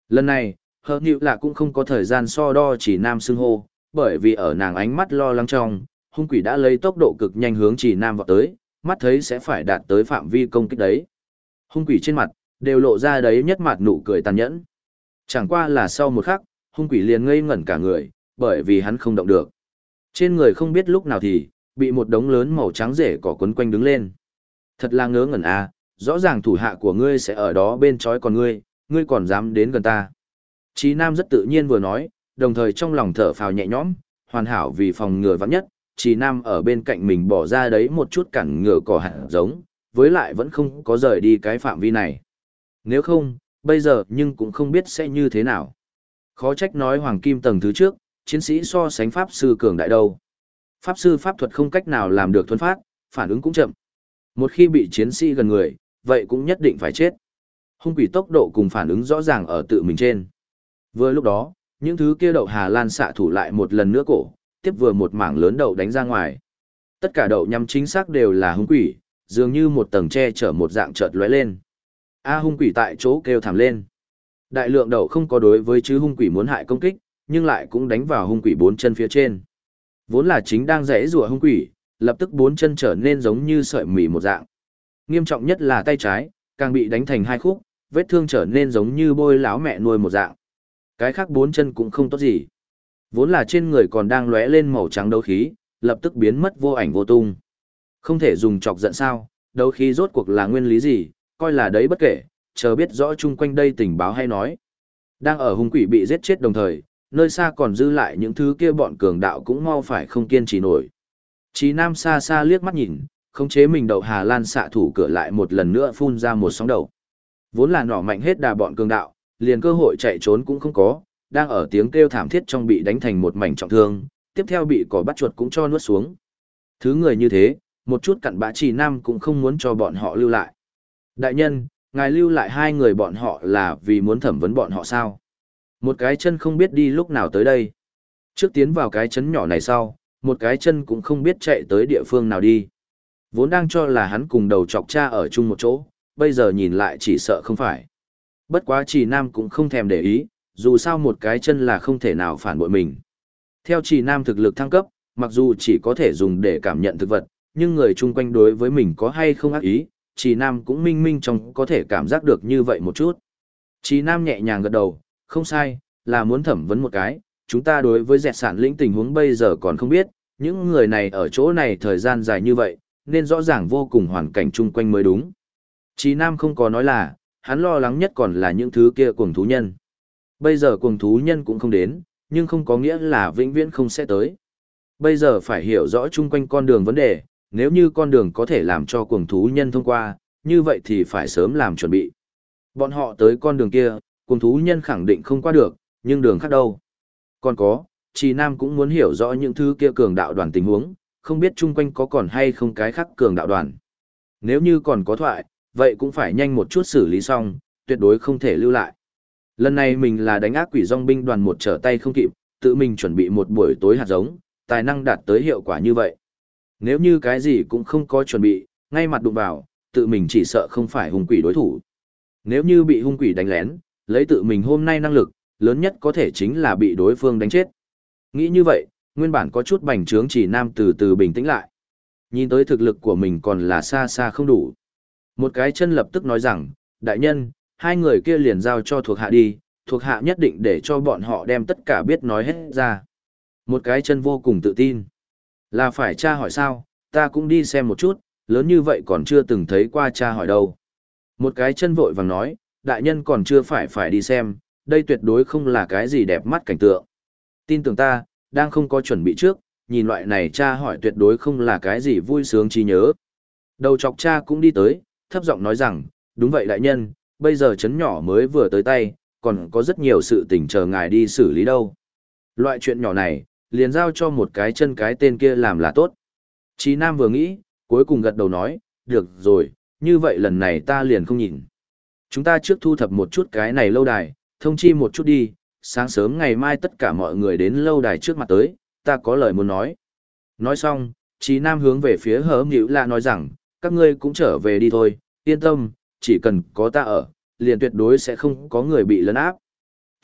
Lần này, hờ nhịu là cũng không có thời gian so đo chỉ nam xưng hô, bởi vì ở nàng ánh mắt lo lắng trong, hung quỷ đã lấy tốc độ cực nhanh hướng chỉ nam vọt tới, mắt thấy sẽ phải đạt tới phạm vi công kích đấy. Hung quỷ trên mặt, đều lộ ra đấy nhất mặt nụ cười tàn nhẫn. Chẳng qua là sau một khắc, hung quỷ liền ngây ngẩn cả người, bởi vì hắn không động được. Trên người không biết lúc nào thì, bị một đống lớn màu trắng rễ cỏ quấn quanh đứng lên. Thật là ngớ ngẩn à, rõ ràng thủ hạ của ngươi sẽ ở đó bên trói còn ngươi còn dám đến gần ta. Chí Nam rất tự nhiên vừa nói, đồng thời trong lòng thở phào nhẹ nhõm, hoàn hảo vì phòng ngừa vắng nhất, Chí Nam ở bên cạnh mình bỏ ra đấy một chút cản ngừa cỏ hạt giống, với lại vẫn không có rời đi cái phạm vi này. Nếu không, bây giờ nhưng cũng không biết sẽ như thế nào. Khó trách nói hoàng kim tầng thứ trước, chiến sĩ so sánh pháp sư cường đại đâu. Pháp sư pháp thuật không cách nào làm được thuần phát, phản ứng cũng chậm. Một khi bị chiến sĩ gần người, vậy cũng nhất định phải chết. Hung quỷ tốc độ cùng phản ứng rõ ràng ở tự mình trên. Vừa lúc đó, những thứ kia đậu Hà Lan xạ thủ lại một lần nữa cổ, tiếp vừa một mảng lớn đậu đánh ra ngoài. Tất cả đậu nhắm chính xác đều là hung quỷ, dường như một tầng che chở một dạng chợt lóe lên. Hung quỷ tại chỗ kêu thảm lên. Đại lượng đậu không có đối với chứ hung quỷ muốn hại công kích, nhưng lại cũng đánh vào hung quỷ bốn chân phía trên. Vốn là chính đang rẽ rùa hung quỷ, lập tức bốn chân trở nên giống như sợi mì một dạng. Nghiêm trọng nhất là tay trái, càng bị đánh thành hai khúc, vết thương trở nên giống như bôi láo mẹ nuôi một dạng. Cái khác bốn chân cũng không tốt gì. Vốn là trên người còn đang lóe lên màu trắng đấu khí, lập tức biến mất vô ảnh vô tung. Không thể dùng chọc giận sao, đấu khí rốt cuộc là nguyên lý gì, coi là đấy bất kể, chờ biết rõ chung quanh đây tình báo hay nói. Đang ở hung quỷ bị giết chết đồng thời, nơi xa còn dư lại những thứ kia bọn cường đạo cũng mau phải không kiên trì nổi. Chí Nam xa xa liếc mắt nhìn, khống chế mình đậu Hà Lan xạ thủ cửa lại một lần nữa phun ra một sóng đầu. Vốn là nỏ mạnh hết đà bọn cường đạo, liền cơ hội chạy trốn cũng không có, đang ở tiếng kêu thảm thiết trong bị đánh thành một mảnh trọng thương, tiếp theo bị cỏ bắt chuột cũng cho nuốt xuống. Thứ người như thế, một chút cặn bã Chí Nam cũng không muốn cho bọn họ lưu lại. Đại nhân, ngài lưu lại hai người bọn họ là vì muốn thẩm vấn bọn họ sao? Một cái chân không biết đi lúc nào tới đây. Trước tiến vào cái chấn nhỏ này sau, một cái chân cũng không biết chạy tới địa phương nào đi. Vốn đang cho là hắn cùng đầu chọc cha ở chung một chỗ, bây giờ nhìn lại chỉ sợ không phải. Bất quá Trì Nam cũng không thèm để ý, dù sao một cái chân là không thể nào phản bội mình. Theo Trì Nam thực lực thăng cấp, mặc dù chỉ có thể dùng để cảm nhận thực vật, nhưng người chung quanh đối với mình có hay không ác ý, Trì Nam cũng minh minh trong có thể cảm giác được như vậy một chút. Trì Nam nhẹ nhàng gật đầu, không sai, là muốn thẩm vấn một cái, chúng ta đối với dẹt sản lĩnh tình huống bây giờ còn không biết, những người này ở chỗ này thời gian dài như vậy, nên rõ ràng vô cùng hoàn cảnh chung quanh mới đúng. Trì Nam không có nói là, hắn lo lắng nhất còn là những thứ kia cuồng thú nhân. Bây giờ cuồng thú nhân cũng không đến, nhưng không có nghĩa là vĩnh viễn không sẽ tới. Bây giờ phải hiểu rõ chung quanh con đường vấn đề, nếu như con đường có thể làm cho cuồng thú nhân thông qua, như vậy thì phải sớm làm chuẩn bị. Bọn họ tới con đường kia, cuồng thú nhân khẳng định không qua được, nhưng đường khác đâu. Còn có, Trì Nam cũng muốn hiểu rõ những thứ kia cường đạo đoàn tình huống, không biết chung quanh có còn hay không cái khác cường đạo đoàn. Nếu như còn có thoại, vậy cũng phải nhanh một chút xử lý xong, tuyệt đối không thể lưu lại. Lần này mình là đánh ác quỷ dòng binh đoàn một trở tay không kịp, tự mình chuẩn bị một buổi tối hạt giống, tài năng đạt tới hiệu quả như vậy. Nếu như cái gì cũng không có chuẩn bị, ngay mặt đụng vào, tự mình chỉ sợ không phải hung quỷ đối thủ. Nếu như bị hung quỷ đánh lén, lấy tự mình hôm nay năng lực, lớn nhất có thể chính là bị đối phương đánh chết. Nghĩ như vậy, nguyên bản có chút bành trướng Trì Nam từ từ bình tĩnh lại. Nhìn tới thực lực của mình còn là xa xa không đủ. Một cái chân lập tức nói rằng, đại nhân, hai người kia liền giao cho thuộc hạ đi, thuộc hạ nhất định để cho bọn họ đem tất cả biết nói hết ra. Một cái chân vô cùng tự tin. Là phải tra hỏi sao, ta cũng đi xem một chút, lớn như vậy còn chưa từng thấy qua tra hỏi đâu. Một cái chân vội vàng nói, đại nhân còn chưa phải đi xem, đây tuyệt đối không là cái gì đẹp mắt cảnh tượng. Tin tưởng ta, đang không có chuẩn bị trước, nhìn loại này tra hỏi tuyệt đối không là cái gì vui sướng trí nhớ. Đầu chọc cha cũng đi tới, thấp giọng nói rằng, đúng vậy đại nhân, bây giờ chấn nhỏ mới vừa tới tay, còn có rất nhiều sự tình chờ ngài đi xử lý đâu. Loại chuyện nhỏ này, liền giao cho một cái chân cái tên kia làm là tốt. Chí Nam vừa nghĩ, cuối cùng gật đầu nói, được rồi, như vậy lần này ta liền không nhìn. Chúng ta trước thu thập một chút cái này lâu đài, thông chi một chút đi, sáng sớm ngày mai tất cả mọi người đến lâu đài trước mặt tới, ta có lời muốn nói. Nói xong, Chí Nam hướng về phía Hở Nhữ Lạ nói rằng, các ngươi cũng trở về đi thôi, yên tâm, chỉ cần có ta ở, liền tuyệt đối sẽ không có người bị lấn áp.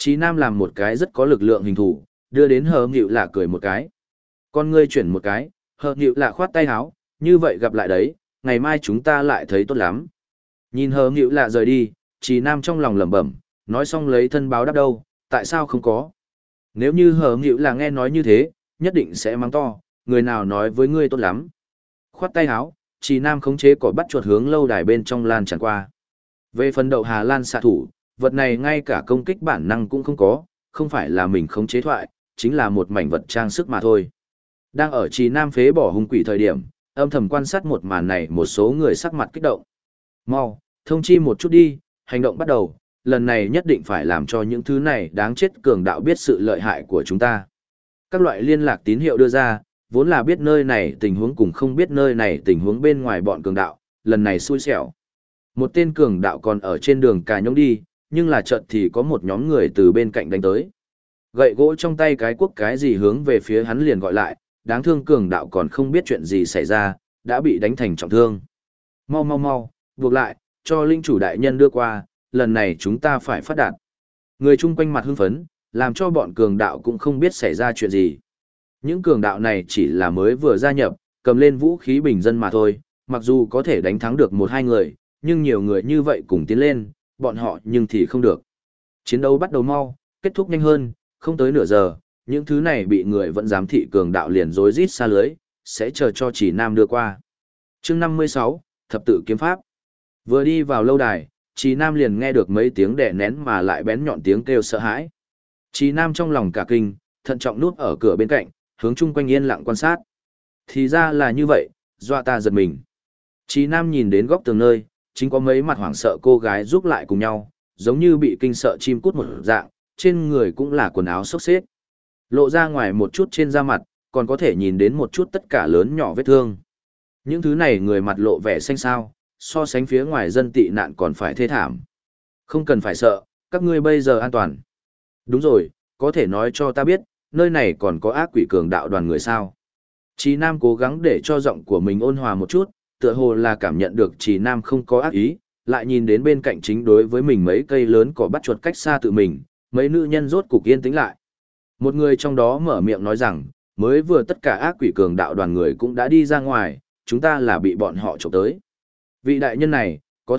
Chí Nam làm một cái rất có lực lượng hình thủ, đưa đến Hờ Ngự Lạ cười một cái. Con ngươi chuyển một cái, Hờ Ngự Lạ khoát tay áo, như vậy gặp lại đấy, ngày mai chúng ta lại thấy tốt lắm. Nhìn Hờ Ngự Lạ rời đi, Chí Nam trong lòng lẩm bẩm, nói xong lấy thân báo đáp đâu, tại sao không có? Nếu như Hờ Ngự Lạ nghe nói như thế, nhất định sẽ mắng to, người nào nói với ngươi tốt lắm. Khoát tay áo, Chí Nam khống chế cỏ bắt chuột hướng lâu đài bên trong lan tràn qua. Về phần đậu Hà Lan xạ thủ, vật này ngay cả công kích bản năng cũng không có, không phải là mình khống chế thoại, chính là một mảnh vật trang sức mà thôi. Đang ở Chí Nam phế bỏ hung quỷ thời điểm, âm thầm quan sát một màn này, một số người sắc mặt kích động. Mau, thông chi một chút đi, hành động bắt đầu, lần này nhất định phải làm cho những thứ này đáng chết cường đạo biết sự lợi hại của chúng ta. Các loại liên lạc tín hiệu đưa ra, vốn là biết nơi này tình huống cùng không biết nơi này tình huống bên ngoài bọn cường đạo, lần này xui xẻo. Một tên cường đạo còn ở trên đường cà nhông đi, nhưng là chợt thì có một nhóm người từ bên cạnh đánh tới. Gậy gỗ trong tay cái cuốc cái gì hướng về phía hắn liền gọi lại, đáng thương cường đạo còn không biết chuyện gì xảy ra, đã bị đánh thành trọng thương. Mau mau mau, buộc lại, cho linh chủ đại nhân đưa qua, lần này chúng ta phải phát đạt. Người chung quanh mặt hưng phấn, làm cho bọn cường đạo cũng không biết xảy ra chuyện gì. Những cường đạo này chỉ là mới vừa gia nhập, cầm lên vũ khí bình dân mà thôi, mặc dù có thể đánh thắng được một hai người, nhưng nhiều người như vậy cùng tiến lên, bọn họ nhưng thì không được. Chiến đấu bắt đầu mau, kết thúc nhanh hơn, không tới nửa giờ, những thứ này bị người vẫn giám thị cường đạo liền rối rít xa lưới, sẽ chờ cho Chỉ Nam đưa qua. Chương 56, Thập tự kiếm pháp. Vừa đi vào lâu đài, Chỉ Nam liền nghe được mấy tiếng đè nén mà lại bén nhọn tiếng kêu sợ hãi. Chỉ Nam trong lòng cả kinh, thận trọng núp ở cửa bên cạnh, hướng chung quanh yên lặng quan sát. Thì ra là như vậy, dọa ta giật mình. Chỉ Nam nhìn đến góc tường nơi, chính có mấy mặt hoảng sợ cô gái giúp lại cùng nhau, giống như bị kinh sợ chim cút một dạng, trên người cũng là quần áo xốc xếch. Lộ ra ngoài một chút trên da mặt, còn có thể nhìn đến một chút tất cả lớn nhỏ vết thương. Những thứ này người mặt lộ vẻ xanh xao, so sánh phía ngoài dân tị nạn còn phải thê thảm. Không cần phải sợ, các ngươi bây giờ an toàn. Đúng rồi, có thể nói cho ta biết, nơi này còn có ác quỷ cường đạo đoàn người sao. Chí Nam cố gắng để cho giọng của mình ôn hòa một chút, tựa hồ là cảm nhận được Chí Nam không có ác ý, lại nhìn đến bên cạnh chính đối với mình mấy cây lớn cỏ bắt chuột cách xa tự mình, mấy nữ nhân rốt cục yên tĩnh lại. Một người trong đó mở miệng nói rằng, mới vừa tất cả ác quỷ cường đạo đoàn người cũng đã đi ra ngoài, chúng ta là bị bọn họ trộm tới. Vị đại nhân này,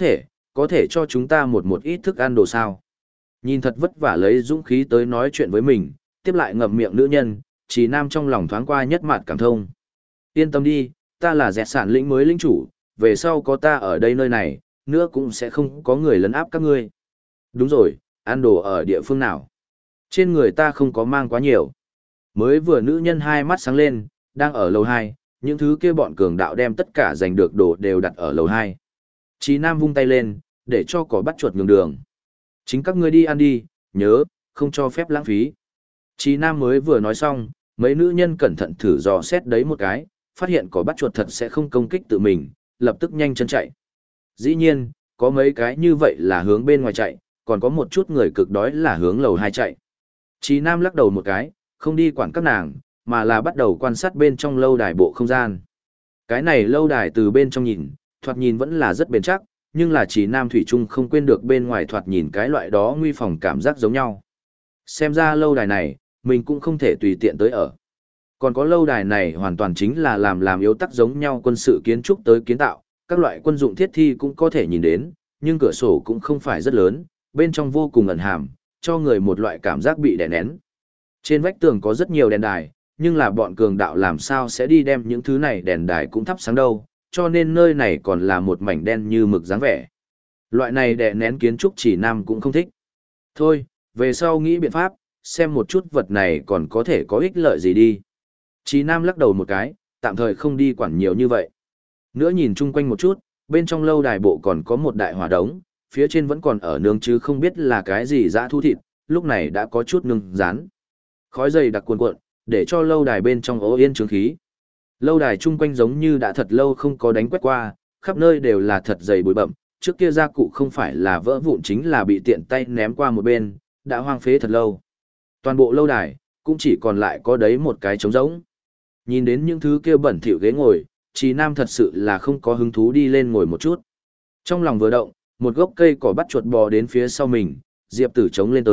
có thể cho chúng ta một ít thức ăn đồ sao. Nhìn thật vất vả lấy dũng khí tới nói chuyện với mình, tiếp lại ngậm miệng nữ nhân, Chí Nam trong lòng thoáng qua nhất mạt cảm thông. Yên tâm đi, ta là dẹt sản lĩnh mới lĩnh chủ, về sau có ta ở đây nơi này, nữa cũng sẽ không có người lấn áp các ngươi. Đúng rồi, ăn đồ ở địa phương nào? Trên người ta không có mang quá nhiều. Mới vừa nữ nhân hai mắt sáng lên, đang ở lầu 2, những thứ kia bọn cường đạo đem tất cả giành được đồ đều đặt ở lầu 2. Chí Nam vung tay lên, để cho cỏ bắt chuột nhường đường. Chính các ngươi đi ăn đi, nhớ, không cho phép lãng phí. Chí Nam mới vừa nói xong, mấy nữ nhân cẩn thận thử dò xét đấy một cái, phát hiện cỏ bắt chuột thật sẽ không công kích tự mình, lập tức nhanh chân chạy. Dĩ nhiên, có mấy cái như vậy là hướng bên ngoài chạy, còn có một chút người cực đói là hướng lầu 2 chạy. Chí Nam lắc đầu một cái, không đi quản các nàng, mà là bắt đầu quan sát bên trong lâu đài bộ không gian. Cái này lâu đài từ bên trong nhìn, thoạt nhìn vẫn là rất bền chắc, nhưng là Chí Nam thủy chung không quên được bên ngoài thoạt nhìn cái loại đó nguy phòng cảm giác giống nhau. Xem ra lâu đài này, mình cũng không thể tùy tiện tới ở. Còn có lâu đài này hoàn toàn chính là làm yếu tắc giống nhau quân sự kiến trúc tới kiến tạo, các loại quân dụng thiết thi cũng có thể nhìn đến, nhưng cửa sổ cũng không phải rất lớn, bên trong vô cùng ẩn hàm, cho người một loại cảm giác bị đè nén. Trên vách tường có rất nhiều đèn đài, nhưng là bọn cường đạo làm sao sẽ đi đem những thứ này đèn đài cũng thắp sáng đâu, cho nên nơi này còn là một mảnh đen như mực dáng vẻ. Loại này đè nén kiến trúc Chỉ Nam cũng không thích. Thôi, về sau nghĩ biện pháp, xem một chút vật này còn có thể có ích lợi gì đi. Chí Nam lắc đầu một cái, tạm thời không đi quản nhiều như vậy. Nữa nhìn chung quanh một chút, bên trong lâu đài bộ còn có một đại hỏa đống, phía trên vẫn còn ở nướng chứ không biết là cái gì dã thu thịt, lúc này đã có chút nướng rán. Khói dày đặc cuồn cuộn, để cho lâu đài bên trong ố yên trướng khí. Lâu đài chung quanh giống như đã thật lâu không có đánh quét qua, khắp nơi đều là thật dày bụi bặm, trước kia gia cụ không phải là vỡ vụn chính là bị tiện tay ném qua một bên, đã hoang phế thật lâu. Toàn bộ lâu đài, cũng chỉ còn lại có đấy một cái trống rỗng. Nhìn đến những thứ kia bẩn thỉu ghế ngồi, Chí Nam thật sự là không có hứng thú đi lên ngồi một chút. Trong lòng vừa động, một gốc cây cỏ bắt chuột bò đến phía sau mình, Diệp Tử chống lên tới,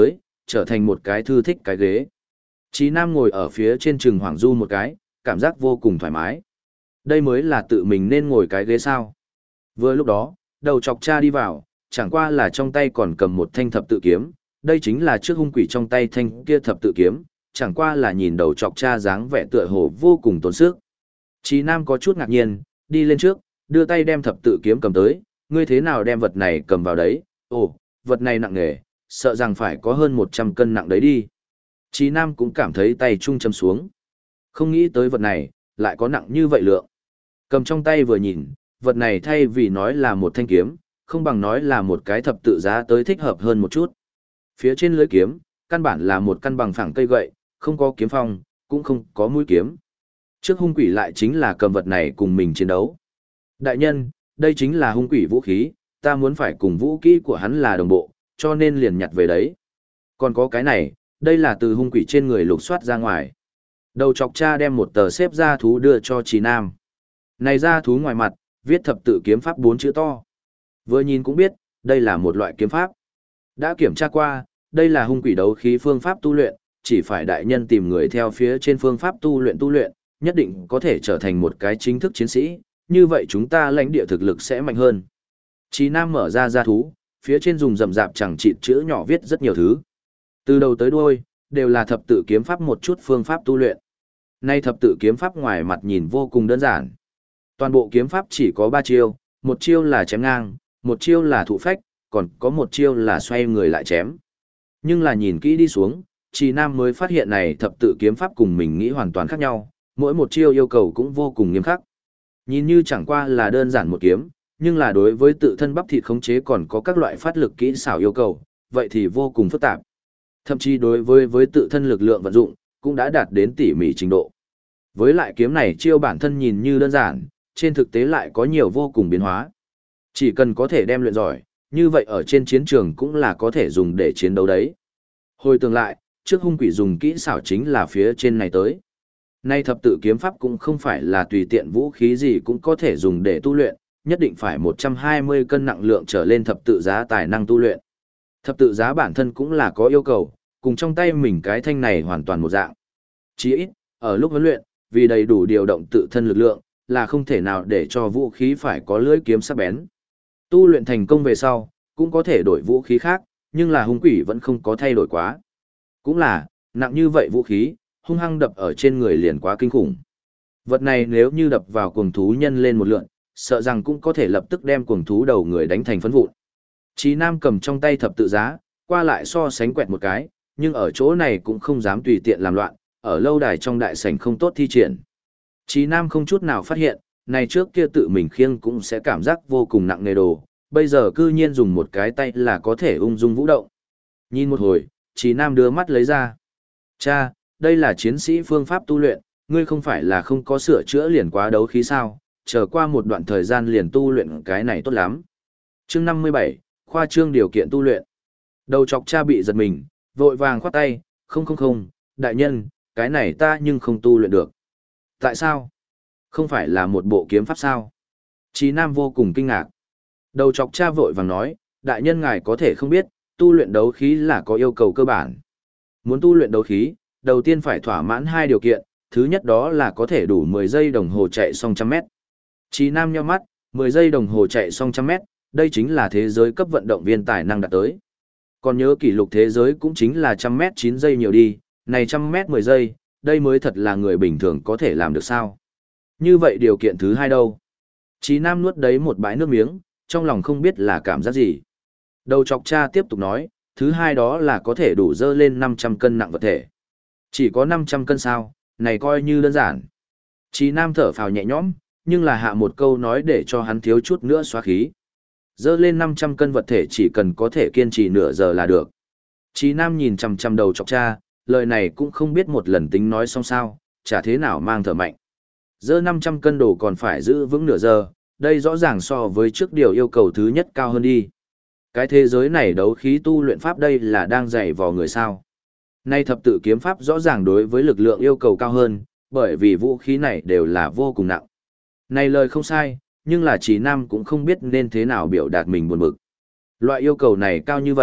trở thành một cái thư thích cái ghế. Chí Nam ngồi ở phía trên chừng Hoàng Du một cái, cảm giác vô cùng thoải mái. Đây mới là tự mình nên ngồi cái ghế sao. Vừa lúc đó, đầu chọc cha đi vào, chẳng qua là trong tay còn cầm một thanh thập tự kiếm, đây chính là trước hung quỷ trong tay thanh kia thập tự kiếm, chẳng qua là nhìn đầu chọc cha dáng vẻ tựa hồ vô cùng tốn sức. Chí Nam có chút ngạc nhiên, đi lên trước, đưa tay đem thập tự kiếm cầm tới, ngươi thế nào đem vật này cầm vào đấy, ồ, vật này nặng nề, sợ rằng phải có hơn 100 cân nặng đấy đi. Chí Nam cũng cảm thấy tay trung châm xuống. Không nghĩ tới vật này, lại có nặng như vậy lượng. Cầm trong tay vừa nhìn, vật này thay vì nói là một thanh kiếm, không bằng nói là một cái thập tự giá tới thích hợp hơn một chút. Phía trên lưỡi kiếm, căn bản là một căn bằng phẳng cây gậy, không có kiếm phong, cũng không có mũi kiếm. Trước hung quỷ lại chính là cầm vật này cùng mình chiến đấu. Đại nhân, đây chính là hung quỷ vũ khí, ta muốn phải cùng vũ kỹ của hắn là đồng bộ, cho nên liền nhặt về đấy. Còn có cái này, đây là từ hung quỷ trên người lục soát ra ngoài. Đầu chọc cha đem một tờ xếp gia thú đưa cho Chí Nam. Này gia thú ngoài mặt, viết thập tự kiếm pháp 4 chữ to. Vừa nhìn cũng biết, đây là một loại kiếm pháp. Đã kiểm tra qua, đây là hung quỷ đấu khí phương pháp tu luyện, chỉ phải đại nhân tìm người theo phía trên phương pháp tu luyện, nhất định có thể trở thành một cái chính thức chiến sĩ, như vậy chúng ta lãnh địa thực lực sẽ mạnh hơn. Chí Nam mở ra gia thú, phía trên dùng rậm rạp chẳng chịt chữ nhỏ viết rất nhiều thứ. Từ đầu tới đuôi, đều là thập tự kiếm pháp một chút phương pháp tu luyện. Nay thập tự kiếm pháp ngoài mặt nhìn vô cùng đơn giản. Toàn bộ kiếm pháp chỉ có 3 chiêu, một chiêu là chém ngang, một chiêu là thụ phách, còn có một chiêu là xoay người lại chém. Nhưng là nhìn kỹ đi xuống, Chí Nam mới phát hiện này thập tự kiếm pháp cùng mình nghĩ hoàn toàn khác nhau, mỗi một chiêu yêu cầu cũng vô cùng nghiêm khắc. Nhìn như chẳng qua là đơn giản một kiếm, nhưng là đối với tự thân bắp thịt khống chế còn có các loại phát lực kỹ xảo yêu cầu, vậy thì vô cùng phức tạp. Thậm chí đối với tự thân lực lượng vận dụng, cũng đã đạt đến tỉ mỉ trình độ. Với lại kiếm này chiêu bản thân nhìn như đơn giản, trên thực tế lại có nhiều vô cùng biến hóa. Chỉ cần có thể đem luyện giỏi, như vậy ở trên chiến trường cũng là có thể dùng để chiến đấu đấy. Hồi tưởng lại, trước hung quỷ dùng kỹ xảo chính là phía trên này tới. Nay thập tự kiếm pháp cũng không phải là tùy tiện vũ khí gì cũng có thể dùng để tu luyện, nhất định phải 120 cân nặng lượng trở lên thập tự giá tài năng tu luyện. Thập tự giá bản thân cũng là có yêu cầu, cùng trong tay mình cái thanh này hoàn toàn một dạng. Chỉ ít, ở lúc huấn luyện, vì đầy đủ điều động tự thân lực lượng, là không thể nào để cho vũ khí phải có lưỡi kiếm sắc bén. Tu luyện thành công về sau, cũng có thể đổi vũ khí khác, nhưng là hung quỷ vẫn không có thay đổi quá. Cũng là, nặng như vậy vũ khí, hung hăng đập ở trên người liền quá kinh khủng. Vật này nếu như đập vào cuồng thú nhân lên một lượn, sợ rằng cũng có thể lập tức đem cuồng thú đầu người đánh thành phấn vụn. Chí Nam cầm trong tay thập tự giá, qua lại so sánh quẹt một cái, nhưng ở chỗ này cũng không dám tùy tiện làm loạn, ở lâu đài trong đại sảnh không tốt thi triển. Chí Nam không chút nào phát hiện, này trước kia tự mình khiêng cũng sẽ cảm giác vô cùng nặng nề đồ, bây giờ cư nhiên dùng một cái tay là có thể ung dung vũ động. Nhìn một hồi, Chí Nam đưa mắt lấy ra. Cha, đây là chiến sĩ phương pháp tu luyện, ngươi không phải là không có sửa chữa liền quá đấu khí sao, chờ qua một đoạn thời gian liền tu luyện cái này tốt lắm. Chương 57, khoa trương điều kiện tu luyện. Đầu chọc cha bị giật mình, vội vàng khoát tay, không, đại nhân, cái này ta nhưng không tu luyện được. Tại sao? Không phải là một bộ kiếm pháp sao? Chí Nam vô cùng kinh ngạc. Đầu chọc cha vội vàng nói, đại nhân ngài có thể không biết, tu luyện đấu khí là có yêu cầu cơ bản. Muốn tu luyện đấu khí, đầu tiên phải thỏa mãn 2 điều kiện, thứ nhất đó là có thể đủ 10 giây đồng hồ chạy xong 100m. Chí Nam nhíu mắt, 10 giây đồng hồ chạy xong 100m, đây chính là thế giới cấp vận động viên tài năng đạt tới. Còn nhớ kỷ lục thế giới cũng chính là 100m 9 giây nhiều đi, này 100m 10 giây, đây mới thật là người bình thường có thể làm được sao. Như vậy điều kiện thứ hai đâu? Chí Nam nuốt đấy một bãi nước miếng, trong lòng không biết là cảm giác gì. Đầu chọc cha tiếp tục nói, thứ hai đó là có thể đủ dơ lên 500 cân nặng vật thể. Chỉ có 500 cân sao, này coi như đơn giản. Chí Nam thở phào nhẹ nhõm, nhưng là hạ một câu nói để cho hắn thiếu chút nữa xóa khí. Dơ lên 500 cân vật thể chỉ cần có thể kiên trì nửa giờ là được. Chí Nam nhìn chằm chằm đầu chọc cha, lời này cũng không biết một lần tính nói xong sao, chả thế nào mang thở mạnh. Dơ 500 cân đồ còn phải giữ vững nửa giờ, đây rõ ràng so với trước điều yêu cầu thứ nhất cao hơn đi. Cái thế giới này đấu khí tu luyện pháp đây là đang dạy vò người sao. Nay thập tự kiếm pháp rõ ràng đối với lực lượng yêu cầu cao hơn, bởi vì vũ khí này đều là vô cùng nặng. Này lời không sai, nhưng là Chí Nam cũng không biết nên thế nào biểu đạt mình buồn bực. Loại yêu cầu này cao như vậy,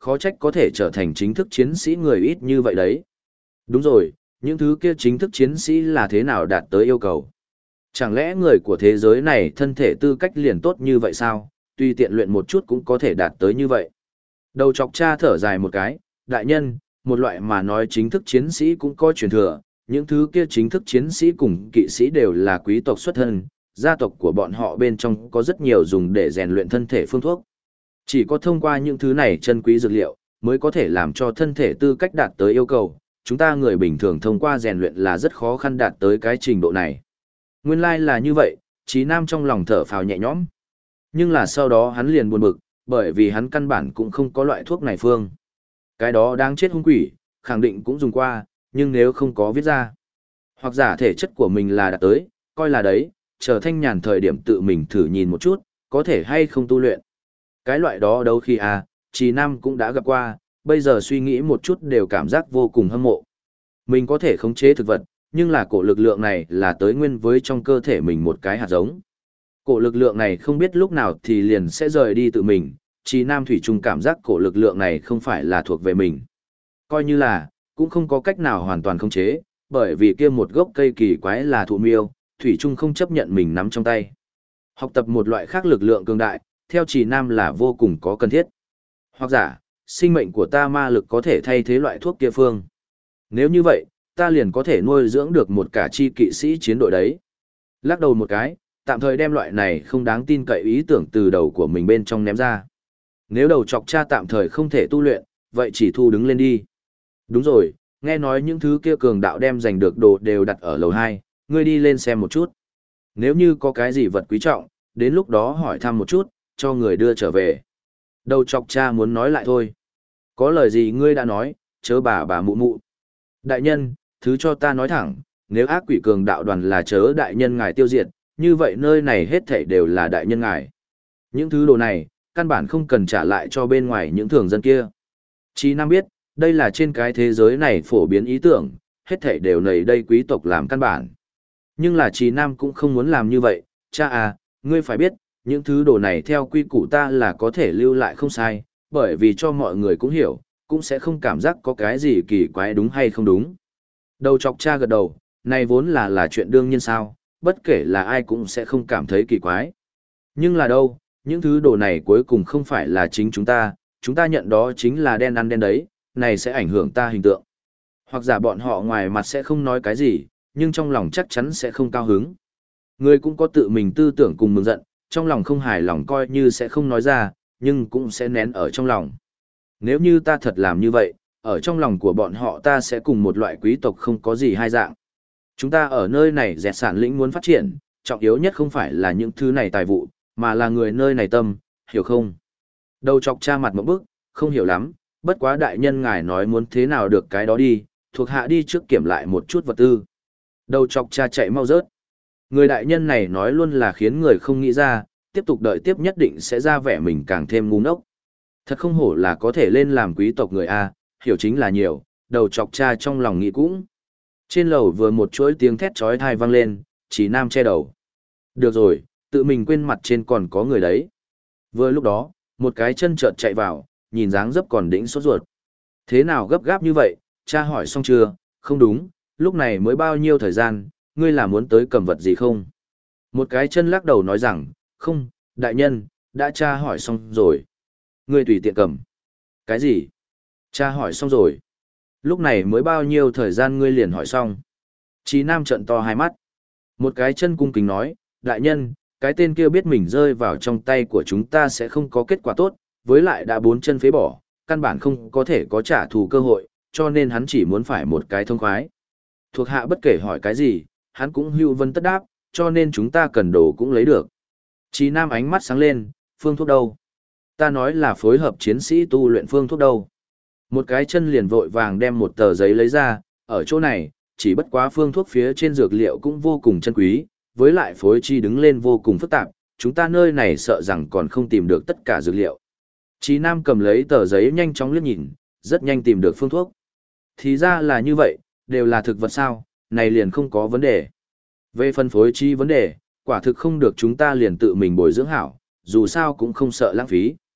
khó trách có thể trở thành chính thức chiến sĩ người ít như vậy đấy. Đúng rồi, những thứ kia chính thức chiến sĩ là thế nào đạt tới yêu cầu? Chẳng lẽ người của thế giới này thân thể tư cách liền tốt như vậy sao, tùy tiện luyện một chút cũng có thể đạt tới như vậy? Đầu chọc cha thở dài một cái, đại nhân, một loại mà nói chính thức chiến sĩ cũng có truyền thừa, những thứ kia chính thức chiến sĩ cùng kỵ sĩ đều là quý tộc xuất thân, gia tộc của bọn họ bên trong có rất nhiều dùng để rèn luyện thân thể phương thuốc. Chỉ có thông qua những thứ này chân quý dược liệu, mới có thể làm cho thân thể tư cách đạt tới yêu cầu, chúng ta người bình thường thông qua rèn luyện là rất khó khăn đạt tới cái trình độ này. Nguyên lai là như vậy, Chí Nam trong lòng thở phào nhẹ nhõm. Nhưng là sau đó hắn liền buồn bực, bởi vì hắn căn bản cũng không có loại thuốc này phương. Cái đó đáng chết hung quỷ, khẳng định cũng dùng qua, nhưng nếu không có viết ra. Hoặc giả thể chất của mình là đạt tới, coi là đấy, chờ thanh nhàn thời điểm tự mình thử nhìn một chút, có thể hay không tu luyện. Cái loại đó đâu khi Chí Nam cũng đã gặp qua, bây giờ suy nghĩ một chút đều cảm giác vô cùng hâm mộ. Mình có thể khống chế thực vật, nhưng là cổ lực lượng này là tới nguyên với trong cơ thể mình một cái hạt giống. Cổ lực lượng này không biết lúc nào thì liền sẽ rời đi tự mình, Chí Nam thủy chung cảm giác cổ lực lượng này không phải là thuộc về mình. Coi như là, cũng không có cách nào hoàn toàn khống chế, bởi vì kia một gốc cây kỳ quái là thụ miêu, thủy chung không chấp nhận mình nắm trong tay. Học tập một loại khác lực lượng cường đại, theo Chí Nam là vô cùng có cần thiết. Hoặc giả, sinh mệnh của ta ma lực có thể thay thế loại thuốc kia phương. Nếu như vậy, ta liền có thể nuôi dưỡng được một cả chi kỵ sĩ chiến đội đấy. Lắc đầu một cái, tạm thời đem loại này không đáng tin cậy ý tưởng từ đầu của mình bên trong ném ra. Nếu đầu chọc cha tạm thời không thể tu luyện, vậy chỉ thu đứng lên đi. Đúng rồi, nghe nói những thứ kia cường đạo đem giành được đồ đều đặt ở lầu 2, ngươi đi lên xem một chút. Nếu như có cái gì vật quý trọng, đến lúc đó hỏi thăm một chút, cho người đưa trở về. Đầu chọc cha muốn nói lại thôi. Có lời gì ngươi đã nói, chớ bà mụ mụ. Đại nhân, thứ cho ta nói thẳng, nếu ác quỷ cường đạo đoàn là chớ đại nhân ngài tiêu diệt, như vậy nơi này hết thảy đều là đại nhân ngài. Những thứ đồ này, căn bản không cần trả lại cho bên ngoài những thường dân kia. Chí Nam biết, đây là trên cái thế giới này phổ biến ý tưởng, hết thảy đều nảy đây quý tộc làm căn bản. Nhưng là Chí Nam cũng không muốn làm như vậy, cha ngươi phải biết, những thứ đồ này theo quy củ ta là có thể lưu lại không sai, bởi vì cho mọi người cũng hiểu, cũng sẽ không cảm giác có cái gì kỳ quái đúng hay không đúng. Đầu chọc cha gật đầu, này vốn là chuyện đương nhiên sao, bất kể là ai cũng sẽ không cảm thấy kỳ quái. Nhưng là đâu, những thứ đồ này cuối cùng không phải là chính chúng ta nhận đó chính là đen ăn đen đấy, này sẽ ảnh hưởng ta hình tượng. Hoặc giả bọn họ ngoài mặt sẽ không nói cái gì, nhưng trong lòng chắc chắn sẽ không cao hứng. Người cũng có tự mình tư tưởng cùng mừng giận, trong lòng không hài lòng coi như sẽ không nói ra, nhưng cũng sẽ nén ở trong lòng. Nếu như ta thật làm như vậy, ở trong lòng của bọn họ ta sẽ cùng một loại quý tộc không có gì hai dạng. Chúng ta ở nơi này dẹt sản lĩnh muốn phát triển, trọng yếu nhất không phải là những thứ này tài vụ, mà là người nơi này tâm, hiểu không? Đầu chọc cha mặt một bức, không hiểu lắm, bất quá đại nhân ngài nói muốn thế nào được cái đó đi, thuộc hạ đi trước kiểm lại một chút vật tư. Đầu chọc cha chạy mau rớt. Người đại nhân này nói luôn là khiến người không nghĩ ra, tiếp tục đợi tiếp nhất định sẽ ra vẻ mình càng thêm ngu ngốc. Thật không hổ là có thể lên làm quý tộc người A, hiểu chính là nhiều, đầu chọc cha trong lòng nghĩ cũng. Trên lầu vừa một chuỗi tiếng thét chói tai vang lên, Chí Nam che đầu. Được rồi, tự mình quên mặt trên còn có người đấy. Vừa lúc đó, một cái chân chợt chạy vào, nhìn dáng dấp còn đĩnh sốt ruột. Thế nào gấp gáp như vậy, cha hỏi xong chưa? Không đúng, lúc này mới bao nhiêu thời gian, ngươi là muốn tới cầm vật gì không? Một cái chân lắc đầu nói rằng, không, đại nhân, đã cha hỏi xong rồi. Ngươi tùy tiện cầm. Cái gì? Cha hỏi xong rồi. Lúc này mới bao nhiêu thời gian ngươi liền hỏi xong. Chí Nam trợn to hai mắt. Một cái chân cung kính nói, đại nhân, cái tên kia biết mình rơi vào trong tay của chúng ta sẽ không có kết quả tốt, với lại đã 4 chân phế bỏ, căn bản không có thể có trả thù cơ hội, cho nên hắn chỉ muốn phải một cái thông khoái. Thuộc hạ bất kể hỏi cái gì, hắn cũng hưu vân tất đáp, cho nên chúng ta cần đồ cũng lấy được. Chí Nam ánh mắt sáng lên, phương thuốc đâu? Ta nói là phối hợp chiến sĩ tu luyện phương thuốc đâu? Một cái chân liền vội vàng đem một tờ giấy lấy ra, ở chỗ này, chỉ bất quá phương thuốc phía trên dược liệu cũng vô cùng chân quý, với lại phối chi đứng lên vô cùng phức tạp, chúng ta nơi này sợ rằng còn không tìm được tất cả dược liệu. Chí Nam cầm lấy tờ giấy nhanh chóng liếc nhìn, rất nhanh tìm được phương thuốc. Thì ra là như vậy, đều là thực vật sao, này liền không có vấn đề. Về phân phối chi vấn đề, quả thực không được chúng ta liền tự mình bồi dưỡng hảo, dù sao cũng không sợ lãng phí.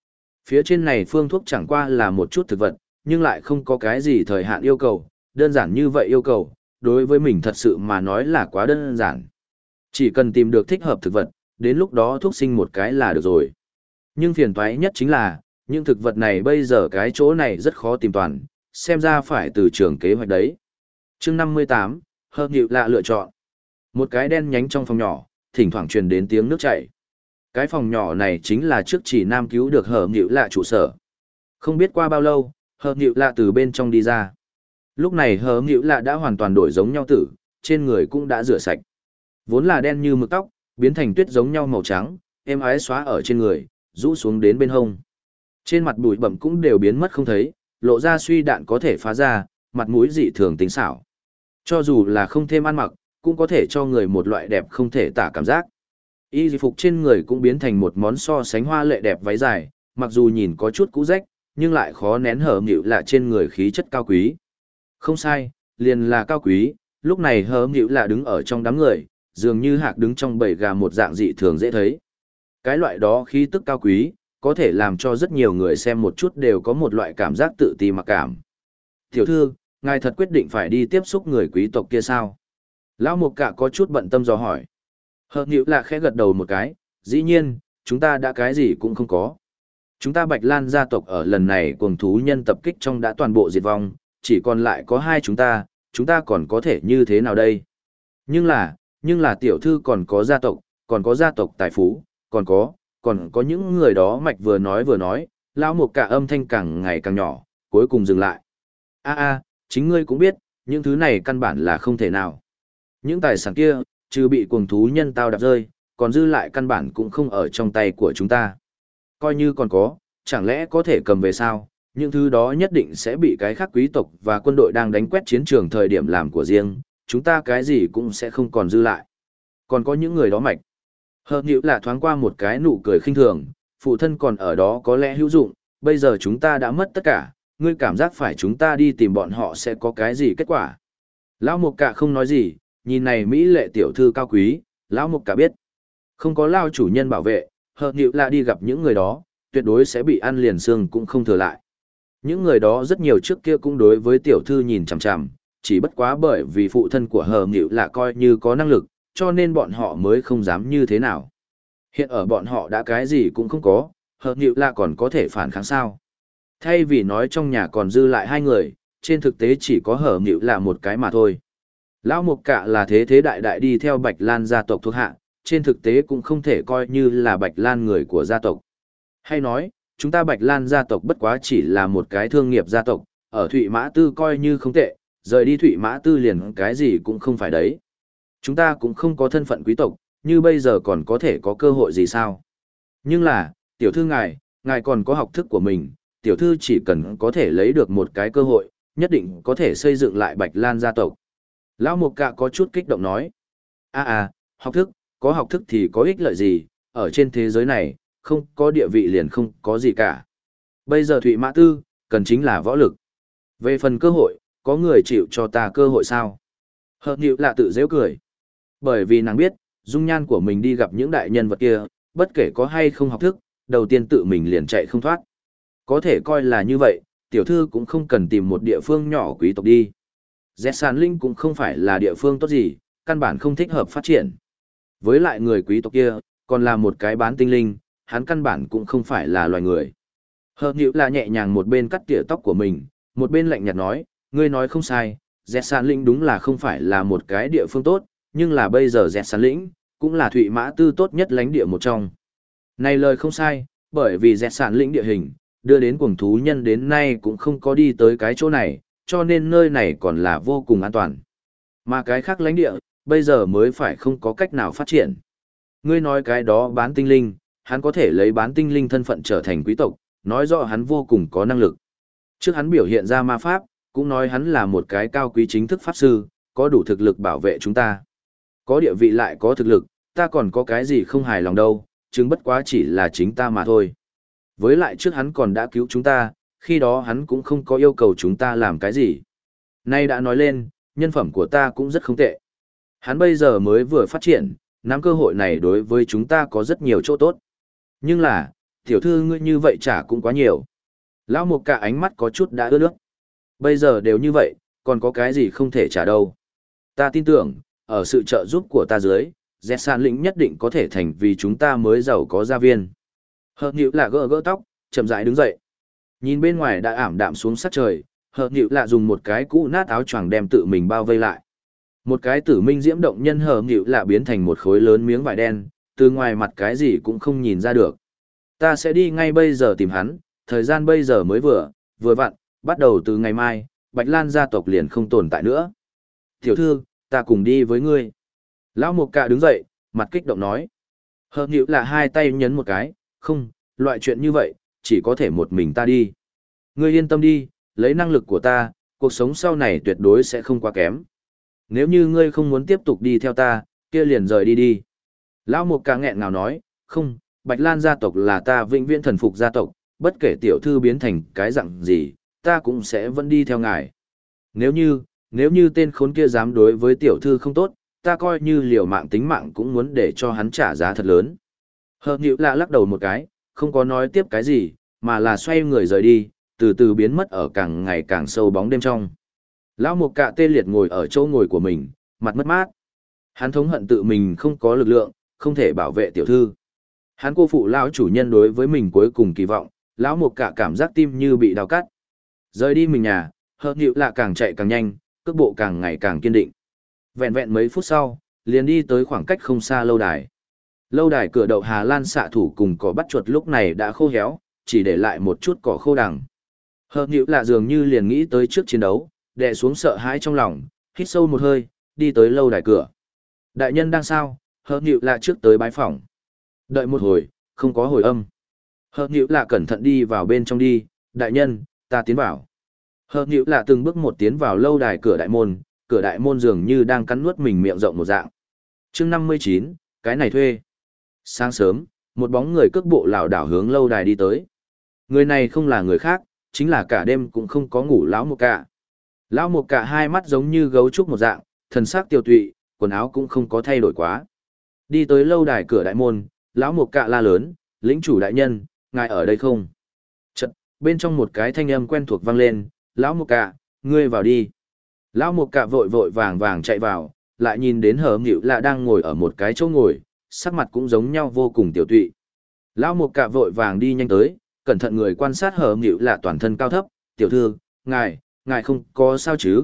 Phía trên này phương thuốc chẳng qua là một chút thực vật, nhưng lại không có cái gì thời hạn yêu cầu, đơn giản như vậy yêu cầu, đối với mình thật sự mà nói là quá đơn giản. Chỉ cần tìm được thích hợp thực vật, đến lúc đó thuốc sinh một cái là được rồi. Nhưng phiền toái nhất chính là, những thực vật này bây giờ cái chỗ này rất khó tìm toàn, xem ra phải từ trường kế hoạch đấy. Chương 58, Hợp Nhịu Lạ lựa chọn. Một cái đen nhánh trong phòng nhỏ, thỉnh thoảng truyền đến tiếng nước chảy. Cái phòng nhỏ này chính là trước chỉ nam cứu được Hợp Nhịu Lạ trụ sở. Không biết qua bao lâu, Hợp Nhịu Lạ từ bên trong đi ra. Lúc này Hợp Nhịu Lạ đã hoàn toàn đổi giống nhau tử, trên người cũng đã rửa sạch. Vốn là đen như mực tóc, biến thành tuyết giống nhau màu trắng, êm ái xóa ở trên người, rũ xuống đến bên hông. Trên mặt bụi bặm cũng đều biến mất không thấy, lộ ra suy đạn có thể phá ra, mặt mũi dị thường tính xảo. Cho dù là không thêm ăn mặc, cũng có thể cho người một loại đẹp không thể tả cảm giác. Y phục trên người cũng biến thành một món so sánh hoa lệ đẹp váy dài, mặc dù nhìn có chút cũ rách, nhưng lại khó nén Hợp Nhịu Lạ trên người khí chất cao quý. Không sai, liền là cao quý, lúc này Hợp Nhịu Lạ đứng ở trong đám người, dường như hạc đứng trong bầy gà một dạng dị thường dễ thấy. Cái loại đó khí tức cao quý, có thể làm cho rất nhiều người xem một chút đều có một loại cảm giác tự ti mặc cảm. Tiểu thư, ngài thật quyết định phải đi tiếp xúc người quý tộc kia sao? Lão Mục Cạ có chút bận tâm dò hỏi. Hợp Nhịu Lạ khẽ gật đầu một cái, dĩ nhiên, chúng ta đã cái gì cũng không có. Chúng ta Bạch Lan gia tộc ở lần này cuồng thú nhân tập kích trong đã toàn bộ diệt vong, chỉ còn lại có hai chúng ta còn có thể như thế nào đây? Nhưng là tiểu thư còn có gia tộc tài phú, còn có những người đó mạch vừa nói, lão Mục Cạ âm thanh càng ngày càng nhỏ, cuối cùng dừng lại. Chính ngươi cũng biết, những thứ này căn bản là không thể nào. Những tài sản kia, trừ bị cuồng thú nhân tao đạp rơi, còn dư lại căn bản cũng không ở trong tay của chúng ta. Coi như còn có, chẳng lẽ có thể cầm về sao? Những thứ đó nhất định sẽ bị cái khác quý tộc và quân đội đang đánh quét chiến trường thời điểm làm của riêng, chúng ta cái gì cũng sẽ không còn dư lại. Còn có những người đó mạch. Hợp Nhịu Lạ thoáng qua một cái nụ cười khinh thường, phụ thân còn ở đó có lẽ hữu dụng, bây giờ chúng ta đã mất tất cả, ngươi cảm giác phải chúng ta đi tìm bọn họ sẽ có cái gì kết quả. Lão Mục Cạ không nói gì, nhìn này mỹ lệ tiểu thư cao quý, Lão Mục Cạ biết. Không có lao chủ nhân bảo vệ, Hợp Nhịu Lạ đi gặp những người đó, tuyệt đối sẽ bị ăn liền xương cũng không thừa lại. Những người đó rất nhiều trước kia cũng đối với tiểu thư nhìn chằm chằm, chỉ bất quá bởi vì phụ thân của Hợp Nhịu Lạ coi như có năng lực, cho nên bọn họ mới không dám như thế nào. Hiện ở bọn họ đã cái gì cũng không có, Hợp Nhịu Lạ còn có thể phản kháng sao. Thay vì nói trong nhà còn dư lại hai người, trên thực tế chỉ có Hợp Nhịu Lạ một cái mà thôi. Lão Mục Cạ là thế đại đại đi theo Bạch Lan gia tộc thuộc hạ, trên thực tế cũng không thể coi như là Bạch Lan người của gia tộc. Hay nói, chúng ta Bạch Lan gia tộc bất quá chỉ là một cái thương nghiệp gia tộc, ở Thụy Mã Tư coi như không tệ, rời đi Thụy Mã Tư liền cái gì cũng không phải đấy. Chúng ta cũng không có thân phận quý tộc, như bây giờ còn có thể có cơ hội gì sao? Nhưng là, tiểu thư ngài còn có học thức của mình, tiểu thư chỉ cần có thể lấy được một cái cơ hội, nhất định có thể xây dựng lại Bạch Lan gia tộc. Lão Mục Cạ có chút kích động nói. Học thức, có học thức thì có ích lợi gì, ở trên thế giới này, không có địa vị liền không có gì cả. Bây giờ Thụy Mã Tư, cần chính là võ lực. Về phần cơ hội, có người chịu cho ta cơ hội sao? Hợp Nhịu Lạ tự giễu cười. Bởi vì nàng biết, dung nhan của mình đi gặp những đại nhân vật kia, bất kể có hay không học thức, đầu tiên tự mình liền chạy không thoát. Có thể coi là như vậy, tiểu thư cũng không cần tìm một địa phương nhỏ quý tộc đi. Dẹt Sàn Linh cũng không phải là địa phương tốt gì, căn bản không thích hợp phát triển. Với lại người quý tộc kia, còn là một cái bán tinh linh, hắn căn bản cũng không phải là loài người. Hợp Nhịu Lạ nhẹ nhàng một bên cắt tỉa tóc của mình, một bên lạnh nhạt nói, ngươi nói không sai, Dẹt Sàn Linh đúng là không phải là một cái địa phương tốt, nhưng là bây giờ Dẹt Sàn Lĩnh, cũng là Thụy Mã Tư tốt nhất lãnh địa một trong. Này lời không sai, bởi vì Dẹt Sàn Lĩnh địa hình, đưa đến cuồng thú nhân đến nay cũng không có đi tới cái chỗ này, cho nên nơi này còn là vô cùng an toàn. Mà cái khác lãnh địa, bây giờ mới phải không có cách nào phát triển. Ngươi nói cái đó bán tinh linh, hắn có thể lấy bán tinh linh thân phận trở thành quý tộc, nói rõ hắn vô cùng có năng lực. Trước hắn biểu hiện ra ma pháp, cũng nói hắn là một cái cao quý chính thức pháp sư, có đủ thực lực bảo vệ chúng ta. Có địa vị lại có thực lực, ta còn có cái gì không hài lòng đâu, chứng bất quá chỉ là chính ta mà thôi. Với lại trước hắn còn đã cứu chúng ta, khi đó hắn cũng không có yêu cầu chúng ta làm cái gì. Nay đã nói lên, nhân phẩm của ta cũng rất không tệ. Hắn bây giờ mới vừa phát triển, nắm cơ hội này đối với chúng ta có rất nhiều chỗ tốt. Nhưng là, Tiểu thư ngươi như vậy chả cũng quá nhiều. Lão Mục Cả ánh mắt có chút đã ướt nước. Bây giờ đều như vậy, còn có cái gì không thể trả đâu. Ta tin tưởng, ở sự trợ giúp của ta dưới, Dẹt San lĩnh nhất định có thể thành vì chúng ta mới giàu có gia viên. Hợp nhịu là gỡ gỡ tóc, chậm rãi đứng dậy. Nhìn bên ngoài đã ảm đạm xuống sát trời, hợp nhịu là dùng một cái cũ nát áo choàng đem tự mình bao vây lại. Một cái tử minh diễm động nhân hợp nhịu là biến thành một khối lớn miếng vải đen, từ ngoài mặt cái gì cũng không nhìn ra được. Ta sẽ đi ngay bây giờ tìm hắn, thời gian bây giờ mới vừa vặn, bắt đầu từ ngày mai, Bạch Lan gia tộc liền không tồn tại nữa. Tiểu thư, ta cùng đi với ngươi. Lão Mục Cả đứng dậy, mặt kích động nói. Hợp nhịu là hai tay nhấn một cái, không, loại chuyện như vậy, chỉ có thể một mình ta đi. Ngươi yên tâm đi, lấy năng lực của ta, cuộc sống sau này tuyệt đối sẽ không quá kém. Nếu như ngươi không muốn tiếp tục đi theo ta, kia liền rời đi đi. Lão Mục Cả nghẹn ngào nói, không, Bạch Lan gia tộc là ta vĩnh viễn thần phục gia tộc, bất kể tiểu thư biến thành cái dạng gì, ta cũng sẽ vẫn đi theo ngài. Nếu như tên khốn kia dám đối với tiểu thư không tốt, ta coi như liều mạng tính mạng cũng muốn để cho hắn trả giá thật lớn. Hợp nhịu lạ lắc đầu một cái, không có nói tiếp cái gì, mà là xoay người rời đi, từ từ biến mất ở càng ngày càng sâu bóng đêm trong. Lão Mục Cả tê liệt ngồi ở chỗ ngồi của mình, mặt mất mát. Hắn thống hận tự mình không có lực lượng, không thể bảo vệ tiểu thư. Hắn cô phụ lão chủ nhân đối với mình cuối cùng kỳ vọng, lão Mục Cả cảm giác tim như bị đau cắt. Rời đi mình nhà, hợp nhịu lạ càng chạy càng nhanh, cước bộ càng ngày càng kiên định. Vẹn vẹn mấy phút sau, liền đi tới khoảng cách không xa lâu đài. Lâu đài cửa đậu Hà Lan xạ thủ cùng cỏ bắt chuột lúc này đã khô héo, chỉ để lại một chút cỏ khô đằng. Hợp nhịu lạ dường như liền nghĩ tới trước chiến đấu, đè xuống sợ hãi trong lòng, hít sâu một hơi, đi tới lâu đài cửa. Đại nhân đang sao? Hợp nhịu lạ trước tới bái phỏng. Đợi một hồi, không có hồi âm. Hợp nhịu lạ cẩn thận đi vào bên trong đi, đại nhân, ta tiến vào. Hợp nhịu lạ từng bước một tiến vào lâu đài cửa đại môn dường như đang cắn nuốt mình miệng rộng một dạng. Chương 59, cái này thuê. Sáng sớm, một bóng người cước bộ lảo đảo hướng lâu đài đi tới. Người này không là người khác, chính là cả đêm cũng không có ngủ lão Mục Cả. Lão Mục Cả hai mắt giống như gấu trúc một dạng, thần sắc tiêu tụy, quần áo cũng không có thay đổi quá. Đi tới lâu đài cửa đại môn, lão Mục Cả la lớn, lĩnh chủ đại nhân, ngài ở đây không? Chợt, bên trong một cái thanh âm quen thuộc vang lên, lão Mục Cả, ngươi vào đi. Lão Mục Cả vội vội vàng vàng chạy vào, lại nhìn đến Hở Nhịu Lạ đang ngồi ở một cái chỗ ngồi, sắc mặt cũng giống nhau vô cùng tiểu tụy. Lão Mục Cả vội vàng đi nhanh tới, cẩn thận người quan sát Hở Nhịu Lạ toàn thân cao thấp, tiểu thư, ngài không có sao chứ,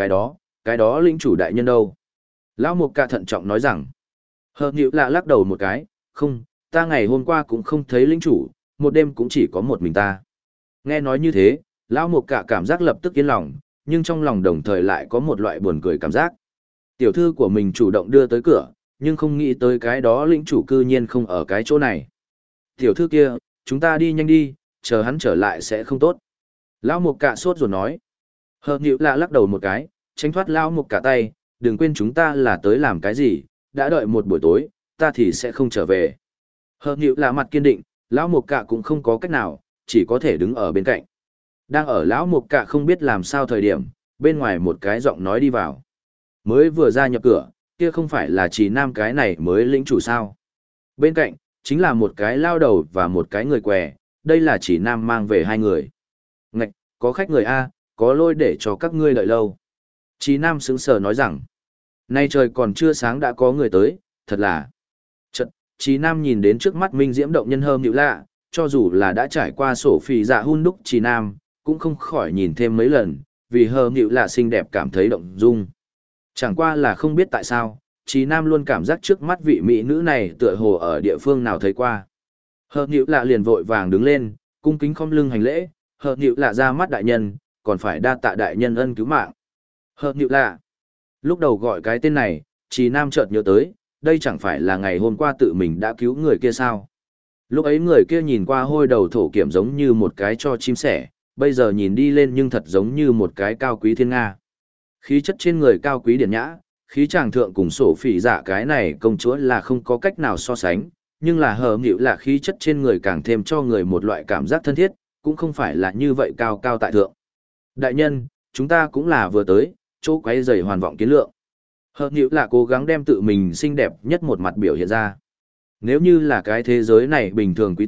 cái đó lĩnh chủ đại nhân đâu. Lão Mục Cả thận trọng nói rằng, Hở Nhịu Lạ lắc đầu một cái, không, ta ngày hôm qua cũng không thấy lĩnh chủ, một đêm cũng chỉ có một mình ta. Nghe nói như thế, Lão Mục Cả cảm giác lập tức yên lòng, nhưng trong lòng đồng thời lại có một loại buồn cười cảm giác. Tiểu thư của mình chủ động đưa tới cửa, nhưng không nghĩ tới cái đó lĩnh chủ cư nhiên không ở cái chỗ này. Tiểu thư kia, chúng ta đi nhanh đi, chờ hắn trở lại sẽ không tốt. Lão Mục Cả sốt ruột nói. Hợp nhịu lạ lắc đầu một cái, tránh thoát Lão Mục Cả tay, đừng quên chúng ta là tới làm cái gì, đã đợi một buổi tối, ta thì sẽ không trở về. Hợp nhịu lạ mặt kiên định, Lão Mục Cả cũng không có cách nào, chỉ có thể đứng ở bên cạnh. Đang ở Lão Mục Cả không biết làm sao thời điểm, bên ngoài một cái giọng nói đi vào. Mới vừa ra nhập cửa, kia không phải là chỉ nam cái này mới lĩnh chủ sao. Bên cạnh, chính là một cái lao đầu và một cái người què, đây là chỉ nam mang về hai người. Ngạch, có khách người A, có lôi để cho các ngươi đợi lâu. Chỉ nam sững sờ nói rằng, nay trời còn chưa sáng đã có người tới, thật là. Chật, chỉ nam nhìn đến trước mắt minh diễm động nhân Hở Nhịu Lạ, cho dù là đã trải qua sổ phì dạ hun đúc chỉ nam, cũng không khỏi nhìn thêm mấy lần, vì Hở Nhịu Lạ xinh đẹp cảm thấy động dung. Chẳng qua là không biết tại sao, Chí Nam luôn cảm giác trước mắt vị mỹ nữ này tựa hồ ở địa phương nào thấy qua. Hở Nhịu Lạ liền vội vàng đứng lên, cung kính khom lưng hành lễ, Hở Nhịu Lạ ra mắt đại nhân, còn phải đa tạ đại nhân ân cứu mạng. Hở Nhịu Lạ. Lúc đầu gọi cái tên này, Chí Nam chợt nhớ tới, đây chẳng phải là ngày hôm qua tự mình đã cứu người kia sao? Lúc ấy người kia nhìn qua hôi đầu thổ kiểm giống như một cái cho chim sẻ, bây giờ nhìn đi lên nhưng thật giống như một cái cao quý thiên nga. Khí chất trên người cao quý điển nhã, khí chàng thượng cùng sổ phỉ dạ cái này công chúa là không có cách nào so sánh, nhưng là Hở Nhịu Lạ khí chất trên người càng thêm cho người một loại cảm giác thân thiết, cũng không phải là như vậy cao cao tại thượng. Đại nhân, chúng ta cũng là vừa tới, chỗ quấy rầy hoàn vọng kiến lượng. Hở Nhịu Lạ cố gắng đem tự mình xinh đẹp nhất một mặt biểu hiện ra. Nếu như là cái thế giới này bình thường quý tộc,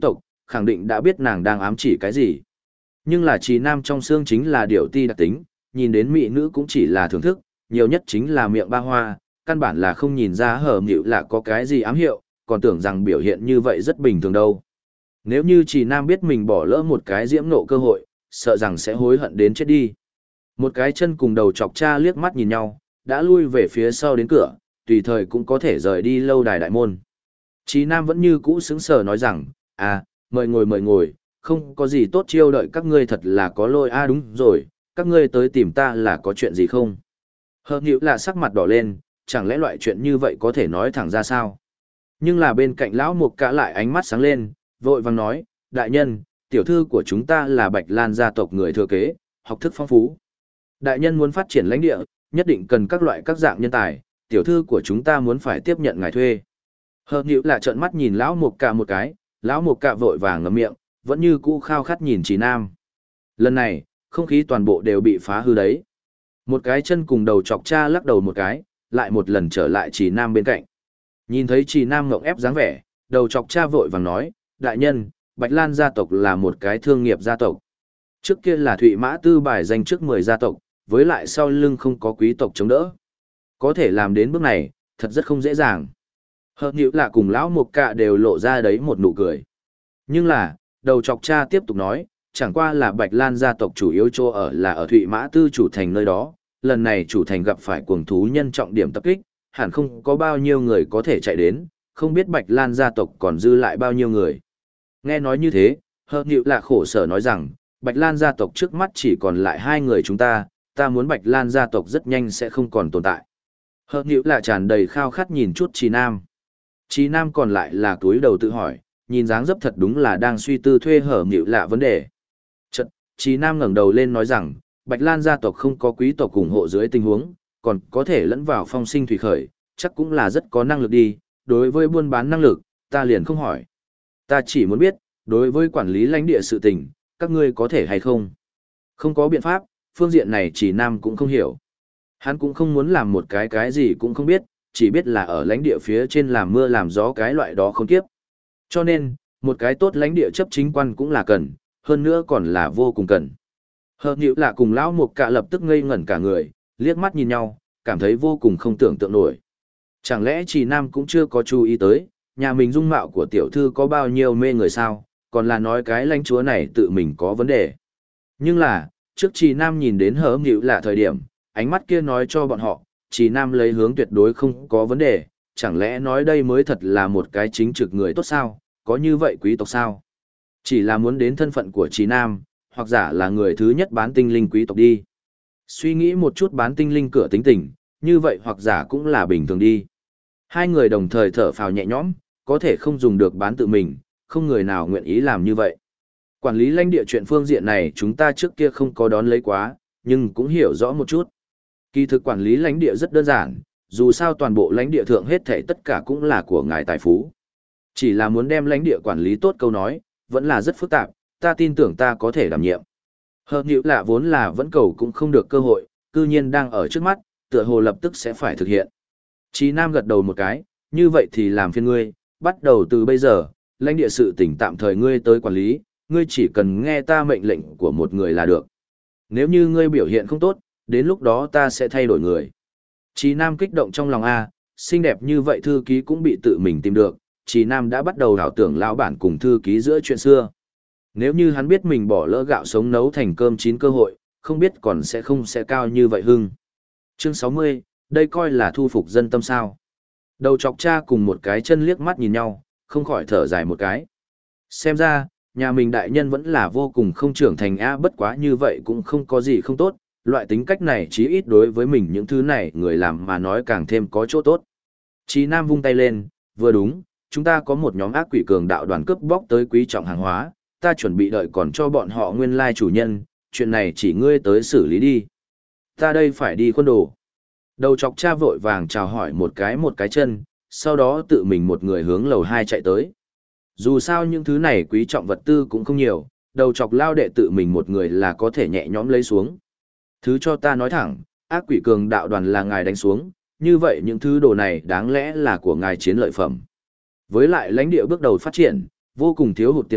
khẳng định đã biết nàng đang ám chỉ cái gì. Nhưng là Trì Nam trong xương chính là điểu ti đặc tính, nhìn đến mỹ nữ cũng chỉ là thưởng thức, nhiều nhất chính là miệng ba hoa, căn bản là không nhìn ra hở nhịu là có cái gì ám hiệu, còn tưởng rằng biểu hiện như vậy rất bình thường đâu. Nếu như Trì Nam biết mình bỏ lỡ một cái diễm nộ cơ hội, sợ rằng sẽ hối hận đến chết đi. Một cái chân cùng đầu chọc cha liếc mắt nhìn nhau, đã lui về phía sau đến cửa, tùy thời cũng có thể rời đi lâu đài đại môn. Trì Nam vẫn như cũ sững sờ nói rằng, mời ngồi, không có gì tốt chiêu đợi các ngươi thật là có lỗi. Đúng rồi, các ngươi tới tìm ta là có chuyện gì không? Hợp nhịu là sắc mặt đỏ lên, chẳng lẽ loại chuyện như vậy có thể nói thẳng ra sao? Nhưng là bên cạnh lão mục cả lại ánh mắt sáng lên, vội vàng nói, đại nhân, tiểu thư của chúng ta là Bạch Lan gia tộc người thừa kế, học thức phong phú. Đại nhân muốn phát triển lãnh địa, nhất định cần các loại các dạng nhân tài, tiểu thư của chúng ta muốn phải tiếp nhận ngài thuê. Hợp nhịu là trợn mắt nhìn lão mục cả một cái, lão mục cả vội vàng ngậm miệng, vẫn như cũ khao khát nhìn Trì Nam. Lần này, không khí toàn bộ đều bị phá hư đấy. Một cái chân cùng đầu chọc cha lắc đầu một cái, lại một lần trở lại Trì Nam bên cạnh. Nhìn thấy Trì Nam ngộng ép dáng vẻ, đầu chọc cha vội vàng nói, đại nhân, Bạch Lan gia tộc là một cái thương nghiệp gia tộc. Trước kia là Thụy Mã Tư bài danh trước 10 gia tộc, với lại sau lưng không có quý tộc chống đỡ. Có thể làm đến bước này, thật rất không dễ dàng. Hợp nhịu là cùng lão một cạ đều lộ ra đấy một nụ cười. Nhưng là, đầu chọc cha tiếp tục nói, chẳng qua là Bạch Lan gia tộc chủ yếu chỗ ở là ở Thụy Mã Tư chủ thành nơi đó, lần này chủ thành gặp phải cuồng thú nhân trọng điểm tập kích, hẳn không có bao nhiêu người có thể chạy đến, không biết Bạch Lan gia tộc còn dư lại bao nhiêu người. Nghe nói như thế, Hợp nhịu là khổ sở nói rằng, Bạch Lan gia tộc trước mắt chỉ còn lại 2 người chúng ta muốn Bạch Lan gia tộc rất nhanh sẽ không còn tồn tại. Hợp nhịu là tràn đầy khao khát nhìn chút Trì Nam. Trì Nam còn lại là túi đầu tự hỏi, nhìn dáng dấp thật đúng là đang suy tư thuê Hợp nhịu là vấn đề. Chợt, Trì Nam ngẩng đầu lên nói rằng, Bạch Lan gia tộc không có quý tộc ủng hộ dưới tình huống, còn có thể lẫn vào phong sinh thủy khởi, chắc cũng là rất có năng lực đi, đối với buôn bán năng lực, ta liền không hỏi. Ta chỉ muốn biết, đối với quản lý lãnh địa sự tình, các ngươi có thể hay không? Không có biện pháp, phương diện này Trì Nam cũng không hiểu. Hắn cũng không muốn làm một cái gì cũng không biết, chỉ biết là ở lãnh địa phía trên làm mưa làm gió cái loại đó không tiếp. Cho nên, một cái tốt lãnh địa chấp chính quan cũng là cần, hơn nữa còn là vô cùng cần. Hợp nhịu là cùng lão mục cả lập tức ngây ngẩn cả người, liếc mắt nhìn nhau, cảm thấy vô cùng không tưởng tượng nổi. Chẳng lẽ Trì Nam cũng chưa có chú ý tới, nhà mình dung mạo của tiểu thư có bao nhiêu mê người sao, còn là nói cái lãnh chúa này tự mình có vấn đề. Nhưng là, trước Trì Nam nhìn đến Hợp nhịu là thời điểm, ánh mắt kia nói cho bọn họ, Trì Nam lấy hướng tuyệt đối không có vấn đề, chẳng lẽ nói đây mới thật là một cái chính trực người tốt sao, có như vậy quý tộc sao? Chỉ là muốn đến thân phận của Trì Nam, hoặc giả là người thứ nhất bán tinh linh quý tộc đi. Suy nghĩ một chút bán tinh linh cửa tính tình, như vậy hoặc giả cũng là bình thường đi. Hai người đồng thời thở phào nhẹ nhõm, có thể không dùng được bán tự mình, không người nào nguyện ý làm như vậy. Quản lý lãnh địa chuyện phương diện này chúng ta trước kia không có đón lấy quá, nhưng cũng hiểu rõ một chút. Kỳ thực quản lý lãnh địa rất đơn giản, dù sao toàn bộ lãnh địa thượng hết thảy tất cả cũng là của ngài tài phú. Chỉ là muốn đem lãnh địa quản lý tốt câu nói, vẫn là rất phức tạp, ta tin tưởng ta có thể đảm nhiệm. Hợp nhịu lạ vốn là vẫn cầu cũng không được cơ hội, cư nhiên đang ở trước mắt, tựa hồ lập tức sẽ phải thực hiện. Chí Nam gật đầu một cái, như vậy thì làm phiền ngươi, bắt đầu từ bây giờ, lãnh địa sự tỉnh tạm thời ngươi tới quản lý, ngươi chỉ cần nghe ta mệnh lệnh của một người là được. Nếu như ngươi biểu hiện không tốt, đến lúc đó ta sẽ thay đổi người. Chí Nam kích động trong lòng A, xinh đẹp như vậy thư ký cũng bị tự mình tìm được, Chí Nam đã bắt đầu ảo tưởng lão bản cùng thư ký giữa chuyện xưa. Nếu như hắn biết mình bỏ lỡ gạo sống nấu thành cơm chín cơ hội, không biết còn sẽ cao như vậy hưng. Chương 60, đây coi là thu phục dân tâm sao. Đầu chọc cha cùng một cái chân liếc mắt nhìn nhau, không khỏi thở dài một cái. Xem ra, nhà mình đại nhân vẫn là vô cùng không trưởng thành A, bất quá như vậy cũng không có gì không tốt, loại tính cách này chí ít đối với mình những thứ này người làm mà nói càng thêm có chỗ tốt. Chí Nam vung tay lên, vừa đúng, chúng ta có một nhóm ác quỷ cường đạo đoàn cướp bóc tới quý trọng hàng hóa, ta chuẩn bị đợi còn cho bọn họ nguyên lai chủ nhân, chuyện này chỉ ngươi tới xử lý đi. Ta đây phải đi khuôn đồ. Đầu chọc cha vội vàng chào hỏi một cái chân, sau đó tự mình một người hướng lầu 2 chạy tới. Dù sao những thứ này quý trọng vật tư cũng không nhiều, đầu chọc lao đệ tự mình một người là có thể nhẹ nhõm lấy xuống. Thứ cho ta nói thẳng, ác quỷ cường đạo đoàn là ngài đánh xuống, như vậy những thứ đồ này đáng lẽ là của ngài chiến lợi phẩm. Với lại lãnh địa bước đầu phát triển, vô cùng thiếu hụt tiền bạc,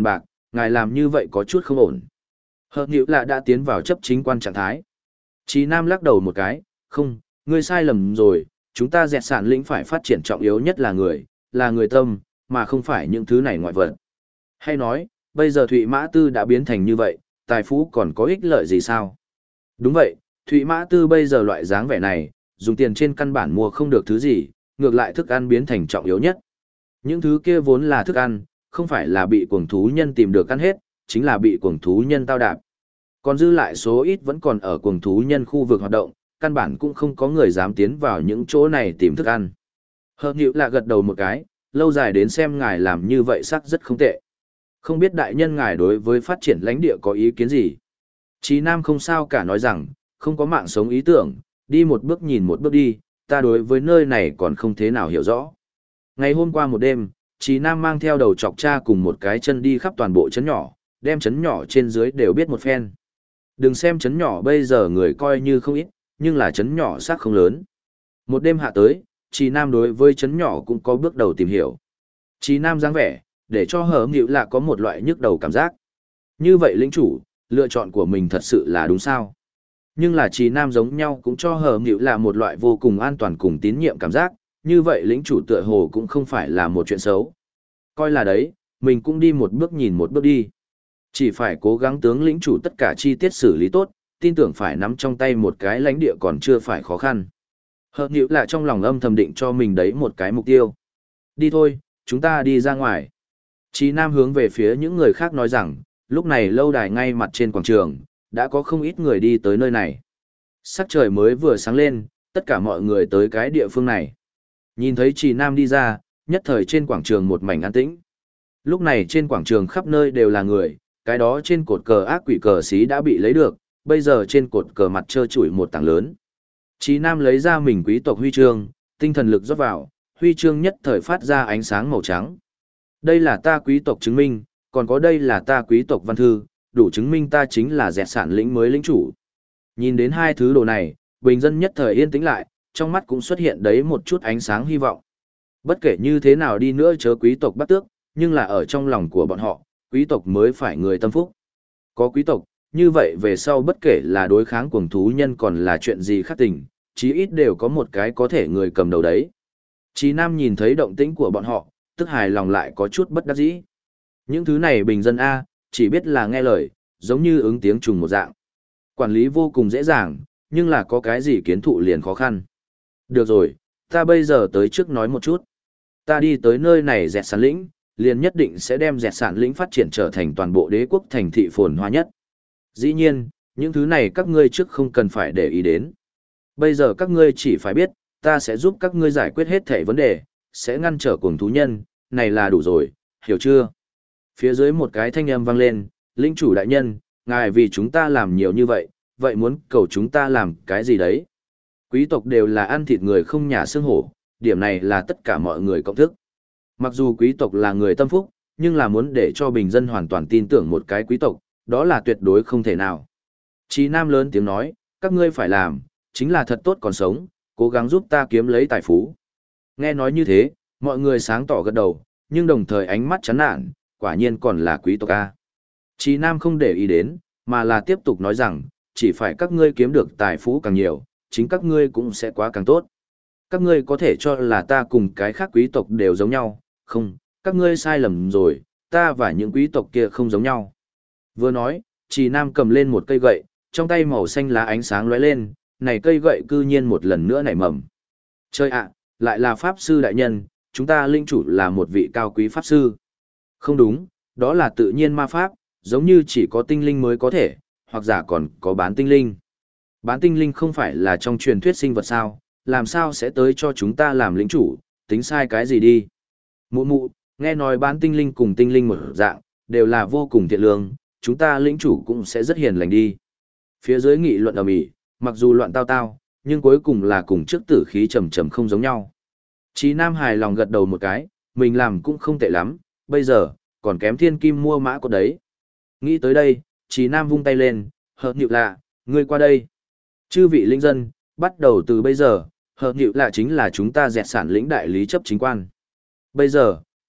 ngài làm như vậy có chút không ổn. Hợp nhữ là đã tiến vào chấp chính quan trạng thái. Chí Nam lắc đầu một cái, không, ngươi sai lầm rồi, chúng ta dẹt sản lĩnh phải phát triển trọng yếu nhất là người tâm, mà không phải những thứ này ngoại vật. Hay nói, bây giờ Thụy Mã Tư đã biến thành như vậy, tài phú còn có ích lợi gì sao? Đúng vậy, Thụy Mã Tư bây giờ loại dáng vẻ này, dùng tiền trên căn bản mua không được thứ gì, ngược lại thức ăn biến thành trọng yếu nhất. Những thứ kia vốn là thức ăn, không phải là bị cuồng thú nhân tìm được ăn hết, chính là bị cuồng thú nhân tao đạp. Còn dư lại số ít vẫn còn ở cuồng thú nhân khu vực hoạt động, căn bản cũng không có người dám tiến vào những chỗ này tìm thức ăn. Hợp nhữ là gật đầu một cái, lâu dài đến xem ngài làm như vậy sắc rất không tệ. Không biết đại nhân ngài đối với phát triển lãnh địa có ý kiến gì? Chí Nam không sao cả nói rằng, không có mạng sống ý tưởng, đi một bước nhìn một bước đi, ta đối với nơi này còn không thế nào hiểu rõ. Ngày hôm qua một đêm, Chí Nam mang theo đầu chọc cha cùng một cái chân đi khắp toàn bộ trấn nhỏ, đem trấn nhỏ trên dưới đều biết một phen. Đừng xem trấn nhỏ bây giờ người coi như không ít, nhưng là trấn nhỏ xác không lớn. Một đêm hạ tới, Chí Nam đối với trấn nhỏ cũng có bước đầu tìm hiểu. Chí Nam dáng vẻ, để cho hở nghịu là có một loại nhức đầu cảm giác. Như vậy lĩnh chủ, lựa chọn của mình thật sự là đúng sao? Nhưng là Chí Nam giống nhau cũng cho hở nghịu là một loại vô cùng an toàn cùng tín nhiệm cảm giác, như vậy lĩnh chủ tựa hồ cũng không phải là một chuyện xấu. Coi là đấy, mình cũng đi một bước nhìn một bước đi. Chỉ phải cố gắng tướng lĩnh chủ tất cả chi tiết xử lý tốt, tin tưởng phải nắm trong tay một cái lãnh địa còn chưa phải khó khăn. Hợp nhữ là trong lòng âm thầm định cho mình đấy một cái mục tiêu. Đi thôi, chúng ta đi ra ngoài. Chí Nam hướng về phía những người khác nói rằng, lúc này lâu đài ngay mặt trên quảng trường, đã có không ít người đi tới nơi này. Sắc trời mới vừa sáng lên, tất cả mọi người tới cái địa phương này. Nhìn thấy Chí Nam đi ra, nhất thời trên quảng trường một mảnh an tĩnh. Lúc này trên quảng trường khắp nơi đều là người, cái đó trên cột cờ ác quỷ cờ xí đã bị lấy được, bây giờ trên cột cờ mặt trơ trụi một tảng lớn. Chí Nam lấy ra mình quý tộc huy chương, tinh thần lực rót vào, huy chương nhất thời phát ra ánh sáng màu trắng. Đây là ta quý tộc chứng minh, còn có đây là ta quý tộc văn thư, đủ chứng minh ta chính là dẹt sản lĩnh mới lĩnh chủ. Nhìn đến hai thứ đồ này, bình dân nhất thời yên tĩnh lại, trong mắt cũng xuất hiện đấy một chút ánh sáng hy vọng. Bất kể như thế nào đi nữa chớ quý tộc bắt tước, nhưng là ở trong lòng của bọn họ, quý tộc mới phải người tâm phúc. Có quý tộc, như vậy về sau bất kể là đối kháng cuồng thú nhân còn là chuyện gì khác tình, chí ít đều có một cái có thể người cầm đầu đấy. Chí Nam nhìn thấy động tĩnh của bọn họ, tức hài lòng lại có chút bất đắc dĩ. Những thứ này bình dân A, chỉ biết là nghe lời, giống như ứng tiếng trùng một dạng. Quản lý vô cùng dễ dàng, nhưng là có cái gì kiến thụ liền khó khăn. Được rồi, ta bây giờ tới trước nói một chút. Ta đi tới nơi này dẹt sản lĩnh, liền nhất định sẽ đem dẹt sản lĩnh phát triển trở thành toàn bộ đế quốc thành thị phồn hoa nhất. Dĩ nhiên, những thứ này các ngươi trước không cần phải để ý đến. Bây giờ các ngươi chỉ phải biết, ta sẽ giúp các ngươi giải quyết hết thảy vấn đề, sẽ ngăn trở cuồng thú nhân, này là đủ rồi, hiểu chưa? Phía dưới một cái thanh âm vang lên, lĩnh chủ đại nhân, ngài vì chúng ta làm nhiều như vậy, vậy muốn cầu chúng ta làm cái gì đấy? Quý tộc đều là ăn thịt người không nhà xương hổ, điểm này là tất cả mọi người cộng thức. Mặc dù quý tộc là người tâm phúc, nhưng là muốn để cho bình dân hoàn toàn tin tưởng một cái quý tộc, đó là tuyệt đối không thể nào. Chí Nam lớn tiếng nói, các ngươi phải làm, chính là thật tốt còn sống, cố gắng giúp ta kiếm lấy tài phú. Nghe nói như thế, mọi người sáng tỏ gật đầu, nhưng đồng thời ánh mắt chán nản, quả nhiên còn là quý tộc A. Chí Nam không để ý đến, mà là tiếp tục nói rằng, chỉ phải các ngươi kiếm được tài phú càng nhiều, chính các ngươi cũng sẽ quá càng tốt. Các ngươi có thể cho là ta cùng cái khác quý tộc đều giống nhau, không, các ngươi sai lầm rồi, ta và những quý tộc kia không giống nhau. Vừa nói, Chí Nam cầm lên một cây gậy, trong tay màu xanh lá ánh sáng lóe lên, này cây gậy cư nhiên một lần nữa nảy mầm. Chơi ạ, lại là pháp sư đại nhân, chúng ta linh chủ là một vị cao quý pháp sư. Không đúng, đó là tự nhiên ma pháp, giống như chỉ có tinh linh mới có thể, hoặc giả còn có bán tinh linh. Bán tinh linh không phải là trong truyền thuyết sinh vật sao, làm sao sẽ tới cho chúng ta làm lĩnh chủ, tính sai cái gì đi. Mụ mụ, nghe nói bán tinh linh cùng tinh linh một dạng, đều là vô cùng thiện lương, chúng ta lĩnh chủ cũng sẽ rất hiền lành đi. Phía dưới nghị luận ầm ĩ, mặc dù loạn tao tao, nhưng cuối cùng là cùng trước tử khí trầm trầm không giống nhau. Chí Nam hài lòng gật đầu một cái, mình làm cũng không tệ lắm, bây giờ, còn kém thiên kim mua mã cốt đấy. Nghĩ tới đây, Chí Nam vung tay lên, hợp nhịu lạ, ngươi qua đây. Chư vị linh dân, bắt đầu từ bây giờ, hợp nhịu lạ chính là chúng ta dẹt sản lĩnh đại lý chấp chính quan. Bây giờ,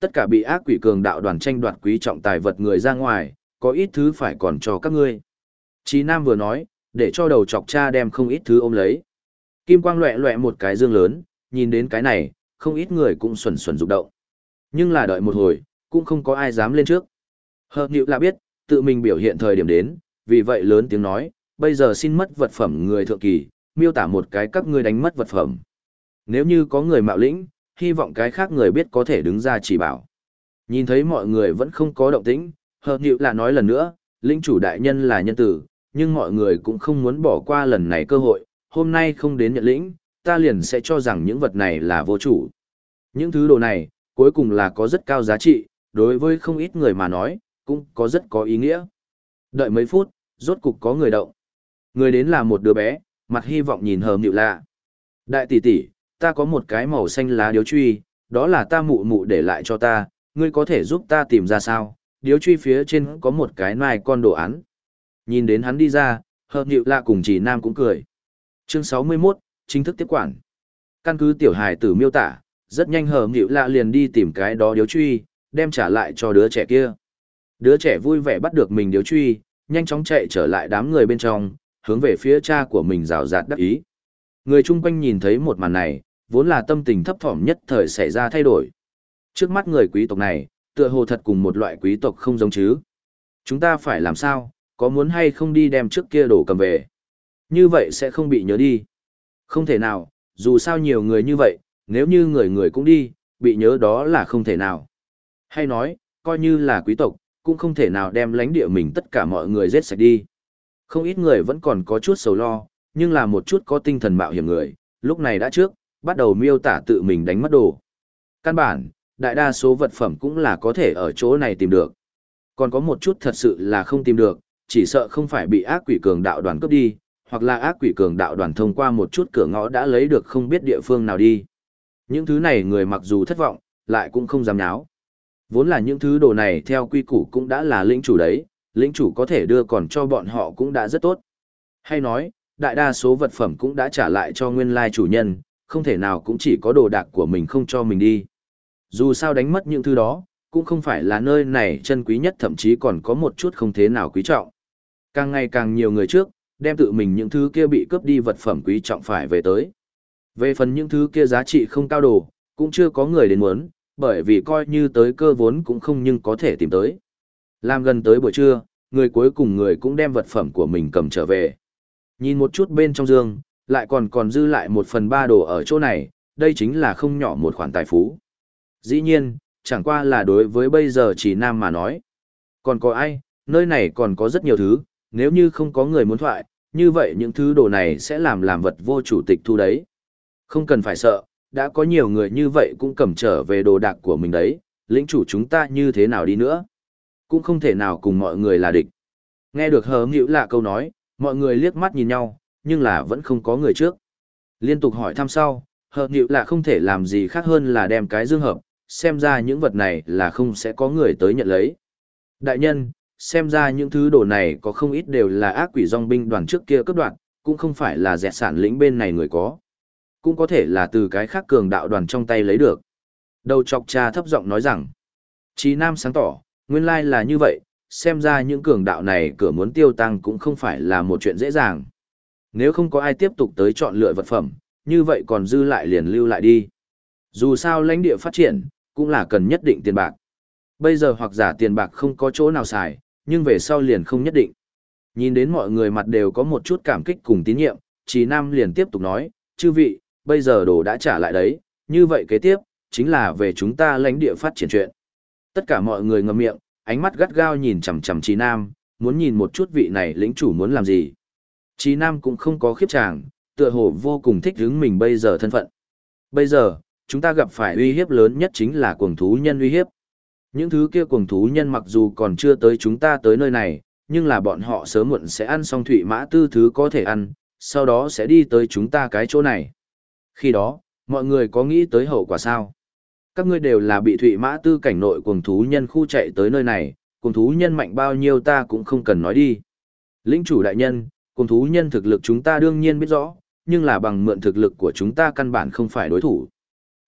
Tất cả bị ác quỷ cường đạo đoàn tranh đoạt quý trọng tài vật người ra ngoài, có ít thứ phải còn cho các ngươi. Chí Nam vừa nói, để cho đầu chọc cha đem không ít thứ ôm lấy. Kim quang loẹ loẹ một cái dương lớn, nhìn đến cái này, không ít người cũng xuẩn xuẩn rụng động. Nhưng là đợi một hồi, cũng không có ai dám lên trước. Hợp nhịu là biết, tự mình biểu hiện thời điểm đến, vì vậy lớn tiếng nói, bây giờ xin mất vật phẩm người thượng kỳ, miêu tả một cái các ngươi đánh mất vật phẩm. Nếu như có người mạo lĩnh, hy vọng cái khác người biết có thể đứng ra chỉ bảo. Nhìn thấy mọi người vẫn không có động tĩnh, hợp nhịu là nói lần nữa, lĩnh chủ đại nhân là nhân tử, nhưng mọi người cũng không muốn bỏ qua lần này cơ hội, hôm nay không đến nhận lĩnh, ta liền sẽ cho rằng những vật này là vô chủ. Những thứ đồ này, cuối cùng là có rất cao giá trị, đối với không ít người mà nói, cũng có rất có ý nghĩa. Đợi mấy phút, rốt cục có người động. Người đến là một đứa bé, mặt hy vọng nhìn hờm nhịu lạ. Đại tỷ tỷ, ta có một cái màu xanh lá điếu truy, đó là ta mụ mụ để lại cho ta, ngươi có thể giúp ta tìm ra sao? Điếu truy phía trên có một cái nai con đồ án. Nhìn đến hắn đi ra, hờm nhịu lạ cùng chỉ nam cũng cười. Chương 61, chính thức tiếp quản. Căn cứ tiểu hài tử miêu tả, rất nhanh hờm nhịu lạ liền đi tìm cái đó điếu truy, đem trả lại cho đứa trẻ kia. Đứa trẻ vui vẻ bắt được mình điếu truy, nhanh chóng chạy trở lại đám người bên trong, hướng về phía cha của mình rào rạt đắc ý. Người chung quanh nhìn thấy một màn này, vốn là tâm tình thấp thỏm nhất thời xảy ra thay đổi. Trước mắt người quý tộc này, tựa hồ thật cùng một loại quý tộc không giống chứ. Chúng ta phải làm sao, có muốn hay không đi đem trước kia đổ cầm về. Như vậy sẽ không bị nhớ đi. Không thể nào, dù sao nhiều người như vậy, nếu như người người cũng đi, bị nhớ đó là không thể nào. Hay nói, coi như là quý tộc, cũng không thể nào đem lãnh địa mình tất cả mọi người giết sạch đi. Không ít người vẫn còn có chút sầu lo, nhưng là một chút có tinh thần mạo hiểm người, lúc này đã trước, bắt đầu miêu tả tự mình đánh mất đồ. Căn bản, đại đa số vật phẩm cũng là có thể ở chỗ này tìm được. Còn có một chút thật sự là không tìm được, chỉ sợ không phải bị ác quỷ cường đạo đoàn cướp đi, hoặc là ác quỷ cường đạo đoàn thông qua một chút cửa ngõ đã lấy được không biết địa phương nào đi. Những thứ này người mặc dù thất vọng, lại cũng không dám nháo. Vốn là những thứ đồ này theo quy củ cũng đã là lĩnh chủ đấy, lĩnh chủ có thể đưa còn cho bọn họ cũng đã rất tốt. Hay nói, đại đa số vật phẩm cũng đã trả lại cho nguyên lai chủ nhân, không thể nào cũng chỉ có đồ đạc của mình không cho mình đi. Dù sao đánh mất những thứ đó, cũng không phải là nơi này chân quý nhất, thậm chí còn có một chút không thế nào quý trọng. Càng ngày càng nhiều người trước, đem tự mình những thứ kia bị cướp đi vật phẩm quý trọng phải về tới. Về phần những thứ kia giá trị không cao đồ, cũng chưa có người đến muốn, bởi vì coi như tới cơ vốn cũng không nhưng có thể tìm tới. Làm gần tới buổi trưa, người cuối cùng người cũng đem vật phẩm của mình cầm trở về. Nhìn một chút bên trong giường, lại còn dư lại 1/3 đồ ở chỗ này, đây chính là không nhỏ một khoản tài phú. Dĩ nhiên, chẳng qua là đối với bây giờ chỉ nam mà nói. Còn có ai, nơi này còn có rất nhiều thứ, nếu như không có người muốn thoại, như vậy những thứ đồ này sẽ làm vật vô chủ tịch thu đấy. Không cần phải sợ, đã có nhiều người như vậy cũng cầm trở về đồ đạc của mình đấy, lĩnh chủ chúng ta như thế nào đi nữa. Cũng không thể nào cùng mọi người là địch. Nghe được hờ nghĩu lạ câu nói, mọi người liếc mắt nhìn nhau, nhưng là vẫn không có người trước. Liên tục hỏi thăm sau, hờ nghĩu lạ không thể làm gì khác hơn là đem cái dương hợp, xem ra những vật này là không sẽ có người tới nhận lấy. Đại nhân, xem ra những thứ đồ này có không ít đều là ác quỷ dòng binh đoàn trước kia cướp đoạt, cũng không phải là dẹt sản lĩnh bên này người có. Cũng có thể là từ cái khác cường đạo đoàn trong tay lấy được. Đầu chọc cha thấp giọng nói rằng, Chí Nam sáng tỏ, nguyên lai là như vậy, xem ra những cường đạo này cửa muốn tiêu tăng cũng không phải là một chuyện dễ dàng. Nếu không có ai tiếp tục tới chọn lựa vật phẩm, như vậy còn dư lại liền lưu lại đi. Dù sao lãnh địa phát triển, cũng là cần nhất định tiền bạc. Bây giờ hoặc giả tiền bạc không có chỗ nào xài, nhưng về sau liền không nhất định. Nhìn đến mọi người mặt đều có một chút cảm kích cùng tín nhiệm, Chí Nam liền tiếp tục nói, chư vị, bây giờ đồ đã trả lại đấy, như vậy kế tiếp, chính là về chúng ta lãnh địa phát triển chuyện. Tất cả mọi người ngậm miệng, ánh mắt gắt gao nhìn chằm chằm Chí Nam, muốn nhìn một chút vị này lĩnh chủ muốn làm gì. Chí Nam cũng không có khiếp chàng, tựa hồ vô cùng thích hứng mình bây giờ thân phận. Bây giờ, chúng ta gặp phải uy hiếp lớn nhất chính là cuồng thú nhân uy hiếp. Những thứ kia cuồng thú nhân mặc dù còn chưa tới chúng ta tới nơi này, nhưng là bọn họ sớm muộn sẽ ăn xong thủy mã tư thứ có thể ăn, sau đó sẽ đi tới chúng ta cái chỗ này. Khi đó, mọi người có nghĩ tới hậu quả sao? Các ngươi đều là bị thủy mã tư cảnh nội cuồng thú nhân khu chạy tới nơi này, cuồng thú nhân mạnh bao nhiêu ta cũng không cần nói đi. Lĩnh chủ đại nhân, cuồng thú nhân thực lực chúng ta đương nhiên biết rõ, nhưng là bằng mượn thực lực của chúng ta căn bản không phải đối thủ.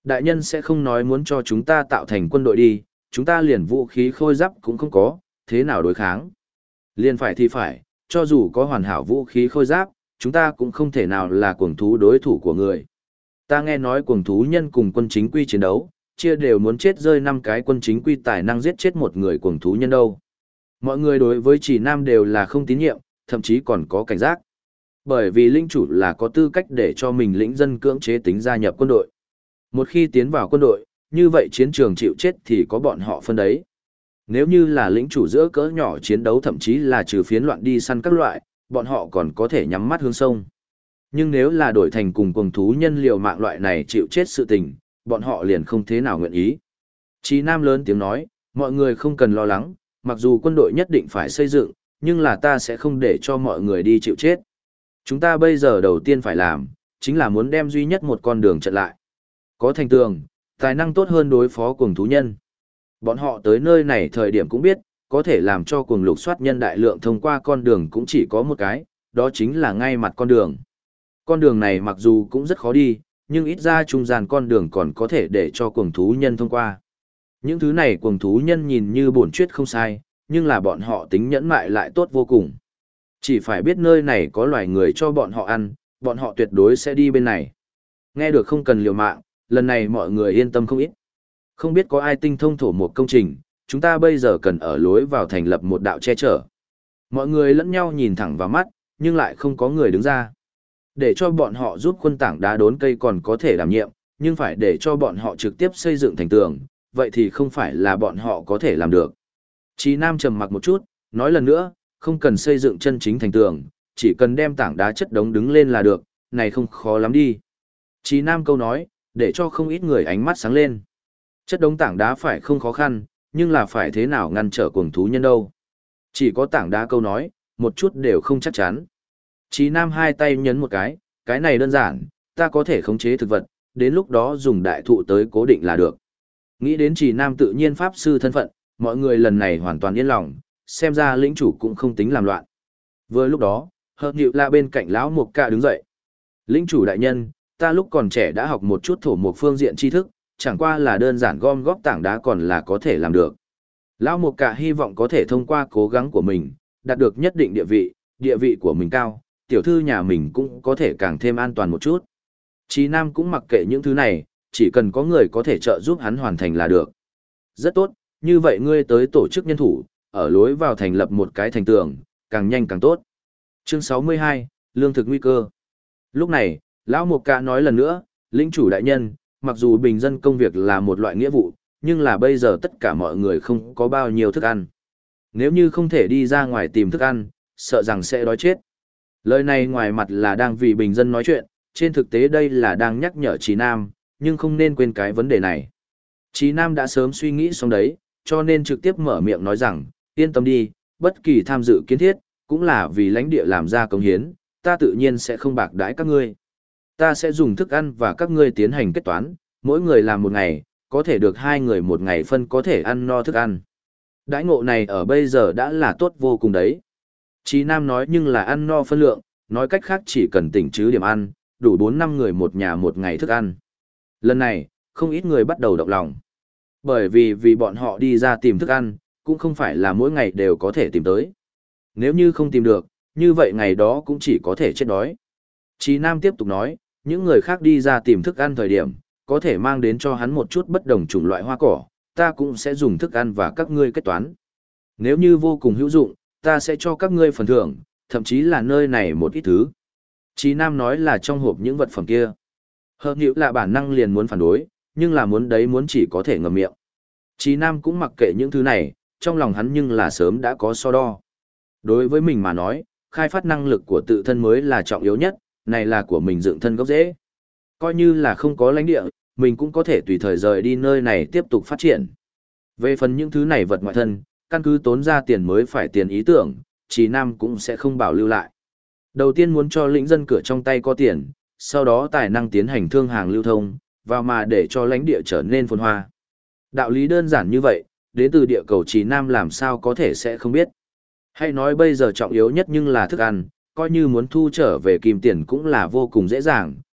Đại nhân sẽ không nói muốn cho chúng ta tạo thành quân đội đi, chúng ta liền vũ khí khôi giáp cũng không có, thế nào đối kháng? Liền phải thì phải, cho dù có hoàn hảo vũ khí khôi giáp, chúng ta cũng không thể nào là cuồng thú đối thủ của người. Ta nghe nói cuồng thú nhân cùng quân chính quy chiến đấu, chia đều muốn chết rơi 5 cái quân chính quy tài năng giết chết một người cuồng thú nhân đâu. Mọi người đối với Chỉ Nam đều là không tín nhiệm, thậm chí còn có cảnh giác. Bởi vì lĩnh chủ là có tư cách để cho mình lĩnh dân cưỡng chế tính gia nhập quân đội. Một khi tiến vào quân đội, như vậy chiến trường chịu chết thì có bọn họ phân đấy. Nếu như là lĩnh chủ giữa cỡ nhỏ chiến đấu thậm chí là trừ phiến loạn đi săn các loại, bọn họ còn có thể nhắm mắt hướng sông. Nhưng nếu là đổi thành cùng cuồng thú nhân liều mạng loại này chịu chết sự tình, bọn họ liền không thế nào nguyện ý. Chí Nam lớn tiếng nói, mọi người không cần lo lắng, mặc dù quân đội nhất định phải xây dựng, nhưng là ta sẽ không để cho mọi người đi chịu chết. Chúng ta bây giờ đầu tiên phải làm, chính là muốn đem duy nhất một con đường chặn lại. Có thành tường, tài năng tốt hơn đối phó cuồng thú nhân. Bọn họ tới nơi này thời điểm cũng biết, có thể làm cho cuồng lục soát nhân đại lượng thông qua con đường cũng chỉ có một cái, đó chính là ngay mặt con đường. Con đường này mặc dù cũng rất khó đi, nhưng ít ra trung gian con đường còn có thể để cho cuồng thú nhân thông qua. Những thứ này cuồng thú nhân nhìn như bổn chuyết không sai, nhưng là bọn họ tính nhẫn mại lại tốt vô cùng. Chỉ phải biết nơi này có loài người cho bọn họ ăn, bọn họ tuyệt đối sẽ đi bên này. Nghe được không cần liều mạng, lần này mọi người yên tâm không ít. Không biết có ai tinh thông thổ một công trình, chúng ta bây giờ cần ở lối vào thành lập một đạo che chở. Mọi người lẫn nhau nhìn thẳng vào mắt, nhưng lại không có người đứng ra. Để cho bọn họ giúp quân tảng đá đốn cây còn có thể đảm nhiệm, nhưng phải để cho bọn họ trực tiếp xây dựng thành tường, vậy thì không phải là bọn họ có thể làm được. Chí Nam trầm mặc một chút, nói lần nữa, không cần xây dựng chân chính thành tường, chỉ cần đem tảng đá chất đống đứng lên là được, này không khó lắm đi. Chí Nam câu nói, để cho không ít người ánh mắt sáng lên. Chất đống tảng đá phải không khó khăn, nhưng là phải thế nào ngăn trở cuồng thú nhân đâu. Chỉ có tảng đá câu nói, một chút đều không chắc chắn. Chí Nam hai tay nhấn một cái này đơn giản, ta có thể khống chế thực vật, đến lúc đó dùng đại thụ tới cố định là được. Nghĩ đến Chí Nam tự nhiên pháp sư thân phận, mọi người lần này hoàn toàn yên lòng, xem ra lĩnh chủ cũng không tính làm loạn. Vừa lúc đó, Hợp Nhự La bên cạnh lão Mục Ca đứng dậy. Lĩnh chủ đại nhân, ta lúc còn trẻ đã học một chút thổ một phương diện tri thức, chẳng qua là đơn giản gom góp tảng đá còn là có thể làm được. Lão Mục Ca hy vọng có thể thông qua cố gắng của mình, đạt được nhất định địa vị của mình cao, tiểu thư nhà mình cũng có thể càng thêm an toàn một chút. Chí Nam cũng mặc kệ những thứ này, chỉ cần có người có thể trợ giúp hắn hoàn thành là được. Rất tốt, như vậy ngươi tới tổ chức nhân thủ, ở lối vào thành lập một cái thành tường, càng nhanh càng tốt. Chương 62, Lương thực nguy cơ. Lúc này, Lão Mục Ca nói lần nữa, lĩnh chủ đại nhân, mặc dù bình dân công việc là một loại nghĩa vụ, nhưng là bây giờ tất cả mọi người không có bao nhiêu thức ăn. Nếu như không thể đi ra ngoài tìm thức ăn, sợ rằng sẽ đói chết. Lời này ngoài mặt là đang vì bình dân nói chuyện, trên thực tế đây là đang nhắc nhở Chí Nam, nhưng không nên quên cái vấn đề này. Chí Nam đã sớm suy nghĩ xong đấy, cho nên trực tiếp mở miệng nói rằng, yên tâm đi, bất kỳ tham dự kiến thiết, cũng là vì lãnh địa làm ra công hiến, ta tự nhiên sẽ không bạc đãi các ngươi. Ta sẽ dùng thức ăn và các ngươi tiến hành kết toán, mỗi người làm một ngày, có thể được 2 người một ngày phân có thể ăn no thức ăn. Đãi ngộ này ở bây giờ đã là tốt vô cùng đấy. Chí Nam nói nhưng là ăn no phân lượng, nói cách khác chỉ cần tỉnh chứ điểm ăn, đủ 4-5 người một nhà một ngày thức ăn. Lần này, không ít người bắt đầu động lòng. Bởi vì bọn họ đi ra tìm thức ăn, cũng không phải là mỗi ngày đều có thể tìm tới. Nếu như không tìm được, như vậy ngày đó cũng chỉ có thể chết đói. Chí Nam tiếp tục nói, những người khác đi ra tìm thức ăn thời điểm, có thể mang đến cho hắn một chút bất đồng chủng loại hoa cỏ, ta cũng sẽ dùng thức ăn và các ngươi kết toán. Nếu như vô cùng hữu dụng, ta sẽ cho các ngươi phần thưởng, thậm chí là nơi này một ít thứ. Chí Nam nói là trong hộp những vật phẩm kia. Hợp Nhự là bản năng liền muốn phản đối, nhưng là muốn đấy muốn chỉ có thể ngậm miệng. Chí Nam cũng mặc kệ những thứ này, trong lòng hắn nhưng là sớm đã có so đo. Đối với mình mà nói, khai phát năng lực của tự thân mới là trọng yếu nhất, này là của mình dựng thân gốc rễ. Coi như là không có lãnh địa, mình cũng có thể tùy thời rời đi nơi này tiếp tục phát triển. Về phần những thứ này vật ngoại thân, căn cứ tốn ra tiền mới phải tiền ý tưởng, Chí Nam cũng sẽ không bảo lưu lại. Đầu tiên muốn cho lĩnh dân cửa trong tay có tiền, sau đó tài năng tiến hành thương hàng lưu thông, vào mà để cho lãnh địa trở nên phồn hoa. Đạo lý đơn giản như vậy, đến từ địa cầu Chí Nam làm sao có thể sẽ không biết. Hay nói bây giờ trọng yếu nhất nhưng là thức ăn, coi như muốn thu trở về kim tiền cũng là vô cùng dễ dàng,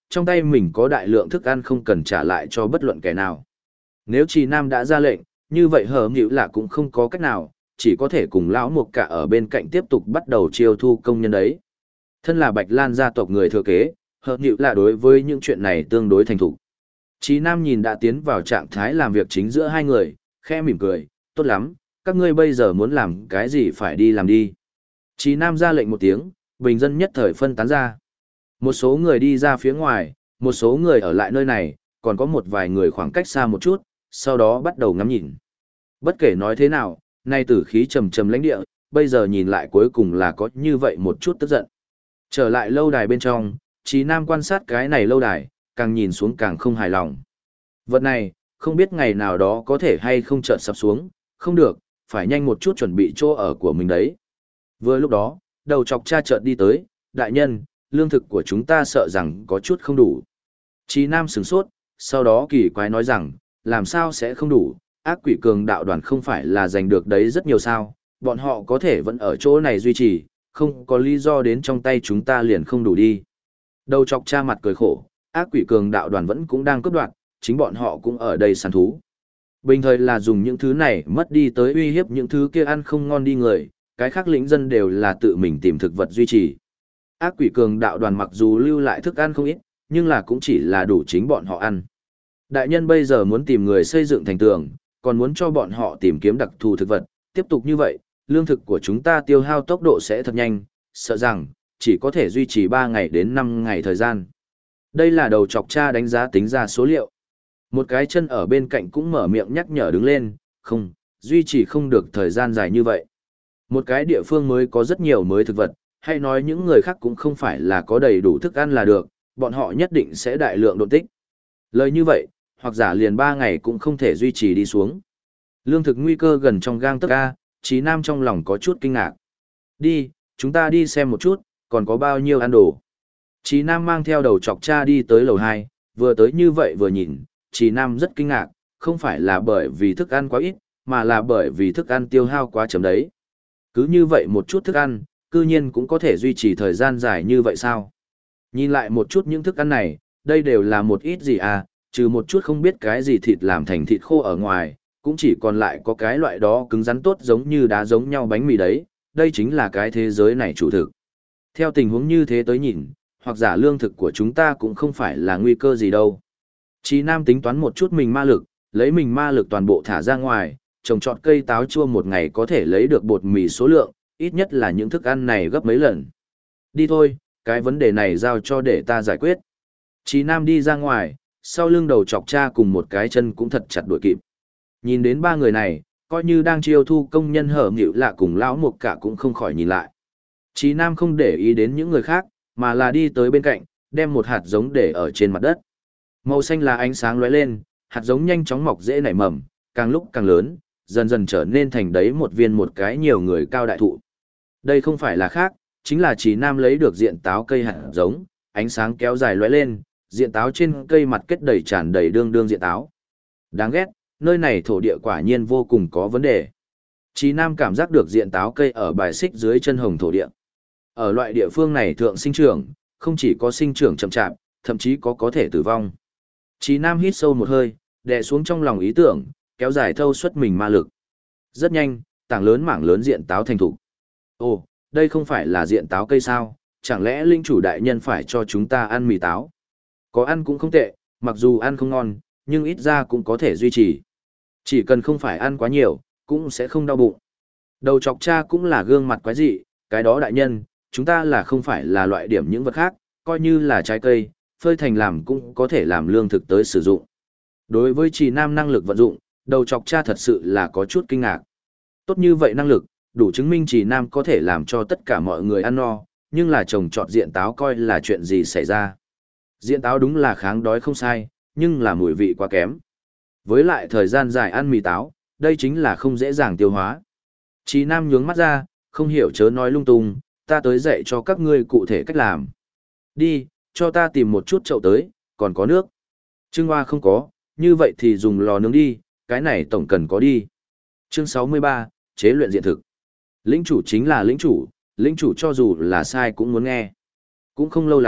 trong tay mình có đại lượng thức ăn không cần trả lại cho bất luận kẻ nào. Nếu Trì Nam đã ra lệnh, như vậy hờ nghịu là cũng không có cách nào, chỉ có thể cùng lão Mục Cả ở bên cạnh tiếp tục bắt đầu chiêu thu công nhân đấy. Thân là Bạch Lan gia tộc người thừa kế, hờ nghịu là đối với những chuyện này tương đối thành thục. Trì Nam nhìn đã tiến vào trạng thái làm việc chính giữa hai người, khẽ mỉm cười, tốt lắm, các ngươi bây giờ muốn làm cái gì phải đi làm đi. Trì Nam ra lệnh một tiếng, bình dân nhất thời phân tán ra. Một số người đi ra phía ngoài, một số người ở lại nơi này, còn có một vài người khoảng cách xa một chút, sau đó bắt đầu ngắm nhìn. Bất kể nói thế nào, nay tử khí trầm trầm lãnh địa, bây giờ nhìn lại cuối cùng là có như vậy một chút tức giận. Trở lại lâu đài bên trong, Trì Nam quan sát cái này lâu đài, càng nhìn xuống càng không hài lòng. Vật này, không biết ngày nào đó có thể hay không chợt sập xuống, không được, phải nhanh một chút chuẩn bị chỗ ở của mình đấy. Vừa lúc đó, đầu chọc cha chợt đi tới, đại nhân, lương thực của chúng ta sợ rằng có chút không đủ. Trì Nam sửng sốt, sau đó kỳ quái nói rằng, làm sao sẽ không đủ, ác quỷ cường đạo đoàn không phải là giành được đấy rất nhiều sao, bọn họ có thể vẫn ở chỗ này duy trì, không có lý do đến trong tay chúng ta liền không đủ đi. Đầu chọc cha mặt cười khổ, ác quỷ cường đạo đoàn vẫn cũng đang cướp đoạt, chính bọn họ cũng ở đây săn thú. Bình thời là dùng những thứ này mất đi tới uy hiếp những thứ kia ăn không ngon đi người, cái khác lĩnh dân đều là tự mình tìm thực vật duy trì. Ác quỷ cường đạo đoàn mặc dù lưu lại thức ăn không ít, nhưng là cũng chỉ là đủ chính bọn họ ăn. Đại nhân bây giờ muốn tìm người xây dựng thành tường, còn muốn cho bọn họ tìm kiếm đặc thù thực vật, tiếp tục như vậy, lương thực của chúng ta tiêu hao tốc độ sẽ thật nhanh, sợ rằng chỉ có thể duy trì 3 ngày đến 5 ngày thời gian. Đây là đầu chọc cha đánh giá tính ra số liệu. Một cái chân ở bên cạnh cũng mở miệng nhắc nhở đứng lên, không, duy trì không được thời gian dài như vậy. Một cái địa phương mới có rất nhiều mới thực vật, hay nói những người khác cũng không phải là có đầy đủ thức ăn là được, bọn họ nhất định sẽ đại lượng độn tích. Lời như vậy, hoặc giả liền 3 ngày cũng không thể duy trì đi xuống. Lương thực nguy cơ gần trong gang tấc a, Chí Nam trong lòng có chút kinh ngạc. Đi, chúng ta đi xem một chút, còn có bao nhiêu ăn đồ. Chí Nam mang theo đầu chọc cha đi tới lầu 2, vừa tới như vậy vừa nhìn, Chí Nam rất kinh ngạc, không phải là bởi vì thức ăn quá ít, mà là bởi vì thức ăn tiêu hao quá chậm đấy. Cứ như vậy một chút thức ăn, cư nhiên cũng có thể duy trì thời gian dài như vậy sao? Nhìn lại một chút những thức ăn này, đây đều là một ít gì à, trừ một chút không biết cái gì thịt làm thành thịt khô ở ngoài, cũng chỉ còn lại có cái loại đó cứng rắn tốt giống như đá giống nhau bánh mì đấy, đây chính là cái thế giới này chủ thực. Theo tình huống như thế tới nhìn, hoặc giả lương thực của chúng ta cũng không phải là nguy cơ gì đâu. Chí Nam tính toán một chút mình ma lực, lấy mình ma lực toàn bộ thả ra ngoài, trồng trọt cây táo chua một ngày có thể lấy được bột mì số lượng, ít nhất là những thức ăn này gấp mấy lần. Đi thôi, cái vấn đề này giao cho để ta giải quyết. Chí Nam đi ra ngoài, sau lưng đầu chọc cha cùng một cái chân cũng thật chặt đuổi kịp. Nhìn đến 3 người này, coi như đang chiêu thu công nhân hở nghịu lạ cùng lão Mục Cả cũng không khỏi nhìn lại. Chí Nam không để ý đến những người khác, mà là đi tới bên cạnh, đem một hạt giống để ở trên mặt đất. Màu xanh là ánh sáng lóe lên, hạt giống nhanh chóng mọc dễ nảy mầm, càng lúc càng lớn, dần dần trở nên thành đấy một viên một cái nhiều người cao đại thụ. Đây không phải là khác, chính là Chí Nam lấy được diện táo cây hạt giống, ánh sáng kéo dài lóe lên, diện táo trên cây mặt kết đầy tràn đầy đương đương diện táo. Đáng ghét, nơi này thổ địa quả nhiên vô cùng có vấn đề. Chí Nam cảm giác được diện táo cây ở bài xích dưới chân hồng thổ địa. Ở loại địa phương này thượng sinh trưởng, không chỉ có sinh trưởng chậm chạp, thậm chí có thể tử vong. Chí Nam hít sâu một hơi, đè xuống trong lòng ý tưởng, kéo dài thâu suất mình ma lực. Rất nhanh, tảng lớn mảng lớn diện táo thành thục. Ồ, đây không phải là diện táo cây sao, chẳng lẽ linh chủ đại nhân phải cho chúng ta ăn mì táo? Có ăn cũng không tệ, mặc dù ăn không ngon, nhưng ít ra cũng có thể duy trì. Chỉ cần không phải ăn quá nhiều, cũng sẽ không đau bụng. Đầu chọc cha cũng là gương mặt quái dị, cái đó đại nhân, chúng ta là không phải là loại điểm những vật khác, coi như là trái cây, phơi thành làm cũng có thể làm lương thực tới sử dụng. Đối với Trì Nam năng lực vận dụng, đầu chọc cha thật sự là có chút kinh ngạc. Tốt như vậy năng lực, đủ chứng minh Trì Nam có thể làm cho tất cả mọi người ăn no, nhưng là trồng trọt diện táo coi là chuyện gì xảy ra. Diện táo đúng là kháng đói không sai, nhưng là mùi vị quá kém. Với lại thời gian dài ăn mì táo, đây chính là không dễ dàng tiêu hóa. Trì Nam nhướng mắt ra, không hiểu chớ nói lung tung, ta tới dạy cho các ngươi cụ thể cách làm. Đi, cho ta tìm một chút chậu tới, còn có nước. Trưng hoa không có, như vậy thì dùng lò nướng đi, cái này tổng cần có đi. Chương 63, chế luyện diện thực. Lĩnh chủ chính là lĩnh chủ cho dù là sai cũng muốn nghe. Cũng không lâu lắm,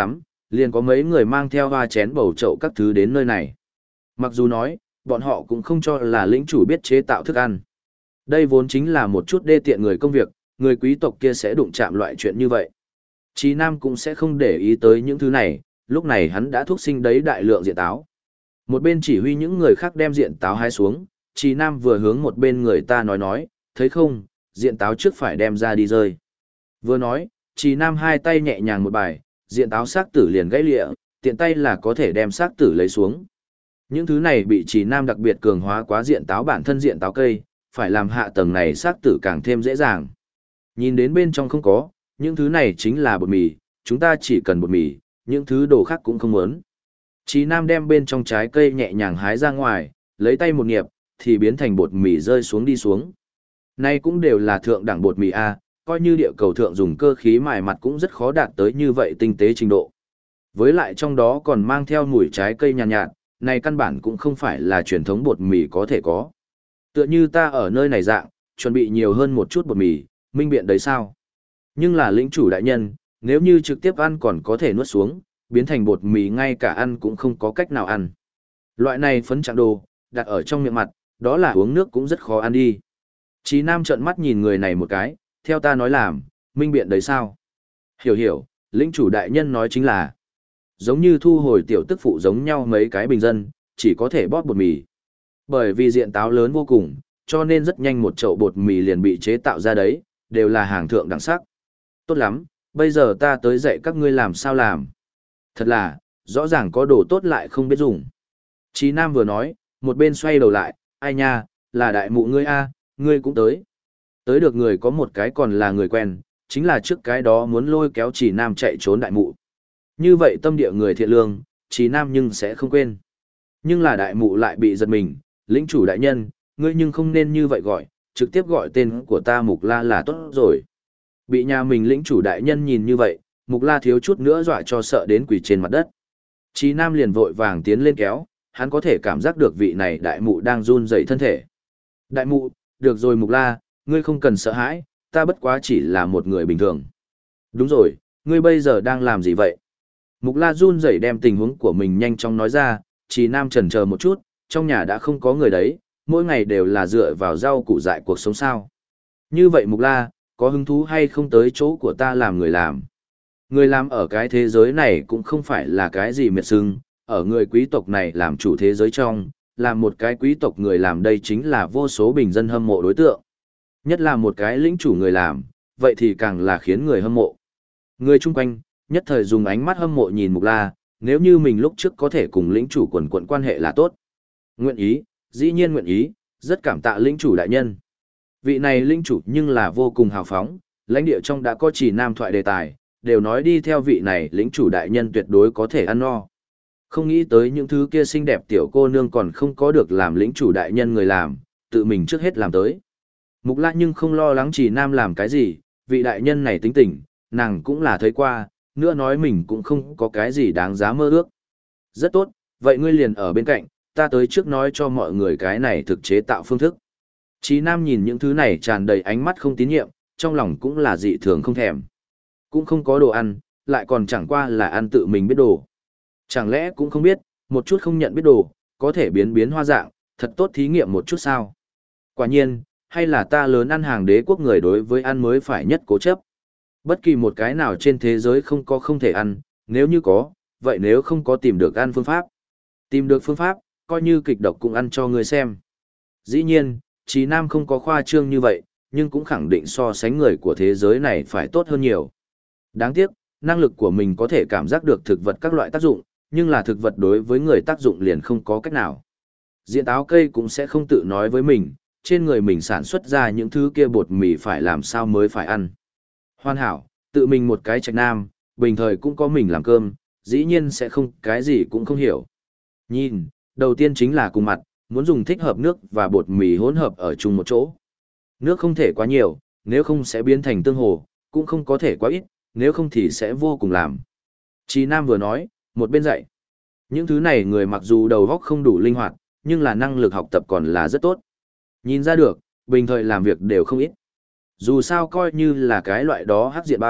liền có mấy người mang theo hoa chén bầu chậu các thứ đến nơi này. Mặc dù nói, bọn họ cũng không cho là lĩnh chủ biết chế tạo thức ăn. Đây vốn chính là một chút đê tiện người công việc, người quý tộc kia sẽ đụng chạm loại chuyện như vậy. Chí Nam cũng sẽ không để ý tới những thứ này, lúc này hắn đã thuốc sinh đấy đại lượng diện táo. Một bên chỉ huy những người khác đem diện táo hái xuống, Chí Nam vừa hướng một bên người ta nói, thấy không, diện táo trước phải đem ra đi rơi. Vừa nói, Chí Nam hai tay nhẹ nhàng một bài, diện táo xác tử liền gãy lịa, tiện tay là có thể đem xác tử lấy xuống. Những thứ này bị Chí Nam đặc biệt cường hóa quá diện táo bản thân diện táo cây, phải làm hạ tầng này xác tử càng thêm dễ dàng. Nhìn đến bên trong không có, những thứ này chính là bột mì, chúng ta chỉ cần bột mì, những thứ đồ khác cũng không muốn. Chí Nam đem bên trong trái cây nhẹ nhàng hái ra ngoài, lấy tay một nghiệp, thì biến thành bột mì rơi xuống đi xuống. Nay cũng đều là thượng đẳng bột mì A, coi như địa cầu thượng dùng cơ khí mài mặt cũng rất khó đạt tới như vậy tinh tế trình độ. Với lại trong đó còn mang theo mùi trái cây nhàn nhạt, này căn bản cũng không phải là truyền thống bột mì có thể có. Tựa như ta ở nơi này dạng, chuẩn bị nhiều hơn một chút bột mì, minh biện đấy sao? Nhưng là lĩnh chủ đại nhân, nếu như trực tiếp ăn còn có thể nuốt xuống, biến thành bột mì ngay cả ăn cũng không có cách nào ăn. Loại này phấn trạng đồ, đặt ở trong miệng mặt, đó là uống nước cũng rất khó ăn đi. Chí Nam trợn mắt nhìn người này một cái, theo ta nói làm, minh biện đấy sao? Hiểu, lĩnh chủ đại nhân nói chính là, giống như thu hồi tiểu tức phụ giống nhau mấy cái bình dân, chỉ có thể bóp bột mì. Bởi vì diện táo lớn vô cùng, cho nên rất nhanh một chậu bột mì liền bị chế tạo ra đấy, đều là hàng thượng đẳng sắc. Tốt lắm, bây giờ ta tới dạy các ngươi làm sao làm. Thật là, rõ ràng có đồ tốt lại không biết dùng. Chí Nam vừa nói, một bên xoay đầu lại, ai nha, là đại mụ ngươi a, ngươi cũng tới. Tới được người có một cái còn là người quen, chính là trước cái đó muốn lôi kéo Chí Nam chạy trốn đại mụ. Như vậy tâm địa người thiện lương, Chí Nam nhưng sẽ không quên. Nhưng là đại mụ lại bị giật mình, lĩnh chủ đại nhân, ngươi nhưng không nên như vậy gọi, trực tiếp gọi tên của ta Mục La là tốt rồi. Bị nhà mình lĩnh chủ đại nhân nhìn như vậy, Mục La thiếu chút nữa dọa cho sợ đến quỳ trên mặt đất. Chí Nam liền vội vàng tiến lên kéo, hắn có thể cảm giác được vị này đại mụ đang run rẩy thân thể. Đại mụ, được rồi Mục La, ngươi không cần sợ hãi, ta bất quá chỉ là một người bình thường. Đúng rồi, ngươi bây giờ đang làm gì vậy? Mục La run rẩy đem tình huống của mình nhanh chóng nói ra, Chí Nam chần chờ một chút, trong nhà đã không có người đấy, mỗi ngày đều là dựa vào rau củ dại cuộc sống sao. Như vậy Mục La, có hứng thú hay không tới chỗ của ta làm người làm? Người làm ở cái thế giới này cũng không phải là cái gì miệt sưng, ở người quý tộc này làm chủ thế giới trong, làm một cái quý tộc người làm đây chính là vô số bình dân hâm mộ đối tượng. Nhất là một cái lĩnh chủ người làm, vậy thì càng là khiến người hâm mộ. Người chung quanh, nhất thời dùng ánh mắt hâm mộ nhìn Mục La, nếu như mình lúc trước có thể cùng lĩnh chủ quần quận quan hệ là tốt. Nguyện ý, dĩ nhiên nguyện ý, rất cảm tạ lĩnh chủ đại nhân. Vị này lĩnh chủ nhưng là vô cùng hào phóng, lãnh địa trong đã có Chỉ Nam thoại đề tài, đều nói đi theo vị này lĩnh chủ đại nhân tuyệt đối có thể ăn no. Không nghĩ tới những thứ kia xinh đẹp tiểu cô nương còn không có được làm lĩnh chủ đại nhân người làm, tự mình trước hết làm tới. Mục La nhưng không lo lắng Chỉ Nam làm cái gì, vị đại nhân này tính tình, nàng cũng là thấy qua, nữa nói mình cũng không có cái gì đáng giá mơ ước. Rất tốt, vậy ngươi liền ở bên cạnh, ta tới trước nói cho mọi người cái này thực chế tạo phương thức. Chí Nam nhìn những thứ này tràn đầy ánh mắt không tín nhiệm, trong lòng cũng là dị thường không thèm. Cũng không có đồ ăn, lại còn chẳng qua là ăn tự mình biết đồ. Chẳng lẽ cũng không biết, một chút không nhận biết đồ, có thể biến biến hoa dạng, thật tốt thí nghiệm một chút sao. Quả nhiên, hay là ta lớn ăn hàng đế quốc người đối với ăn mới phải nhất cố chấp. Bất kỳ một cái nào trên thế giới không có không thể ăn, nếu như có, vậy nếu không có tìm được ăn phương pháp. Tìm được phương pháp, coi như kịch độc cũng ăn cho người xem. Dĩ nhiên, Chí Nam không có khoa trương như vậy, nhưng cũng khẳng định so sánh người của thế giới này phải tốt hơn nhiều. Đáng tiếc, năng lực của mình có thể cảm giác được thực vật các loại tác dụng, nhưng là thực vật đối với người tác dụng liền không có cách nào. Diện táo cây cũng sẽ không tự nói với mình, trên người mình sản xuất ra những thứ kia bột mì phải làm sao mới phải ăn. Hoàn hảo, tự mình một cái trạch nam, bình thời cũng có mình làm cơm, dĩ nhiên sẽ không cái gì cũng không hiểu. Nhìn, đầu tiên chính là cùng mặt, muốn dùng thích hợp nước và bột mì hỗn hợp ở chung một chỗ. Nước không thể quá nhiều, nếu không sẽ biến thành tương hồ, cũng không có thể quá ít, nếu không thì sẽ vô cùng làm. Chí Nam vừa nói, một bên dạy. Những thứ này người mặc dù đầu óc không đủ linh hoạt, nhưng là năng lực học tập còn là rất tốt. Nhìn ra được, bình thời làm việc đều không ít. Dù sao coi như là cái loại đó hắc diện bao,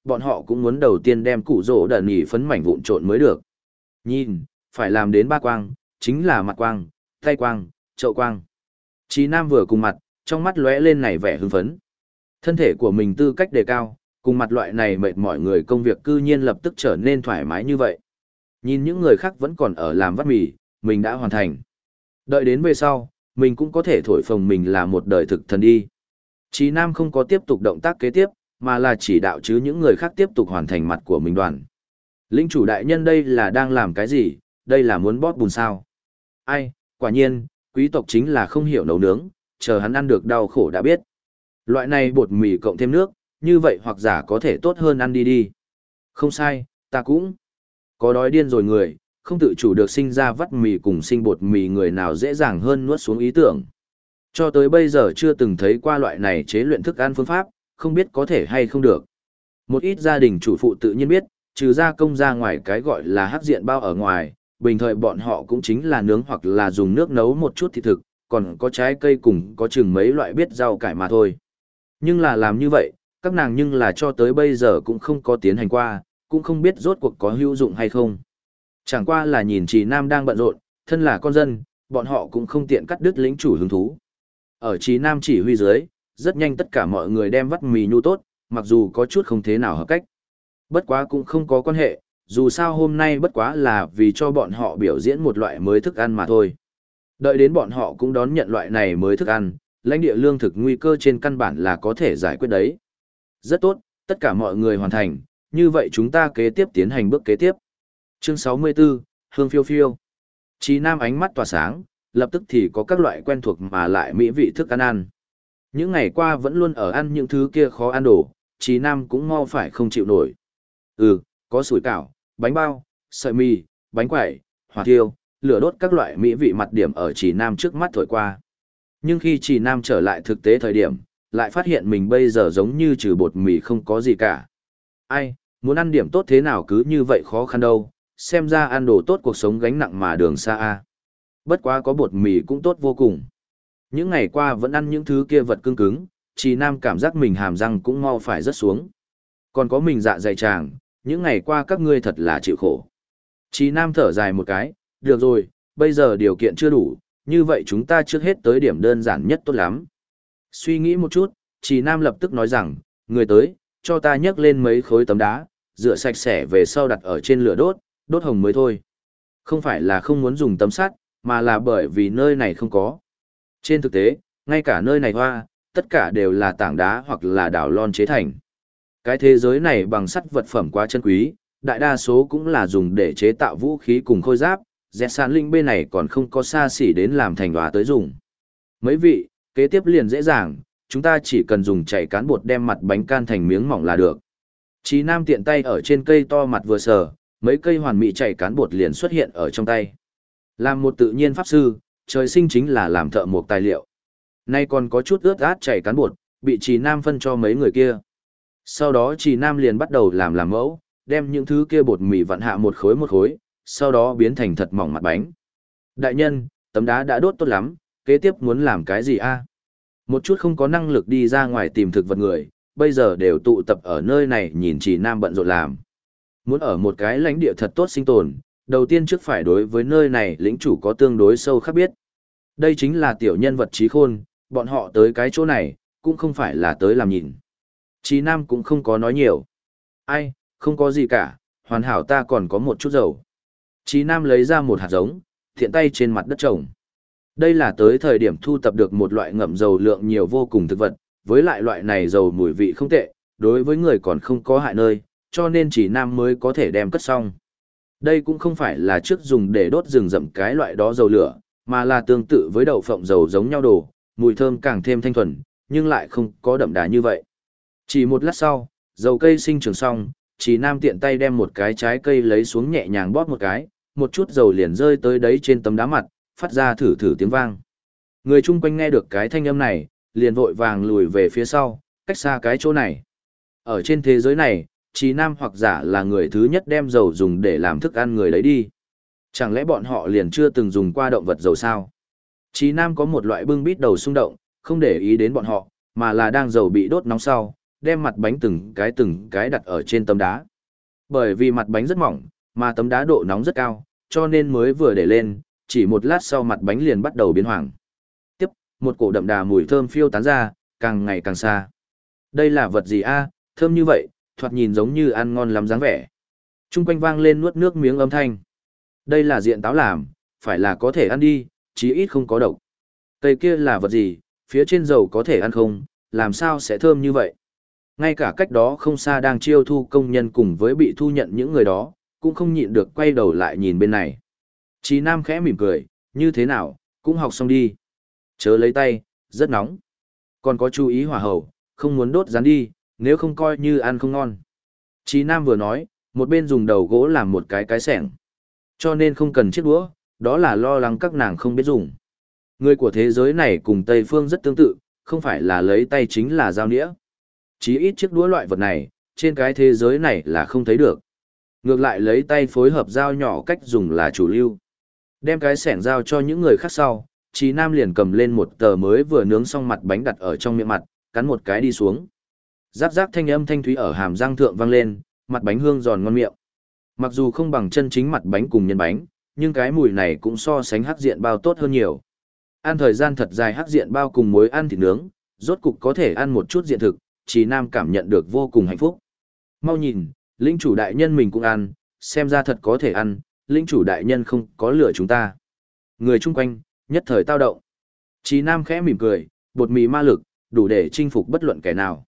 bọn họ cũng muốn đầu tiên đem củ rỗ đần nhỉ phấn mảnh vụn trộn mới được. Nhìn, phải làm đến 3 quang, chính là mặt quang, tay quang, chậu quang. Chí Nam vừa cùng mặt, trong mắt lóe lên này vẻ hưng phấn. Thân thể của mình tư cách đề cao, cùng mặt loại này mệt mỏi người công việc cư nhiên lập tức trở nên thoải mái như vậy. Nhìn những người khác vẫn còn ở làm vắt mì, mình đã hoàn thành. Đợi đến về sau, mình cũng có thể thổi phồng mình là một đời thực thần đi. Chí Nam không có tiếp tục động tác kế tiếp, mà là chỉ đạo chứ những người khác tiếp tục hoàn thành mặt của mình đoàn. Lĩnh chủ đại nhân đây là đang làm cái gì, đây là muốn bóp bùn sao. Ai, quả nhiên, quý tộc chính là không hiểu nấu nướng, chờ hắn ăn được đau khổ đã biết. Loại này bột mì cộng thêm nước, như vậy hoặc giả có thể tốt hơn ăn đi đi. Không sai, ta cũng có đói điên rồi người, không tự chủ được sinh ra vắt mì cùng sinh bột mì người nào dễ dàng hơn nuốt xuống ý tưởng. Cho tới bây giờ chưa từng thấy qua loại này chế luyện thức ăn phương pháp, không biết có thể hay không được. Một ít gia đình chủ phụ tự nhiên biết, trừ gia công ra ngoài cái gọi là hắc diện bao ở ngoài, bình thời bọn họ cũng chính là nướng hoặc là dùng nước nấu một chút thịt thực, còn có trái cây cùng có chừng mấy loại biết rau cải mà thôi. Nhưng là làm như vậy, các nàng nhưng là cho tới bây giờ cũng không có tiến hành qua, cũng không biết rốt cuộc có hữu dụng hay không. Chẳng qua là nhìn Trì Nam đang bận rộn, thân là con dân, bọn họ cũng không tiện cắt đứt lĩnh chủ hứng thú. Ở Trì Nam chỉ huy dưới, rất nhanh tất cả mọi người đem vắt mì nhu tốt, mặc dù có chút không thế nào hợp cách. Bất quá cũng không có quan hệ, dù sao hôm nay bất quá là vì cho bọn họ biểu diễn một loại mới thức ăn mà thôi. Đợi đến bọn họ cũng đón nhận loại này mới thức ăn, lãnh địa lương thực nguy cơ trên căn bản là có thể giải quyết đấy. Rất tốt, tất cả mọi người hoàn thành, như vậy chúng ta kế tiếp tiến hành bước kế tiếp. Chương 64, Hương phiêu phiêu. Chí Nam ánh mắt tỏa sáng, lập tức thì có các loại quen thuộc mà lại mỹ vị thức ăn ăn. Những ngày qua vẫn luôn ở ăn những thứ kia khó ăn đồ, Chí Nam cũng mau phải không chịu nổi. Có sủi cảo, bánh bao, sợi mì, bánh quẩy, hỏa thiêu, lửa đốt các loại mỹ vị mặt điểm ở Chí Nam trước mắt thổi qua. Nhưng khi Chí Nam trở lại thực tế thời điểm, lại phát hiện mình bây giờ giống như trừ bột mì không có gì cả. Ai, muốn ăn điểm tốt thế nào cứ như vậy khó khăn đâu, xem ra ăn đồ tốt cuộc sống gánh nặng mà đường xa a. Bất quá có bột mì cũng tốt vô cùng. Những ngày qua vẫn ăn những thứ kia vật cứng cứng, Chí Nam cảm giác mình hàm răng cũng mau phải rớt xuống. Còn có mình dạ dày tràng, những ngày qua các ngươi thật là chịu khổ. Chí Nam thở dài một cái, được rồi, bây giờ điều kiện chưa đủ, như vậy chúng ta trước hết tới điểm đơn giản nhất tốt lắm. Suy nghĩ một chút, Chí Nam lập tức nói rằng, người tới, cho ta nhấc lên mấy khối tấm đá, rửa sạch sẽ về sau đặt ở trên lửa đốt, đốt hồng mới thôi. Không phải là không muốn dùng tấm sắt, mà là bởi vì nơi này không có. Trên thực tế, ngay cả nơi này hoa, tất cả đều là tảng đá hoặc là đảo lon chế thành. Cái thế giới này bằng sắt vật phẩm quá chân quý, đại đa số cũng là dùng để chế tạo vũ khí cùng khôi giáp, dẹt sàn linh bên này còn không có xa xỉ đến làm thành đóa tới dùng. Mấy vị, kế tiếp liền dễ dàng, chúng ta chỉ cần dùng chảy cán bột đem mặt bánh can thành miếng mỏng là được. Chí Nam tiện tay ở trên cây to mặt vừa sờ, mấy cây hoàn mỹ chảy cán bột liền xuất hiện ở trong tay. Làm một tự nhiên pháp sư, trời sinh chính là làm thợ một tài liệu. Nay còn có chút ướt át chảy cán bột, bị Chí Nam phân cho mấy người kia. Sau đó Chí Nam liền bắt đầu làm mẫu, đem những thứ kia bột mì vặn hạ một khối, sau đó biến thành thật mỏng mặt bánh. Đại nhân, tấm đá đã đốt tốt lắm, kế tiếp muốn làm cái gì a? Một chút không có năng lực đi ra ngoài tìm thực vật người, bây giờ đều tụ tập ở nơi này nhìn Chí Nam bận rộn làm. Muốn ở một cái lãnh địa thật tốt sinh tồn, đầu tiên trước phải đối với nơi này lĩnh chủ có tương đối sâu khác biết. Đây chính là tiểu nhân vật trí khôn, bọn họ tới cái chỗ này, cũng không phải là tới làm nhìn. Chí Nam cũng không có nói nhiều. Ai, không có gì cả, hoàn hảo ta còn có một chút dầu. Chí Nam lấy ra một hạt giống, thiện tay trên mặt đất trồng. Đây là tới thời điểm thu tập được một loại ngậm dầu lượng nhiều vô cùng thực vật, với lại loại này dầu mùi vị không tệ, đối với người còn không có hại nơi, cho nên Chí Nam mới có thể đem cất xong. Đây cũng không phải là trước dùng để đốt rừng rậm cái loại đó dầu lửa, mà là tương tự với đậu phộng dầu giống nhau đồ, mùi thơm càng thêm thanh thuần, nhưng lại không có đậm đà như vậy. Chỉ một lát sau, dầu cây sinh trưởng xong, Chí Nam tiện tay đem một cái trái cây lấy xuống nhẹ nhàng bóp một cái, một chút dầu liền rơi tới đấy trên tấm đá mặt, phát ra thử thử tiếng vang. Người chung quanh nghe được cái thanh âm này, liền vội vàng lùi về phía sau, cách xa cái chỗ này. Ở trên thế giới này, Chí Nam hoặc giả là người thứ nhất đem dầu dùng để làm thức ăn người lấy đi. Chẳng lẽ bọn họ liền chưa từng dùng qua động vật dầu sao? Chí Nam có một loại bưng bít đầu xung động, không để ý đến bọn họ, mà là đang dầu bị đốt nóng sau, đem mặt bánh từng cái đặt ở trên tấm đá. Bởi vì mặt bánh rất mỏng, mà tấm đá độ nóng rất cao, cho nên mới vừa để lên, chỉ một lát sau mặt bánh liền bắt đầu biến hoàng. Tiếp, một cổ đậm đà mùi thơm phiêu tán ra, càng ngày càng xa. Đây là vật gì a? Thơm như vậy, thoạt nhìn giống như ăn ngon lắm dáng vẻ. Trung quanh vang lên nuốt nước miếng âm thanh. Đây là diện táo làm, phải là có thể ăn đi, chí ít không có độc. Cây kia là vật gì, phía trên dầu có thể ăn không, làm sao sẽ thơm như vậy? Ngay cả cách đó không xa đang chiêu thu công nhân cùng với bị thu nhận những người đó, cũng không nhịn được quay đầu lại nhìn bên này. Chí Nam khẽ mỉm cười, như thế nào, cũng học xong đi. Chớ lấy tay, rất nóng. Còn có chú ý hỏa hầu, không muốn đốt rán đi, nếu không coi như ăn không ngon. Chí Nam vừa nói, một bên dùng đầu gỗ làm một cái xẻng. Cho nên không cần chiếc đũa, đó là lo lắng các nàng không biết dùng. Người của thế giới này cùng Tây Phương rất tương tự, không phải là lấy tay chính là dao nĩa. Chí ít chiếc đũa loại vật này, trên cái thế giới này là không thấy được. Ngược lại lấy tay phối hợp dao nhỏ cách dùng là chủ lưu. Đem cái xẻng dao cho những người khác sau, Chí Nam liền cầm lên một tờ mới vừa nướng xong mặt bánh đặt ở trong miệng mặt, cắn một cái đi xuống. Rác rác thanh âm thanh thúy ở hàm răng thượng vang lên, mặt bánh hương giòn ngon miệng. Mặc dù không bằng chân chính mặt bánh cùng nhân bánh, nhưng cái mùi này cũng so sánh hắc diện bao tốt hơn nhiều. Ăn thời gian thật dài hắc diện bao cùng muối ăn thịt nướng, rốt cục có thể ăn một chút diện thực, Chí Nam cảm nhận được vô cùng hạnh phúc. Mau nhìn, lĩnh chủ đại nhân mình cũng ăn, xem ra thật có thể ăn, lĩnh chủ đại nhân không có lừa chúng ta. Người chung quanh, nhất thời tao động. Chí Nam khẽ mỉm cười, bột mì ma lực, đủ để chinh phục bất luận kẻ nào.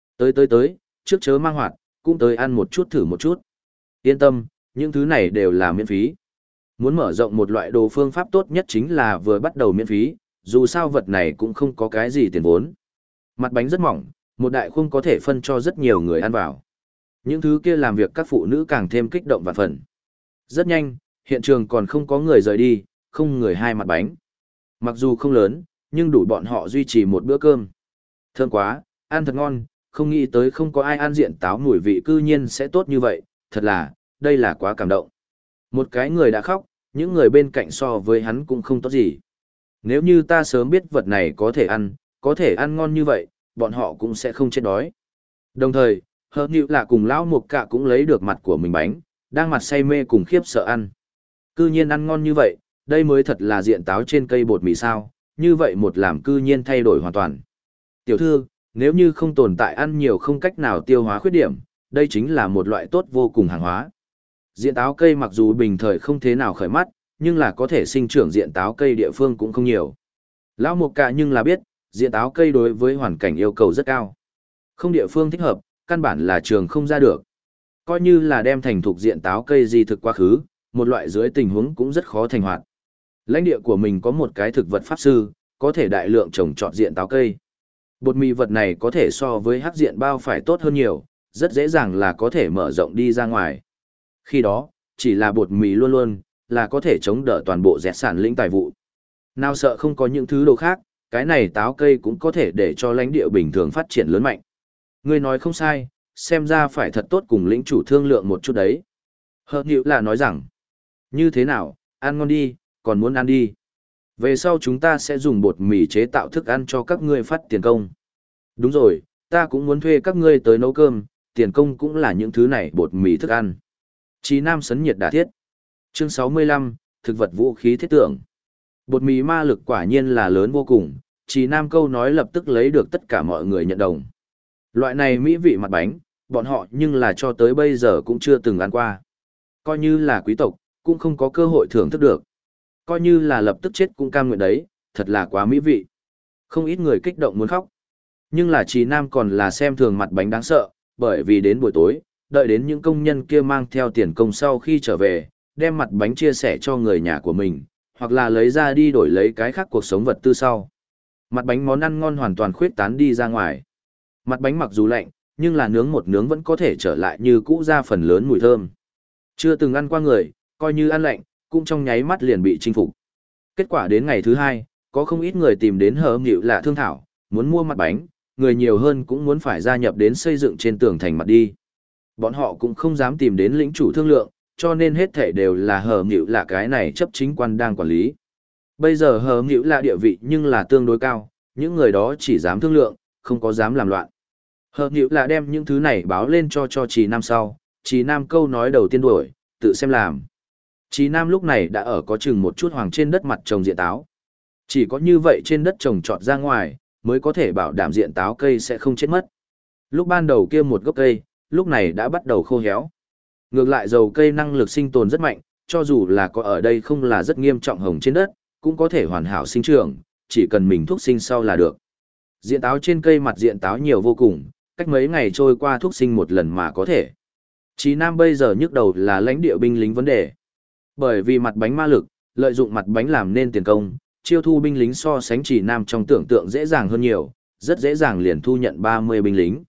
Tới, trước chớ mang hoạt, cũng tới ăn một chút thử một chút. Yên tâm, những thứ này đều là miễn phí. Muốn mở rộng một loại đồ phương pháp tốt nhất chính là vừa bắt đầu miễn phí, dù sao vật này cũng không có cái gì tiền vốn. Mặt bánh rất mỏng, một đại khung có thể phân cho rất nhiều người ăn vào. Những thứ kia làm việc các phụ nữ càng thêm kích động và phần. Rất nhanh, hiện trường còn không có người rời đi, không người hai mặt bánh. Mặc dù không lớn, nhưng đủ bọn họ duy trì một bữa cơm. Thơm quá, ăn thật ngon, không nghĩ tới không có ai ăn diện táo mùi vị cư nhiên sẽ tốt như vậy, thật là, đây là quá cảm động. Một cái người đã khóc, những người bên cạnh so với hắn cũng không tốt gì. Nếu như ta sớm biết vật này có thể ăn ngon như vậy, bọn họ cũng sẽ không chết đói. Đồng thời, Hợp Nịu Lạ cùng lão Mục Cạ cũng lấy được mặt của mình bánh, đang mặt say mê cùng khiếp sợ ăn. Cư nhiên ăn ngon như vậy, đây mới thật là diện táo trên cây bột mì sao, như vậy một làm cư nhiên thay đổi hoàn toàn. Tiểu thư, nếu như không tồn tại ăn nhiều không cách nào tiêu hóa khuyết điểm, đây chính là một loại tốt vô cùng hàng hóa. Diện táo cây mặc dù bình thời không thế nào khởi mắt, nhưng là có thể sinh trưởng diện táo cây địa phương cũng không nhiều. Lão Mục Cạ nhưng là biết, diện táo cây đối với hoàn cảnh yêu cầu rất cao. Không địa phương thích hợp, căn bản là trường không ra được. Coi như là đem thành thục diện táo cây di thực quá khứ, một loại dưới tình huống cũng rất khó thành hoạt. Lãnh địa của mình có một cái thực vật pháp sư, có thể đại lượng trồng trọt diện táo cây. Bột mì vật này có thể so với hắc diện bao phải tốt hơn nhiều, rất dễ dàng là có thể mở rộng đi ra ngoài. Khi đó, chỉ là bột mì luôn luôn, là có thể chống đỡ toàn bộ dẹt sản lĩnh tài vụ. Nào sợ không có những thứ đồ khác, cái này táo cây cũng có thể để cho lãnh địa bình thường phát triển lớn mạnh. Ngươi nói không sai, xem ra phải thật tốt cùng lĩnh chủ thương lượng một chút đấy. Hợp Nịu là nói rằng, như thế nào, ăn ngon đi, còn muốn ăn đi. Về sau chúng ta sẽ dùng bột mì chế tạo thức ăn cho các ngươi phát tiền công. Đúng rồi, ta cũng muốn thuê các ngươi tới nấu cơm, tiền công cũng là những thứ này bột mì thức ăn. Chí Nam sấn nhiệt đả thiết. Chương 65, thực vật vũ khí thiết tưởng. Bột mì ma lực quả nhiên là lớn vô cùng, Chí Nam câu nói lập tức lấy được tất cả mọi người nhận đồng. Loại này mỹ vị mặt bánh, bọn họ nhưng là cho tới bây giờ cũng chưa từng ăn qua. Coi như là quý tộc, cũng không có cơ hội thưởng thức được. Coi như là lập tức chết cũng cam nguyện đấy, thật là quá mỹ vị. Không ít người kích động muốn khóc. Nhưng là Chí Nam còn là xem thường mặt bánh đáng sợ, bởi vì đến buổi tối, đợi đến những công nhân kia mang theo tiền công sau khi trở về, đem mặt bánh chia sẻ cho người nhà của mình, hoặc là lấy ra đi đổi lấy cái khác cuộc sống vật tư sau. Mặt bánh món ăn ngon hoàn toàn khuyết tán đi ra ngoài. Mặt bánh mặc dù lạnh, nhưng là nướng một nướng vẫn có thể trở lại như cũ ra phần lớn mùi thơm. Chưa từng ăn qua người, coi như ăn lạnh, cũng trong nháy mắt liền bị chinh phục. Kết quả đến ngày thứ hai, có không ít người tìm đến Hợp Nịu Lạ thương thảo, muốn mua mặt bánh, người nhiều hơn cũng muốn phải gia nhập đến xây dựng trên tường thành mặt đi. Bọn họ cũng không dám tìm đến lĩnh chủ thương lượng, cho nên hết thảy đều là Hợp Nịu Lạ cái này chấp chính quan đang quản lý. Bây giờ Hợp Nịu Lạ địa vị nhưng là tương đối cao, những người đó chỉ dám thương lượng, không có dám làm loạn. Hợp nhịu là đem những thứ này báo lên cho Trì Nam sau, Trì Nam câu nói đầu tiên đuổi, tự xem làm. Trì Nam lúc này đã ở có chừng một chút hoàng trên đất mặt trồng diện táo. Chỉ có như vậy trên đất trồng trọt ra ngoài, mới có thể bảo đảm diện táo cây sẽ không chết mất. Lúc ban đầu kia một gốc cây, lúc này đã bắt đầu khô héo. Ngược lại dầu cây năng lực sinh tồn rất mạnh, cho dù là có ở đây không là rất nghiêm trọng hồng trên đất, cũng có thể hoàn hảo sinh trưởng, chỉ cần mình thuốc sinh sau là được. Diện táo trên cây mặt diện táo nhiều vô cùng, cách mấy ngày trôi qua thuốc sinh một lần mà có thể. Chí Nam bây giờ nhức đầu là lãnh địa binh lính vấn đề. Bởi vì mặt bánh ma lực, lợi dụng mặt bánh làm nên tiền công, chiêu thu binh lính so sánh Chí Nam trong tưởng tượng dễ dàng hơn nhiều, rất dễ dàng liền thu nhận 30 binh lính.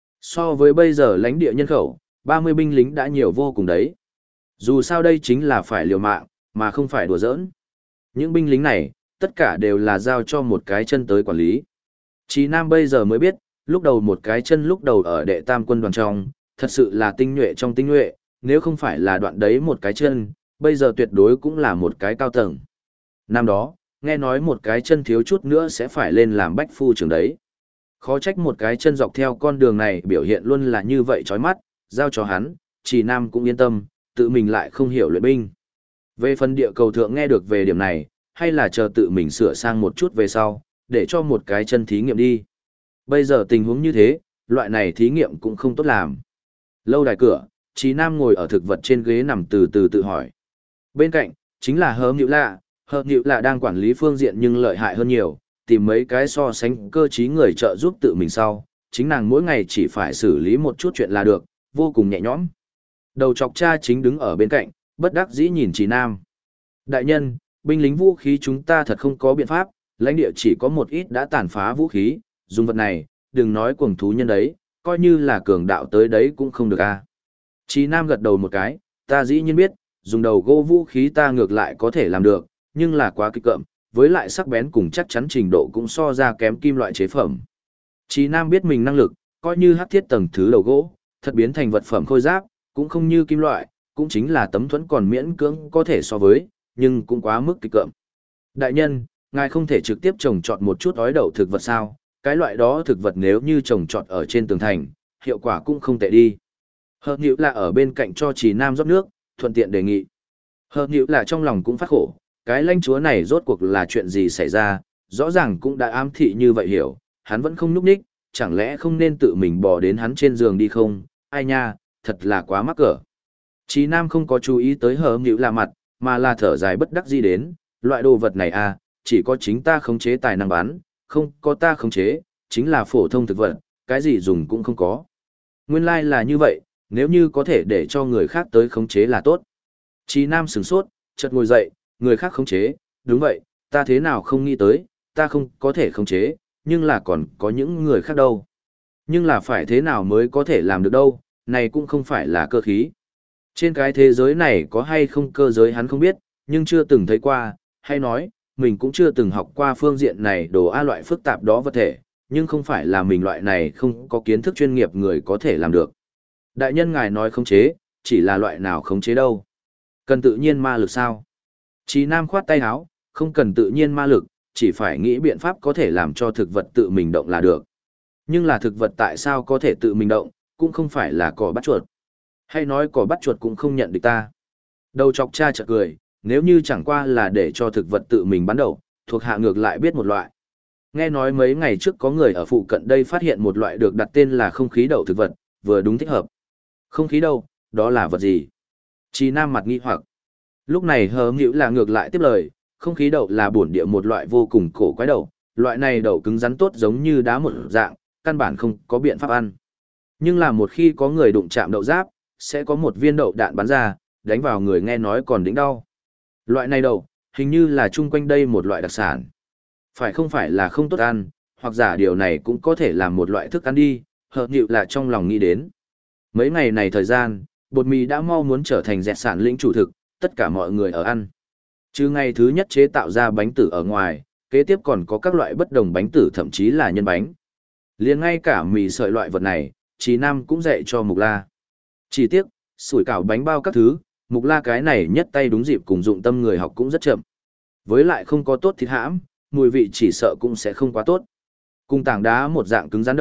So với bây giờ lãnh địa nhân khẩu, 30 binh lính đã nhiều vô cùng đấy. Dù sao đây chính là phải liều mạng, mà không phải đùa giỡn. Những binh lính này, tất cả đều là giao cho một cái chân tới quản lý. Chí Nam bây giờ mới biết, lúc đầu một cái chân lúc đầu ở đệ tam quân đoàn trong, thật sự là tinh nhuệ trong tinh nhuệ, nếu không phải là đoạn đấy một cái chân, bây giờ tuyệt đối cũng là một cái cao tầng. Năm đó, nghe nói một cái chân thiếu chút nữa sẽ phải lên làm bách phu trưởng đấy. Khó trách một cái chân dọc theo con đường này biểu hiện luôn là như vậy chói mắt, giao cho hắn, Chí Nam cũng yên tâm, tự mình lại không hiểu luyện binh. Về phần địa cầu thượng nghe được về điểm này, hay là chờ tự mình sửa sang một chút về sau, để cho một cái chân thí nghiệm đi. Bây giờ tình huống như thế, loại này thí nghiệm cũng không tốt làm. Lâu đài cửa, Chí Nam ngồi ở thực vật trên ghế nằm từ từ tự hỏi. Bên cạnh, chính là Hớm Nhự Lạ. Hớm Nhự Lạ đang quản lý phương diện nhưng lợi hại hơn nhiều, tìm mấy cái so sánh cơ trí người trợ giúp tự mình sau. Chính nàng mỗi ngày chỉ phải xử lý một chút chuyện là được, vô cùng nhẹ nhõm. Đầu chọc cha chính đứng ở bên cạnh, bất đắc dĩ nhìn Chí Nam. Đại nhân, binh lính vũ khí chúng ta thật không có biện pháp, lãnh địa chỉ có một ít đã tàn phá vũ khí, dùng vật này, đừng nói cuồng thú nhân đấy, coi như là cường đạo tới đấy cũng không được a. Chí Nam gật đầu một cái, ta dĩ nhiên biết, dùng đầu gỗ vũ khí ta ngược lại có thể làm được, nhưng là quá kịch cộm, với lại sắc bén cùng chắc chắn trình độ cũng so ra kém kim loại chế phẩm. Chí Nam biết mình năng lực, coi như hắc thiết tầng thứ đầu gỗ, thật biến thành vật phẩm khôi giáp, cũng không như kim loại, cũng chính là tấm thuẫn còn miễn cưỡng có thể so với, nhưng cũng quá mức kịch cộm. Đại nhân, ngài không thể trực tiếp trồng trọt một chút ói đậu thực vật sao? Cái loại đó thực vật nếu như trồng trọt ở trên tường thành, hiệu quả cũng không tệ đi. Hợp Nhữ là ở bên cạnh cho Chí Nam rót nước, thuận tiện đề nghị. Hợp Nhữ là trong lòng cũng phát khổ, cái lãnh chúa này rốt cuộc là chuyện gì xảy ra, rõ ràng cũng đã ám thị như vậy hiểu, hắn vẫn không nhúc nhích, chẳng lẽ không nên tự mình bò đến hắn trên giường đi không? Ai nha, thật là quá mắc cỡ. Chí Nam không có chú ý tới Hợp Nhữ là mặt, mà là thở dài bất đắc dĩ đến, loại đồ vật này à, chỉ có chính ta khống chế tài năng bắn, không có ta khống chế, chính là phổ thông thực vật, cái gì dùng cũng không có. Nguyên lai là như vậy, nếu như có thể để cho người khác tới khống chế là tốt. Chí Nam sửng sốt, chợt ngồi dậy, người khác khống chế, đúng vậy, ta thế nào không nghĩ tới, ta không có thể khống chế, nhưng là còn có những người khác đâu. Nhưng là phải thế nào mới có thể làm được đâu, này cũng không phải là cơ khí. Trên cái thế giới này có hay không cơ giới hắn không biết, nhưng chưa từng thấy qua, hay nói, mình cũng chưa từng học qua phương diện này đồ A loại phức tạp đó vật thể, nhưng không phải là mình loại này không có kiến thức chuyên nghiệp người có thể làm được. Đại nhân ngài nói khống chế, chỉ là loại nào khống chế đâu. Cần tự nhiên ma lực sao? Chí Nam khoát tay áo, không cần tự nhiên ma lực, chỉ phải nghĩ biện pháp có thể làm cho thực vật tự mình động là được. Nhưng là thực vật tại sao có thể tự mình động, cũng không phải là cỏ bắt chuột. Hay nói cỏ bắt chuột cũng không nhận được ta. Đầu chọc cha chợt cười, nếu như chẳng qua là để cho thực vật tự mình bắn đầu, thuộc hạ ngược lại biết một loại. Nghe nói mấy ngày trước có người ở phụ cận đây phát hiện một loại được đặt tên là không khí đậu thực vật, vừa đúng thích hợp. Không khí đậu, đó là vật gì? Chí Nam mặt nghi hoặc. Lúc này Hớm Nhữ là ngược lại tiếp lời, không khí đậu là bổn địa một loại vô cùng cổ quái đậu, loại này đậu cứng rắn tốt giống như đá một dạng, căn bản không có biện pháp ăn. Nhưng là một khi có người đụng chạm đậu giáp, sẽ có một viên đậu đạn bắn ra, đánh vào người nghe nói còn đỉnh đau. Loại này đậu, hình như là chung quanh đây một loại đặc sản. Phải không là không tốt ăn, hoặc giả điều này cũng có thể làm một loại thức ăn đi, Hợp Nhự là trong lòng nghĩ đến. Mấy ngày này thời gian, bột mì đã mau muốn trở thành dẹt sản lĩnh chủ thực, tất cả mọi người ở ăn. Chứ ngày thứ nhất chế tạo ra bánh tử ở ngoài, kế tiếp còn có các loại bất đồng bánh tử thậm chí là nhân bánh. Liền ngay cả mì sợi loại vật này, Chí Nam cũng dạy cho Mục La. Chỉ tiếc, sủi cảo bánh bao các thứ, Mục La cái này nhất tay đúng dịp cùng dụng tâm người học cũng rất chậm. Với lại không có tốt thịt hãm, mùi vị chỉ sợ cũng sẽ không quá tốt. Cùng tảng đá một dạng cứng rắn đầu,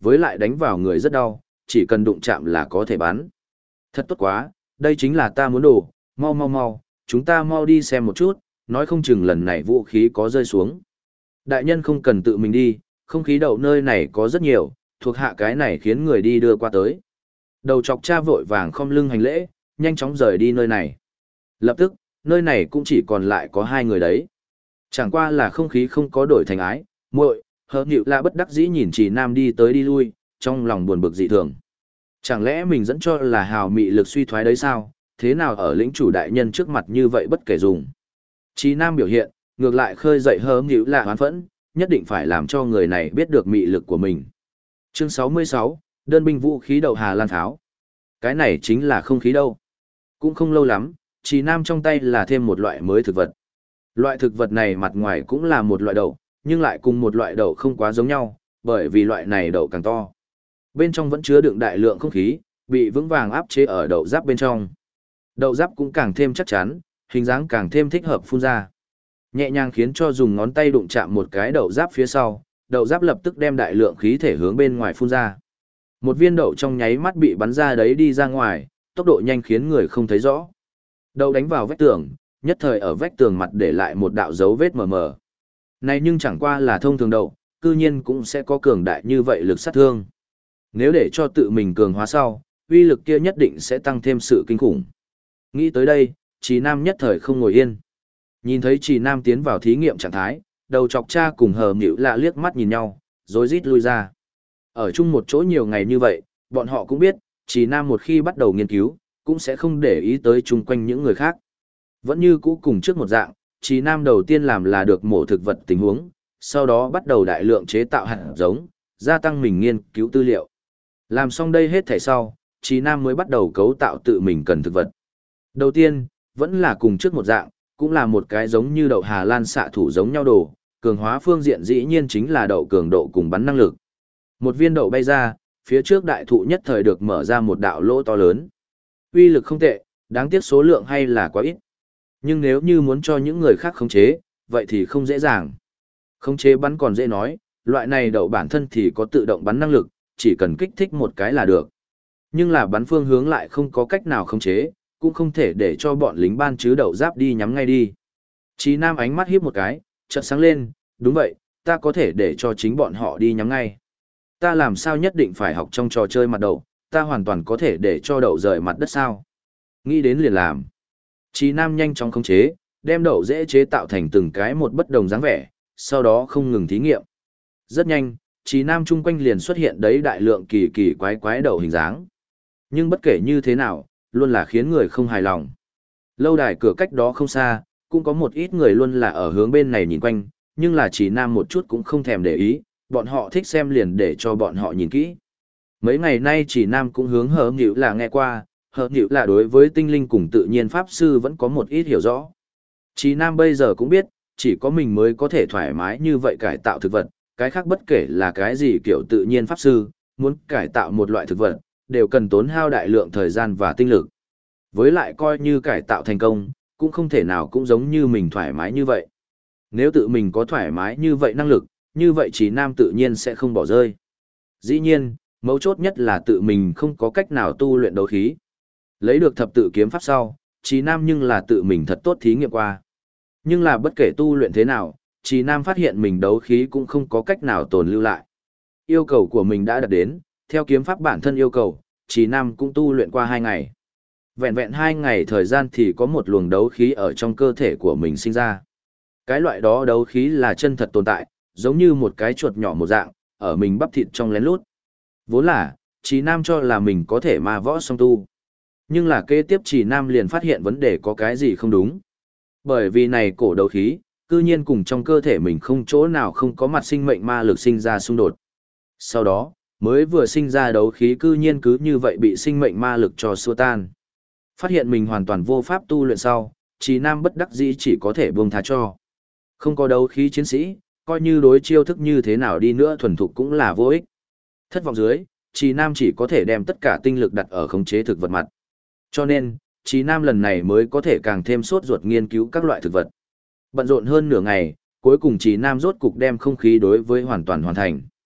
với lại đánh vào người rất đau, chỉ cần đụng chạm là có thể bắn. Thật tốt quá, đây chính là ta muốn đồ, mau mau mau, chúng ta mau đi xem một chút, nói không chừng lần này vũ khí có rơi xuống. Đại nhân không cần tự mình đi, không khí đậu nơi này có rất nhiều, thuộc hạ cái này khiến người đi đưa qua tới. Đầu chọc cha vội vàng khom lưng hành lễ, nhanh chóng rời đi nơi này. Lập tức, nơi này cũng chỉ còn lại có hai người đấy. Chẳng qua là không khí không có đổi thành ái, muội, hờ nhịu là bất đắc dĩ nhìn chỉ nam đi tới đi lui, trong lòng buồn bực dị thường. Chẳng lẽ mình dẫn cho là hào mị lực suy thoái đấy sao, thế nào ở lĩnh chủ đại nhân trước mặt như vậy bất kể dùng. Chỉ nam biểu hiện, ngược lại khơi dậy hờ nhịu là hoán phẫn, nhất định phải làm cho người này biết được mị lực của mình. Chương 66, đơn binh vũ khí đậu Hà Lan tháo. Cái này chính là không khí đâu. Cũng không lâu lắm, chỉ nam trong tay là thêm một loại mới thực vật. Loại thực vật này mặt ngoài cũng là một loại đậu, nhưng lại cùng một loại đậu không quá giống nhau, bởi vì loại này đậu càng to. Bên trong vẫn chứa đựng đại lượng không khí, bị vững vàng áp chế ở đậu giáp bên trong. Đậu giáp cũng càng thêm chắc chắn, hình dáng càng thêm thích hợp phun ra. Nhẹ nhàng khiến cho dùng ngón tay đụng chạm một cái đậu giáp phía sau, đậu giáp lập tức đem đại lượng khí thể hướng bên ngoài phun ra. Một viên đậu trong nháy mắt bị bắn ra đấy đi ra ngoài, tốc độ nhanh khiến người không thấy rõ. Đậu đánh vào vách tường, nhất thời ở vách tường mặt để lại một đạo dấu vết mờ mờ. Này nhưng chẳng qua là thông thường đậu, cư nhiên cũng sẽ có cường đại như vậy lực sát thương. Nếu để cho tự mình cường hóa sau, uy lực kia nhất định sẽ tăng thêm sự kinh khủng. Nghĩ tới đây, Trì Nam nhất thời không ngồi yên. Nhìn thấy Trì Nam tiến vào thí nghiệm trạng thái, đầu chọc cha cùng hờ nhịu lạ liếc mắt nhìn nhau, rối rít lui ra. Ở chung một chỗ nhiều ngày như vậy, bọn họ cũng biết, Trì Nam một khi bắt đầu nghiên cứu, cũng sẽ không để ý tới chung quanh những người khác. Vẫn như cũ cùng trước một dạng, Trì Nam đầu tiên làm là được mổ thực vật tình huống, sau đó bắt đầu đại lượng chế tạo hạt giống, gia tăng mình nghiên cứu tư liệu. Làm xong đây hết thảy sau, Trì Nam mới bắt đầu cấu tạo tự mình cần thực vật. Đầu tiên, vẫn là cùng trước một dạng, cũng là một cái giống như đậu Hà Lan xạ thủ giống nhau đồ, cường hóa phương diện dĩ nhiên chính là đậu cường độ cùng bắn năng lực. Một viên đậu bay ra, phía trước đại thụ nhất thời được mở ra một đạo lỗ to lớn. Uy lực không tệ, đáng tiếc số lượng hay là quá ít. Nhưng nếu như muốn cho những người khác khống chế, vậy thì không dễ dàng. Khống chế bắn còn dễ nói, loại này đậu bản thân thì có tự động bắn năng lực, chỉ cần kích thích một cái là được. Nhưng là bắn phương hướng lại không có cách nào khống chế, cũng không thể để cho bọn lính ban chứ đậu giáp đi nhắm ngay đi. Chí Nam ánh mắt híp một cái, chợt sáng lên, đúng vậy, ta có thể để cho chính bọn họ đi nhắm ngay. Ta làm sao nhất định phải học trong trò chơi mặt đậu, ta hoàn toàn có thể để cho đậu rời mặt đất sao. Nghĩ đến liền làm. Chí Nam nhanh chóng khống chế, đem đậu dễ chế tạo thành từng cái một bất đồng dáng vẻ, sau đó không ngừng thí nghiệm. Rất nhanh, Chí Nam chung quanh liền xuất hiện đấy đại lượng kỳ kỳ quái quái đậu hình dáng. Nhưng bất kể như thế nào, luôn là khiến người không hài lòng. Lâu đài cửa cách đó không xa, cũng có một ít người luôn là ở hướng bên này nhìn quanh, nhưng là Chí Nam một chút cũng không thèm để ý, bọn họ thích xem liền để cho bọn họ nhìn kỹ. Mấy ngày nay Chí Nam cũng hướng hờ nhịu là nghe qua, hờ nhịu là đối với tinh linh cùng tự nhiên pháp sư vẫn có một ít hiểu rõ. Chí Nam bây giờ cũng biết, chỉ có mình mới có thể thoải mái như vậy cải tạo thực vật, cái khác bất kể là cái gì kiểu tự nhiên pháp sư, muốn cải tạo một loại thực vật, đều cần tốn hao đại lượng thời gian và tinh lực. Với lại coi như cải tạo thành công, cũng không thể nào cũng giống như mình thoải mái như vậy. Nếu tự mình có thoải mái như vậy năng lực, như vậy Chí Nam tự nhiên sẽ không bỏ rơi. Dĩ nhiên, mấu chốt nhất là tự mình không có cách nào tu luyện đấu khí. Lấy được thập tự kiếm pháp sau, Chí Nam nhưng là tự mình thật tốt thí nghiệm qua. Nhưng là bất kể tu luyện thế nào, Chí Nam phát hiện mình đấu khí cũng không có cách nào tồn lưu lại. Yêu cầu của mình đã đạt đến, theo kiếm pháp bản thân yêu cầu, Chí Nam cũng tu luyện qua 2 ngày. Vẹn vẹn 2 ngày thời gian thì có một luồng đấu khí ở trong cơ thể của mình sinh ra. Cái loại đó đấu khí là chân thật tồn tại, giống như một cái chuột nhỏ một dạng, ở mình bắp thịt trong lén lút. Vốn là, Chí Nam cho là mình có thể ma võ song tu. Nhưng là kế tiếp Chí Nam liền phát hiện vấn đề có cái gì không đúng. Bởi vì này cổ đấu khí, cư nhiên cùng trong cơ thể mình không chỗ nào không có mặt sinh mệnh ma lực sinh ra xung đột. Sau đó, mới vừa sinh ra đấu khí cư nhiên cứ như vậy bị sinh mệnh ma lực cho xua tan. Phát hiện mình hoàn toàn vô pháp tu luyện sau, Chí Nam bất đắc dĩ chỉ có thể buông tha cho. Không có đấu khí chiến sĩ, coi như đối chiêu thức như thế nào đi nữa thuần thục cũng là vô ích. Thất vọng dưới, Chí Nam chỉ có thể đem tất cả tinh lực đặt ở khống chế thực vật mặt. Cho nên, Chí Nam lần này mới có thể càng thêm sốt ruột nghiên cứu các loại thực vật. Bận rộn hơn nửa ngày, cuối cùng Chí Nam rốt cục đem không khí đối với hoàn toàn hoàn thành.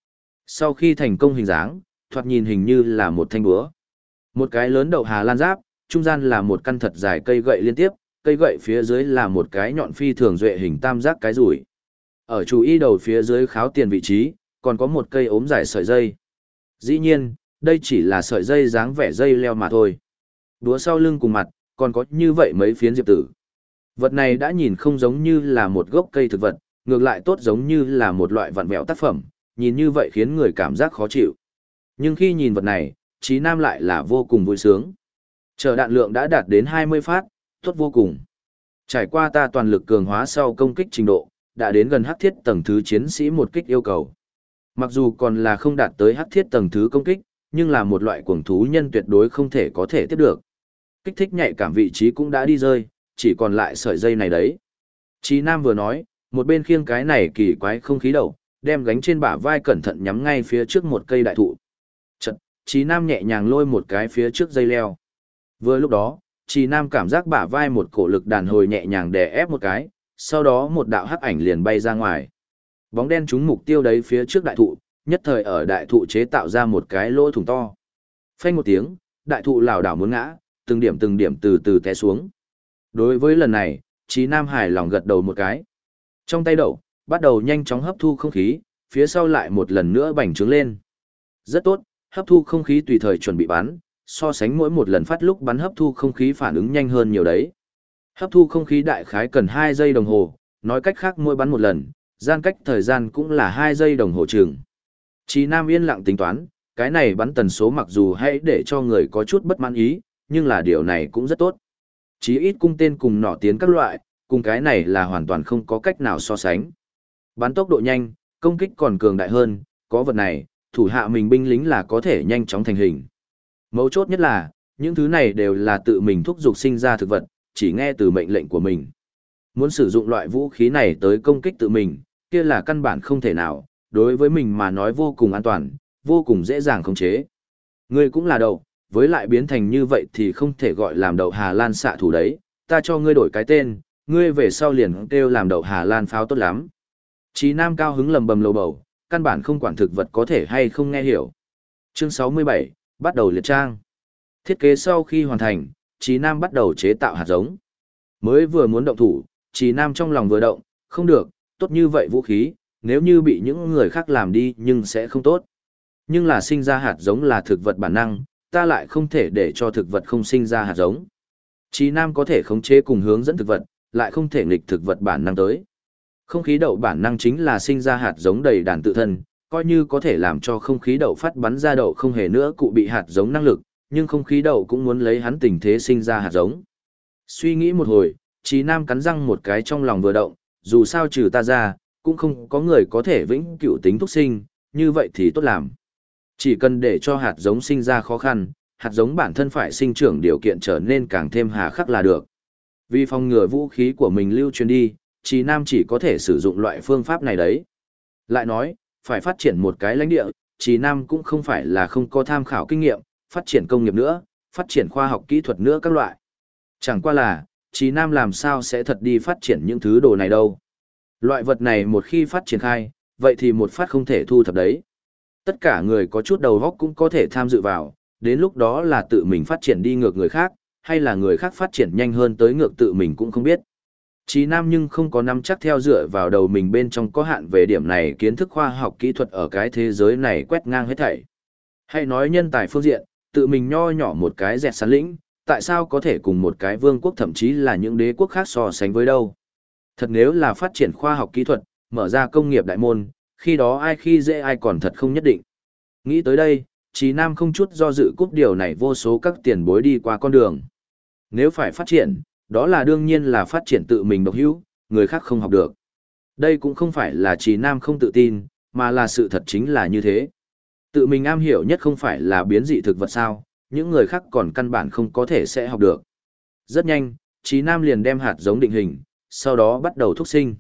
Sau khi thành công hình dáng, thoạt nhìn hình như là một thanh búa. Một cái lớn đậu Hà Lan giáp, trung gian là một căn thật dài cây gậy liên tiếp, cây gậy phía dưới là một cái nhọn phi thường duệ hình tam giác cái rủi. Ở chủ y đầu phía dưới kháo tiền vị trí, còn có một cây ốm dài sợi dây. Dĩ nhiên, đây chỉ là sợi dây dáng vẻ dây leo mà thôi. Búa sau lưng cùng mặt, còn có như vậy mấy phiến diệp tử. Vật này đã nhìn không giống như là một gốc cây thực vật, ngược lại tốt giống như là một loại vặn vẹo tác phẩm, nhìn như vậy khiến người cảm giác khó chịu. Nhưng khi nhìn vật này, Trí Nam lại là vô cùng vui sướng. Chờ đạn lượng đã đạt đến 20 phát, tốt vô cùng. Trải qua ta toàn lực cường hóa sau công kích trình độ, đã đến gần hắc thiết tầng thứ chiến sĩ một kích yêu cầu. Mặc dù còn là không đạt tới hắc thiết tầng thứ công kích, nhưng là một loại cuồng thú nhân tuyệt đối không thể có thể tiếp được. Kích thích nhạy cảm vị trí cũng đã đi rơi, chỉ còn lại sợi dây này đấy. Trí Nam vừa nói, một bên khiêng cái này kỳ quái không khí đầu, đem gánh trên bả vai cẩn thận nhắm ngay phía trước một cây đại thụ. Chật, Trí Nam nhẹ nhàng lôi một cái phía trước dây leo. Vừa lúc đó, Trí Nam cảm giác bả vai một cổ lực đàn hồi nhẹ nhàng đè ép một cái, sau đó một đạo hắc ảnh liền bay ra ngoài. Bóng đen trúng mục tiêu đấy phía trước đại thụ, nhất thời ở đại thụ chế tạo ra một cái lỗ thủng to. Phanh một tiếng, đại thụ lảo đảo muốn ngã, từng điểm từ từ té xuống. Đối với lần này, Trí Nam hài lòng gật đầu một cái. Trong tay đậu, bắt đầu nhanh chóng hấp thu không khí, phía sau lại một lần nữa bành trướng lên. Rất tốt, hấp thu không khí tùy thời chuẩn bị bắn, so sánh mỗi một lần phát lúc bắn hấp thu không khí phản ứng nhanh hơn nhiều đấy. Hấp thu không khí đại khái cần 2 giây đồng hồ, nói cách khác mỗi bắn một lần, gian cách thời gian cũng là 2 giây đồng hồ chừng. Trí Nam yên lặng tính toán, cái này bắn tần số mặc dù hay để cho người có chút bất mãn ý, nhưng là điều này cũng rất tốt. Chí ít cung tên cùng nỏ tiến các loại, cùng cái này là hoàn toàn không có cách nào so sánh. Bắn tốc độ nhanh, công kích còn cường đại hơn, có vật này, thủ hạ mình binh lính là có thể nhanh chóng thành hình. Mấu chốt nhất là, những thứ này đều là tự mình thúc giục sinh ra thực vật, chỉ nghe từ mệnh lệnh của mình. Muốn sử dụng loại vũ khí này tới công kích tự mình, kia là căn bản không thể nào, đối với mình mà nói vô cùng an toàn, vô cùng dễ dàng khống chế. Ngươi cũng là đậu, với lại biến thành như vậy thì không thể gọi làm đậu Hà Lan xạ thủ đấy, ta cho ngươi đổi cái tên, ngươi về sau liền kêu làm đậu Hà Lan pháo tốt lắm. Trí Nam cao hứng lầm bầm lầu bầu, căn bản không quản thực vật có thể hay không nghe hiểu. Chương 67, bắt đầu liệt trang. Thiết kế sau khi hoàn thành, Trí Nam bắt đầu chế tạo hạt giống. Mới vừa muốn động thủ, Trí Nam trong lòng vừa động, không được, tốt như vậy vũ khí, nếu như bị những người khác làm đi nhưng sẽ không tốt. Nhưng là sinh ra hạt giống là thực vật bản năng, ta lại không thể để cho thực vật không sinh ra hạt giống. Trí Nam có thể khống chế cùng hướng dẫn thực vật, lại không thể nghịch thực vật bản năng tới. Không khí đậu bản năng chính là sinh ra hạt giống đầy đàn tự thân, coi như có thể làm cho không khí đậu phát bắn ra đậu không hề nữa cụ bị hạt giống năng lực, nhưng không khí đậu cũng muốn lấy hắn tình thế sinh ra hạt giống. Suy nghĩ một hồi, Trí Nam cắn răng một cái trong lòng vừa động, dù sao trừ ta ra, cũng không có người có thể vĩnh cửu tính thúc sinh, như vậy thì tốt làm. Chỉ cần để cho hạt giống sinh ra khó khăn, hạt giống bản thân phải sinh trưởng điều kiện trở nên càng thêm hà khắc là được. Vì phòng ngừa vũ khí của mình lưu truyền đi, Trí Nam chỉ có thể sử dụng loại phương pháp này đấy. Lại nói, phải phát triển một cái lãnh địa, Trí Nam cũng không phải là không có tham khảo kinh nghiệm, phát triển công nghiệp nữa, phát triển khoa học kỹ thuật nữa các loại. Chẳng qua là, Trí Nam làm sao sẽ thật đi phát triển những thứ đồ này đâu. Loại vật này một khi phát triển khai, vậy thì một phát không thể thu thập đấy. Tất cả người có chút đầu óc cũng có thể tham dự vào, đến lúc đó là tự mình phát triển đi ngược người khác, hay là người khác phát triển nhanh hơn tới ngược tự mình cũng không biết. Trí Nam nhưng không có nắm chắc theo dựa vào đầu mình bên trong có hạn về điểm này kiến thức khoa học kỹ thuật ở cái thế giới này quét ngang hết thảy. Hay nói nhân tài phương diện, tự mình nho nhỏ một cái dẹt sán lĩnh, tại sao có thể cùng một cái vương quốc thậm chí là những đế quốc khác so sánh với đâu. Thật nếu là phát triển khoa học kỹ thuật, mở ra công nghiệp đại môn, khi đó ai khi dễ ai còn thật không nhất định. Nghĩ tới đây, Trí Nam không chút do dự cúp điều này vô số các tiền bối đi qua con đường. Nếu phải phát triển, đó là đương nhiên là phát triển tự mình độc hữu, người khác không học được. Đây cũng không phải là Trí Nam không tự tin, mà là sự thật chính là như thế. Tự mình am hiểu nhất không phải là biến dị thực vật sao, những người khác còn căn bản không có thể sẽ học được. Rất nhanh, Trí Nam liền đem hạt giống định hình, sau đó bắt đầu thúc sinh.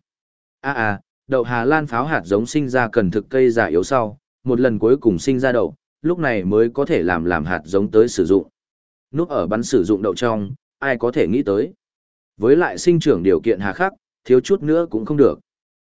Đậu Hà Lan pháo hạt giống sinh ra cần thực cây già yếu sau, một lần cuối cùng sinh ra đậu, lúc này mới có thể làm hạt giống tới sử dụng. Núp ở bắn sử dụng đậu trong, ai có thể nghĩ tới. Với lại sinh trưởng điều kiện hà khắc, thiếu chút nữa cũng không được.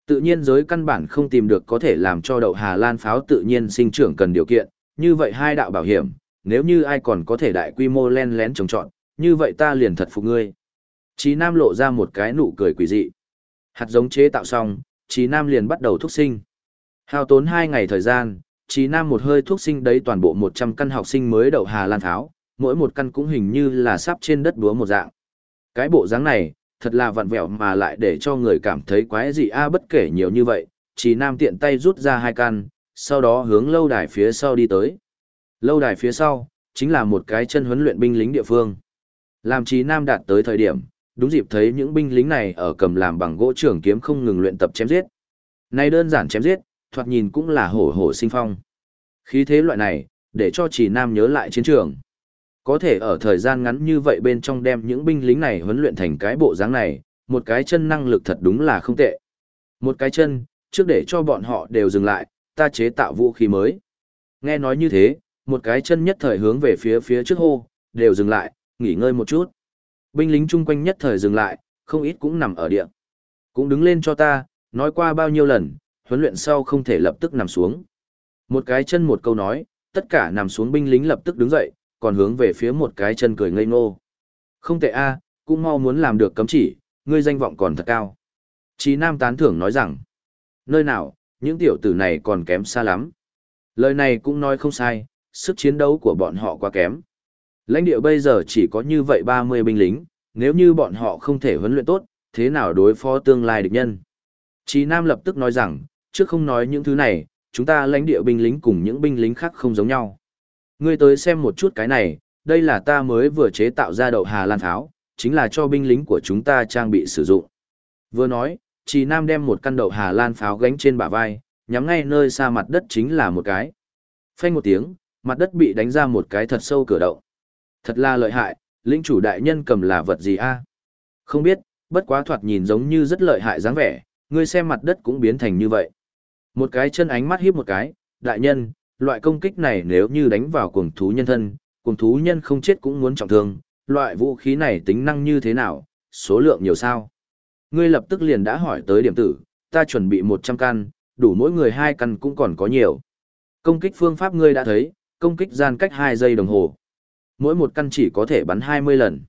Tự nhiên giới căn bản không tìm được có thể làm cho đậu Hà Lan pháo tự nhiên sinh trưởng cần điều kiện, như vậy hai đạo bảo hiểm, nếu như ai còn có thể đại quy mô len lén trồng trọt, như vậy ta liền thật phục ngươi. Chí Nam lộ ra một cái nụ cười quỷ dị. Hạt giống chế tạo xong, Chí Nam liền bắt đầu thúc sinh. Hao tốn 2 ngày thời gian, Chí Nam một hơi thúc sinh đấy toàn bộ 100 căn học sinh mới đậu Hà Lan pháo, mỗi một căn cũng hình như là sắp trên đất đúa một dạng. Cái bộ dáng này, thật là vặn vẹo mà lại để cho người cảm thấy quái dị bất kể nhiều như vậy, Chí Nam tiện tay rút ra 2 căn, sau đó hướng lâu đài phía sau đi tới. Lâu đài phía sau, chính là một cái chân huấn luyện binh lính địa phương. Làm Chí Nam đạt tới thời điểm, đúng dịp thấy những binh lính này ở cầm làm bằng gỗ trường kiếm không ngừng luyện tập chém giết. Này đơn giản chém giết, thoạt nhìn cũng là hổ hổ sinh phong. Khí thế loại này, để cho Chí Nam nhớ lại chiến trường. Có thể ở thời gian ngắn như vậy bên trong đem những binh lính này huấn luyện thành cái bộ dáng này, một cái chân năng lực thật đúng là không tệ. Một cái chân, trước để cho bọn họ đều dừng lại, ta chế tạo vũ khí mới. Nghe nói như thế, một cái chân nhất thời hướng về phía trước hô, đều dừng lại, nghỉ ngơi một chút. Binh lính chung quanh nhất thời dừng lại, không ít cũng nằm ở địa. Cũng đứng lên cho ta, nói qua bao nhiêu lần, huấn luyện sau không thể lập tức nằm xuống. Một cái chân một câu nói, tất cả nằm xuống binh lính lập tức đứng dậy, còn hướng về phía một cái chân cười ngây ngô. Không tệ cũng mau muốn làm được cấm chỉ, ngươi danh vọng còn thật cao. Chí Nam tán thưởng nói rằng, nơi nào, những tiểu tử này còn kém xa lắm. Lời này cũng nói không sai, sức chiến đấu của bọn họ quá kém. Lãnh địa bây giờ chỉ có như vậy 30 binh lính, nếu như bọn họ không thể huấn luyện tốt, thế nào đối phó tương lai địch nhân. Chí Nam lập tức nói rằng, trước không nói những thứ này, chúng ta lãnh địa binh lính cùng những binh lính khác không giống nhau. Ngươi tới xem một chút cái này, đây là ta mới vừa chế tạo ra đậu Hà Lan pháo, chính là cho binh lính của chúng ta trang bị sử dụng. Vừa nói, Chí Nam đem một căn đậu Hà Lan pháo gánh trên bả vai, nhắm ngay nơi xa mặt đất chính là một cái. Phanh một tiếng, mặt đất bị đánh ra một cái thật sâu cửa động. Thật là lợi hại, lĩnh chủ đại nhân cầm là vật gì Không biết, bất quá thoạt nhìn giống như rất lợi hại dáng vẻ, ngươi xem mặt đất cũng biến thành như vậy. Một cái chân ánh mắt híp một cái, đại nhân, loại công kích này nếu như đánh vào cuồng thú nhân thân, cuồng thú nhân không chết cũng muốn trọng thương, loại vũ khí này tính năng như thế nào, số lượng nhiều sao. Ngươi lập tức liền đã hỏi tới điểm tử, ta chuẩn bị 100 căn, đủ mỗi người 2 căn cũng còn có nhiều. Công kích phương pháp ngươi đã thấy, công kích gian cách 2 giây đồng hồ. Mỗi một căn chỉ có thể bắn 20 lần.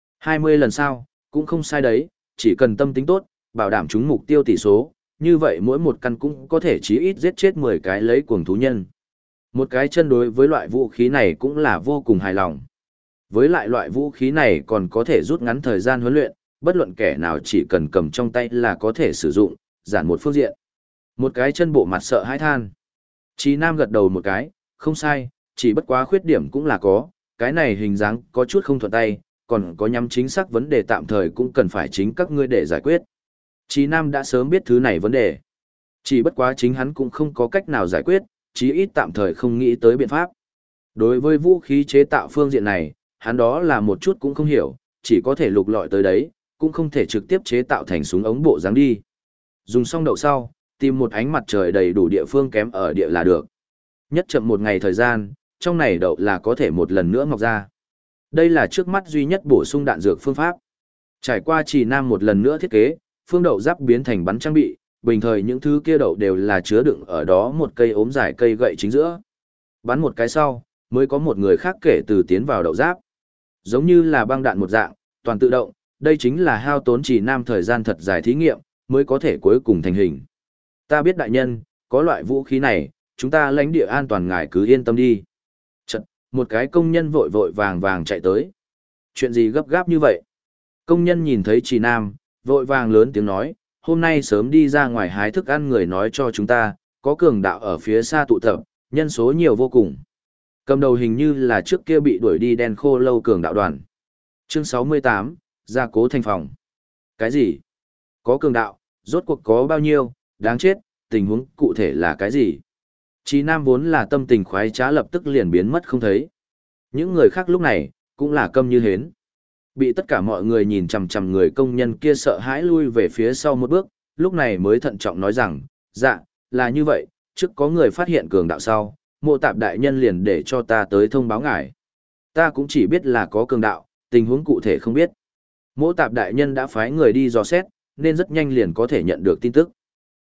20 lần sao, cũng không sai đấy, chỉ cần tâm tính tốt, bảo đảm trúng mục tiêu tỷ số, như vậy mỗi một căn cũng có thể chí ít giết chết 10 cái lấy cuồng thú nhân. Một cái chân đối với loại vũ khí này cũng là vô cùng hài lòng. Với lại loại vũ khí này còn có thể rút ngắn thời gian huấn luyện, bất luận kẻ nào chỉ cần cầm trong tay là có thể sử dụng, giản một phương diện. Một cái chân bộ mặt sợ hãi than. Chí Nam gật đầu một cái, không sai, chỉ bất quá khuyết điểm cũng là có, cái này hình dáng có chút không thuận tay, còn có nhắm chính xác vấn đề tạm thời cũng cần phải chính các ngươi để giải quyết. Chí Nam đã sớm biết thứ này vấn đề. Chỉ bất quá chính hắn cũng không có cách nào giải quyết, chí ít tạm thời không nghĩ tới biện pháp. Đối với vũ khí chế tạo phương diện này, hắn đó là một chút cũng không hiểu, chỉ có thể lục lọi tới đấy, cũng không thể trực tiếp chế tạo thành súng ống bộ dáng đi. Dùng xong đậu sau, tìm một ánh mặt trời đầy đủ địa phương kém ở địa là được. Nhất chậm một ngày thời gian, trong này đậu là có thể một lần nữa mọc ra. Đây là trước mắt duy nhất bổ sung đạn dược phương pháp. Trải qua Chí Nam một lần nữa thiết kế, phương đậu giáp biến thành bắn trang bị, bình thời những thứ kia đậu đều là chứa đựng ở đó một cây ốm dài cây gậy chính giữa. Bắn một cái sau, mới có một người khác kể từ tiến vào đậu giáp. Giống như là băng đạn một dạng, toàn tự động, đây chính là hao tốn Chí Nam thời gian thật dài thí nghiệm, mới có thể cuối cùng thành hình. Ta biết đại nhân, có loại vũ khí này, chúng ta lãnh địa an toàn ngài cứ yên tâm đi. Chật, một cái công nhân vội vội vàng vàng chạy tới. Chuyện gì gấp gáp như vậy? Công nhân nhìn thấy Chí Nam, vội vàng lớn tiếng nói, hôm nay sớm đi ra ngoài hái thức ăn người nói cho chúng ta, có cường đạo ở phía xa tụ tập, nhân số nhiều vô cùng. Cầm đầu hình như là trước kia bị đuổi đi đen khô lâu cường đạo đoàn. Chương 68, gia cố thành phòng. Cái gì? Có cường đạo, rốt cuộc có bao nhiêu, đáng chết, tình huống cụ thể là cái gì? Chí Nam vốn là tâm tình khoái trá lập tức liền biến mất không thấy. Những người khác lúc này, cũng là câm như hến. Bị tất cả mọi người nhìn chằm chằm người công nhân kia sợ hãi lui về phía sau một bước, lúc này mới thận trọng nói rằng, dạ, là như vậy, trước có người phát hiện cường đạo sau, Mộ Tạp đại nhân liền để cho ta tới thông báo ngài. Ta cũng chỉ biết là có cường đạo, tình huống cụ thể không biết. Mộ Tạp đại nhân đã phái người đi dò xét, nên rất nhanh liền có thể nhận được tin tức.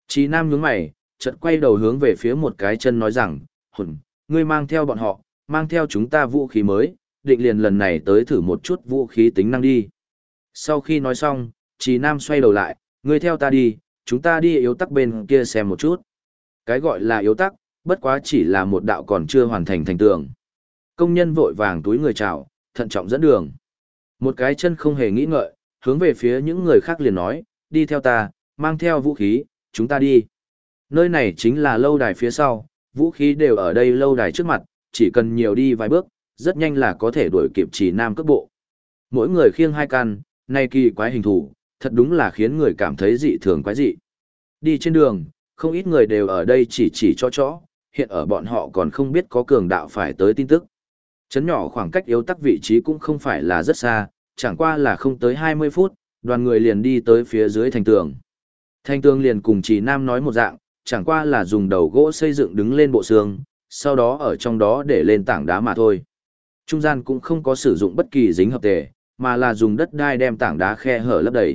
Chí Nam nhướng mày, chợt quay đầu hướng về phía một cái chân nói rằng, hồn, ngươi mang theo bọn họ, mang theo chúng ta vũ khí mới, định liền lần này tới thử một chút vũ khí tính năng đi. Sau khi nói xong, Chí Nam xoay đầu lại, ngươi theo ta đi, chúng ta đi yếu tắc bên kia xem một chút. Cái gọi là yếu tắc, bất quá chỉ là một đạo còn chưa hoàn thành thành tường. Công nhân vội vàng túi người chào, thận trọng dẫn đường. Một cái chân không hề nghĩ ngợi, hướng về phía những người khác liền nói, đi theo ta, mang theo vũ khí, chúng ta đi. Nơi này chính là lâu đài phía sau, vũ khí đều ở đây lâu đài trước mặt, chỉ cần nhiều đi vài bước, rất nhanh là có thể đuổi kịp Chỉ Nam cước bộ. Mỗi người khiêng hai căn, này kỳ quái hình thù, thật đúng là khiến người cảm thấy dị thường quái dị. Đi trên đường, không ít người đều ở đây chỉ cho, hiện ở bọn họ còn không biết có cường đạo phải tới tin tức. Chấn nhỏ khoảng cách yếu tắc vị trí cũng không phải là rất xa, chẳng qua là không tới 20 phút, đoàn người liền đi tới phía dưới thành tường. Thành tường liền cùng Chỉ Nam nói một dạng, chẳng qua là dùng đầu gỗ xây dựng đứng lên bộ xương, sau đó ở trong đó để lên tảng đá mà thôi. Trung gian cũng không có sử dụng bất kỳ dính hợp tề, mà là dùng đất đai đem tảng đá khe hở lấp đầy.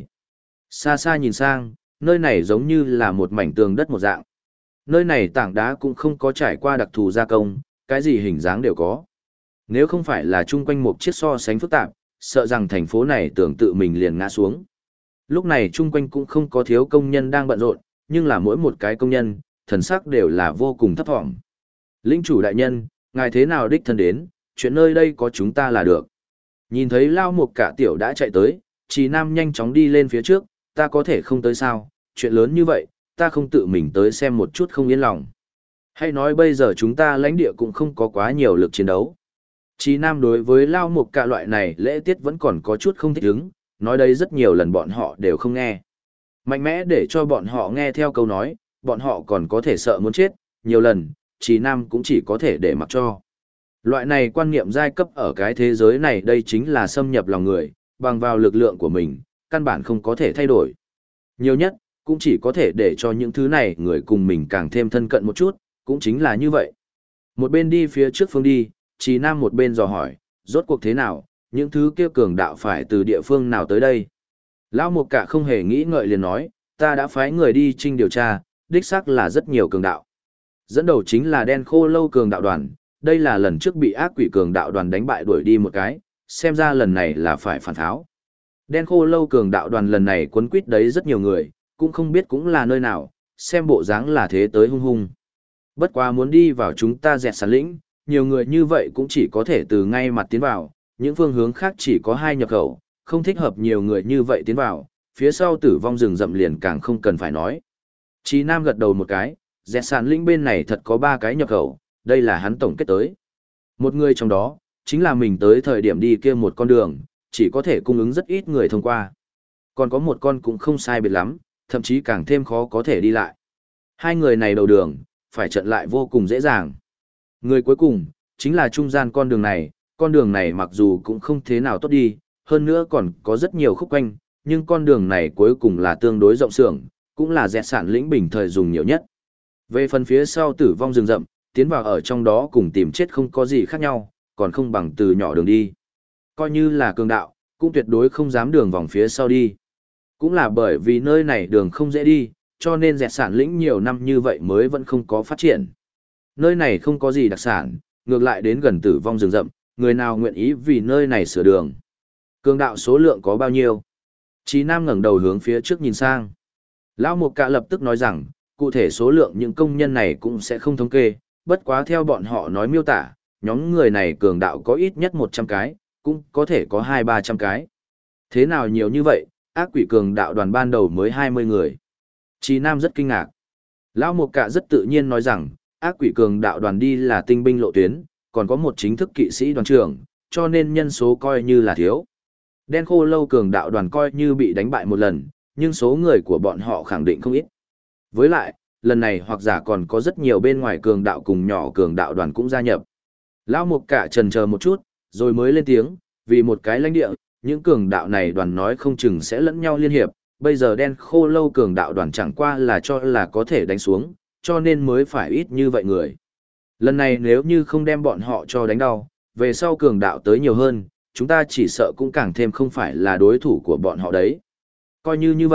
Xa xa nhìn sang, nơi này giống như là một mảnh tường đất một dạng. Nơi này tảng đá cũng không có trải qua đặc thù gia công, cái gì hình dáng đều có. Nếu không phải là chung quanh một chiếc so sánh phức tạp, sợ rằng thành phố này tưởng tự mình liền ngã xuống. Lúc này chung quanh cũng không có thiếu công nhân đang bận rộn, nhưng là mỗi một cái công nhân, thần sắc đều là vô cùng thấp thỏm. Linh chủ đại nhân, ngài thế nào đích thân đến, chuyện nơi đây có chúng ta là được. Nhìn thấy Lao Mục Cả Tiểu đã chạy tới, Chỉ Nam nhanh chóng đi lên phía trước, ta có thể không tới sao, chuyện lớn như vậy, ta không tự mình tới xem một chút không yên lòng. Hay nói bây giờ chúng ta lãnh địa cũng không có quá nhiều lực chiến đấu. Chỉ Nam đối với Lao Mục Cả loại này lễ tiết vẫn còn có chút không thích ứng, nói đây rất nhiều lần bọn họ đều không nghe. Mạnh mẽ để cho bọn họ nghe theo câu nói, bọn họ còn có thể sợ muốn chết, nhiều lần, Chỉ Nam cũng chỉ có thể để mặc cho. Loại này quan niệm giai cấp ở cái thế giới này đây chính là xâm nhập lòng người, bằng vào lực lượng của mình, căn bản không có thể thay đổi. Nhiều nhất, cũng chỉ có thể để cho những thứ này người cùng mình càng thêm thân cận một chút, cũng chính là như vậy. Một bên đi phía trước phương đi, Chỉ Nam một bên dò hỏi, rốt cuộc thế nào, những thứ kia cường đạo phải từ địa phương nào tới đây. Lão Mục Cả không hề nghĩ ngợi liền nói, ta đã phái người đi trinh điều tra, đích xác là rất nhiều cường đạo. Dẫn đầu chính là Đen Khô Lâu cường đạo đoàn, đây là lần trước bị ác quỷ cường đạo đoàn đánh bại đuổi đi một cái, xem ra lần này là phải phản tháo. Đen Khô Lâu cường đạo đoàn lần này quấn quýt đấy rất nhiều người, cũng không biết cũng là nơi nào, xem bộ dáng là thế tới hung hung. Bất quá muốn đi vào chúng ta dẹt sàn lĩnh, nhiều người như vậy cũng chỉ có thể từ ngay mặt tiến vào, những phương hướng khác chỉ có 2 nhập khẩu, không thích hợp nhiều người như vậy tiến vào, phía sau tử vong rừng rậm liền càng không cần phải nói. Chí Nam gật đầu một cái, dẹt sàn lĩnh bên này thật có 3 cái nhập khẩu, đây là hắn tổng kết tới. Một người trong đó, chính là mình tới thời điểm đi kia một con đường, chỉ có thể cung ứng rất ít người thông qua. Còn có một con cũng không sai biệt lắm, thậm chí càng thêm khó có thể đi lại. 2 người này đầu đường, phải trận lại vô cùng dễ dàng. Người cuối cùng, chính là trung gian con đường này mặc dù cũng không thế nào tốt đi, hơn nữa còn có rất nhiều khúc quanh, nhưng con đường này cuối cùng là tương đối rộng sưởng, cũng là dẹt sản lĩnh bình thời dùng nhiều nhất. Về phần phía sau tử vong rừng rậm, tiến vào ở trong đó cùng tìm chết không có gì khác nhau, còn không bằng từ nhỏ đường đi. Coi như là cường đạo, cũng tuyệt đối không dám đường vòng phía sau đi. Cũng là bởi vì nơi này đường không dễ đi, cho nên dẹt sản lĩnh nhiều năm như vậy mới vẫn không có phát triển. Nơi này không có gì đặc sản, ngược lại đến gần tử vong rừng rậm, người nào nguyện ý vì nơi này sửa đường. Cường đạo số lượng có bao nhiêu? Chí Nam ngẩng đầu hướng phía trước nhìn sang. Lão Mục Cả lập tức nói rằng, cụ thể số lượng những công nhân này cũng sẽ không thống kê, bất quá theo bọn họ nói miêu tả, nhóm người này cường đạo có ít nhất 100 cái, cũng có thể có 200-300 cái. Thế nào nhiều như vậy, ác quỷ cường đạo đoàn ban đầu mới 20 người. Chí Nam rất kinh ngạc. Lão Mục Cả rất tự nhiên nói rằng, ác quỷ cường đạo đoàn đi là tinh binh lộ tuyến, còn có một chính thức kỵ sĩ đoàn trưởng, cho nên nhân số coi như là thiếu. Đen Khô Lâu cường đạo đoàn coi như bị đánh bại một lần, nhưng số người của bọn họ khẳng định không ít. Với lại, lần này hoặc giả còn có rất nhiều bên ngoài cường đạo cùng nhỏ cường đạo đoàn cũng gia nhập. Lão Mục Cả chần chờ một chút, rồi mới lên tiếng, vì một cái lãnh địa, những cường đạo này đoàn nói không chừng sẽ lẫn nhau liên hiệp, bây giờ Đen Khô Lâu cường đạo đoàn chẳng qua là cho là có thể đánh xuống, cho nên mới phải ít như vậy người. Lần này nếu như không đem bọn họ cho đánh đau, về sau cường đạo tới nhiều hơn, chúng ta chỉ sợ cũng càng thêm không phải là đối thủ của bọn họ đấy. Coi như vậy,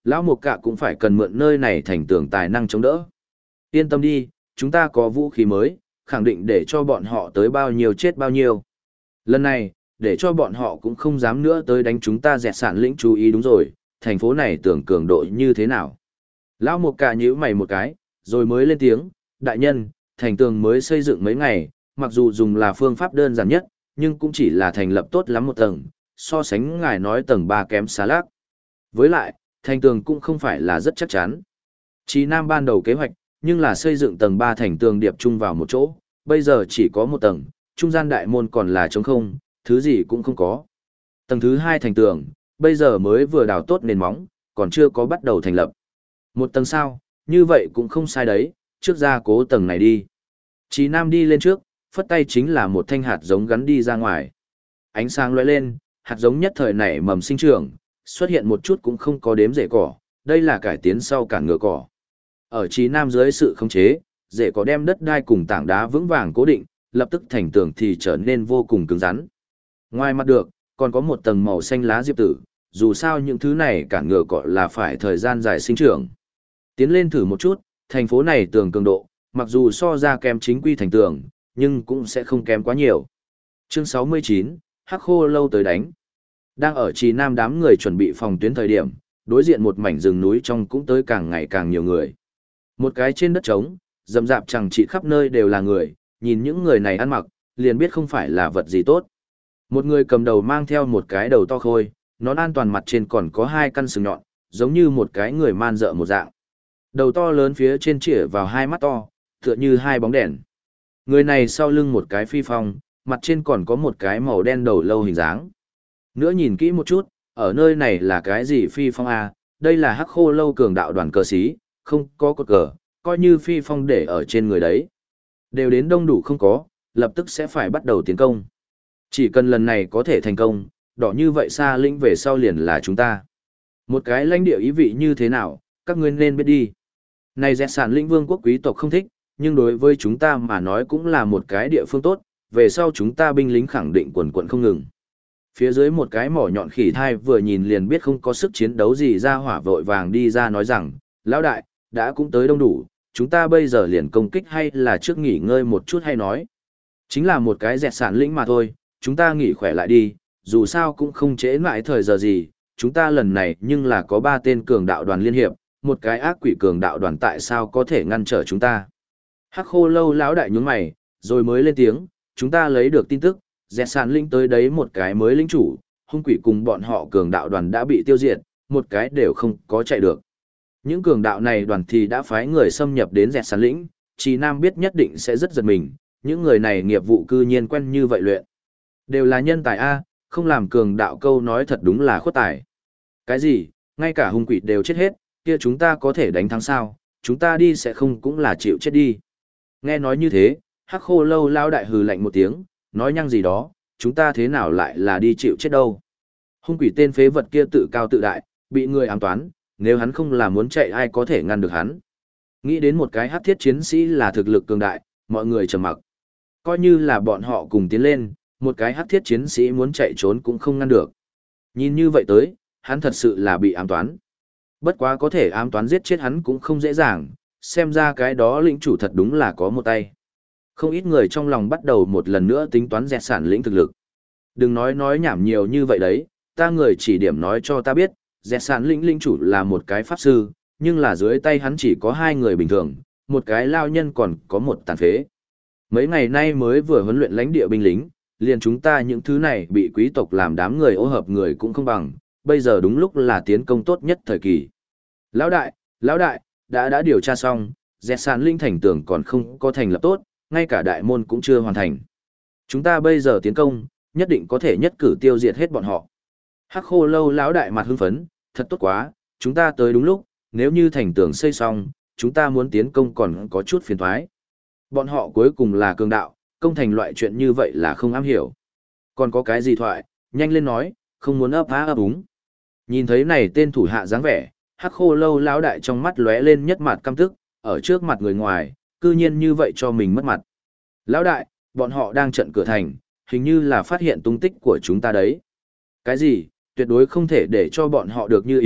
lão Mục Cạ cũng phải cần mượn nơi này thành tường tài năng chống đỡ. Yên tâm đi, chúng ta có vũ khí mới, khẳng định để cho bọn họ tới bao nhiêu chết bao nhiêu. Lần này, để cho bọn họ cũng không dám nữa tới đánh chúng ta dẹt sản lĩnh chú ý đúng rồi, thành phố này tưởng cường độ như thế nào. Lão Mục Cạ nhíu mày một cái, rồi mới lên tiếng, đại nhân, thành tường mới xây dựng mấy ngày, mặc dù dùng là phương pháp đơn giản nhất, nhưng cũng chỉ là thành lập tốt lắm một tầng, so sánh ngài nói tầng 3 kém xa lác. Với lại, thành tường cũng không phải là rất chắc chắn. Chí Nam ban đầu kế hoạch, nhưng là xây dựng tầng 3 thành tường điệp chung vào một chỗ, bây giờ chỉ có một tầng, trung gian đại môn còn là trống không, thứ gì cũng không có. Tầng thứ 2 thành tường, bây giờ mới vừa đào tốt nền móng, còn chưa có bắt đầu thành lập. Một tầng sao, như vậy cũng không sai đấy, trước ra cố tầng này đi. Chí Nam đi lên trước, phất tay chính là một thanh hạt giống gắn đi ra ngoài. Ánh sáng lóe lên, hạt giống nhất thời nảy mầm sinh trưởng, xuất hiện một chút cũng không có đếm rễ cỏ, đây là cải tiến sau cản ngựa cỏ. Ở Chí Nam dưới sự khống chế, rễ cỏ đem đất đai cùng tảng đá vững vàng cố định, lập tức thành tường thì trở nên vô cùng cứng rắn. Ngoài mặt được, còn có một tầng màu xanh lá diệp tử, dù sao những thứ này cản ngựa cỏ là phải thời gian dài sinh trưởng. Tiến lên thử một chút, thành phố này tường cường độ, mặc dù so ra kém chính quy thành tường, nhưng cũng sẽ không kém quá nhiều. Chương 69, Hắc Khô Lâu tới đánh. Đang ở Trì Nam đám người chuẩn bị phòng tuyến thời điểm, đối diện một mảnh rừng núi trong cũng tới càng ngày càng nhiều người. Một cái trên đất trống, rậm rạp chẳng trị khắp nơi đều là người, nhìn những người này ăn mặc, liền biết không phải là vật gì tốt. Một người cầm đầu mang theo một cái đầu to khôi, nón an toàn mặt trên còn có hai căn sừng nhọn, giống như một cái người man dợ một dạng. Đầu to lớn phía trên chĩa vào hai mắt to, tựa như hai bóng đèn. Người này sau lưng một cái phi phong, mặt trên còn có một cái màu đen đầu lâu hình dáng. Nữa nhìn kỹ một chút, ở nơi này là cái gì phi phong à? Đây là Hắc Khô Lâu cường đạo đoàn cờ xí, không có cột cờ, coi như phi phong để ở trên người đấy. Đều đến đông đủ không có, lập tức sẽ phải bắt đầu tiến công. Chỉ cần lần này có thể thành công, đỏ như vậy xa lĩnh về sau liền là chúng ta. Một cái lãnh địa ý vị như thế nào, các ngươi nên biết đi. Này dẹt sản lĩnh vương quốc quý tộc không thích, nhưng đối với chúng ta mà nói cũng là một cái địa phương tốt, về sau chúng ta binh lính khẳng định quần quận không ngừng. Phía dưới một cái mỏ nhọn khỉ thai vừa nhìn liền biết không có sức chiến đấu gì ra hỏa vội vàng đi ra nói rằng, lão đại, đã cũng tới đông đủ, chúng ta bây giờ liền công kích hay là trước nghỉ ngơi một chút hay nói. Chính là một cái dẹt sản lĩnh mà thôi, chúng ta nghỉ khỏe lại đi, dù sao cũng không trễ mãi thời giờ gì, chúng ta lần này nhưng là có 3 tên cường đạo đoàn liên hiệp, một cái ác quỷ cường đạo đoàn tại sao có thể ngăn trở chúng ta. Hắc Khô Lâu lão đại nhướng mày, rồi mới lên tiếng, chúng ta lấy được tin tức, dẹt sản lĩnh tới đấy một cái mới lĩnh chủ, hung quỷ cùng bọn họ cường đạo đoàn đã bị tiêu diệt, một cái đều không có chạy được. Những cường đạo này đoàn thì đã phái người xâm nhập đến dẹt sản lĩnh, Trì Nam biết nhất định sẽ rất giật mình, những người này nghiệp vụ cư nhiên quen như vậy luyện. Đều là nhân tài A, không làm cường đạo câu nói thật đúng là khuất tài. Cái gì, ngay cả hung quỷ đều chết hết, kia chúng ta có thể đánh thắng sao, chúng ta đi sẽ không cũng là chịu chết đi. Nghe nói như thế, Hắc Khô Lâu lao đại hừ lạnh một tiếng, nói nhăng gì đó, chúng ta thế nào lại là đi chịu chết đâu. Hung quỷ tên phế vật kia tự cao tự đại, bị người ám toán, nếu hắn không là muốn chạy ai có thể ngăn được hắn. Nghĩ đến một cái hắc thiết chiến sĩ là thực lực cường đại, mọi người trầm mặc. Coi như là bọn họ cùng tiến lên, một cái hắc thiết chiến sĩ muốn chạy trốn cũng không ngăn được. Nhìn như vậy tới, hắn thật sự là bị ám toán. Bất quá có thể ám toán giết chết hắn cũng không dễ dàng, xem ra cái đó lĩnh chủ thật đúng là có một tay. Không ít người trong lòng bắt đầu một lần nữa tính toán dẹt sản lĩnh thực lực. Đừng nói nhảm nhiều như vậy đấy, ta người chỉ điểm nói cho ta biết, dẹt sản lĩnh lĩnh chủ là một cái pháp sư, nhưng là dưới tay hắn chỉ có 2 người bình thường, một cái lao nhân còn có một tàn phế. Mấy ngày nay mới vừa huấn luyện lãnh địa binh lính, liền chúng ta những thứ này bị quý tộc làm đám người ô hợp người cũng không bằng, bây giờ đúng lúc là tiến công tốt nhất thời kỳ. Lão đại, đã điều tra xong, dẹt sản linh thành tường còn không có thành lập tốt, ngay cả đại môn cũng chưa hoàn thành. Chúng ta bây giờ tiến công, nhất định có thể nhất cử tiêu diệt hết bọn họ. Hắc Khô Lâu lão đại mặt hưng phấn, thật tốt quá, chúng ta tới đúng lúc, nếu như thành tường xây xong, chúng ta muốn tiến công còn có chút phiền toái. Bọn họ cuối cùng là cường đạo, công thành loại chuyện như vậy là không am hiểu. Còn có cái gì thoại, nhanh lên nói, không muốn ấp ấp úng. Nhìn thấy này tên thủ hạ dáng vẻ, Hắc Khô Lâu lão đại trong mắt lóe lên nhất mặt căm tức, ở trước mặt người ngoài, cư nhiên như vậy cho mình mất mặt. Lão đại, bọn họ đang trận cửa thành, hình như là phát hiện tung tích của chúng ta đấy. Cái gì, tuyệt đối không thể để cho bọn họ được như ý,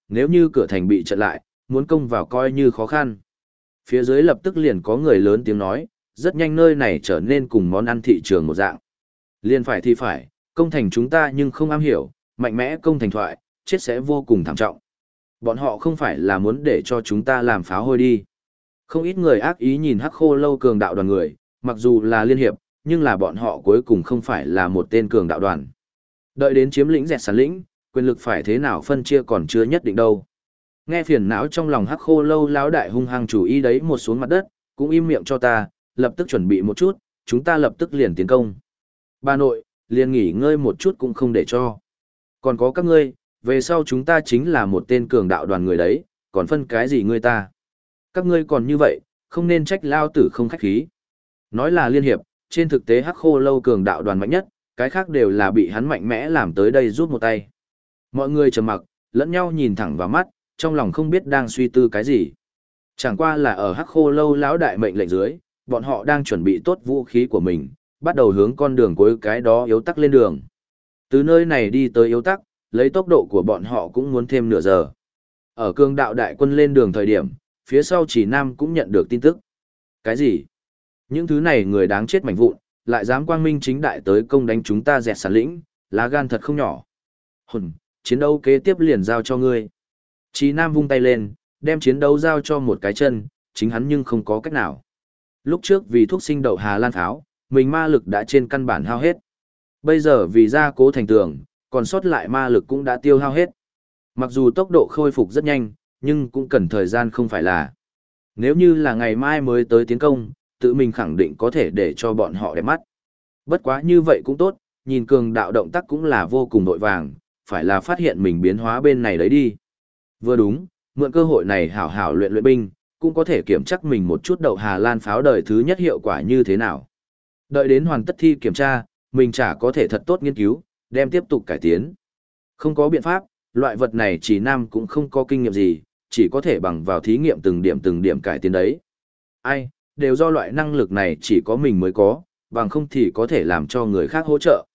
nếu như cửa thành bị chặn lại, muốn công vào coi như khó khăn. Phía dưới lập tức liền có người lớn tiếng nói, rất nhanh nơi này trở nên cùng món ăn thị trường một dạng. Liền phải thì phải, công thành chúng ta nhưng không am hiểu, mạnh mẽ công thành thoại, chết sẽ vô cùng thảm trọng. Bọn họ không phải là muốn để cho chúng ta làm pháo hôi đi. Không ít người ác ý nhìn Hắc Khô Lâu cường đạo đoàn người, mặc dù là liên hiệp, nhưng là bọn họ cuối cùng không phải là một tên cường đạo đoàn. Đợi đến chiếm lĩnh dẹt sàn lĩnh, quyền lực phải thế nào phân chia còn chưa nhất định đâu. Nghe phiền não trong lòng Hắc Khô Lâu lão đại hung hăng chủ ý đấy một xuống mặt đất, cũng im miệng cho ta, lập tức chuẩn bị một chút, chúng ta lập tức liền tiến công. Bà nội, liền nghỉ ngơi một chút cũng không để cho. Còn có các ngươi, về sau chúng ta chính là một tên cường đạo đoàn người đấy, còn phân cái gì ngươi ta. Các ngươi còn như vậy, không nên trách lao tử không khách khí. Nói là liên hiệp, trên thực tế Hắc Khô Lâu cường đạo đoàn mạnh nhất, cái khác đều là bị hắn mạnh mẽ làm tới đây rút một tay. Mọi người trầm mặc, lẫn nhau nhìn thẳng vào mắt, trong lòng không biết đang suy tư cái gì. Chẳng qua là ở Hắc Khô Lâu lão đại mệnh lệnh dưới, bọn họ đang chuẩn bị tốt vũ khí của mình, bắt đầu hướng con đường cuối cái đó yếu tắc lên đường. Từ nơi này đi tới yếu tắc, lấy tốc độ của bọn họ cũng muốn thêm nửa giờ. Ở cường đạo đại quân lên đường thời điểm, phía sau Chỉ Nam cũng nhận được tin tức. Cái gì? Những thứ này người đáng chết mảnh vụn, lại dám quang minh chính đại tới công đánh chúng ta dẹt sàn lĩnh, lá gan thật không nhỏ. Hùn, chiến đấu kế tiếp liền giao cho ngươi. Chỉ Nam vung tay lên, đem chiến đấu giao cho một cái chân, chính hắn nhưng không có cách nào. Lúc trước vì thuốc sinh đậu Hà Lan pháo, mình ma lực đã trên căn bản hao hết. Bây giờ vì gia cố thành tường, còn sót lại ma lực cũng đã tiêu hao hết. Mặc dù tốc độ khôi phục rất nhanh, nhưng cũng cần thời gian không phải là. Nếu như là ngày mai mới tới tiến công, tự mình khẳng định có thể để cho bọn họ đẹp mắt. Bất quá như vậy cũng tốt, nhìn cường đạo động tác cũng là vô cùng nội vàng, phải là phát hiện mình biến hóa bên này đấy đi. Vừa đúng, mượn cơ hội này hảo hảo luyện luyện binh, cũng có thể kiểm chắc mình một chút đậu Hà Lan pháo đời thứ nhất hiệu quả như thế nào. Đợi đến hoàn tất thi kiểm tra, mình chả có thể thật tốt nghiên cứu, đem tiếp tục cải tiến. Không có biện pháp, loại vật này Chỉ Nam cũng không có kinh nghiệm gì, chỉ có thể bằng vào thí nghiệm từng điểm cải tiến đấy. Ai, đều do loại năng lực này chỉ có mình mới có, bằng không thì có thể làm cho người khác hỗ trợ.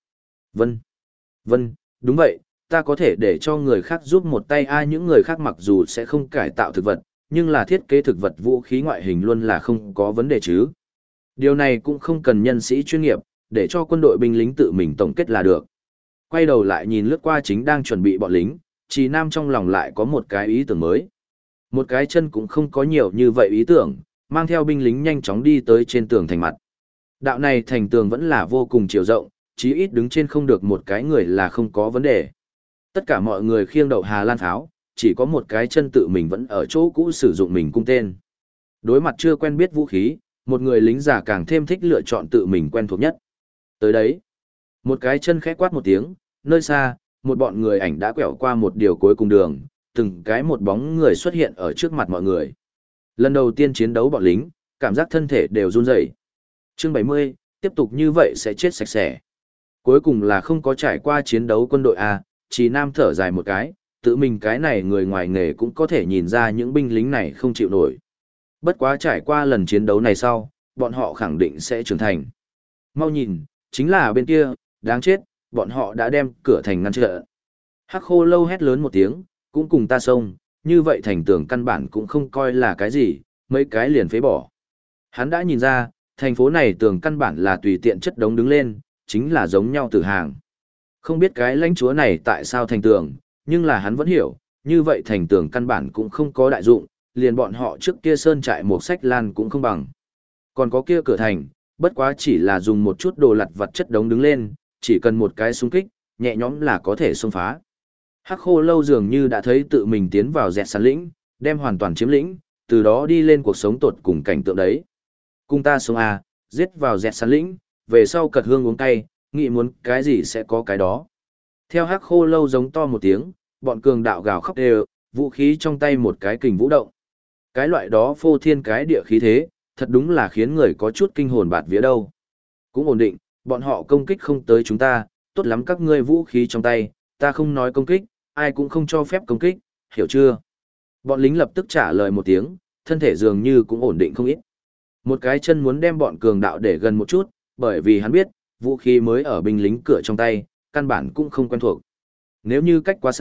Vân, đúng vậy, ta có thể để cho người khác giúp một tay ai, những người khác mặc dù sẽ không cải tạo thực vật, nhưng là thiết kế thực vật vũ khí ngoại hình luôn là không có vấn đề chứ. Điều này cũng không cần nhân sĩ chuyên nghiệp, để cho quân đội binh lính tự mình tổng kết là được. Quay đầu lại nhìn lướt qua chính đang chuẩn bị bọn lính, Chỉ Nam trong lòng lại có một cái ý tưởng mới. Một cái chân cũng không có nhiều như vậy ý tưởng, mang theo binh lính nhanh chóng đi tới trên tường thành mặt. Đạo này thành tường vẫn là vô cùng chiều rộng, chí ít đứng trên không được một cái người là không có vấn đề. Tất cả mọi người khiêng đậu Hà Lan pháo, chỉ có một cái chân tự mình vẫn ở chỗ cũ sử dụng mình cung tên. Đối mặt chưa quen biết vũ khí, một người lính già càng thêm thích lựa chọn tự mình quen thuộc nhất. Tới đấy, một cái chân khẽ quát một tiếng, nơi xa, một bọn người ảnh đã quẹo qua một điều cuối cùng đường, từng cái một bóng người xuất hiện ở trước mặt mọi người. Lần đầu tiên chiến đấu bọn lính, cảm giác thân thể đều run rẩy. Chương 70, tiếp tục như vậy sẽ chết sạch sẽ. Cuối cùng là không có trải qua chiến đấu quân đội A, Chỉ Nam thở dài một cái, tự mình cái này người ngoài nghề cũng có thể nhìn ra những binh lính này không chịu nổi. Bất quá trải qua lần chiến đấu này sau, bọn họ khẳng định sẽ trưởng thành. Mau nhìn, chính là bên kia, đáng chết, bọn họ đã đem cửa thành ngăn trở. Hắc Khô Lâu hét lớn một tiếng, cũng cùng ta xông, như vậy thành tường căn bản cũng không coi là cái gì, mấy cái liền phế bỏ. Hắn đã nhìn ra, thành phố này tường căn bản là tùy tiện chất đống đứng lên, chính là giống nhau từ hàng. Không biết cái lãnh chúa này tại sao thành tường, nhưng là hắn vẫn hiểu, như vậy thành tường căn bản cũng không có đại dụng, liền bọn họ trước kia sơn trại một sách lan cũng không bằng. Còn có kia cửa thành, bất quá chỉ là dùng một chút đồ lặt vặt chất đống đứng lên, chỉ cần một cái xung kích, nhẹ nhõm là có thể xông phá. Hắc Khô Lâu dường như đã thấy tự mình tiến vào dẹt sàn lĩnh, đem hoàn toàn chiếm lĩnh, từ đó đi lên cuộc sống tột cùng cảnh tượng đấy. Cùng ta xuống A, giết vào dẹt sàn lĩnh, về sau cật hương uống cay, nghĩ muốn cái gì sẽ có cái đó. Theo Hắc Khô Lâu giống to một tiếng, bọn cường đạo gào khóc đều, vũ khí trong tay một cái kình vũ động. Cái loại đó phô thiên cái địa khí thế, thật đúng là khiến người có chút kinh hồn bạt vía đâu. Cũng ổn định, bọn họ công kích không tới chúng ta, tốt lắm các ngươi vũ khí trong tay, ta không nói công kích, ai cũng không cho phép công kích, hiểu chưa? Bọn lính lập tức trả lời một tiếng, thân thể dường như cũng ổn định không ít. Một cái chân muốn đem bọn cường đạo để gần một chút, bởi vì hắn biết, vũ khí mới ở binh lính cửa trong tay, căn bản cũng không quen thuộc. Nếu như cách quá xa,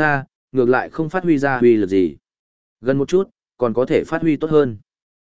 ngược lại không phát huy ra huy lực gì. Gần một chút, còn có thể phát huy tốt hơn.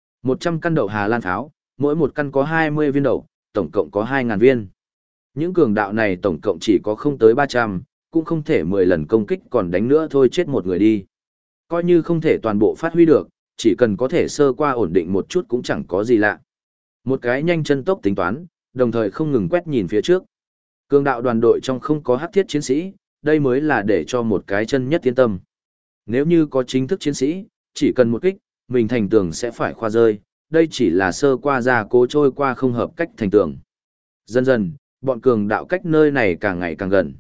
100 căn đậu Hà Lan pháo, mỗi một căn có 20 viên đậu, tổng cộng có 2.000 viên. Những cường đạo này tổng cộng chỉ có không tới 300, cũng không thể 10 lần công kích còn đánh nữa thôi chết một người đi. Coi như không thể toàn bộ phát huy được, chỉ cần có thể sơ qua ổn định một chút cũng chẳng có gì lạ. Một cái nhanh chân tốc tính toán, đồng thời không ngừng quét nhìn phía trước. Cường đạo đoàn đội trong không có hắc thiết chiến sĩ, đây mới là để cho một cái chân nhất yên tâm. Nếu như có chính thức chiến sĩ, chỉ cần một kích, mình thành tường sẽ phải khoa rơi, đây chỉ là sơ qua ra cố trôi qua không hợp cách thành tường. Dần dần, bọn cường đạo cách nơi này càng ngày càng gần.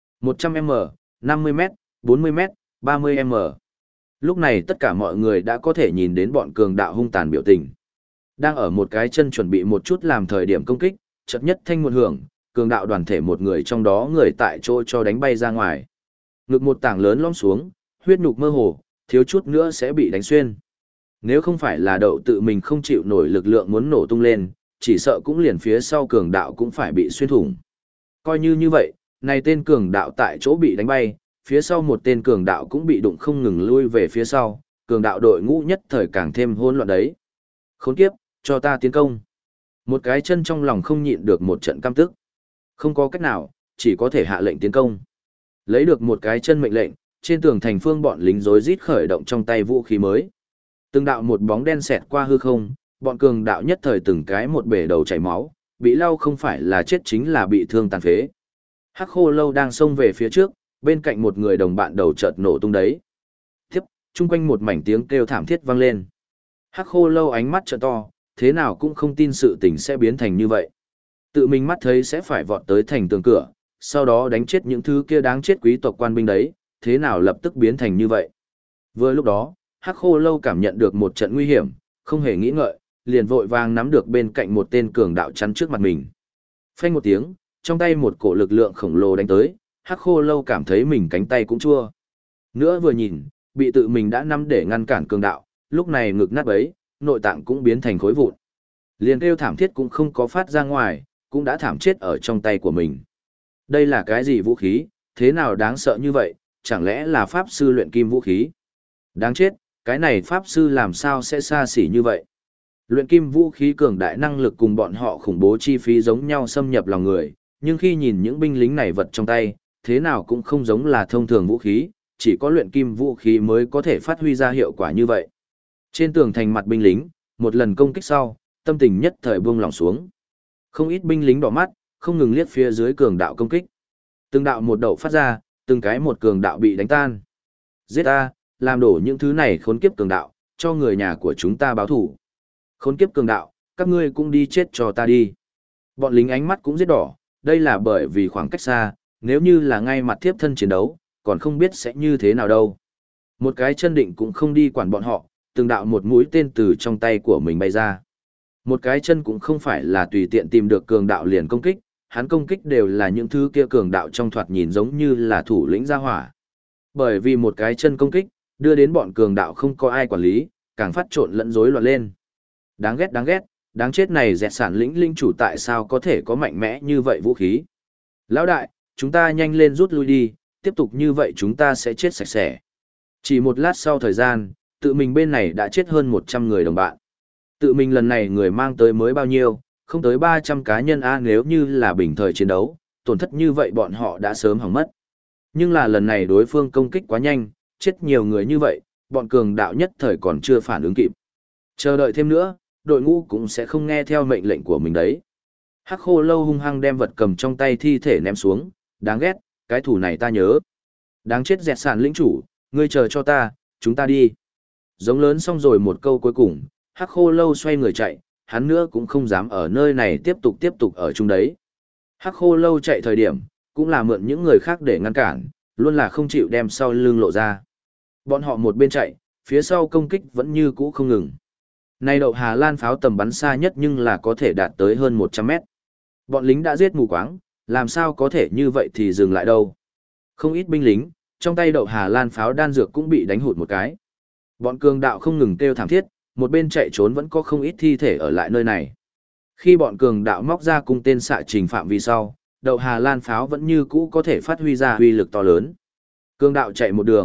100m, 50m, 40m, 30m. Lúc này tất cả mọi người đã có thể nhìn đến bọn cường đạo hung tàn biểu tình. Đang ở một cái chân chuẩn bị một chút làm thời điểm công kích, chợt nhất thanh một hưởng, cường đạo đoàn thể một người trong đó người tại chỗ cho đánh bay ra ngoài. Ngực một tảng lớn lõm xuống, huyết nhục mơ hồ, thiếu chút nữa sẽ bị đánh xuyên. Nếu không phải là đậu tự mình không chịu nổi lực lượng muốn nổ tung lên, chỉ sợ cũng liền phía sau cường đạo cũng phải bị xuyên thủng. Coi như vậy, này tên cường đạo tại chỗ bị đánh bay, phía sau một tên cường đạo cũng bị đụng không ngừng lui về phía sau, cường đạo đội ngũ nhất thời càng thêm hỗn loạn đấy. Khốn kiếp, cho ta tiến công. Một cái chân trong lòng không nhịn được một trận căm tức. Không có cách nào, chỉ có thể hạ lệnh tiến công. Lấy được một cái chân mệnh lệnh, trên tường thành phương bọn lính rối rít khởi động trong tay vũ khí mới. Từng đạo một bóng đen xẹt qua hư không, bọn cường đạo nhất thời từng cái một bể đầu chảy máu, bị lau không phải là chết chính là bị thương tàn phế. Hắc Khô Lâu đang xông về phía trước, bên cạnh một người đồng bạn đầu chợt nổ tung đấy. Tiếp, chung quanh một mảnh tiếng kêu thảm thiết vang lên. Hắc Khô Lâu ánh mắt trợn to, thế nào cũng không tin sự tình sẽ biến thành như vậy. Tự mình mắt thấy sẽ phải vọt tới thành tường cửa, sau đó đánh chết những thứ kia đáng chết quý tộc quan binh đấy, thế nào lập tức biến thành như vậy. Vừa lúc đó, Hắc Khô Lâu cảm nhận được một trận nguy hiểm, không hề nghĩ ngợi, liền vội vàng nắm được bên cạnh một tên cường đạo chắn trước mặt mình. Phanh một tiếng, trong tay một cổ lực lượng khổng lồ đánh tới, Hắc Khô Lâu cảm thấy mình cánh tay cũng chua. Nữa vừa nhìn, bị tự mình đã nắm để ngăn cản cường đạo, lúc này ngực nát bấy, nội tạng cũng biến thành khối vụn. Liền kêu thảm thiết cũng không có phát ra ngoài, cũng đã thảm chết ở trong tay của mình. Đây là cái gì vũ khí, thế nào đáng sợ như vậy, chẳng lẽ là pháp sư luyện kim vũ khí? Đáng chết, cái này pháp sư làm sao sẽ xa xỉ như vậy? Luyện kim vũ khí cường đại năng lực cùng bọn họ khủng bố chi phí giống nhau xâm nhập lòng người, nhưng khi nhìn những binh lính này vật trong tay, thế nào cũng không giống là thông thường vũ khí, chỉ có luyện kim vũ khí mới có thể phát huy ra hiệu quả như vậy. Trên tường thành mặt binh lính, một lần công kích sau, tâm tình nhất thời buông lỏng xuống. Không ít binh lính đỏ mắt, không ngừng liếc phía dưới cường đạo công kích. Từng đạo một đậu phát ra, từng cái một cường đạo bị đánh tan. Giết ta, làm đổ những thứ này khốn kiếp cường đạo, cho người nhà của chúng ta báo thủ. Khốn kiếp cường đạo, các ngươi cũng đi chết cho ta đi. Bọn lính ánh mắt cũng giết đỏ, đây là bởi vì khoảng cách xa, nếu như là ngay mặt tiếp thân chiến đấu, còn không biết sẽ như thế nào đâu. Một cái chân định cũng không đi quản bọn họ, từng đạo một mũi tên từ trong tay của mình bay ra. Một cái chân cũng không phải là tùy tiện tìm được cường đạo liền công kích, hắn công kích đều là những thứ kia cường đạo trong thoạt nhìn giống như là thủ lĩnh gia hỏa. Bởi vì một cái chân công kích, đưa đến bọn cường đạo không có ai quản lý, càng phát trộn lẫn rối loạn lên. Đáng ghét, đáng chết này dẹt sản lĩnh linh chủ tại sao có thể có mạnh mẽ như vậy vũ khí. Lão đại, chúng ta nhanh lên rút lui đi, tiếp tục như vậy chúng ta sẽ chết sạch sẽ. Chỉ một lát sau thời gian, tự mình bên này đã chết hơn 100 người đồng bạn. Tự mình lần này người mang tới mới bao nhiêu, không tới 300 cá nhân a nếu như là bình thời chiến đấu, tổn thất như vậy bọn họ đã sớm hỏng mất. Nhưng là lần này đối phương công kích quá nhanh, chết nhiều người như vậy, bọn cường đạo nhất thời còn chưa phản ứng kịp. Chờ đợi thêm nữa, đội ngũ cũng sẽ không nghe theo mệnh lệnh của mình đấy. Hắc Khô Lâu hung hăng đem vật cầm trong tay thi thể ném xuống, đáng ghét, cái thủ này ta nhớ. Đáng chết dẹt sản lĩnh chủ, ngươi chờ cho ta, chúng ta đi. Giống lớn xong rồi một câu cuối cùng, Hắc Khô Lâu xoay người chạy, hắn nữa cũng không dám ở nơi này tiếp tục ở chung đấy. Hắc Khô Lâu chạy thời điểm, cũng là mượn những người khác để ngăn cản, luôn là không chịu đem sau lưng lộ ra. Bọn họ một bên chạy, phía sau công kích vẫn như cũ không ngừng. Này đậu Hà Lan pháo tầm bắn xa nhất nhưng là có thể đạt tới hơn 100 mét. Bọn lính đã giết mù quáng, làm sao có thể như vậy thì dừng lại đâu. Không ít binh lính, trong tay đậu Hà Lan pháo đan dược cũng bị đánh hụt một cái. Bọn cường đạo không ngừng kêu thảm thiết, một bên chạy trốn vẫn có không ít thi thể ở lại nơi này. Khi bọn cường đạo móc ra cung tên xạ trình phạm vi sau, đậu Hà Lan pháo vẫn như cũ có thể phát huy ra uy lực to lớn. Cường đạo chạy một đường,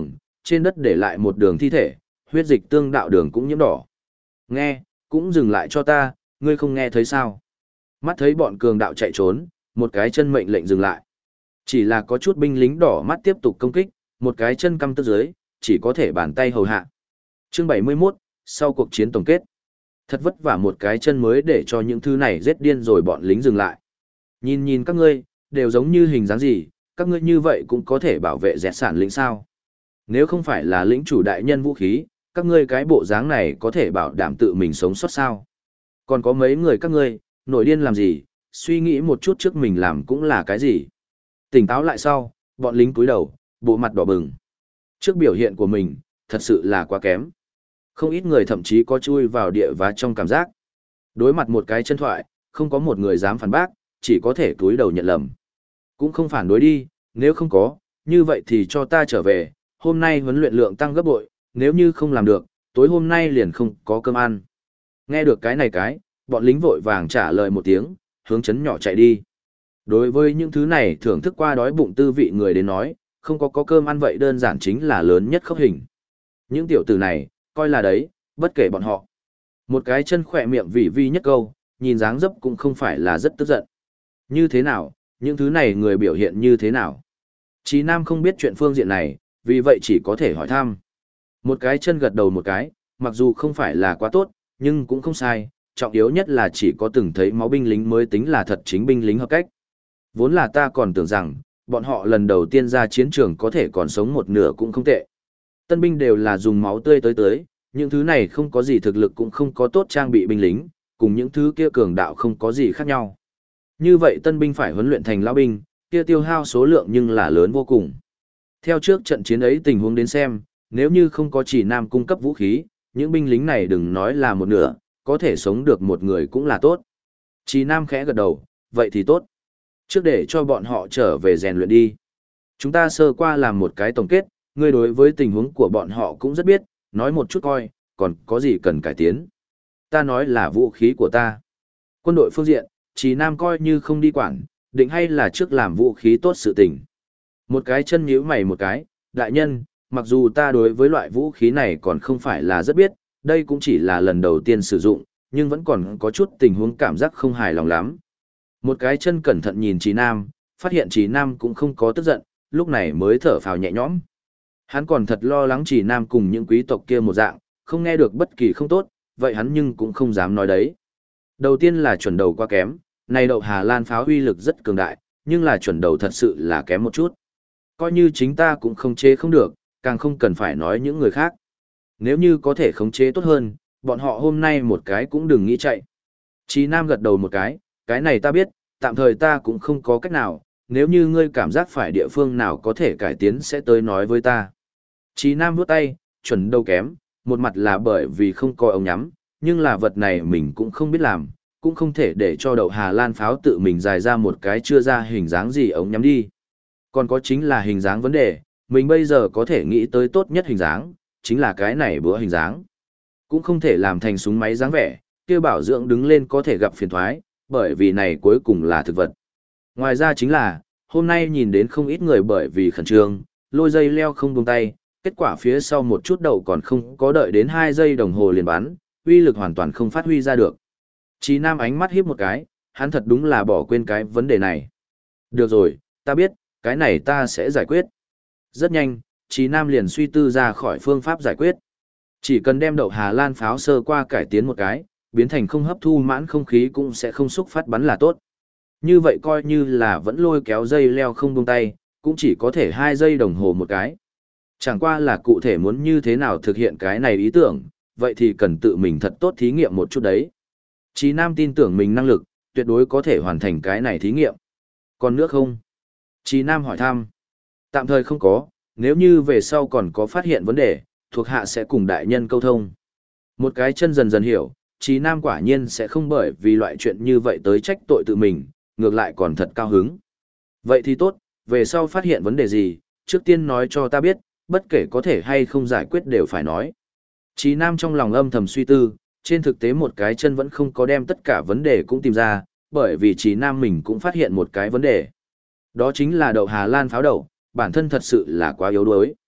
trên đất để lại một đường thi thể, huyết dịch tương đạo đường cũng nhiễm đỏ. Nghe, cũng dừng lại cho ta, ngươi không nghe thấy sao? Mắt thấy bọn cường đạo chạy trốn, một cái chân mệnh lệnh dừng lại. Chỉ là có chút binh lính đỏ mắt tiếp tục công kích, một cái chân căm tức dưới, chỉ có thể bàn tay hầu hạ. Chương 71, sau cuộc chiến tổng kết. Thật vất vả một cái chân mới để cho những thứ này giết điên rồi bọn lính dừng lại. Nhìn nhìn các ngươi, đều giống như hình dáng gì, các ngươi như vậy cũng có thể bảo vệ dẹt sản lĩnh sao. Nếu không phải là lĩnh chủ đại nhân vũ khí, các ngươi cái bộ dáng này có thể bảo đảm tự mình sống sót sao. Còn có mấy người các ngươi, nổi điên làm gì, suy nghĩ một chút trước mình làm cũng là cái gì. Tỉnh táo lại sau, bọn lính cúi đầu, bộ mặt đỏ bừng. Trước biểu hiện của mình, thật sự là quá kém. Không ít người thậm chí có chui vào địa vá trong cảm giác. Đối mặt một cái chân thoại, không có một người dám phản bác, chỉ có thể cúi đầu nhận lầm. Cũng không phản đối đi, nếu không có, như vậy thì cho ta trở về, hôm nay huấn luyện lượng tăng gấp bội, nếu như không làm được, tối hôm nay liền không có cơm ăn. Nghe được cái này bọn lính vội vàng trả lời một tiếng, hướng chấn nhỏ chạy đi. Đối với những thứ này thưởng thức qua đói bụng tư vị người đến nói, không có cơm ăn vậy đơn giản chính là lớn nhất khốc hình. Những tiểu tử này, coi là đấy, bất kể bọn họ. Một cái chân khỏe miệng vì vi nhất câu, nhìn dáng dấp cũng không phải là rất tức giận. Như thế nào, những thứ này người biểu hiện như thế nào? Chí Nam không biết chuyện phương diện này, vì vậy chỉ có thể hỏi thăm. Một cái chân gật đầu một cái, mặc dù không phải là quá tốt, nhưng cũng không sai, trọng yếu nhất là chỉ có từng thấy máu binh lính mới tính là thật chính binh lính hợp cách. Vốn là ta còn tưởng rằng, bọn họ lần đầu tiên ra chiến trường có thể còn sống một nửa cũng không tệ. Tân binh đều là dùng máu tươi tới, những thứ này không có gì thực lực cũng không có tốt trang bị binh lính, cùng những thứ kia cường đạo không có gì khác nhau. Như vậy tân binh phải huấn luyện thành lão binh, kia tiêu hao số lượng nhưng là lớn vô cùng. Theo trước trận chiến ấy tình huống đến xem, nếu như không có Chỉ Nam cung cấp vũ khí, những binh lính này đừng nói là một nửa, có thể sống được một người cũng là tốt. Chỉ Nam khẽ gật đầu, vậy thì tốt. Trước để cho bọn họ trở về rèn luyện đi. Chúng ta sơ qua làm một cái tổng kết, ngươi đối với tình huống của bọn họ cũng rất biết, nói một chút coi, còn có gì cần cải tiến. Ta nói là vũ khí của ta. Quân đội phương diện, Chỉ Nam coi như không đi quản, định hay là trước làm vũ khí tốt sự tình. Một cái chân nhíu mày một cái, đại nhân, mặc dù ta đối với loại vũ khí này còn không phải là rất biết, đây cũng chỉ là lần đầu tiên sử dụng, nhưng vẫn còn có chút tình huống cảm giác không hài lòng lắm. Một cái chân cẩn thận nhìn Chí Nam, phát hiện Chí Nam cũng không có tức giận, lúc này mới thở phào nhẹ nhõm. Hắn còn thật lo lắng Chí Nam cùng những quý tộc kia một dạng, không nghe được bất kỳ không tốt, vậy hắn nhưng cũng không dám nói đấy. Đầu tiên là chuẩn đầu quá kém, này đậu Hà Lan pháo uy lực rất cường đại, nhưng là chuẩn đầu thật sự là kém một chút. Coi như chính ta cũng không chế không được, càng không cần phải nói những người khác. Nếu như có thể khống chế tốt hơn, bọn họ hôm nay một cái cũng đừng nghĩ chạy. Chí Nam gật đầu một cái này ta biết, tạm thời ta cũng không có cách nào, nếu như ngươi cảm giác phải địa phương nào có thể cải tiến sẽ tới nói với ta. Chí Nam vuốt tay, chuẩn đầu kém, một mặt là bởi vì không có ống nhắm, nhưng là vật này mình cũng không biết làm, cũng không thể để cho đậu Hà Lan pháo tự mình dài ra một cái chưa ra hình dáng gì ống nhắm đi. Còn có chính là hình dáng vấn đề, mình bây giờ có thể nghĩ tới tốt nhất hình dáng, chính là cái này bữa hình dáng. Cũng không thể làm thành súng máy dáng vẻ, kia bảo dưỡng đứng lên có thể gặp phiền thoái, bởi vì này cuối cùng là thực vật. Ngoài ra chính là, hôm nay nhìn đến không ít người bởi vì khẩn trương, lôi dây leo không buông tay, kết quả phía sau một chút đầu còn không có đợi đến 2 giây đồng hồ liền bắn, uy lực hoàn toàn không phát huy ra được. Chí Nam ánh mắt híp một cái, hắn thật đúng là bỏ quên cái vấn đề này. Được rồi, ta biết, cái này ta sẽ giải quyết. Rất nhanh, Chí Nam liền suy tư ra khỏi phương pháp giải quyết. Chỉ cần đem đậu Hà Lan pháo sơ qua cải tiến một cái, biến thành không hấp thu mãn không khí cũng sẽ không xúc phát bắn là tốt. Như vậy coi như là vẫn lôi kéo dây leo không buông tay, cũng chỉ có thể 2 giây đồng hồ một cái. Chẳng qua là cụ thể muốn như thế nào thực hiện cái này ý tưởng, vậy thì cần tự mình thật tốt thí nghiệm một chút đấy. Chí Nam tin tưởng mình năng lực, tuyệt đối có thể hoàn thành cái này thí nghiệm. Còn nước không? Chí Nam hỏi thăm. Tạm thời không có, nếu như về sau còn có phát hiện vấn đề, thuộc hạ sẽ cùng đại nhân câu thông. Một cái chân dần dần hiểu, Chí Nam quả nhiên sẽ không bởi vì loại chuyện như vậy tới trách tội tự mình, ngược lại còn thật cao hứng. Vậy thì tốt, về sau phát hiện vấn đề gì, trước tiên nói cho ta biết, bất kể có thể hay không giải quyết đều phải nói. Chí Nam trong lòng âm thầm suy tư, trên thực tế một cái chân vẫn không có đem tất cả vấn đề cũng tìm ra, bởi vì Chí Nam mình cũng phát hiện một cái vấn đề. Đó chính là đậu Hà Lan pháo đậu, bản thân thật sự là quá yếu đuối.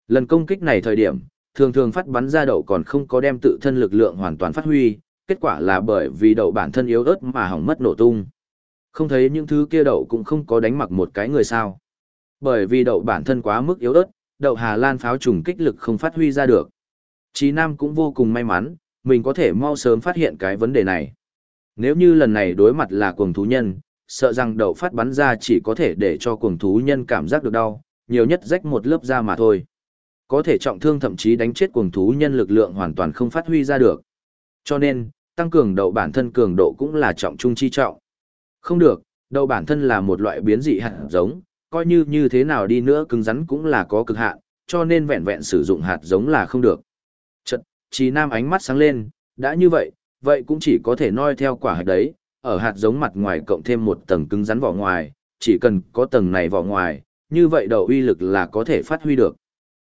Lần công kích này thời điểm, thường thường phát bắn ra đậu còn không có đem tự thân lực lượng hoàn toàn phát huy, kết quả là bởi vì đậu bản thân yếu ớt mà hỏng mất nổ tung. Không thấy những thứ kia đậu cũng không có đánh mặc một cái người sao. Bởi vì đậu bản thân quá mức yếu ớt, đậu Hà Lan pháo trùng kích lực không phát huy ra được. Chí Nam cũng vô cùng may mắn, mình có thể mau sớm phát hiện cái vấn đề này. Nếu như lần này đối mặt là cuồng thú nhân, sợ rằng đậu phát bắn ra chỉ có thể để cho cuồng thú nhân cảm giác được đau, nhiều nhất rách một lớp da mà thôi. Có thể trọng thương thậm chí đánh chết cuồng thú nhân lực lượng hoàn toàn không phát huy ra được. Cho nên, tăng cường đậu bản thân cường độ cũng là trọng trung chi trọng. Không được, đậu bản thân là một loại biến dị hạt giống, coi như như thế nào đi nữa cứng rắn cũng là có cực hạn, cho nên vẹn vẹn sử dụng hạt giống là không được. Chật, Chí Nam ánh mắt sáng lên, đã như vậy, vậy cũng chỉ có thể noi theo quả hạt đấy, ở hạt giống mặt ngoài cộng thêm một tầng cứng rắn vỏ ngoài, chỉ cần có tầng này vỏ ngoài, như vậy đậu uy lực là có thể phát huy được.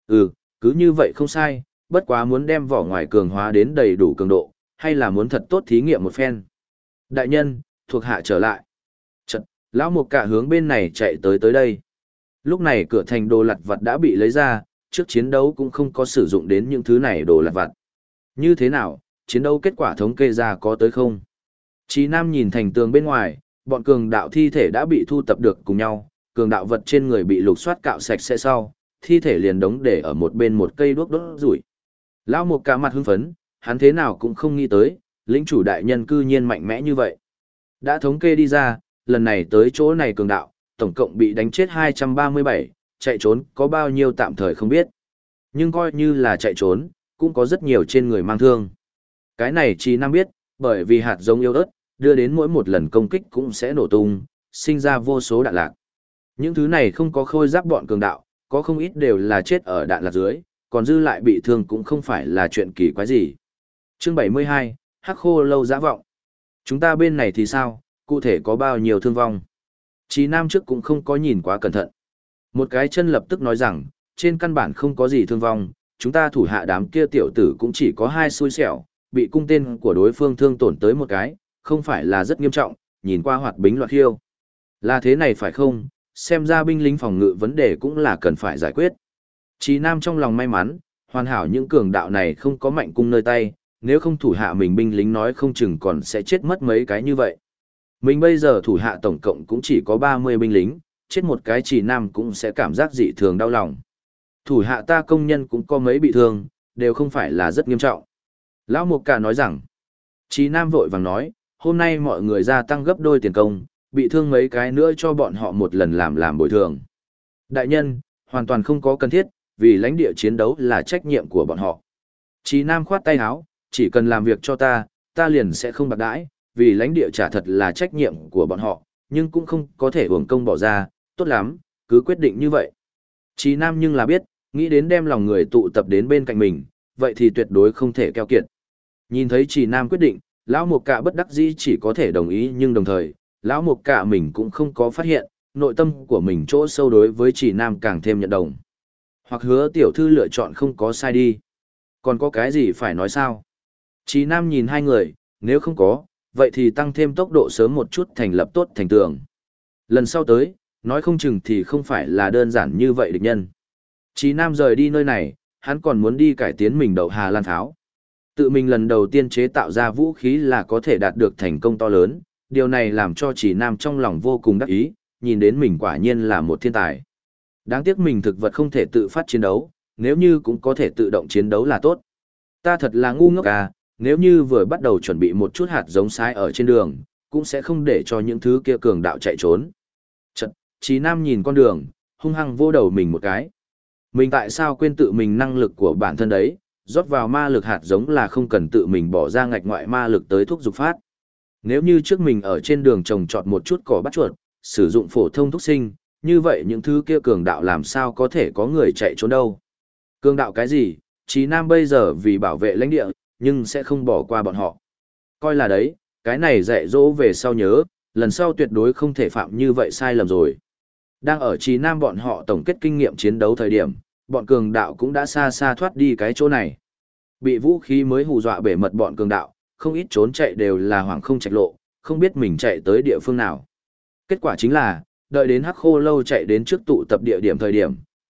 Cứ như vậy không sai, bất quá muốn đem vỏ ngoài cường hóa đến đầy đủ cường độ, hay là muốn thật tốt thí nghiệm một phen. Đại nhân, thuộc hạ trở lại. Chật, lão Mục Cả hướng bên này chạy tới đây. Lúc này cửa thành đồ lặt vặt đã bị lấy ra, trước chiến đấu cũng không có sử dụng đến những thứ này đồ lặt vặt. Như thế nào, chiến đấu kết quả thống kê ra có tới không? Chí Nam nhìn thành tường bên ngoài, bọn cường đạo thi thể đã bị thu tập được cùng nhau, cường đạo vật trên người bị lục soát cạo sạch sẽ sau, thi thể liền đống để ở một bên một cây đuốc đốt rủi. Lão Mục Cả mặt hưng phấn, hắn thế nào cũng không nghĩ tới, lĩnh chủ đại nhân cư nhiên mạnh mẽ như vậy. Đã thống kê đi ra, lần này tới chỗ này cường đạo, tổng cộng bị đánh chết 237, chạy trốn có bao nhiêu tạm thời không biết. Nhưng coi như là chạy trốn, cũng có rất nhiều trên người mang thương. Cái này Chí Nam biết, bởi vì hạt giống yếu ớt, đưa đến mỗi một lần công kích cũng sẽ nổ tung, sinh ra vô số đạn lạc. Những thứ này không có khôi giáp bọn cường đạo, có không ít đều là chết ở đạn lạc dưới, còn dư lại bị thương cũng không phải là chuyện kỳ quái gì. Chương 72, Hắc Khô Lâu Dã Vọng. Chúng ta bên này thì sao, cụ thể có bao nhiêu thương vong? Chí Nam trước cũng không có nhìn quá cẩn thận. Một cái chân lập tức nói rằng, trên căn bản không có gì thương vong, chúng ta thủ hạ đám kia tiểu tử cũng chỉ có 2 xui xẻo, bị cung tên của đối phương thương tổn tới một cái, không phải là rất nghiêm trọng, nhìn qua hoạt bính loạt khiêu. Là thế này phải không, xem ra binh lính phòng ngự vấn đề cũng là cần phải giải quyết. Chí Nam trong lòng may mắn, hoàn hảo những cường đạo này không có mạnh cung nơi tay, nếu không thủ hạ mình binh lính nói không chừng còn sẽ chết mất mấy cái như vậy. Mình bây giờ thủ hạ tổng cộng cũng chỉ có 30 binh lính, chết một cái Chí Nam cũng sẽ cảm giác dị thường đau lòng. Thủ hạ ta công nhân cũng có mấy bị thương, đều không phải là rất nghiêm trọng. Lão Mục Cả nói rằng, Chí Nam vội vàng nói, hôm nay mọi người gia tăng gấp đôi tiền công, bị thương mấy cái nữa cho bọn họ một lần làm bồi thường. Đại nhân, hoàn toàn không có cần thiết, vì lãnh địa chiến đấu là trách nhiệm của bọn họ. Chí Nam khoát tay áo, chỉ cần làm việc cho ta liền sẽ không bạc đãi, vì lãnh địa trả thật là trách nhiệm của bọn họ, nhưng cũng không có thể uổng công bỏ ra, tốt lắm, cứ quyết định như vậy. Chí Nam nhưng là biết, nghĩ đến đem lòng người tụ tập đến bên cạnh mình, vậy thì tuyệt đối không thể keo kiệt. Nhìn thấy Chí Nam quyết định, Lão Mục Cả bất đắc dĩ chỉ có thể đồng ý, nhưng đồng thời, Lão Mục Cả mình cũng không có phát hiện, nội tâm của mình chỗ sâu đối với Chí Nam càng thêm nhận đồng. Hoặc Hứa tiểu thư lựa chọn không có sai đi. Còn có cái gì phải nói sao? Chí Nam nhìn hai người, nếu không có, vậy thì tăng thêm tốc độ sớm một chút thành lập tốt thành tường. Lần sau tới, nói không chừng thì không phải là đơn giản như vậy địch nhân. Chí Nam rời đi nơi này, hắn còn muốn đi cải tiến mình đậu Hà Lan pháo. Tự mình lần đầu tiên chế tạo ra vũ khí là có thể đạt được thành công to lớn, điều này làm cho Chí Nam trong lòng vô cùng đắc ý, nhìn đến mình quả nhiên là một thiên tài. Đáng tiếc mình thực vật không thể tự phát chiến đấu, nếu như cũng có thể tự động chiến đấu là tốt. Ta thật là ngu ngốc à, nếu như vừa bắt đầu chuẩn bị một chút hạt giống sai ở trên đường, cũng sẽ không để cho những thứ kia cường đạo chạy trốn. Chật, Chí Nam nhìn con đường, hung hăng vô đầu mình một cái. Mình tại sao quên tự mình năng lực của bản thân đấy, rót vào ma lực hạt giống là không cần tự mình bỏ ra ngạch ngoại ma lực tới thuốc dục phát. Nếu như trước mình ở trên đường trồng trọt một chút cỏ bắt chuột, sử dụng phổ thông thuốc sinh, như vậy những thứ kia cường đạo làm sao có thể có người chạy trốn đâu. Cường đạo cái gì, Chí Nam bây giờ vì bảo vệ lãnh địa, nhưng sẽ không bỏ qua bọn họ. Coi là đấy, cái này dạy dỗ về sau nhớ, lần sau tuyệt đối không thể phạm như vậy sai lầm rồi. Đang ở Chí Nam bọn họ tổng kết kinh nghiệm chiến đấu thời điểm, bọn cường đạo cũng đã xa xa thoát đi cái chỗ này. Bị vũ khí mới hù dọa bể mật bọn cường đạo, không ít trốn chạy đều là hoảng không chạy lộ, không biết mình chạy tới địa phương nào. Kết quả chính là, đợi đến Hắc Khô Lâu chạy đến trước tụ tập địa điểm thời điểm,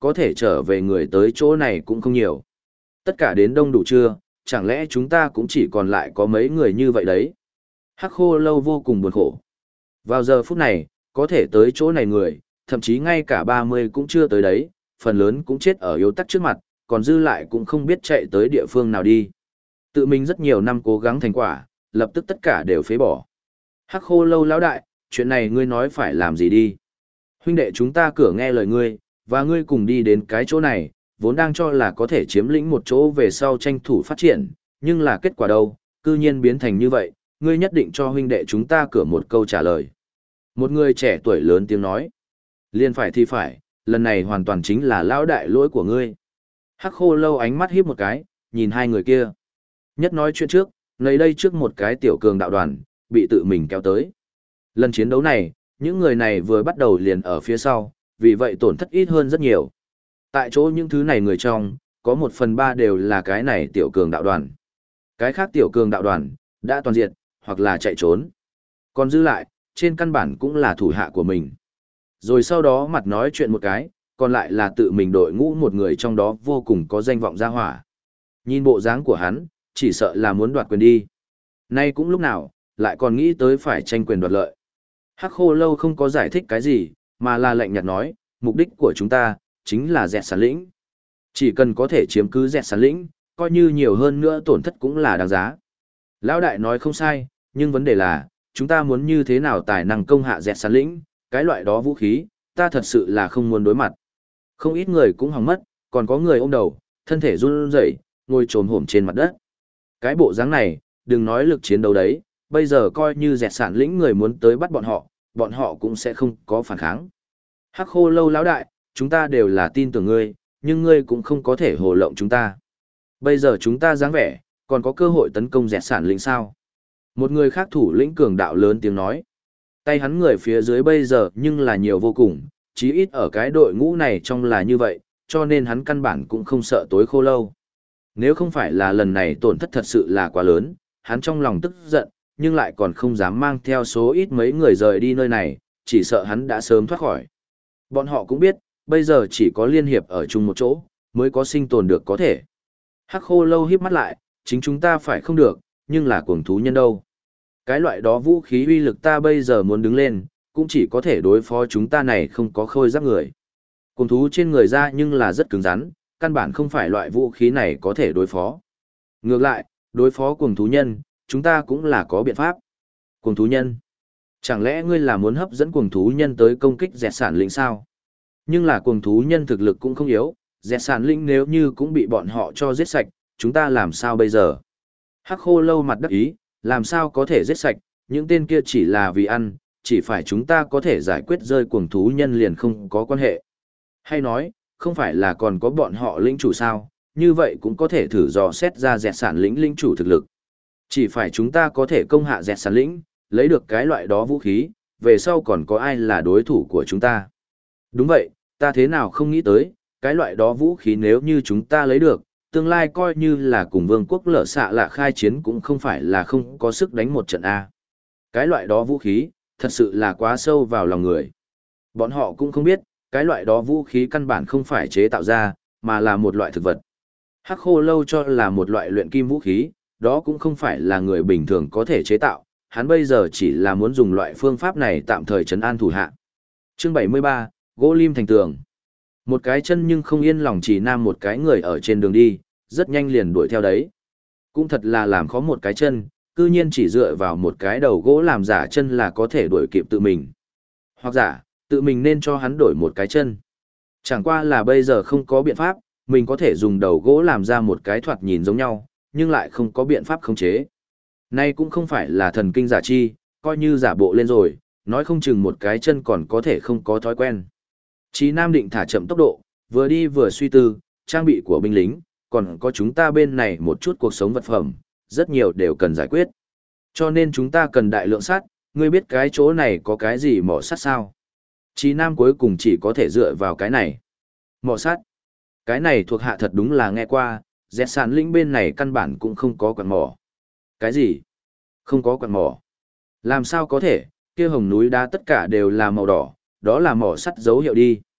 có thể trở về người tới chỗ này cũng không nhiều. Tất cả đến đông đủ chưa, chẳng lẽ chúng ta cũng chỉ còn lại có mấy người như vậy đấy? Hắc Khô Lâu vô cùng buồn khổ. Vào giờ phút này, có thể tới chỗ này người, thậm chí ngay cả 30 cũng chưa tới đấy, phần lớn cũng chết ở yếu tắc trước mặt, còn dư lại cũng không biết chạy tới địa phương nào đi. Tự mình rất nhiều năm cố gắng thành quả, lập tức tất cả đều phế bỏ. Hắc Khô Lâu lão đại, chuyện này ngươi nói phải làm gì đi? Huynh đệ chúng ta cửa nghe lời ngươi, và ngươi cùng đi đến cái chỗ này, vốn đang cho là có thể chiếm lĩnh một chỗ về sau tranh thủ phát triển, nhưng là kết quả đâu, cư nhiên biến thành như vậy, ngươi nhất định cho huynh đệ chúng ta cửa một câu trả lời. Một người trẻ tuổi lớn tiếng nói, liên phải thì phải, lần này hoàn toàn chính là lão đại lỗi của ngươi. Hắc Khô Lâu ánh mắt híp một cái, nhìn hai người kia. Nhất nói chuyện trước, nơi đây trước một cái tiểu cường đạo đoàn, bị tự mình kéo tới. Lần chiến đấu này, những người này vừa bắt đầu liền ở phía sau, vì vậy tổn thất ít hơn rất nhiều. Tại chỗ những thứ này người trong, có 1/3 đều là cái này tiểu cường đạo đoàn. Cái khác tiểu cường đạo đoàn, đã toàn diệt, hoặc là chạy trốn. Còn dư lại, trên căn bản cũng là thủ hạ của mình. Rồi sau đó mặt nói chuyện một cái, còn lại là tự mình đội ngũ một người trong đó vô cùng có danh vọng ra hỏa. Nhìn bộ dáng của hắn, chỉ sợ là muốn đoạt quyền đi. Nay cũng lúc nào, lại còn nghĩ tới phải tranh quyền đoạt lợi. Hắc Khô Lâu không có giải thích cái gì, mà là lạnh nhạt nói, mục đích của chúng ta, chính là dẹt sàn lĩnh. Chỉ cần có thể chiếm cứ dẹt sàn lĩnh, coi như nhiều hơn nữa tổn thất cũng là đáng giá. Lão đại nói không sai, nhưng vấn đề là, chúng ta muốn như thế nào tài năng công hạ dẹt sàn lĩnh, cái loại đó vũ khí, ta thật sự là không muốn đối mặt. Không ít người cũng hỏng mất, còn có người ôm đầu, thân thể run rẩy, ngồi trồm hổm trên mặt đất. Cái bộ dáng này, đừng nói lực chiến đấu đấy, bây giờ coi như dẹt sản lĩnh người muốn tới bắt bọn họ cũng sẽ không có phản kháng. Hắc Khô Lâu lão đại, chúng ta đều là tin tưởng ngươi, nhưng ngươi cũng không có thể hồ lộng chúng ta. Bây giờ chúng ta dáng vẻ, còn có cơ hội tấn công dẹt sản lĩnh sao? Một người khác thủ lĩnh cường đạo lớn tiếng nói. Tay hắn người phía dưới bây giờ nhưng là nhiều vô cùng, chí ít ở cái đội ngũ này trong là như vậy, cho nên hắn căn bản cũng không sợ tối Khô Lâu. Nếu không phải là lần này tổn thất thật sự là quá lớn, hắn trong lòng tức giận, nhưng lại còn không dám mang theo số ít mấy người rời đi nơi này, chỉ sợ hắn đã sớm thoát khỏi. Bọn họ cũng biết, bây giờ chỉ có liên hiệp ở chung một chỗ, mới có sinh tồn được có thể. Hắc Khô Lâu híp mắt lại, chính chúng ta phải không được, nhưng là cuồng thú nhân đâu. Cái loại đó vũ khí uy lực ta bây giờ muốn đứng lên, cũng chỉ có thể đối phó chúng ta này không có khôi giáp người. Cuồng thú trên người ra nhưng là rất cứng rắn, căn bản không phải loại vũ khí này có thể đối phó. Ngược lại, đối phó cuồng thú nhân, chúng ta cũng là có biện pháp. Cuồng thú nhân? Chẳng lẽ ngươi là muốn hấp dẫn cuồng thú nhân tới công kích dẹt sản lĩnh sao? Nhưng là cuồng thú nhân thực lực cũng không yếu, dẹt sản lĩnh nếu như cũng bị bọn họ cho giết sạch, chúng ta làm sao bây giờ? Hắc Khô Lâu mặt đắc ý, làm sao có thể giết sạch, những tên kia chỉ là vì ăn, chỉ phải chúng ta có thể giải quyết rơi cuồng thú nhân liền không có quan hệ. Hay nói, không phải là còn có bọn họ lĩnh chủ sao, như vậy cũng có thể thử dò xét ra dẹt sản lĩnh lĩnh chủ thực lực. Chỉ phải chúng ta có thể công hạ dẹt sản lĩnh, lấy được cái loại đó vũ khí, về sau còn có ai là đối thủ của chúng ta. Đúng vậy, ta thế nào không nghĩ tới, cái loại đó vũ khí nếu như chúng ta lấy được, tương lai coi như là cùng vương quốc lở xạ lạ khai chiến cũng không phải là không có sức đánh một trận A. Cái loại đó vũ khí, thật sự là quá sâu vào lòng người. Bọn họ cũng không biết, cái loại đó vũ khí căn bản không phải chế tạo ra, mà là một loại thực vật. Hắc Khô Lâu cho là một loại luyện kim vũ khí, đó cũng không phải là người bình thường có thể chế tạo, hắn bây giờ chỉ là muốn dùng loại phương pháp này tạm thời trấn an thủ hạ. Chương 73, gỗ lim thành tường. Một cái chân nhưng không yên lòng chỉ nam một cái người ở trên đường đi, rất nhanh liền đuổi theo đấy. Cũng thật là làm khó một cái chân, cư nhiên chỉ dựa vào một cái đầu gỗ làm giả chân là có thể đuổi kịp tự mình. Hoặc giả, tự mình nên cho hắn đổi một cái chân. Chẳng qua là bây giờ không có biện pháp, mình có thể dùng đầu gỗ làm ra một cái thoạt nhìn giống nhau, nhưng lại không có biện pháp khống chế. Nay cũng không phải là thần kinh giả chi, coi như giả bộ lên rồi, nói không chừng một cái chân còn có thể không có thói quen. Chí Nam định thả chậm tốc độ, vừa đi vừa suy tư, trang bị của binh lính, còn có chúng ta bên này một chút cuộc sống vật phẩm, rất nhiều đều cần giải quyết. Cho nên chúng ta cần đại lượng sắt, ngươi biết cái chỗ này có cái gì mỏ sắt sao? Chí Nam cuối cùng chỉ có thể dựa vào cái này. Mỏ sắt. Cái này thuộc hạ thật đúng là nghe qua, dẹt sản lĩnh bên này căn bản cũng không có quặng mỏ. Cái gì? Không có quặng mỏ. Làm sao có thể, kia hồng núi đá tất cả đều là màu đỏ, đó là mỏ sắt dấu hiệu đi.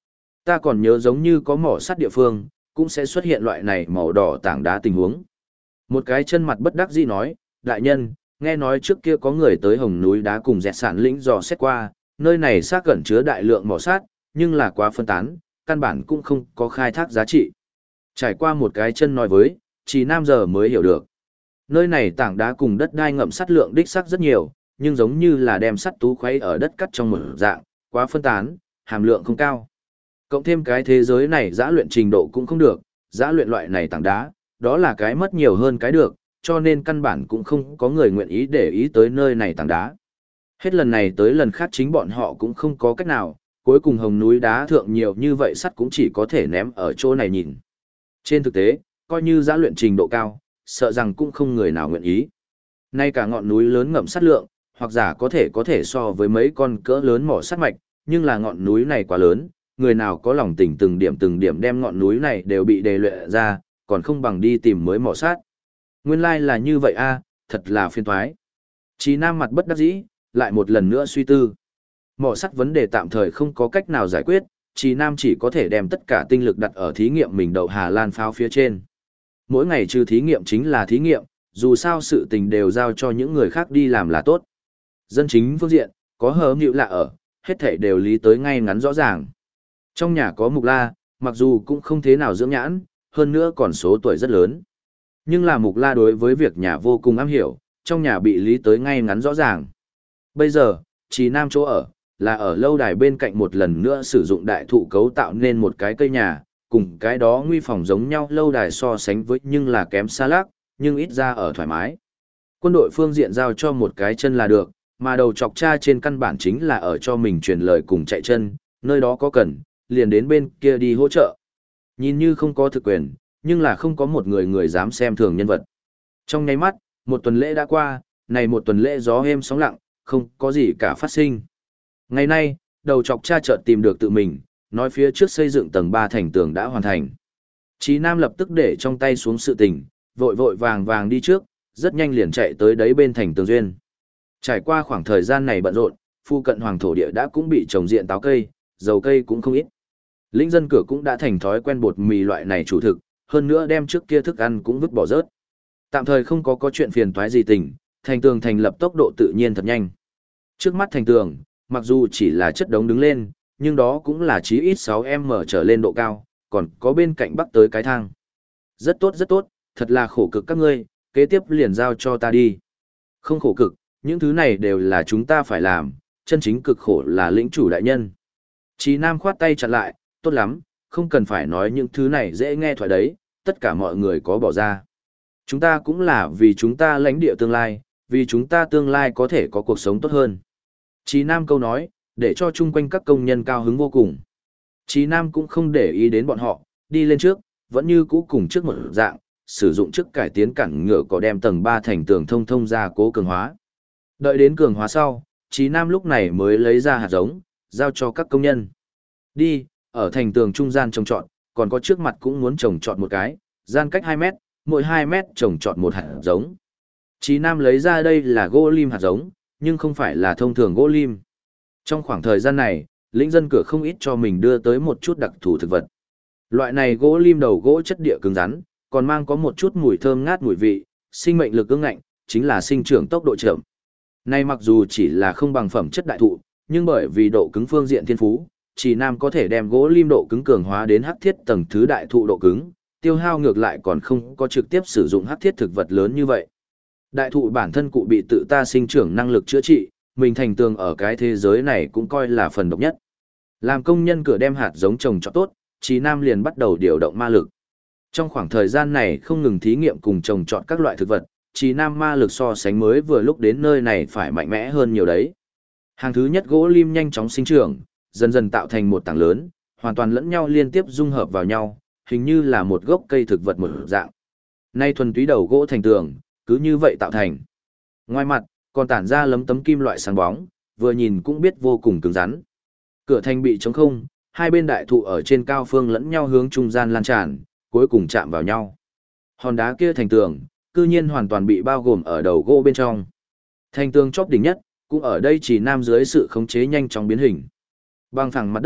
Ta còn nhớ giống như có mỏ sắt địa phương, cũng sẽ xuất hiện loại này màu đỏ tảng đá tình huống. Một cái chân mặt bất đắc dĩ nói, đại nhân, nghe nói trước kia có người tới hồng núi đá cùng dẹt sản lĩnh dò xét qua, nơi này xác cẩn chứa đại lượng mỏ sắt, nhưng là quá phân tán, căn bản cũng không có khai thác giá trị. Trải qua một cái chân nói với, chỉ Nam giờ mới hiểu được. Nơi này tảng đá cùng đất đai ngậm sắt lượng đích xác rất nhiều, nhưng giống như là đem sắt tú khuấy ở đất cắt trong một dạng, quá phân tán, hàm lượng không cao. Cộng thêm cái thế giới này giã luyện trình độ cũng không được, giã luyện loại này tảng đá, đó là cái mất nhiều hơn cái được, cho nên căn bản cũng không có người nguyện ý để ý tới nơi này tảng đá. Hết lần này tới lần khác chính bọn họ cũng không có cách nào, cuối cùng hồng núi đá thượng nhiều như vậy sắt cũng chỉ có thể ném ở chỗ này nhìn. Trên thực tế, coi như giã luyện trình độ cao, sợ rằng cũng không người nào nguyện ý. Nay cả ngọn núi lớn ngậm sắt lượng, hoặc giả có thể so với mấy con cỡ lớn mỏ sắt mạch, nhưng là ngọn núi này quá lớn, người nào có lòng tình từng điểm đem ngọn núi này đều bị đề luyện ra, còn không bằng đi tìm mới mỏ sắt. Nguyên lai là như vậy a, thật là phiền toái. Chí Nam mặt bất đắc dĩ, lại một lần nữa suy tư. Mỏ sắt vấn đề tạm thời không có cách nào giải quyết, Chí Nam chỉ có thể đem tất cả tinh lực đặt ở thí nghiệm mình đậu Hà Lan pháo phía trên. Mỗi ngày trừ thí nghiệm chính là thí nghiệm, dù sao sự tình đều giao cho những người khác đi làm là tốt. Dân chính phương diện, có hờ nhịu lạ ở, hết thảy đều lý tới ngay ngắn rõ ràng. Trong nhà có Mục La, mặc dù cũng không thế nào dưỡng nhãn, hơn nữa còn số tuổi rất lớn. Nhưng là Mục La đối với việc nhà vô cùng am hiểu, trong nhà bị lý tới ngay ngắn rõ ràng. Bây giờ, Chí Nam chỗ ở, là ở lâu đài bên cạnh một lần nữa sử dụng đại thụ cấu tạo nên một cái cây nhà, cùng cái đó nguy phòng giống nhau lâu đài so sánh với nhưng là kém xa lác, nhưng ít ra ở thoải mái. Quân đội phương diện giao cho một cái chân là được, mà đầu chọc cha trên căn bản chính là ở cho mình truyền lời cùng chạy chân, nơi đó có cần, liền đến bên kia đi hỗ trợ. Nhìn như không có thực quyền, nhưng là không có một người dám xem thường nhân vật. Trong nháy mắt, một tuần lễ đã qua, này một tuần lễ gió êm sóng lặng, không có gì cả phát sinh. Ngày nay, đầu chọc cha chợt tìm được tự mình, nói phía trước xây dựng tầng 3 thành tường đã hoàn thành. Chí Nam lập tức để trong tay xuống sự tình, vội vàng đi trước, rất nhanh liền chạy tới đấy bên thành tường duyên. Trải qua khoảng thời gian này bận rộn, phu cận hoàng thổ địa đã cũng bị trồng diện táo cây, dầu cây cũng không ít. Lĩnh dân cửa cũng đã thành thói quen bột mì loại này chủ thực, hơn nữa đem trước kia thức ăn cũng vứt bỏ rớt. Tạm thời không có chuyện phiền toái gì tình, thành tường thành lập tốc độ tự nhiên thật nhanh. Trước mắt thành tường, mặc dù chỉ là chất đống đứng lên, nhưng đó cũng là chí ít 6m trở lên độ cao, còn có bên cạnh bắc tới cái thang. Rất tốt, thật là khổ cực các ngươi, kế tiếp liền giao cho ta đi. Không khổ cực, những thứ này đều là chúng ta phải làm, chân chính cực khổ là lĩnh chủ đại nhân. Chí Nam khoát tay chặn lại, tốt lắm, không cần phải nói những thứ này dễ nghe thoại đấy, tất cả mọi người có bỏ ra. Chúng ta cũng là vì chúng ta lãnh địa tương lai, vì chúng ta tương lai có thể có cuộc sống tốt hơn. Chí Nam câu nói, để cho chung quanh các công nhân cao hứng vô cùng. Chí Nam cũng không để ý đến bọn họ, đi lên trước, vẫn như cũ cùng trước một dạng, sử dụng chức cải tiến cản ngựa có đem tầng 3 thành tường thông ra cố cường hóa. Đợi đến cường hóa sau, Chí Nam lúc này mới lấy ra hạt giống, giao cho các công nhân. Đi, ở thành tường trung gian trồng trọt, còn có trước mặt cũng muốn trồng trọt một cái, gian cách 2 mét, mỗi 2 mét trồng trọt một hạt giống. Chí Nam lấy ra đây là gỗ lim hạt giống, nhưng không phải là thông thường gỗ lim. Trong khoảng thời gian này, lĩnh dân cửa không ít cho mình đưa tới một chút đặc thù thực vật. Loại này gỗ lim đầu gỗ chất địa cứng rắn, còn mang có một chút mùi thơm ngát mùi vị, sinh mệnh lực ương ngạnh, chính là sinh trưởng tốc độ chậm. Nay mặc dù chỉ là không bằng phẩm chất đại thụ, nhưng bởi vì độ cứng phương diện thiên phú, Chí Nam có thể đem gỗ lim độ cứng cường hóa đến hắc thiết tầng thứ đại thụ độ cứng, tiêu hao ngược lại còn không có trực tiếp sử dụng hắc thiết thực vật lớn như vậy. Đại thụ bản thân cụ bị tự ta sinh trưởng năng lực chữa trị, mình thành tường ở cái thế giới này cũng coi là phần độc nhất. Làm công nhân cửa đem hạt giống trồng cho tốt, Chí Nam liền bắt đầu điều động ma lực. Trong khoảng thời gian này không ngừng thí nghiệm cùng trồng trọt các loại thực vật, Chí Nam ma lực so sánh mới vừa lúc đến nơi này phải mạnh mẽ hơn nhiều đấy. Hàng thứ nhất gỗ lim nhanh chóng sinh trưởng, dần dần tạo thành một tảng lớn, hoàn toàn lẫn nhau liên tiếp dung hợp vào nhau, hình như là một gốc cây thực vật một dạng. Nay thuần túy đầu gỗ thành tường, cứ như vậy tạo thành. Ngoài mặt, còn tản ra lấm tấm kim loại sáng bóng, vừa nhìn cũng biết vô cùng cứng rắn. Cửa thành bị trống không, hai bên đại thụ ở trên cao phương lẫn nhau hướng trung gian lan tràn, cuối cùng chạm vào nhau. Hòn đá kia thành tường, cư nhiên hoàn toàn bị bao gồm ở đầu gỗ bên trong. Thành tường chóp đỉnh nhất, cũng ở đây chỉ Nam dưới sự khống chế nhanh chóng biến hình. Bằng phẳng mặt đất,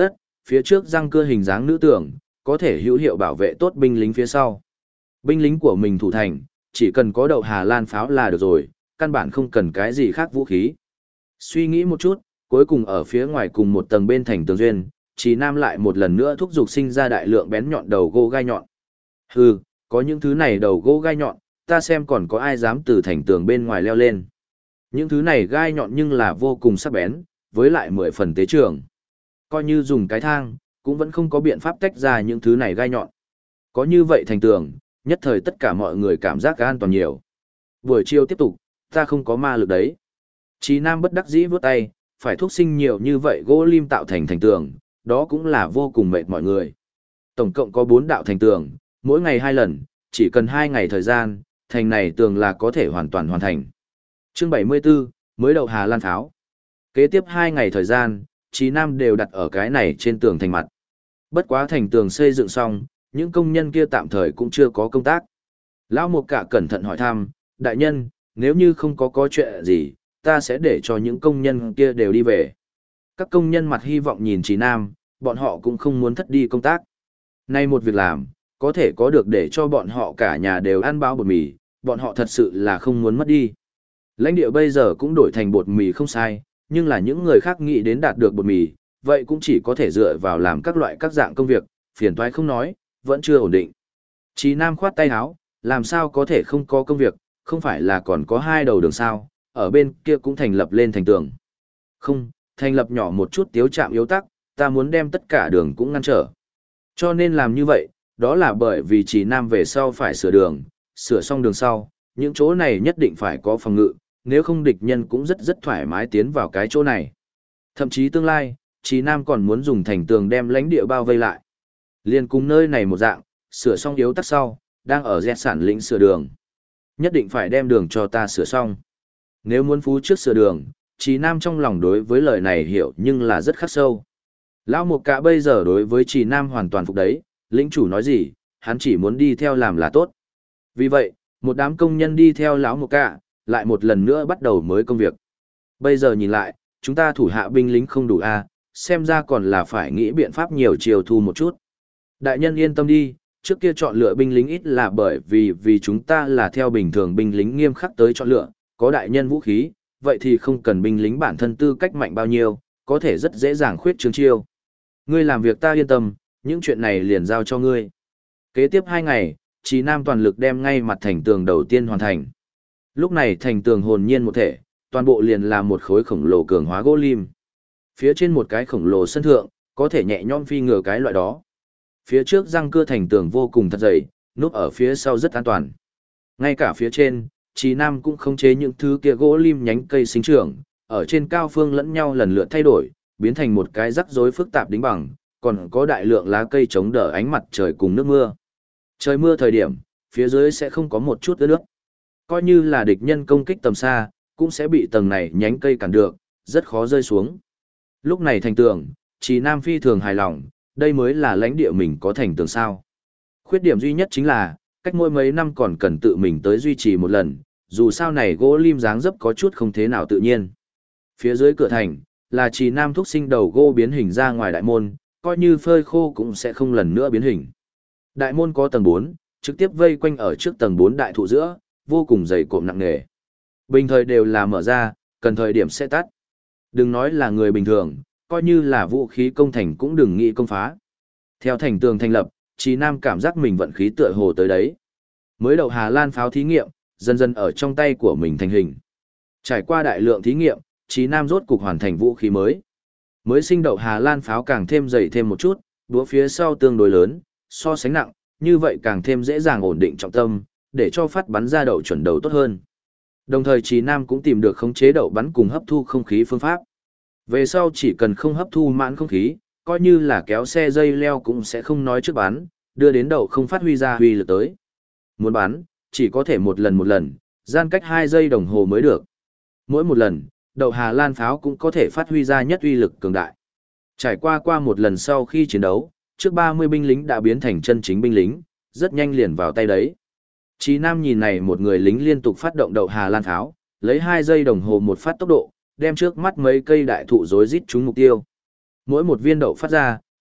phía trước răng cưa hình dáng nữ tưởng, có thể hữu hiệu bảo vệ tốt binh lính phía sau. Binh lính của mình thủ thành, chỉ cần có đậu Hà Lan pháo là được rồi, căn bản không cần cái gì khác vũ khí. Suy nghĩ một chút, cuối cùng ở phía ngoài cùng một tầng bên thành tường duyên, Trì Nam lại một lần nữa thúc giục sinh ra đại lượng bén nhọn đầu gỗ gai nhọn. Hừ, có những thứ này đầu gỗ gai nhọn, ta xem còn có ai dám từ thành tường bên ngoài leo lên. Những thứ này gai nhọn nhưng là vô cùng sắc bén, với lại 10 phần tế trường. Coi như dùng cái thang, cũng vẫn không có biện pháp tách ra những thứ này gai nhọn. Có như vậy thành tường, nhất thời tất cả mọi người cảm giác an toàn nhiều. Buổi chiều tiếp tục, ta không có ma lực đấy. Chí Nam bất đắc dĩ vướt tay, phải thúc sinh nhiều như vậy gỗ lim tạo thành thành tường, đó cũng là vô cùng mệt mọi người. Tổng cộng có 4 đạo thành tường, mỗi ngày 2 lần, chỉ cần 2 ngày thời gian, thành này tường là có thể hoàn toàn hoàn thành. Chương 74, mới đậu Hà Lan pháo. Kế tiếp 2 ngày thời gian, Chí Nam đều đặt ở cái này trên tường thành mặt. Bất quá thành tường xây dựng xong, những công nhân kia tạm thời cũng chưa có công tác. Lão Mục Cả cẩn thận hỏi thăm, đại nhân, nếu như không có chuyện gì, ta sẽ để cho những công nhân kia đều đi về. Các công nhân mặt hy vọng nhìn Chí Nam, bọn họ cũng không muốn thất đi công tác. Nay một việc làm, có thể có được để cho bọn họ cả nhà đều ăn bao bột mì, bọn họ thật sự là không muốn mất đi. Lãnh địa bây giờ cũng đổi thành bột mì không sai, nhưng là những người khác nghĩ đến đạt được bột mì, vậy cũng chỉ có thể dựa vào làm các loại các dạng công việc, phiền toái không nói, vẫn chưa ổn định. Chí Nam khoát tay áo, làm sao có thể không có công việc, không phải là còn có 2 đầu đường sao, ở bên kia cũng thành lập lên thành tường. Không, thành lập nhỏ một chút tiếu trạm yếu tắc, ta muốn đem tất cả đường cũng ngăn trở. Cho nên làm như vậy, đó là bởi vì Chí Nam về sau phải sửa đường, sửa xong đường sau, những chỗ này nhất định phải có phòng ngự, nếu không địch nhân cũng rất thoải mái tiến vào cái chỗ này. Thậm chí tương lai, Chí Nam còn muốn dùng thành tường đem lãnh địa bao vây lại. Liên cùng nơi này một dạng, sửa xong yếu tắc sau, đang ở dẹt sản lĩnh sửa đường. Nhất định phải đem đường cho ta sửa xong. Nếu muốn phú trước sửa đường, Chí Nam trong lòng đối với lời này hiểu nhưng là rất khắc sâu. Lão Mục Cả bây giờ đối với Chí Nam hoàn toàn phục đấy, lĩnh chủ nói gì, hắn chỉ muốn đi theo làm là tốt. Vì vậy, một đám công nhân đi theo lão Mục Cả, lại một lần nữa bắt đầu mới công việc. Bây giờ nhìn lại, chúng ta thủ hạ binh lính không đủ a, xem ra còn là phải nghĩ biện pháp nhiều chiều thu một chút. Đại nhân yên tâm đi, trước kia chọn lựa binh lính ít là bởi vì chúng ta là theo bình thường binh lính nghiêm khắc tới chọn lựa, có đại nhân vũ khí, vậy thì không cần binh lính bản thân tư cách mạnh bao nhiêu, có thể rất dễ dàng khuyết trương chiêu. Ngươi làm việc ta yên tâm, những chuyện này liền giao cho ngươi. Kế tiếp 2 ngày, Chí Nam toàn lực đem ngay mặt thành tường đầu tiên hoàn thành. Lúc này thành tường hồn nhiên một thể, toàn bộ liền là một khối khổng lồ cường hóa gỗ lim. Phía trên một cái khổng lồ sân thượng, có thể nhẹ nhõm phi ngừa cái loại đó. Phía trước răng cưa thành tường vô cùng thật dày, núp ở phía sau rất an toàn. Ngay cả phía trên, Chí Nam cũng khống chế những thứ kia gỗ lim nhánh cây sinh trưởng, ở trên cao phương lẫn nhau lần lượt thay đổi, biến thành một cái rắc rối phức tạp đính bằng, còn có đại lượng lá cây chống đỡ ánh mặt trời cùng nước mưa. Trời mưa thời điểm, phía dưới sẽ không có một chút ướt nước. Coi như là địch nhân công kích tầm xa, cũng sẽ bị tầng này nhánh cây cản được, rất khó rơi xuống. Lúc này thành tường, Chí Nam phi thường hài lòng, đây mới là lãnh địa mình có thành tường sao. Khuyết điểm duy nhất chính là, cách mỗi mấy năm còn cần tự mình tới duy trì một lần, dù sao này gỗ lim dáng dấp có chút không thế nào tự nhiên. Phía dưới cửa thành, là Chí Nam thúc sinh đầu gỗ biến hình ra ngoài đại môn, coi như phơi khô cũng sẽ không lần nữa biến hình. Đại môn có tầng 4, trực tiếp vây quanh ở trước tầng 4 đại thụ giữa, vô cùng dày cộm nặng nề. Bình thời đều là mở ra, cần thời điểm sẽ tắt. Đừng nói là người bình thường, coi như là vũ khí công thành cũng đừng nghĩ công phá. Theo thành tường thành lập, Chí Nam cảm giác mình vận khí tựa hồ tới đấy. Mới đầu Hà Lan pháo thí nghiệm, dần dần ở trong tay của mình thành hình. Trải qua đại lượng thí nghiệm, Chí Nam rốt cục hoàn thành vũ khí mới. Mới sinh đậu Hà Lan pháo càng thêm dày thêm một chút, đũa phía sau tương đối lớn, so sánh nặng, như vậy càng thêm dễ dàng ổn định trọng tâm, để cho phát bắn ra đậu chuẩn đầu tốt hơn. Đồng thời Chí Nam cũng tìm được khống chế đậu bắn cùng hấp thu không khí phương pháp. Về sau chỉ cần không hấp thu mãn không khí, coi như là kéo xe dây leo cũng sẽ không nói trước bắn, đưa đến đậu không phát huy ra huy lực tới. Muốn bắn, chỉ có thể một lần, gian cách 2 giây đồng hồ mới được. Mỗi một lần, đậu Hà Lan pháo cũng có thể phát huy ra nhất uy lực cường đại. Trải qua một lần sau khi chiến đấu, trước 30 binh lính đã biến thành chân chính binh lính, rất nhanh liền vào tay đấy. Chí Nam nhìn này một người lính liên tục phát động đậu Hà Lan pháo, lấy 2 giây đồng hồ một phát tốc độ, đem trước mắt mấy cây đại thụ rối rít trúng mục tiêu. Mỗi một viên đậu phát ra,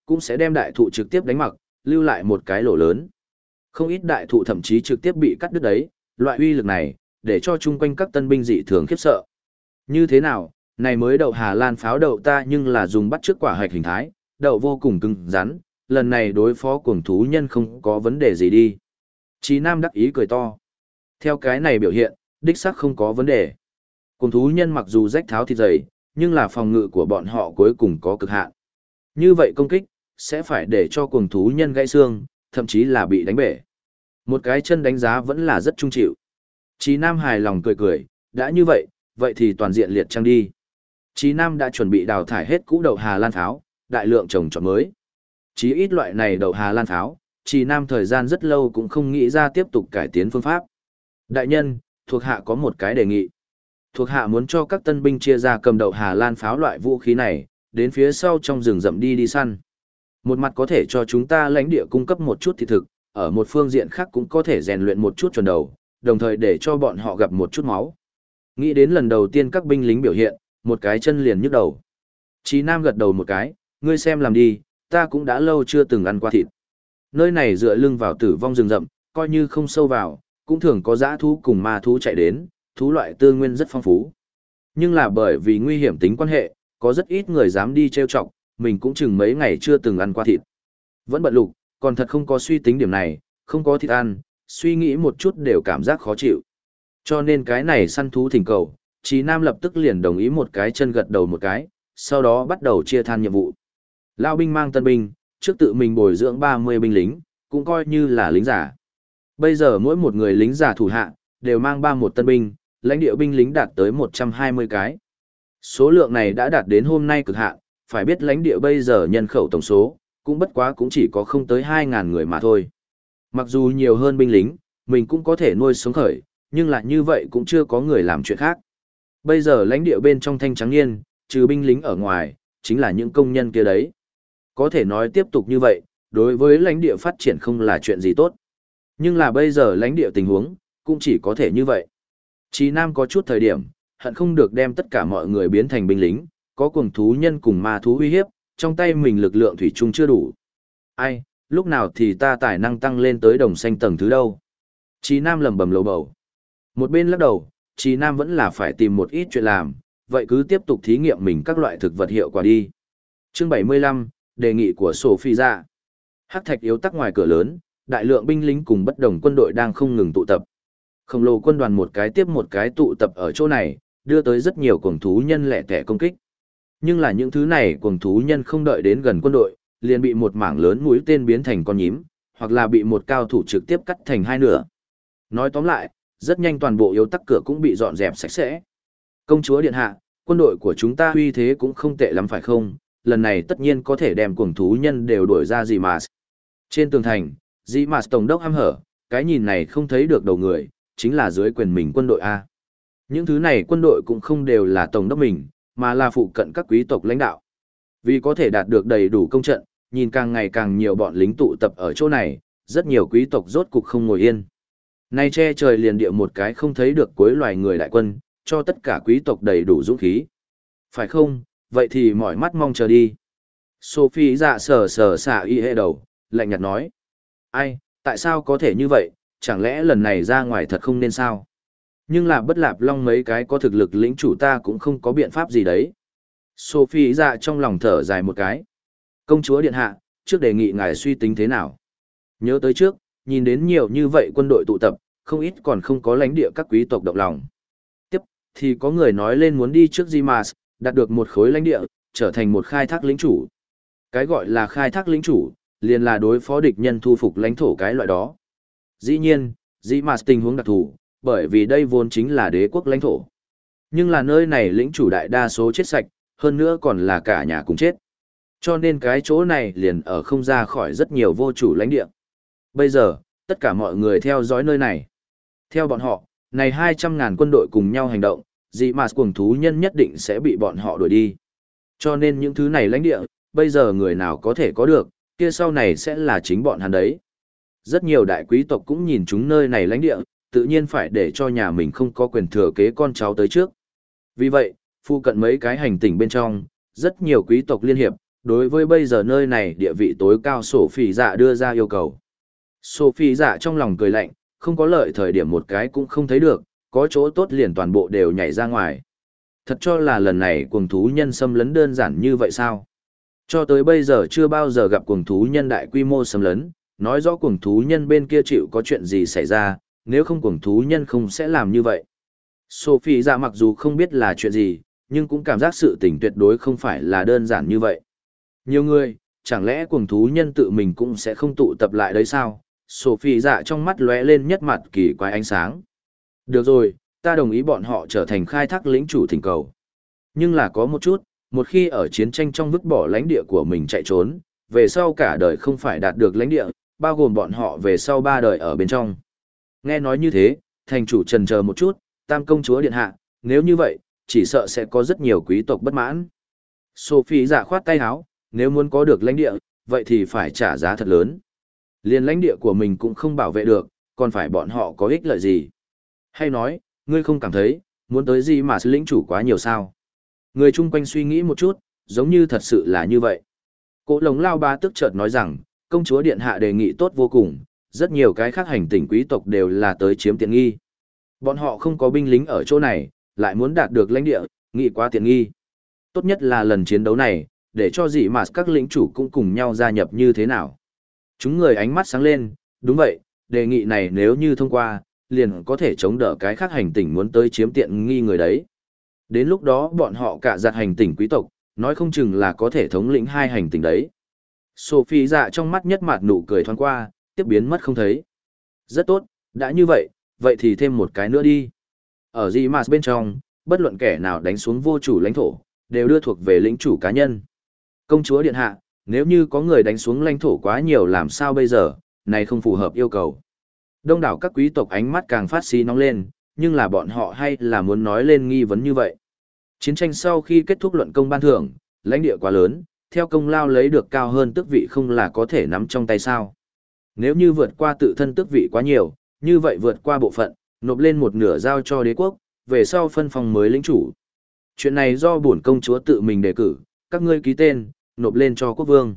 cũng sẽ đem đại thụ trực tiếp đánh mặc, lưu lại một cái lỗ lớn. Không ít đại thụ thậm chí trực tiếp bị cắt đứt đấy, loại uy lực này, để cho chung quanh các tân binh dị thường khiếp sợ. Như thế nào, này mới đậu Hà Lan pháo đậu ta nhưng là dùng bắt trước quả hạch hình thái, đậu vô cùng cứng rắn, lần này đối phó cuồng thú nhân không có vấn đề gì đi. Chí Nam đắc ý cười to. Theo cái này biểu hiện, đích xác không có vấn đề. Cuồng thú nhân mặc dù rách tháo thịt dày, nhưng là phòng ngự của bọn họ cuối cùng có cực hạn. Như vậy công kích, sẽ phải để cho cuồng thú nhân gãy xương, thậm chí là bị đánh bể. Một cái chân đánh giá vẫn là rất trung chịu. Chí Nam hài lòng cười cười, đã như vậy, vậy thì toàn diện liệt trang đi. Chí Nam đã chuẩn bị đào thải hết cũ đậu Hà Lan pháo, đại lượng trồng trọt mới. Chí ít loại này đậu Hà Lan pháo, Chí Nam thời gian rất lâu cũng không nghĩ ra tiếp tục cải tiến phương pháp. Đại nhân, thuộc hạ có một cái đề nghị. Thuộc hạ muốn cho các tân binh chia ra cầm đậu Hà Lan pháo loại vũ khí này, đến phía sau trong rừng rậm đi săn. Một mặt có thể cho chúng ta lãnh địa cung cấp một chút thịt thực, ở một phương diện khác cũng có thể rèn luyện một chút chuẩn đầu, đồng thời để cho bọn họ gặp một chút máu. Nghĩ đến lần đầu tiên các binh lính biểu hiện, một cái chân liền nhức đầu. Chí Nam gật đầu một cái, ngươi xem làm đi, ta cũng đã lâu chưa từng ăn qua thịt. Nơi này dựa lưng vào tử vong rừng rậm, coi như không sâu vào, cũng thường có dã thú cùng ma thú chạy đến, thú loại tư nguyên rất phong phú. Nhưng là bởi vì nguy hiểm tính quan hệ, có rất ít người dám đi trêu chọc, mình cũng chừng mấy ngày chưa từng ăn qua thịt. Vẫn bận lục, còn thật không có suy tính điểm này, không có thịt ăn, suy nghĩ một chút đều cảm giác khó chịu. Cho nên cái này săn thú thỉnh cầu, Chí Nam lập tức liền đồng ý một cái chân gật đầu một cái, sau đó bắt đầu chia than nhiệm vụ. Lao binh mang tân binh, trước tự mình bồi dưỡng 30 binh lính, cũng coi như là lính giả. Bây giờ mỗi một người lính giả thủ hạ, đều mang 31 tân binh, lãnh địa binh lính đạt tới 120 cái. Số lượng này đã đạt đến hôm nay cực hạn, phải biết lãnh địa bây giờ nhân khẩu tổng số, cũng bất quá cũng chỉ có không tới 2.000 người mà thôi. Mặc dù nhiều hơn binh lính, mình cũng có thể nuôi sống khởi, nhưng lại như vậy cũng chưa có người làm chuyện khác. Bây giờ lãnh địa bên trong thanh trắng niên, trừ binh lính ở ngoài, chính là những công nhân kia đấy. Có thể nói tiếp tục như vậy, đối với lãnh địa phát triển không là chuyện gì tốt. Nhưng là bây giờ lãnh địa tình huống, cũng chỉ có thể như vậy. Chí Nam có chút thời điểm, hận không được đem tất cả mọi người biến thành binh lính, có cuồng thú nhân cùng ma thú uy hiếp, trong tay mình lực lượng thủy chung chưa đủ. Ai, lúc nào thì ta tài năng tăng lên tới đồng xanh tầng thứ đâu. Chí Nam lẩm bẩm lầu bầu. Một bên lắc đầu, Chí Nam vẫn là phải tìm một ít chuyện làm, vậy cứ tiếp tục thí nghiệm mình các loại thực vật hiệu quả đi. Chương 75, đề nghị của Sophia. Hắc thạch yếu tắc ngoài cửa lớn, đại lượng binh lính cùng bất đồng quân đội đang không ngừng tụ tập. Khổng lồ quân đoàn một cái tiếp một cái tụ tập ở chỗ này, đưa tới rất nhiều cuồng thú nhân lẻ tẻ công kích. Nhưng là những thứ này cuồng thú nhân không đợi đến gần quân đội, liền bị một mảng lớn mũi tên biến thành con nhím, hoặc là bị một cao thủ trực tiếp cắt thành hai nửa. Nói tóm lại, rất nhanh toàn bộ yếu tắc cửa cũng bị dọn dẹp sạch sẽ. Công chúa điện hạ, quân đội của chúng ta uy thế cũng không tệ lắm phải không? Lần này tất nhiên có thể đem cuồng thú nhân đều đuổi ra gì mà. Trên tường thành, dĩ mà tổng đốc hăm hở, cái nhìn này không thấy được đầu người, chính là dưới quyền mình quân đội A. Những thứ này quân đội cũng không đều là tổng đốc mình, mà là phụ cận các quý tộc lãnh đạo. Vì có thể đạt được đầy đủ công trận, nhìn càng ngày càng nhiều bọn lính tụ tập ở chỗ này, rất nhiều quý tộc rốt cục không ngồi yên. Nay che trời liền địa một cái không thấy được cuối loài người đại quân, cho tất cả quý tộc đầy đủ dũng khí. Phải không, vậy thì mỏi mắt mong chờ đi. Sophie dạ sờ xả y hệ đầu, lạnh nhạt nói. Ai, tại sao có thể như vậy, chẳng lẽ lần này ra ngoài thật không nên sao? Nhưng là bất lạp long mấy cái có thực lực lĩnh chủ ta cũng không có biện pháp gì đấy. Sophie dạ trong lòng thở dài một cái. Công chúa điện hạ, trước đề nghị ngài suy tính thế nào? Nhớ tới trước, nhìn đến nhiều như vậy quân đội tụ tập, không ít còn không có lãnh địa các quý tộc động lòng. Tiếp, thì có người nói lên muốn đi trước Zimas, đạt được một khối lãnh địa, trở thành một khai thác lĩnh chủ. Cái gọi là khai thác lĩnh chủ, liền là đối phó địch nhân thu phục lãnh thổ cái loại đó. Dĩ nhiên, Zimas tình huống đặc thù, bởi vì đây vốn chính là đế quốc lãnh thổ. Nhưng là nơi này lĩnh chủ đại đa số chết sạch, hơn nữa còn là cả nhà cùng chết. Cho nên cái chỗ này liền ở không ra khỏi rất nhiều vô chủ lãnh địa. Bây giờ, tất cả mọi người theo dõi nơi này. Theo bọn họ, này 200.000 quân đội cùng nhau hành động, dị mà cuồng thú nhân nhất định sẽ bị bọn họ đuổi đi. Cho nên những thứ này lãnh địa, bây giờ người nào có thể có được, kia sau này sẽ là chính bọn hắn đấy. Rất nhiều đại quý tộc cũng nhìn chúng nơi này lãnh địa, tự nhiên phải để cho nhà mình không có quyền thừa kế con cháu tới trước. Vì vậy, phụ cận mấy cái hành tỉnh bên trong, rất nhiều quý tộc liên hiệp, Đối với bây giờ nơi này địa vị tối cao sổ phỉ dạ đưa ra yêu cầu. Sổ phỉ dạ trong lòng cười lạnh, không có lợi thời điểm một cái cũng không thấy được, có chỗ tốt liền toàn bộ đều nhảy ra ngoài. Thật cho là lần này cuồng thú nhân xâm lấn đơn giản như vậy sao? Cho tới bây giờ chưa bao giờ gặp cuồng thú nhân đại quy mô xâm lấn, nói rõ cuồng thú nhân bên kia chịu có chuyện gì xảy ra, nếu không cuồng thú nhân không sẽ làm như vậy. Sophie dạ mặc dù không biết là chuyện gì, nhưng cũng cảm giác sự tình tuyệt đối không phải là đơn giản như vậy. Nhiều người, chẳng lẽ cuồng thú nhân tự mình cũng sẽ không tụ tập lại đấy sao? Sophie dạ trong mắt lóe lên nhất mặt kỳ quái ánh sáng. Được rồi, ta đồng ý bọn họ trở thành khai thác lĩnh chủ thỉnh cầu. Nhưng là có một chút, một khi ở chiến tranh trong vứt bỏ lãnh địa của mình chạy trốn, về sau cả đời không phải đạt được lãnh địa, bao gồm bọn họ về sau 3 đời ở bên trong. Nghe nói như thế, thành chủ trần chờ một chút, tam công chúa điện hạ, nếu như vậy, chỉ sợ sẽ có rất nhiều quý tộc bất mãn. Sophie giả khoát tay áo, nếu muốn có được lãnh địa, vậy thì phải trả giá thật lớn. Liên lãnh địa của mình cũng không bảo vệ được, còn phải bọn họ có ích lợi gì. Hay nói, ngươi không cảm thấy, muốn tới gì mà lĩnh chủ quá nhiều sao? Người chung quanh suy nghĩ một chút, giống như thật sự là như vậy. Cố Lồng Lao Ba tức chợt nói rằng, công chúa điện hạ đề nghị tốt vô cùng, rất nhiều cái khác hành tinh quý tộc đều là tới chiếm tiện nghi. Bọn họ không có binh lính ở chỗ này, lại muốn đạt được lãnh địa, nghị quá tiện nghi. Tốt nhất là lần chiến đấu này, để cho dị mà các lĩnh chủ cũng cùng nhau gia nhập như thế nào. Chúng người ánh mắt sáng lên, đúng vậy, đề nghị này nếu như thông qua, liền có thể chống đỡ cái khác hành tinh muốn tới chiếm tiện nghi người đấy. Đến lúc đó bọn họ cả giặt hành tinh quý tộc, nói không chừng là có thể thống lĩnh 2 hành tinh đấy. Sophie dạ trong mắt nhất mặt nụ cười thoáng qua, tiếp biến mất không thấy. Rất tốt, đã như vậy, vậy thì thêm một cái nữa đi. Ở Zimas bên trong, bất luận kẻ nào đánh xuống vô chủ lãnh thổ, đều đưa thuộc về lĩnh chủ cá nhân. Công chúa điện hạ, nếu như có người đánh xuống lãnh thổ quá nhiều làm sao bây giờ, này không phù hợp yêu cầu. Đông đảo các quý tộc ánh mắt càng phát xí nóng lên, nhưng là bọn họ hay là muốn nói lên nghi vấn như vậy. Chiến tranh sau khi kết thúc luận công ban thưởng, lãnh địa quá lớn, theo công lao lấy được cao hơn tước vị không là có thể nắm trong tay sao. Nếu như vượt qua tự thân tước vị quá nhiều, như vậy vượt qua bộ phận, nộp lên một nửa giao cho đế quốc, về sau phân phòng mới lĩnh chủ. Chuyện này do bổn công chúa tự mình đề cử, các ngươi ký tên, nộp lên cho quốc vương.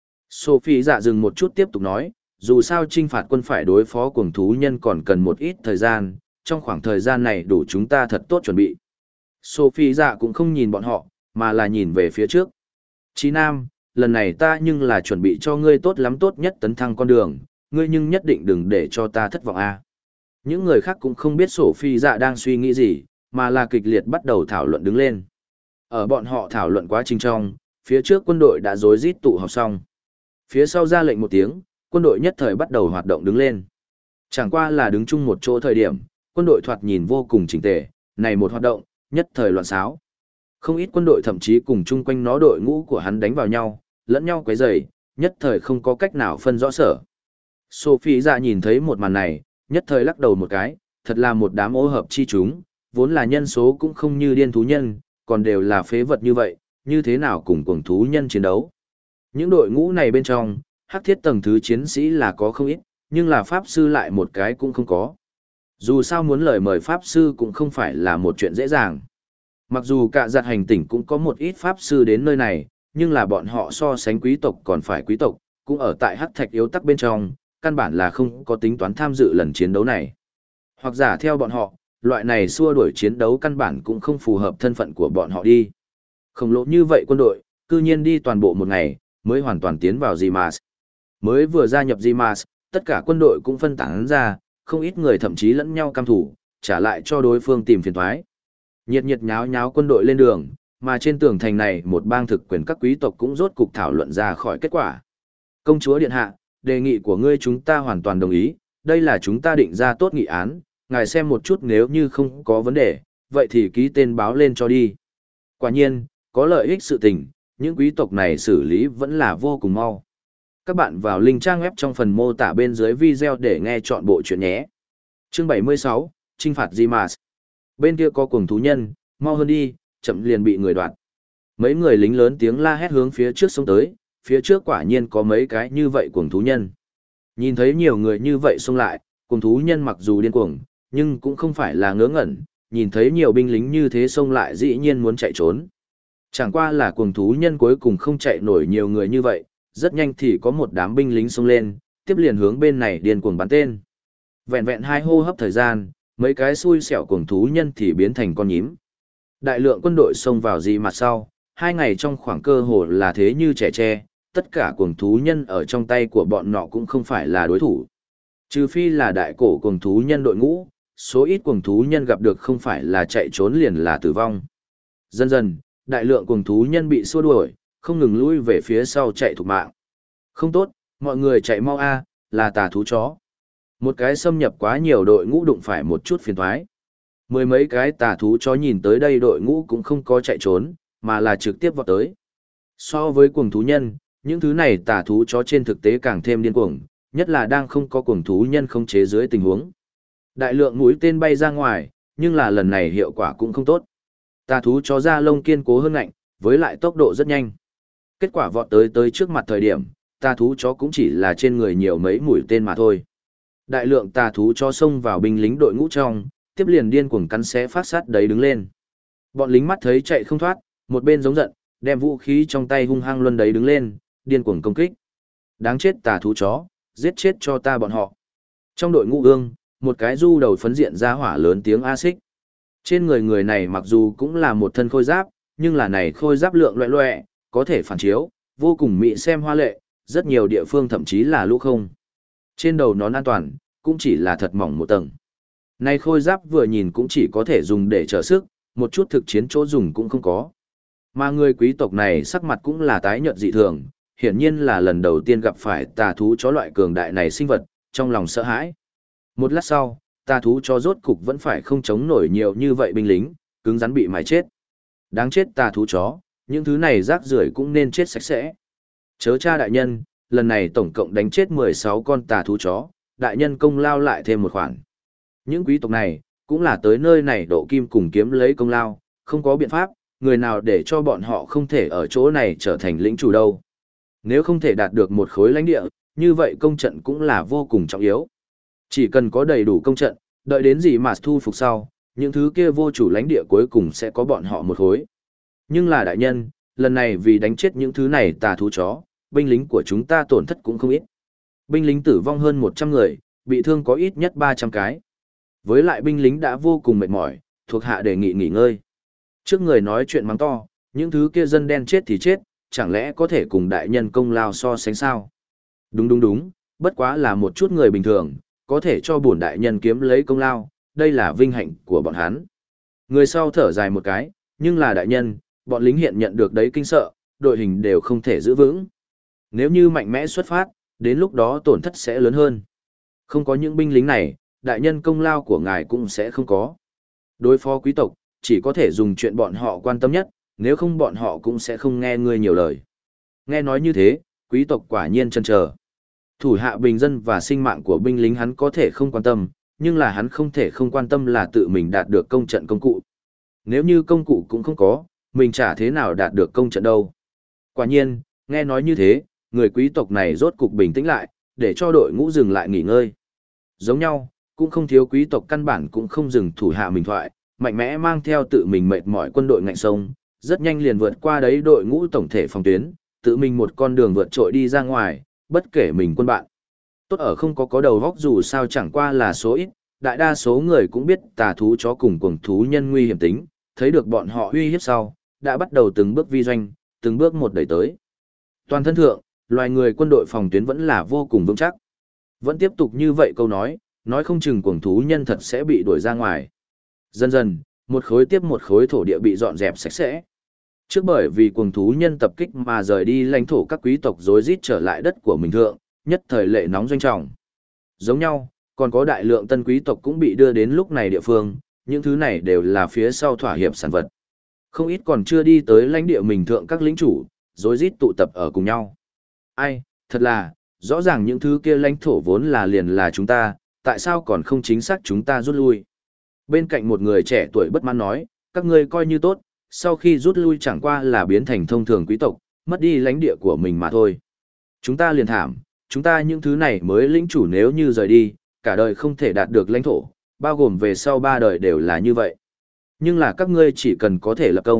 Sophie dạ dừng một chút tiếp tục nói, dù sao trinh phạt quân phải đối phó cuồng thú nhân còn cần một ít thời gian, trong khoảng thời gian này đủ chúng ta thật tốt chuẩn bị. Sophie dạ cũng không nhìn bọn họ, mà là nhìn về phía trước. Chí Nam, lần này ta nhưng là chuẩn bị cho ngươi tốt lắm tốt nhất tấn thăng con đường, ngươi nhưng nhất định đừng để cho ta thất vọng a. Những người khác cũng không biết Sophie dạ đang suy nghĩ gì, mà là kịch liệt bắt đầu thảo luận đứng lên. Ở bọn họ thảo luận quá trình trong, phía trước quân đội đã rối rít tụ họp xong. Phía sau ra lệnh một tiếng, quân đội nhất thời bắt đầu hoạt động đứng lên. Chẳng qua là đứng chung một chỗ thời điểm, quân đội thoạt nhìn vô cùng chỉnh tề, này một hoạt động, nhất thời loạn xáo. Không ít quân đội thậm chí cùng chung quanh nó đội ngũ của hắn đánh vào nhau, lẫn nhau quấy rầy, nhất thời không có cách nào phân rõ sở. Sophie dạ nhìn thấy một màn này, nhất thời lắc đầu một cái, thật là một đám ô hợp chi chúng, vốn là nhân số cũng không như điên thú nhân, còn đều là phế vật như vậy, như thế nào cùng cuồng thú nhân chiến đấu. Những đội ngũ này bên trong, hắc thiết tầng thứ chiến sĩ là có không ít, nhưng là pháp sư lại một cái cũng không có. Dù sao muốn lời mời pháp sư cũng không phải là một chuyện dễ dàng. Mặc dù cả giặt hành tỉnh cũng có một ít pháp sư đến nơi này, nhưng là bọn họ so sánh quý tộc còn phải quý tộc, cũng ở tại hắc thạch yếu tắc bên trong, căn bản là không có tính toán tham dự lần chiến đấu này. Hoặc giả theo bọn họ, loại này xua đuổi chiến đấu căn bản cũng không phù hợp thân phận của bọn họ đi. Khổng lồ như vậy quân đội, cư nhiên đi toàn bộ một ngày, mới hoàn toàn tiến vào Zimas. Mới vừa gia nhập Zimas, tất cả quân đội cũng phân tán ra, không ít người thậm chí lẫn nhau cam thủ, trả lại cho đối phương tìm phiền toái. Nhiệt nhiệt nháo nháo quân đội lên đường, mà trên tường thành này một bang thực quyền các quý tộc cũng rốt cục thảo luận ra khỏi kết quả. Công chúa điện hạ, đề nghị của ngươi chúng ta hoàn toàn đồng ý, đây là chúng ta định ra tốt nghị án, ngài xem một chút nếu như không có vấn đề, vậy thì ký tên báo lên cho đi. Quả nhiên, có lợi ích sự tình, những quý tộc này xử lý vẫn là vô cùng mau. Các bạn vào link trang web trong phần mô tả bên dưới video để nghe chọn bộ chuyện nhé. Chương 76, Chinh phạt Zimas. Bên kia có cuồng thú nhân, mau hơn đi, chậm liền bị người đoạt. Mấy người lính lớn tiếng la hét hướng phía trước xông tới, phía trước quả nhiên có mấy cái như vậy cuồng thú nhân. Nhìn thấy nhiều người như vậy xông lại, cuồng thú nhân mặc dù điên cuồng, nhưng cũng không phải là ngớ ngẩn, nhìn thấy nhiều binh lính như thế xông lại dĩ nhiên muốn chạy trốn. Chẳng qua là cuồng thú nhân cuối cùng không chạy nổi nhiều người như vậy, rất nhanh thì có một đám binh lính xông lên, tiếp liền hướng bên này điên cuồng bắn tên. Vẹn vẹn 2 hô hấp thời gian, mấy cái xui xẻo cuồng thú nhân thì biến thành con nhím. Đại lượng quân đội xông vào dị mặt sau, 2 ngày trong khoảng cơ hồ là thế như trẻ tre, tất cả cuồng thú nhân ở trong tay của bọn nọ cũng không phải là đối thủ. Trừ phi là đại cổ cuồng thú nhân đội ngũ, số ít cuồng thú nhân gặp được không phải là chạy trốn liền là tử vong. Dần dần, đại lượng cuồng thú nhân bị xua đuổi, không ngừng lui về phía sau chạy thục mạng. Không tốt, mọi người chạy mau a, là tà thú chó. Một cái xâm nhập quá nhiều đội ngũ đụng phải một chút phiền toái. Mười mấy cái tà thú chó nhìn tới đây đội ngũ cũng không có chạy trốn, mà là trực tiếp vọt tới. So với cuồng thú nhân, những thứ này tà thú chó trên thực tế càng thêm điên cuồng, nhất là đang không có cuồng thú nhân khống chế dưới tình huống. Đại lượng mũi tên bay ra ngoài, nhưng là lần này hiệu quả cũng không tốt. Tà thú chó da lông kiên cố hơn ngạnh, với lại tốc độ rất nhanh. Kết quả vọt tới trước mặt thời điểm, tà thú chó cũng chỉ là trên người nhiều mấy mũi tên mà thôi. Đại lượng tà thú chó xông vào binh lính đội ngũ trong, tiếp liền điên cuồng cắn xé phát sát đấy đứng lên. Bọn lính mắt thấy chạy không thoát, một bên giống giận, đem vũ khí trong tay hung hăng luân đấy đứng lên, điên cuồng công kích. Đáng chết tà thú chó, giết chết cho ta bọn họ. Trong đội ngũ ương, một cái du đầu phấn diện ra hỏa lớn tiếng a xích. Trên người người này mặc dù cũng là một thân khôi giáp, nhưng là này khôi giáp lượng loẹ loẹ, có thể phản chiếu, vô cùng mị xem hoa lệ, rất nhiều địa phương thậm chí là lũ không. Trên đầu nón an toàn, cũng chỉ là thật mỏng một tầng. Này khôi giáp vừa nhìn cũng chỉ có thể dùng để trợ sức, một chút thực chiến chỗ dùng cũng không có. Mà người quý tộc này sắc mặt cũng là tái nhợt dị thường, hiển nhiên là lần đầu tiên gặp phải tà thú chó loại cường đại này sinh vật, trong lòng sợ hãi. Một lát sau, tà thú chó rốt cục vẫn phải không chống nổi nhiều như vậy binh lính, cứng rắn bị mài chết. Đáng chết tà thú chó, những thứ này rác rưởi cũng nên chết sạch sẽ. Chớ cha đại nhân, lần này tổng cộng đánh chết 16 con tà thú chó, đại nhân công lao lại thêm một khoản. Những quý tộc này, cũng là tới nơi này độ kim cùng kiếm lấy công lao, không có biện pháp, người nào để cho bọn họ không thể ở chỗ này trở thành lĩnh chủ đâu. Nếu không thể đạt được một khối lãnh địa, như vậy công trận cũng là vô cùng trọng yếu. Chỉ cần có đầy đủ công trận, đợi đến gì mà thu phục sau, những thứ kia vô chủ lãnh địa cuối cùng sẽ có bọn họ một khối. Nhưng là đại nhân, lần này vì đánh chết những thứ này tà thú chó, binh lính của chúng ta tổn thất cũng không ít. Binh lính tử vong hơn 100 người, bị thương có ít nhất 300 cái. Với lại binh lính đã vô cùng mệt mỏi, thuộc hạ đề nghị nghỉ ngơi. Trước người nói chuyện mắng to, những thứ kia dân đen chết thì chết, chẳng lẽ có thể cùng đại nhân công lao so sánh sao? Đúng, bất quá là một chút người bình thường, có thể cho bổn đại nhân kiếm lấy công lao, đây là vinh hạnh của bọn hắn. Người sau thở dài một cái, nhưng là đại nhân, bọn lính hiện nhận được đấy kinh sợ, đội hình đều không thể giữ vững. Nếu như mạnh mẽ xuất phát, đến lúc đó tổn thất sẽ lớn hơn. Không có những binh lính này, đại nhân công lao của ngài cũng sẽ không có. Đối phó quý tộc, chỉ có thể dùng chuyện bọn họ quan tâm nhất, nếu không bọn họ cũng sẽ không nghe ngươi nhiều lời. Nghe nói như thế, quý tộc quả nhiên chần chờ. Thủ hạ bình dân và sinh mạng của binh lính hắn có thể không quan tâm, nhưng là hắn không thể không quan tâm là tự mình đạt được công trận công cụ. Nếu như công cụ cũng không có, mình chả thế nào đạt được công trận đâu. Quả nhiên, nghe nói như thế, người quý tộc này rốt cục bình tĩnh lại, để cho đội ngũ dừng lại nghỉ ngơi. Giống nhau, cũng không thiếu quý tộc căn bản cũng không dừng thủ hạ mình thoại, mạnh mẽ mang theo tự mình mệt mỏi quân đội ngạnh sông, rất nhanh liền vượt qua đấy đội ngũ tổng thể phòng tuyến, tự mình một con đường vượt trội đi ra ngoài, bất kể mình quân bạn. Tốt ở không có đầu góc dù sao chẳng qua là số ít, đại đa số người cũng biết tà thú chó cùng cuồng thú nhân nguy hiểm tính, thấy được bọn họ uy hiếp sau, đã bắt đầu từng bước vi doanh, từng bước một đẩy tới. Toàn thân thượng, loài người quân đội phòng tuyến vẫn là vô cùng vững chắc. Vẫn tiếp tục như vậy câu nói không chừng cuồng thú nhân thật sẽ bị đuổi ra ngoài. Dần dần, một khối tiếp một khối thổ địa bị dọn dẹp sạch sẽ. Trước bởi vì cuồng thú nhân tập kích mà rời đi lãnh thổ các quý tộc rối rít trở lại đất của mình thượng, nhất thời lệ nóng doanh trọng. Giống nhau, còn có đại lượng tân quý tộc cũng bị đưa đến lúc này địa phương, những thứ này đều là phía sau thỏa hiệp sản vật. Không ít còn chưa đi tới lãnh địa mình thượng các lĩnh chủ, rối rít tụ tập ở cùng nhau. Ai, thật là, rõ ràng những thứ kia lãnh thổ vốn là liền là chúng ta, tại sao còn không chính xác chúng ta rút lui. Bên cạnh một người trẻ tuổi bất mãn nói, các ngươi coi như tốt, sau khi rút lui chẳng qua là biến thành thông thường quý tộc, mất đi lãnh địa của mình mà thôi. Chúng ta liền thảm, chúng ta những thứ này mới lĩnh chủ nếu như rời đi, cả đời không thể đạt được lãnh thổ, bao gồm về sau 3 đời đều là như vậy. Nhưng là các ngươi chỉ cần có thể lập công,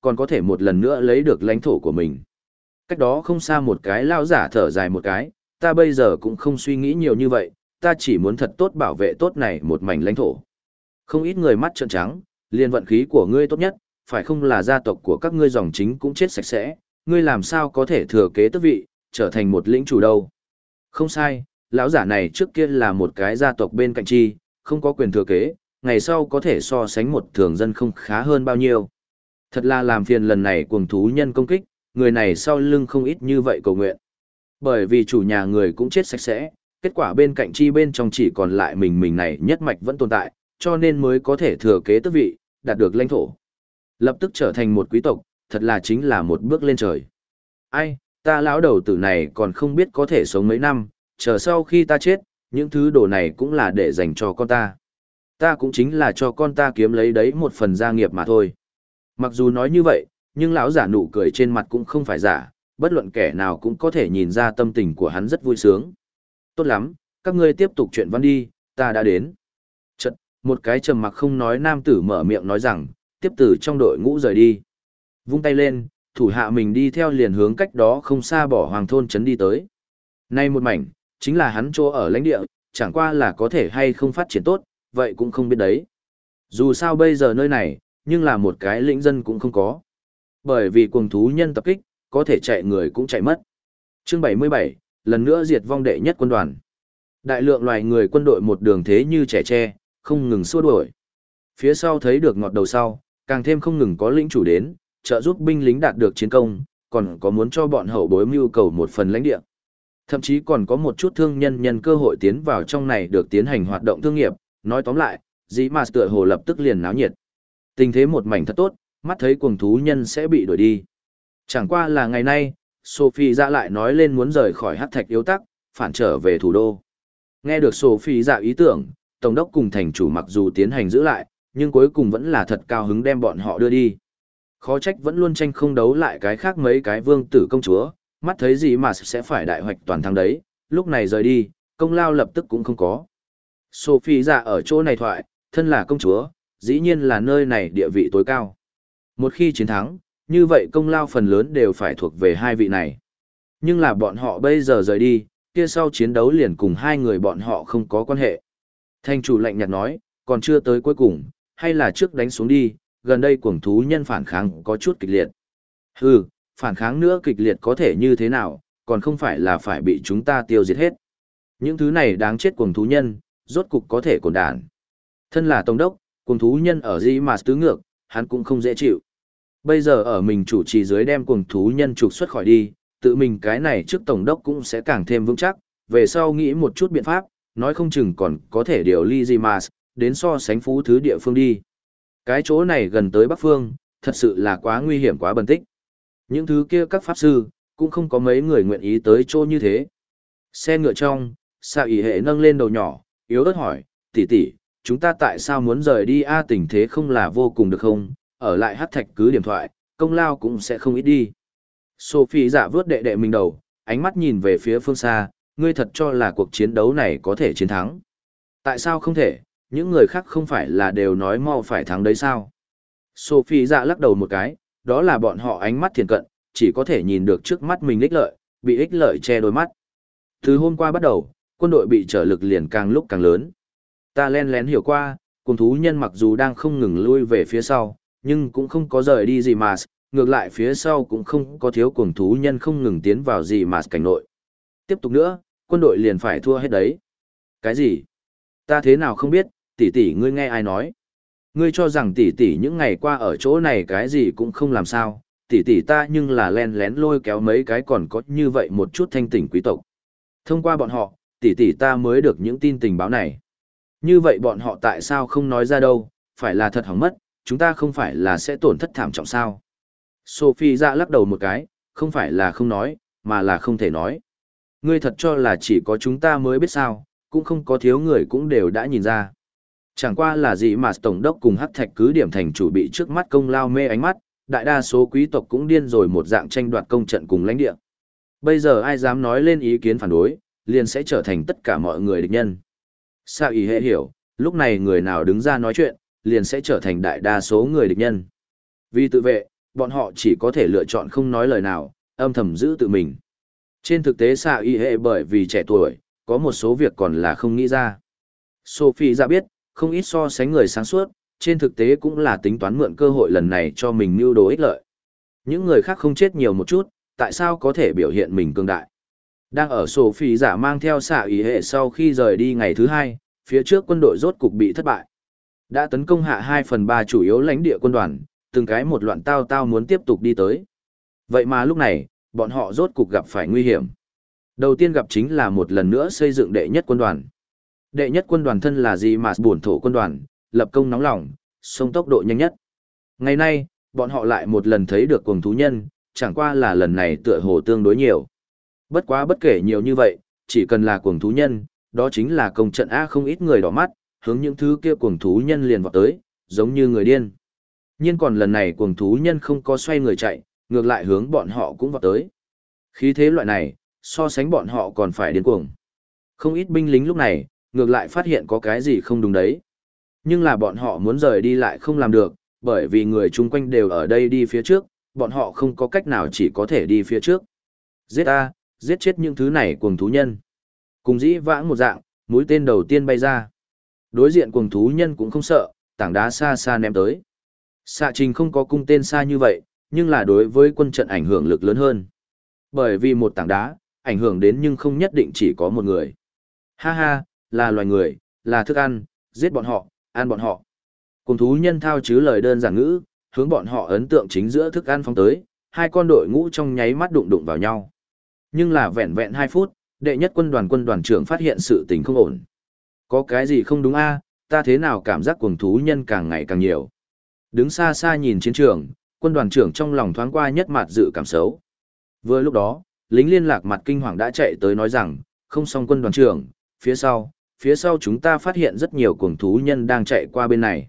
còn có thể một lần nữa lấy được lãnh thổ của mình. Cách đó không xa một cái lao giả thở dài một cái, ta bây giờ cũng không suy nghĩ nhiều như vậy, ta chỉ muốn thật tốt bảo vệ tốt này một mảnh lãnh thổ. Không ít người mắt trợn trắng, liền vận khí của ngươi tốt nhất, phải không là gia tộc của các ngươi dòng chính cũng chết sạch sẽ, ngươi làm sao có thể thừa kế tước vị, trở thành một lĩnh chủ đâu. Không sai, lão giả này trước kia là một cái gia tộc bên cạnh chi, không có quyền thừa kế, ngày sau có thể so sánh một thường dân không khá hơn bao nhiêu. Thật là làm phiền lần này cuồng thú nhân công kích, người này sau lưng không ít như vậy cầu nguyện. Bởi vì chủ nhà người cũng chết sạch sẽ, kết quả bên cạnh chi bên trong chỉ còn lại mình này nhất mạch vẫn tồn tại, cho nên mới có thể thừa kế tước vị, đạt được lãnh thổ. Lập tức trở thành một quý tộc, thật là chính là một bước lên trời. Ai, ta lão đầu tử này còn không biết có thể sống mấy năm, chờ sau khi ta chết, những thứ đồ này cũng là để dành cho con ta. Ta cũng chính là cho con ta kiếm lấy đấy một phần gia nghiệp mà thôi. Mặc dù nói như vậy, nhưng lão giả nụ cười trên mặt cũng không phải giả, bất luận kẻ nào cũng có thể nhìn ra tâm tình của hắn rất vui sướng. Tốt lắm, các ngươi tiếp tục chuyện văn đi, ta đã đến. Chật, một cái trầm mặc không nói nam tử mở miệng nói rằng, tiếp từ trong đội ngũ rời đi. Vung tay lên, thủ hạ mình đi theo liền hướng cách đó không xa bỏ hoàng thôn trấn đi tới. Nay một mảnh, chính là hắn chỗ ở lãnh địa, chẳng qua là có thể hay không phát triển tốt, vậy cũng không biết đấy. Dù sao bây giờ nơi này, nhưng là một cái lĩnh dân cũng không có. Bởi vì cuồng thú nhân tập kích, có thể chạy người cũng chạy mất. Chương 77, lần nữa diệt vong đệ nhất quân đoàn. Đại lượng loài người quân đội một đường thế như trẻ tre, không ngừng xua đuổi. Phía sau thấy được ngọt đầu sau, càng thêm không ngừng có lĩnh chủ đến, trợ giúp binh lính đạt được chiến công, còn có muốn cho bọn hậu bối mưu cầu một phần lãnh địa. Thậm chí còn có một chút thương nhân nhân cơ hội tiến vào trong này được tiến hành hoạt động thương nghiệp, nói tóm lại, dĩ mà tựa hồ lập tức liền náo nhiệt. Tình thế một mảnh thật tốt, mắt thấy cuồng thú nhân sẽ bị đuổi đi. Chẳng qua là ngày nay, Sophie ra lại nói lên muốn rời khỏi hắc thạch yếu tắc, phản trở về thủ đô. Nghe được Sophie ra ý tưởng, Tổng đốc cùng thành chủ mặc dù tiến hành giữ lại, nhưng cuối cùng vẫn là thật cao hứng đem bọn họ đưa đi. Khó trách vẫn luôn tranh không đấu lại cái khác mấy cái vương tử công chúa, mắt thấy gì mà sẽ phải đại hoạch toàn thắng đấy, lúc này rời đi, công lao lập tức cũng không có. Sophie ra ở chỗ này thoại, thân là công chúa, dĩ nhiên là nơi này địa vị tối cao. Một khi chiến thắng, như vậy công lao phần lớn đều phải thuộc về hai vị này. Nhưng là bọn họ bây giờ rời đi, kia sau chiến đấu liền cùng hai người bọn họ không có quan hệ. Thành chủ lạnh nhạt nói, còn chưa tới cuối cùng, hay là trước đánh xuống đi, gần đây cuồng thú nhân phản kháng có chút kịch liệt. Hừ, phản kháng nữa kịch liệt có thể như thế nào, còn không phải là phải bị chúng ta tiêu diệt hết. Những thứ này đáng chết cuồng thú nhân, rốt cục có thể cồn đản. Thân là tổng đốc, cuồng thú nhân ở gì mà tứ ngược, hắn cũng không dễ chịu. Bây giờ ở mình chủ trì dưới đem cuồng thú nhân trục xuất khỏi đi, tự mình cái này trước tổng đốc cũng sẽ càng thêm vững chắc, về sau nghĩ một chút biện pháp, nói không chừng còn có thể điều ly Zimas, đến so sánh phú thứ địa phương đi. Cái chỗ này gần tới Bắc Phương, thật sự là quá nguy hiểm quá bần tích. Những thứ kia các pháp sư, cũng không có mấy người nguyện ý tới chỗ như thế. Xe ngựa trong, Sa ỷ hệ nâng lên đầu nhỏ, yếu ớt hỏi, tỷ tỷ, chúng ta tại sao muốn rời đi tình thế không là vô cùng được không, ở lại hắc thạch cứ điểm thoại, công lao cũng sẽ không ít đi. Sophie dạ vướt đệ đệ mình đầu, ánh mắt nhìn về phía phương xa, ngươi thật cho là cuộc chiến đấu này có thể chiến thắng. Tại sao không thể, những người khác không phải là đều nói mau phải thắng đấy sao? Sophie dạ lắc đầu một cái, đó là bọn họ ánh mắt thiền cận, chỉ có thể nhìn được trước mắt mình ích lợi, bị ích lợi che đôi mắt. Từ hôm qua bắt đầu, quân đội bị trở lực liền càng lúc càng lớn. Ta len lén hiểu qua, cùng thú nhân mặc dù đang không ngừng lui về phía sau, nhưng cũng không có rời đi gì mà, ngược lại phía sau cũng không có thiếu cuồng thú nhân không ngừng tiến vào gì mà cảnh nội. Tiếp tục nữa, quân đội liền phải thua hết đấy. Cái gì? Ta thế nào không biết, tỷ tỷ ngươi nghe ai nói? Ngươi cho rằng tỷ tỷ những ngày qua ở chỗ này cái gì cũng không làm sao, tỷ tỷ ta nhưng là len lén lôi kéo mấy cái còn có như vậy một chút thanh tỉnh quý tộc. Thông qua bọn họ, tỷ tỷ ta mới được những tin tình báo này. Như vậy bọn họ tại sao không nói ra đâu, phải là thật hỏng mất, chúng ta không phải là sẽ tổn thất thảm trọng sao? Sophie ra lắc đầu một cái, không phải là không nói, mà là không thể nói. Ngươi thật cho là chỉ có chúng ta mới biết sao, cũng không có thiếu người cũng đều đã nhìn ra. Chẳng qua là gì mà tổng đốc cùng hắc thạch cứ điểm thành chủ bị trước mắt công lao mê ánh mắt, đại đa số quý tộc cũng điên rồi một dạng tranh đoạt công trận cùng lãnh địa. Bây giờ ai dám nói lên ý kiến phản đối, liền sẽ trở thành tất cả mọi người địch nhân. Sa ý hệ hiểu, lúc này người nào đứng ra nói chuyện, liền sẽ trở thành đại đa số người địch nhân. Vì tự vệ, bọn họ chỉ có thể lựa chọn không nói lời nào, âm thầm giữ tự mình. Trên thực tế xạ y hệ bởi vì trẻ tuổi, có một số việc còn là không nghĩ ra. Sophie ra biết, không ít so sánh người sáng suốt, trên thực tế cũng là tính toán mượn cơ hội lần này cho mình mưu đồ ích lợi. Những người khác không chết nhiều một chút, tại sao có thể biểu hiện mình cường đại? Đang ở Sophie giả mang theo xạ y hệ sau khi rời đi ngày thứ hai, phía trước quân đội rốt cục bị thất bại. Đã tấn công hạ 2/3 chủ yếu lãnh địa quân đoàn, từng cái một loạn tao tao muốn tiếp tục đi tới. Vậy mà lúc này, bọn họ rốt cục gặp phải nguy hiểm. Đầu tiên gặp chính là một lần nữa xây dựng đệ nhất quân đoàn. Đệ nhất quân đoàn thân là gì mà bổn thổ quân đoàn, lập công nóng lòng, xông tốc độ nhanh nhất. Ngày nay, bọn họ lại một lần thấy được cuồng thú nhân, chẳng qua là lần này tựa hồ tương đối nhiều. Bất quá bất kể nhiều như vậy, chỉ cần là cuồng thú nhân, đó chính là công trận A không ít người đỏ mắt, hướng những thứ kia cuồng thú nhân liền vọt tới, giống như người điên. Nhưng còn lần này cuồng thú nhân không có xoay người chạy, ngược lại hướng bọn họ cũng vọt tới. Khí thế loại này, so sánh bọn họ còn phải điên cuồng. Không ít binh lính lúc này, ngược lại phát hiện có cái gì không đúng đấy. Nhưng là bọn họ muốn rời đi lại không làm được, bởi vì người chung quanh đều ở đây đi phía trước, bọn họ không có cách nào chỉ có thể đi phía trước. Giết A, giết chết những thứ này cuồng thú nhân. Cùng dĩ vãng một dạng, mũi tên đầu tiên bay ra. Đối diện cuồng thú nhân cũng không sợ, tảng đá xa xa ném tới. Xạ trình không có cung tên xa như vậy, nhưng là đối với quân trận ảnh hưởng lực lớn hơn. Bởi vì một tảng đá, ảnh hưởng đến nhưng không nhất định chỉ có một người. Ha ha, là loài người, là thức ăn, giết bọn họ, ăn bọn họ. Cùng thú nhân thao chứ lời đơn giản ngữ, hướng bọn họ ấn tượng chính giữa thức ăn phóng tới, hai con đội ngũ trong nháy mắt đụng đụng vào nhau. Nhưng là vẹn vẹn 2 phút, đệ nhất quân đoàn trưởng phát hiện sự tình không ổn. Có cái gì không đúng a? Ta thế nào cảm giác cuồng thú nhân càng ngày càng nhiều. Đứng xa xa nhìn chiến trường, quân đoàn trưởng trong lòng thoáng qua nhất mặt dự cảm xấu. Vừa lúc đó, lính liên lạc mặt kinh hoàng đã chạy tới nói rằng, không xong quân đoàn trưởng, phía sau chúng ta phát hiện rất nhiều cuồng thú nhân đang chạy qua bên này.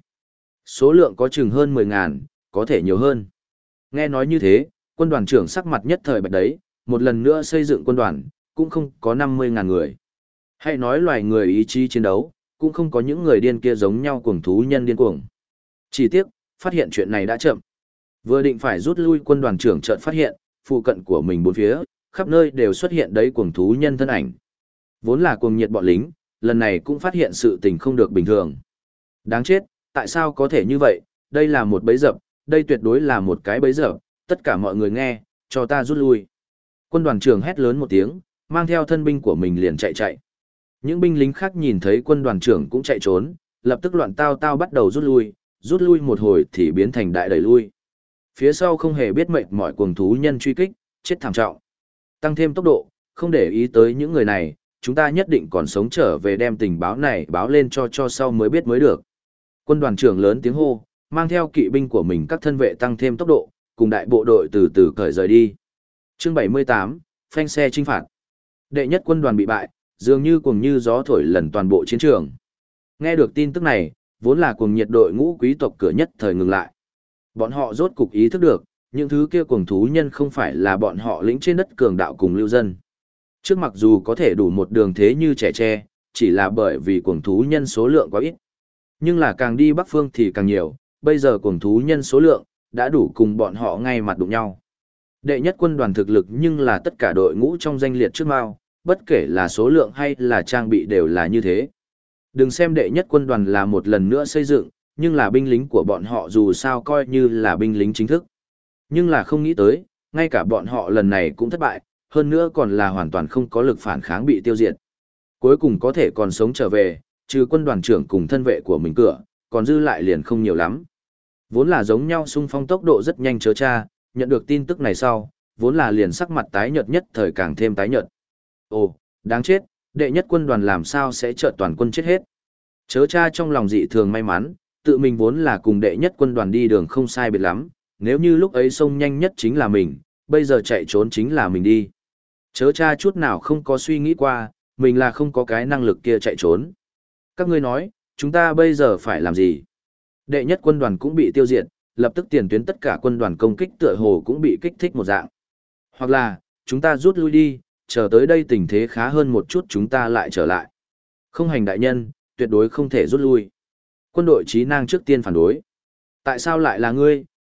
Số lượng có chừng hơn 10.000, có thể nhiều hơn. Nghe nói như thế, quân đoàn trưởng sắc mặt nhất thời bạch đấy, một lần nữa xây dựng quân đoàn, cũng không có 50.000 người. Hay nói loài người ý chí chiến đấu, cũng không có những người điên kia giống nhau cuồng thú nhân điên cuồng. Chỉ tiếc, phát hiện chuyện này đã chậm. Vừa định phải rút lui quân đoàn trưởng chợt phát hiện, phụ cận của mình bốn phía, khắp nơi đều xuất hiện đấy cuồng thú nhân thân ảnh. Vốn là cuồng nhiệt bọn lính, lần này cũng phát hiện sự tình không được bình thường. Đáng chết, tại sao có thể như vậy, đây là một bẫy dập, đây tuyệt đối là một cái bẫy dập, tất cả mọi người nghe, cho ta rút lui. Quân đoàn trưởng hét lớn một tiếng, mang theo thân binh của mình liền chạy. Những binh lính khác nhìn thấy quân đoàn trưởng cũng chạy trốn, lập tức loạn tao tao bắt đầu rút lui một hồi thì biến thành đại đẩy lui. Phía sau không hề biết mệt mỏi cuồng thú nhân truy kích, chết thảm trọng. Tăng thêm tốc độ, không để ý tới những người này, chúng ta nhất định còn sống trở về đem tình báo này báo lên cho sau mới biết mới được. Quân đoàn trưởng lớn tiếng hô, mang theo kỵ binh của mình các thân vệ tăng thêm tốc độ, cùng đại bộ đội từ từ cởi rời đi. Chương 78, phanh xe chinh phạt. Đệ nhất quân đoàn bị bại, dường như cuồng như gió thổi lần toàn bộ chiến trường. Nghe được tin tức này, vốn là cuồng nhiệt đội ngũ quý tộc cửa nhất thời ngừng lại. Bọn họ rốt cục ý thức được, những thứ kia cuồng thú nhân không phải là bọn họ lĩnh trên đất cường đạo cùng lưu dân. Trước mặc dù có thể đủ một đường thế như trẻ tre, chỉ là bởi vì cuồng thú nhân số lượng quá ít. Nhưng là càng đi bắc phương thì càng nhiều, bây giờ cuồng thú nhân số lượng đã đủ cùng bọn họ ngay mặt đụng nhau. Đệ nhất quân đoàn thực lực nhưng là tất cả đội ngũ trong danh liệt trước mao, bất kể là số lượng hay là trang bị đều là như thế. Đừng xem đệ nhất quân đoàn là một lần nữa xây dựng, nhưng là binh lính của bọn họ dù sao coi như là binh lính chính thức. Nhưng là không nghĩ tới, ngay cả bọn họ lần này cũng thất bại, hơn nữa còn là hoàn toàn không có lực phản kháng bị tiêu diệt. Cuối cùng có thể còn sống trở về, trừ quân đoàn trưởng cùng thân vệ của mình cửa, còn dư lại liền không nhiều lắm. Vốn là giống nhau xung phong tốc độ rất nhanh chớ cha, nhận được tin tức này sau, vốn là liền sắc mặt tái nhợt nhất thời càng thêm tái nhợt. Ồ, đáng chết, đệ nhất quân đoàn làm sao sẽ chợt toàn quân chết hết. Chớ cha trong lòng dị thường may mắn, tự mình vốn là cùng đệ nhất quân đoàn đi đường không sai biệt lắm, nếu như lúc ấy xông nhanh nhất chính là mình, bây giờ chạy trốn chính là mình đi. Chớ cha chút nào không có suy nghĩ qua, mình là không có cái năng lực kia chạy trốn. Các ngươi nói, chúng ta bây giờ phải làm gì? Đệ nhất quân đoàn cũng bị tiêu diệt, lập tức tiền tuyến tất cả quân đoàn công kích tựa hồ cũng bị kích thích một dạng. Hoặc là, chúng ta rút lui đi, chờ tới đây tình thế khá hơn một chút chúng ta lại trở lại. Không hành đại nhân, tuyệt đối không thể rút lui. Quân đội trí năng trước tiên phản đối. Tại sao lại là ngươi,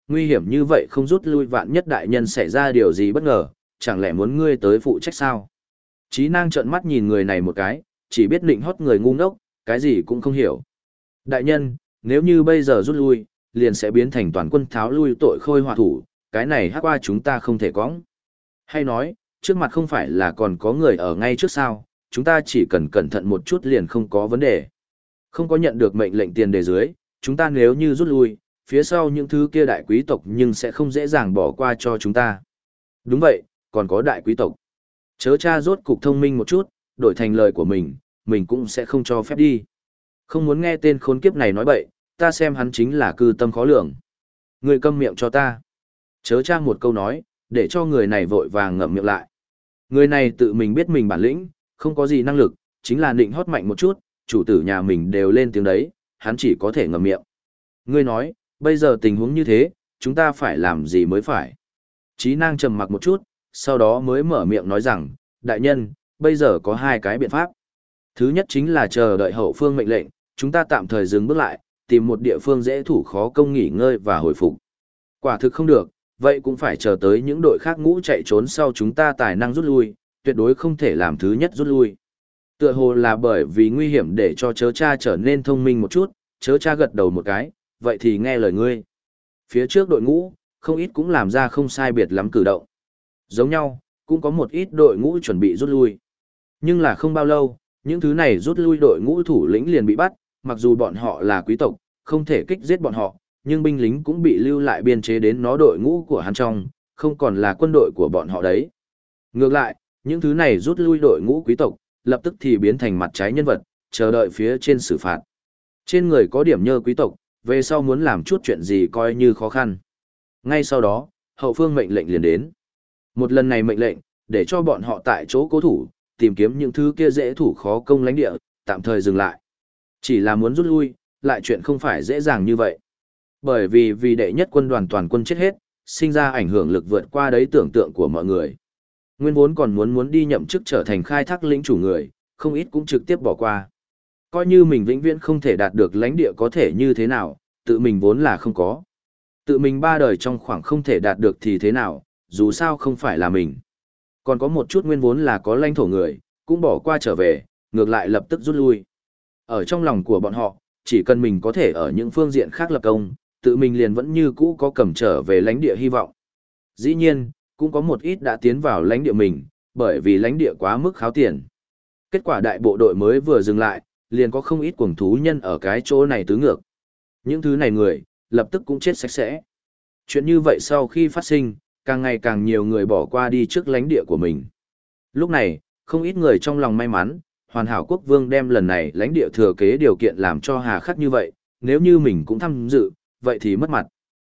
Nguy hiểm như vậy không rút lui, vạn nhất đại nhân xảy ra điều gì bất ngờ, chẳng lẽ muốn ngươi tới phụ trách sao? Trí Nang trợn mắt nhìn người này một cái, chỉ biết nịnh hót người ngu ngốc, cái gì cũng không hiểu. Đại nhân, nếu như bây giờ rút lui, liền sẽ biến thành toàn quân tháo lui tội khôi họa thủ, cái này hắc qua chúng ta không thể cõng. Hay nói, trước mặt không phải là còn có người ở ngay trước sao, chúng ta chỉ cần cẩn thận một chút liền không có vấn đề. Không có nhận được mệnh lệnh tiền đề dưới, chúng ta nếu như rút lui, phía sau những thứ kia đại quý tộc nhưng sẽ không dễ dàng bỏ qua cho chúng ta. Đúng vậy, còn có đại quý tộc. Chớ cha rốt cục thông minh một chút, đổi thành lời của mình cũng sẽ không cho phép đi. Không muốn nghe tên khốn kiếp này nói bậy, ta xem hắn chính là cư tâm khó lường. Người câm miệng cho ta. Chớ cha một câu nói, để cho người này vội vàng ngậm miệng lại. Người này tự mình biết mình bản lĩnh, không có gì năng lực, chính là nịnh hót mạnh một chút, chủ tử nhà mình đều lên tiếng đấy, hắn chỉ có thể ngậm miệng. Ngươi nói, bây giờ tình huống như thế, chúng ta phải làm gì mới phải? Trí Nang trầm mặc một chút, sau đó mới mở miệng nói rằng, đại nhân, bây giờ có hai cái biện pháp. Thứ nhất chính là chờ đợi hậu phương mệnh lệnh, chúng ta tạm thời dừng bước lại, tìm một địa phương dễ thủ khó công nghỉ ngơi và hồi phục. Quả thực không được, vậy cũng phải chờ tới những đội khác ngũ chạy trốn sau chúng ta tài năng rút lui, tuyệt đối không thể làm thứ nhất rút lui. Tựa hồ là bởi vì nguy hiểm để cho chớ cha trở nên thông minh một chút, chớ cha gật đầu một cái, vậy thì nghe lời ngươi. Phía trước đội ngũ, không ít cũng làm ra không sai biệt lắm cử động. Giống nhau, cũng có một ít đội ngũ chuẩn bị rút lui. Nhưng là không bao lâu, những thứ này rút lui đội ngũ thủ lĩnh liền bị bắt, mặc dù bọn họ là quý tộc, không thể kích giết bọn họ, nhưng binh lính cũng bị lưu lại biên chế đến nó đội ngũ của hắn trong, không còn là quân đội của bọn họ đấy. Ngược lại, những thứ này rút lui đội ngũ quý tộc, lập tức thì biến thành mặt trái nhân vật, chờ đợi phía trên xử phạt. Trên người có điểm nhơ quý tộc, về sau muốn làm chút chuyện gì coi như khó khăn. Ngay sau đó, hậu phương mệnh lệnh liền đến. Một lần này mệnh lệnh, để cho bọn họ tại chỗ cố thủ, tìm kiếm những thứ kia dễ thủ khó công lãnh địa, tạm thời dừng lại. Chỉ là muốn rút lui, lại chuyện không phải dễ dàng như vậy. Bởi vì đệ nhất quân đoàn toàn quân chết hết, sinh ra ảnh hưởng lực vượt qua đấy tưởng tượng của mọi người. Nguyên vốn còn muốn đi nhậm chức trở thành khai thác lĩnh chủ người, không ít cũng trực tiếp bỏ qua. Coi như mình vĩnh viễn không thể đạt được lãnh địa có thể như thế nào, tự mình vốn là không có. Tự mình ba đời trong khoảng không thể đạt được thì thế nào, dù sao không phải là mình. Còn có một chút nguyên vốn là có lãnh thổ người, cũng bỏ qua trở về, ngược lại lập tức rút lui. Ở trong lòng của bọn họ, chỉ cần mình có thể ở những phương diện khác lập công, tự mình liền vẫn như cũ có cầm trở về lãnh địa hy vọng. Dĩ nhiên, cũng có một ít đã tiến vào lãnh địa mình, bởi vì lãnh địa quá mức kháo tiền. Kết quả đại bộ đội mới vừa dừng lại, liền có không ít cuồng thú nhân ở cái chỗ này tứ ngược. Những thứ này người, lập tức cũng chết sạch sẽ. Chuyện như vậy sau khi phát sinh, càng ngày càng nhiều người bỏ qua đi trước lãnh địa của mình. Lúc này, không ít người trong lòng may mắn, hoàn hảo quốc vương đem lần này lãnh địa thừa kế điều kiện làm cho hà khắc như vậy, nếu như mình cũng tham dự, vậy thì mất mặt.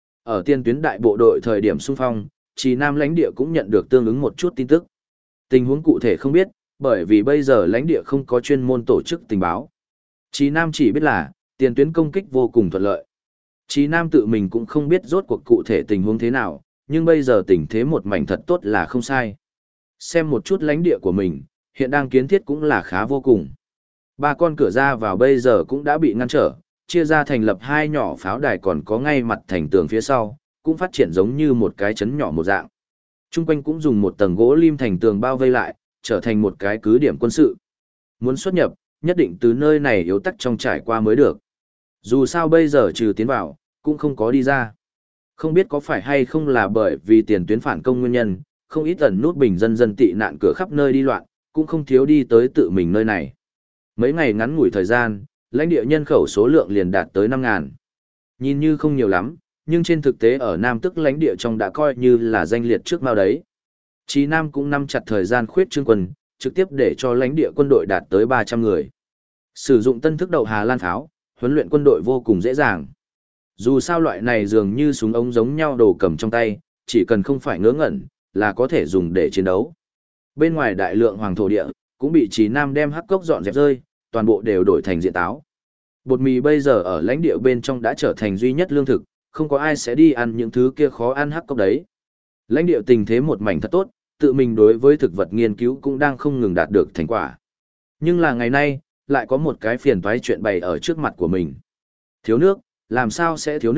Ở tiên tuyến đại bộ đội thời điểm xung phong, Trì Nam lãnh địa cũng nhận được tương ứng một chút tin tức. Tình huống cụ thể không biết, bởi vì bây giờ lãnh địa không có chuyên môn tổ chức tình báo. Trì Nam chỉ biết là, tiền tuyến công kích vô cùng thuận lợi. Trì Nam tự mình cũng không biết rốt cuộc cụ thể tình huống thế nào, nhưng bây giờ tình thế một mảnh thật tốt là không sai. Xem một chút lãnh địa của mình, hiện đang kiến thiết cũng là khá vô cùng. Ba con cửa ra vào bây giờ cũng đã bị ngăn trở, chia ra thành lập hai nhỏ pháo đài còn có ngay mặt thành tường phía sau, cũng phát triển giống như một cái trấn nhỏ một dạng. Trung quanh cũng dùng một tầng gỗ lim thành tường bao vây lại, trở thành một cái cứ điểm quân sự. Muốn xuất nhập, nhất định từ nơi này yếu tắc trong trải qua mới được. Dù sao bây giờ trừ tiến vào, cũng không có đi ra. Không biết có phải hay không là bởi vì tiền tuyến phản công nguyên nhân, không ít ẩn nút bình dân dân tị nạn cửa khắp nơi đi loạn, cũng không thiếu đi tới tự mình nơi này. Mấy ngày ngắn ngủi thời gian, lãnh địa nhân khẩu số lượng liền đạt tới 5.000. Nhìn như không nhiều lắm, nhưng trên thực tế ở Nam Tức lãnh địa trong đã coi như là danh liệt trước mao đấy. Chí Nam cũng nắm chặt thời gian khuyết trương quân, trực tiếp để cho lãnh địa quân đội đạt tới 300 người. Sử dụng tân thức đậu Hà Lan pháo, huấn luyện quân đội vô cùng dễ dàng. Dù sao loại này dường như súng ống giống nhau đồ cầm trong tay, chỉ cần không phải ngớ ngẩn, là có thể dùng để chiến đấu. Bên ngoài đại lượng hoàng thổ địa, cũng bị Chí Nam đem hắc cốc dọn dẹp rơi, toàn bộ đều đổi thành diện táo. Bột mì bây giờ ở lãnh địa bên trong đã trở thành duy nhất lương thực, không có ai sẽ đi ăn những thứ kia khó ăn hắc cốc đấy. Lãnh địa tình thế một mảnh thật tốt, tự mình đối với thực vật nghiên cứu cũng đang không ngừng đạt được thành quả. Nhưng là ngày nay, lại có một cái phiền toái chuyện bày ở trước mặt của mình. Thiếu nước, làm sao sẽ thiếu nước,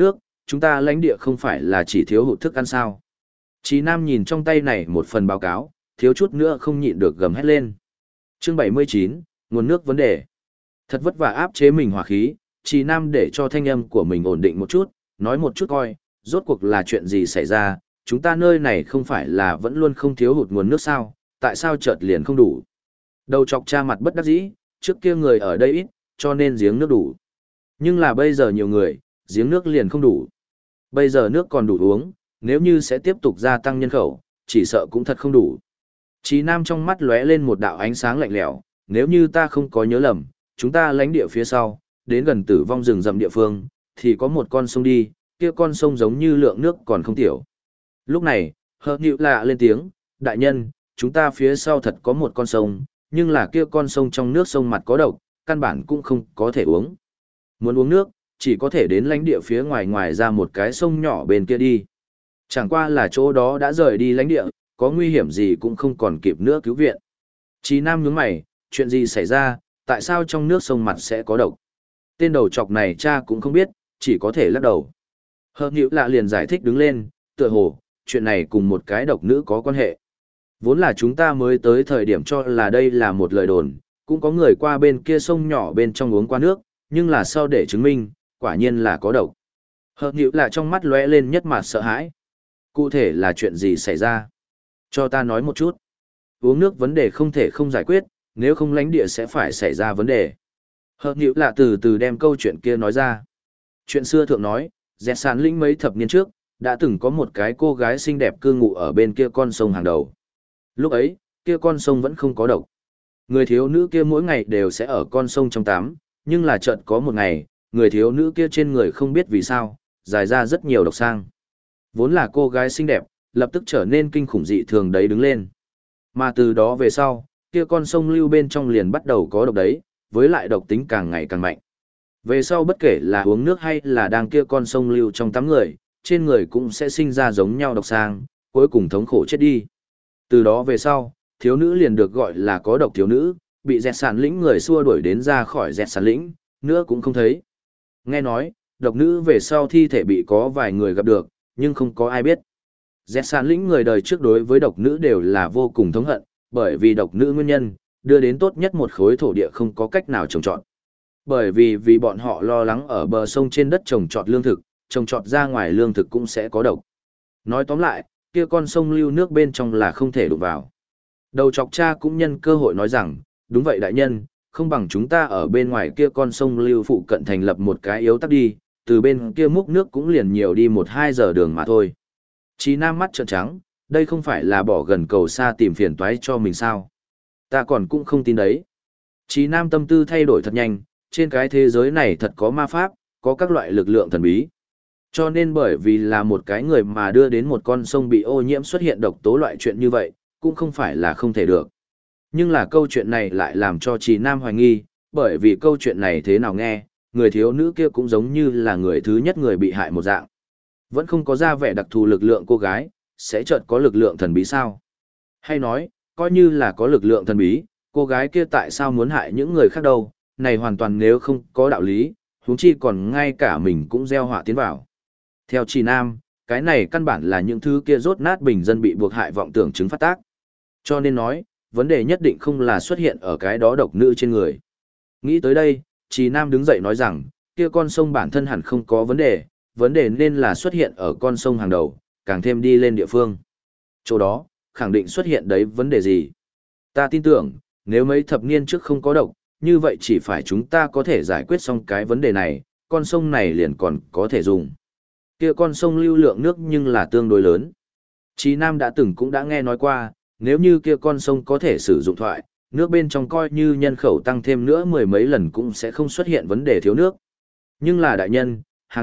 chúng ta lãnh địa không phải là chỉ thiếu hụt thức ăn sao. Chí Nam nhìn trong tay này một phần báo cáo, thiếu chút nữa không nhịn được gầm hét lên. Chương 79, nguồn nước vấn đề. Thật vất vả áp chế mình hỏa khí, Chí Nam để cho thanh âm của mình ổn định một chút, nói một chút coi, rốt cuộc là chuyện gì xảy ra, chúng ta nơi này không phải là vẫn luôn không thiếu hụt nguồn nước sao, tại sao chợt liền không đủ. Đầu chọc cha mặt bất đắc dĩ, trước kia người ở đây ít, cho nên giếng nước đủ. Nhưng là bây giờ nhiều người, giếng nước liền không đủ. Bây giờ nước còn đủ uống, nếu như sẽ tiếp tục gia tăng nhân khẩu, chỉ sợ cũng thật không đủ. Chí Nam trong mắt lóe lên một đạo ánh sáng lạnh lẽo, nếu như ta không có nhớ lầm, chúng ta lãnh địa phía sau, đến gần tử vong rừng rậm địa phương, thì có một con sông đi, kia con sông giống như lượng nước còn không tiểu. Lúc này, Hợp Nhự lạ lên tiếng, đại nhân, chúng ta phía sau thật có một con sông, nhưng là kia con sông trong nước sông mặt có độc, căn bản cũng không có thể uống. Muốn uống nước, chỉ có thể đến lãnh địa phía ngoài ngoài ra một cái sông nhỏ bên kia đi. Chẳng qua là chỗ đó đã rời đi lãnh địa, có nguy hiểm gì cũng không còn kịp nữa cứu viện. Chí Nam nhướng mày, chuyện gì xảy ra, tại sao trong nước sông mặt sẽ có độc? Tên đầu chọc này cha cũng không biết, chỉ có thể lắc đầu. Hợp Nhự lạ liền giải thích đứng lên, tựa hồ, chuyện này cùng một cái độc nữ có quan hệ. Vốn là chúng ta mới tới thời điểm cho là đây là một lời đồn, cũng có người qua bên kia sông nhỏ bên trong uống qua nước, nhưng là sau để chứng minh, quả nhiên là có độc. Hợp Nhự lạ trong mắt lóe lên nhất mặt sợ hãi. Cụ thể là chuyện gì xảy ra? Cho ta nói một chút. Uống nước vấn đề không thể không giải quyết, nếu không lãnh địa sẽ phải xảy ra vấn đề. Hợp Nhự lạ từ từ đem câu chuyện kia nói ra. Chuyện xưa thượng nói, dẹt sàn lĩnh mấy thập niên trước, đã từng có một cái cô gái xinh đẹp cư ngụ ở bên kia con sông hàng đầu. Lúc ấy, kia con sông vẫn không có độc. Người thiếu nữ kia mỗi ngày đều sẽ ở con sông trong tắm, nhưng là chợt có một ngày, người thiếu nữ kia trên người không biết vì sao, dài ra rất nhiều độc sang. Vốn là cô gái xinh đẹp, lập tức trở nên kinh khủng dị thường đấy đứng lên. Mà từ đó về sau, kia con sông lưu bên trong liền bắt đầu có độc đấy, với lại độc tính càng ngày càng mạnh. Về sau bất kể là uống nước hay là đang kia con sông lưu trong tắm người, trên người cũng sẽ sinh ra giống nhau độc sang, cuối cùng thống khổ chết đi. Từ đó về sau, thiếu nữ liền được gọi là có độc thiếu nữ, bị dẹt sàn lĩnh người xua đuổi đến ra khỏi dẹt sàn lĩnh, nữa cũng không thấy. Nghe nói, độc nữ về sau thi thể bị có vài người gặp được, nhưng không có ai biết. Dẹt sàn lĩnh người đời trước đối với độc nữ đều là vô cùng thống hận, bởi vì độc nữ nguyên nhân, đưa đến tốt nhất một khối thổ địa không có cách nào trồng trọt. Bởi vì bọn họ lo lắng ở bờ sông trên đất trồng trọt lương thực, trồng trọt ra ngoài lương thực cũng sẽ có độc. Nói tóm lại, kia con sông lưu nước bên trong là không thể đụng vào. Đầu chọc cha cũng nhân cơ hội nói rằng, đúng vậy đại nhân, không bằng chúng ta ở bên ngoài kia con sông lưu phụ cận thành lập một cái yếu tắc đi, từ bên kia múc nước cũng liền nhiều đi 1-2 giờ đường mà thôi. Chí Nam mắt trợn trắng, đây không phải là bỏ gần cầu xa tìm phiền toái cho mình sao. Ta còn cũng không tin đấy. Chí Nam tâm tư thay đổi thật nhanh, trên cái thế giới này thật có ma pháp, có các loại lực lượng thần bí. Cho nên bởi vì là một cái người mà đưa đến một con sông bị ô nhiễm xuất hiện độc tố loại chuyện như vậy, cũng không phải là không thể được. Nhưng là câu chuyện này lại làm cho Chí Nam hoài nghi, bởi vì câu chuyện này thế nào nghe, người thiếu nữ kia cũng giống như là người thứ nhất người bị hại một dạng. Vẫn không có ra vẻ đặc thù lực lượng cô gái, sẽ chợt có lực lượng thần bí sao? Hay nói, coi như là có lực lượng thần bí, cô gái kia tại sao muốn hại những người khác đâu, này hoàn toàn nếu không có đạo lý, huống chi còn ngay cả mình cũng gieo họa tiến vào. Theo Chí Nam, cái này căn bản là những thứ kia rốt nát bình dân bị buộc hại vọng tưởng chứng phát tác. Cho nên nói, vấn đề nhất định không là xuất hiện ở cái đó độc nữ trên người. Nghĩ tới đây, Chí Nam đứng dậy nói rằng, kia con sông bản thân hẳn không có vấn đề nên là xuất hiện ở con sông hàng đầu, càng thêm đi lên địa phương. Chỗ đó, khẳng định xuất hiện đấy vấn đề gì. Ta tin tưởng, nếu mấy thập niên trước không có độc, như vậy chỉ phải chúng ta có thể giải quyết xong cái vấn đề này, con sông này liền còn có thể dùng. Kia con sông lưu lượng nước nhưng là tương đối lớn. Chí Nam đã từng cũng đã nghe nói qua, nếu như kia con sông có thể sử dụng thoại, nước bên trong coi như nhân khẩu tăng thêm nữa 10 mấy lần cũng sẽ không xuất hiện vấn đề thiếu nước. Nhưng là đại nhân,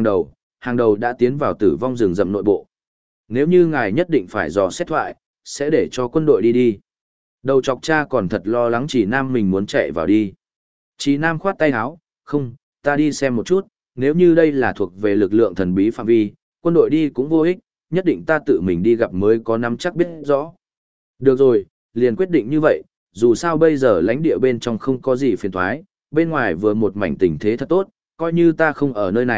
hàng đầu đã tiến vào tử vong rừng rậm nội bộ. Nếu như ngài nhất định phải dò xét thoại, sẽ để cho quân đội đi đi. Đầu chọc cha còn thật lo lắng Chí Nam mình muốn chạy vào đi. Chí Nam khoát tay áo, không, ta đi xem một chút, nếu như đây là thuộc về lực lượng thần bí phạm vi, quân đội đi cũng vô ích, nhất định ta tự mình đi gặp mới có nắm chắc biết rõ. Được rồi, liền quyết định như vậy, dù sao bây giờ lãnh địa bên trong không có gì phiền toái, bên ngoài vừa một mảnh tình thế thật tốt, coi như ta không ở nơi này,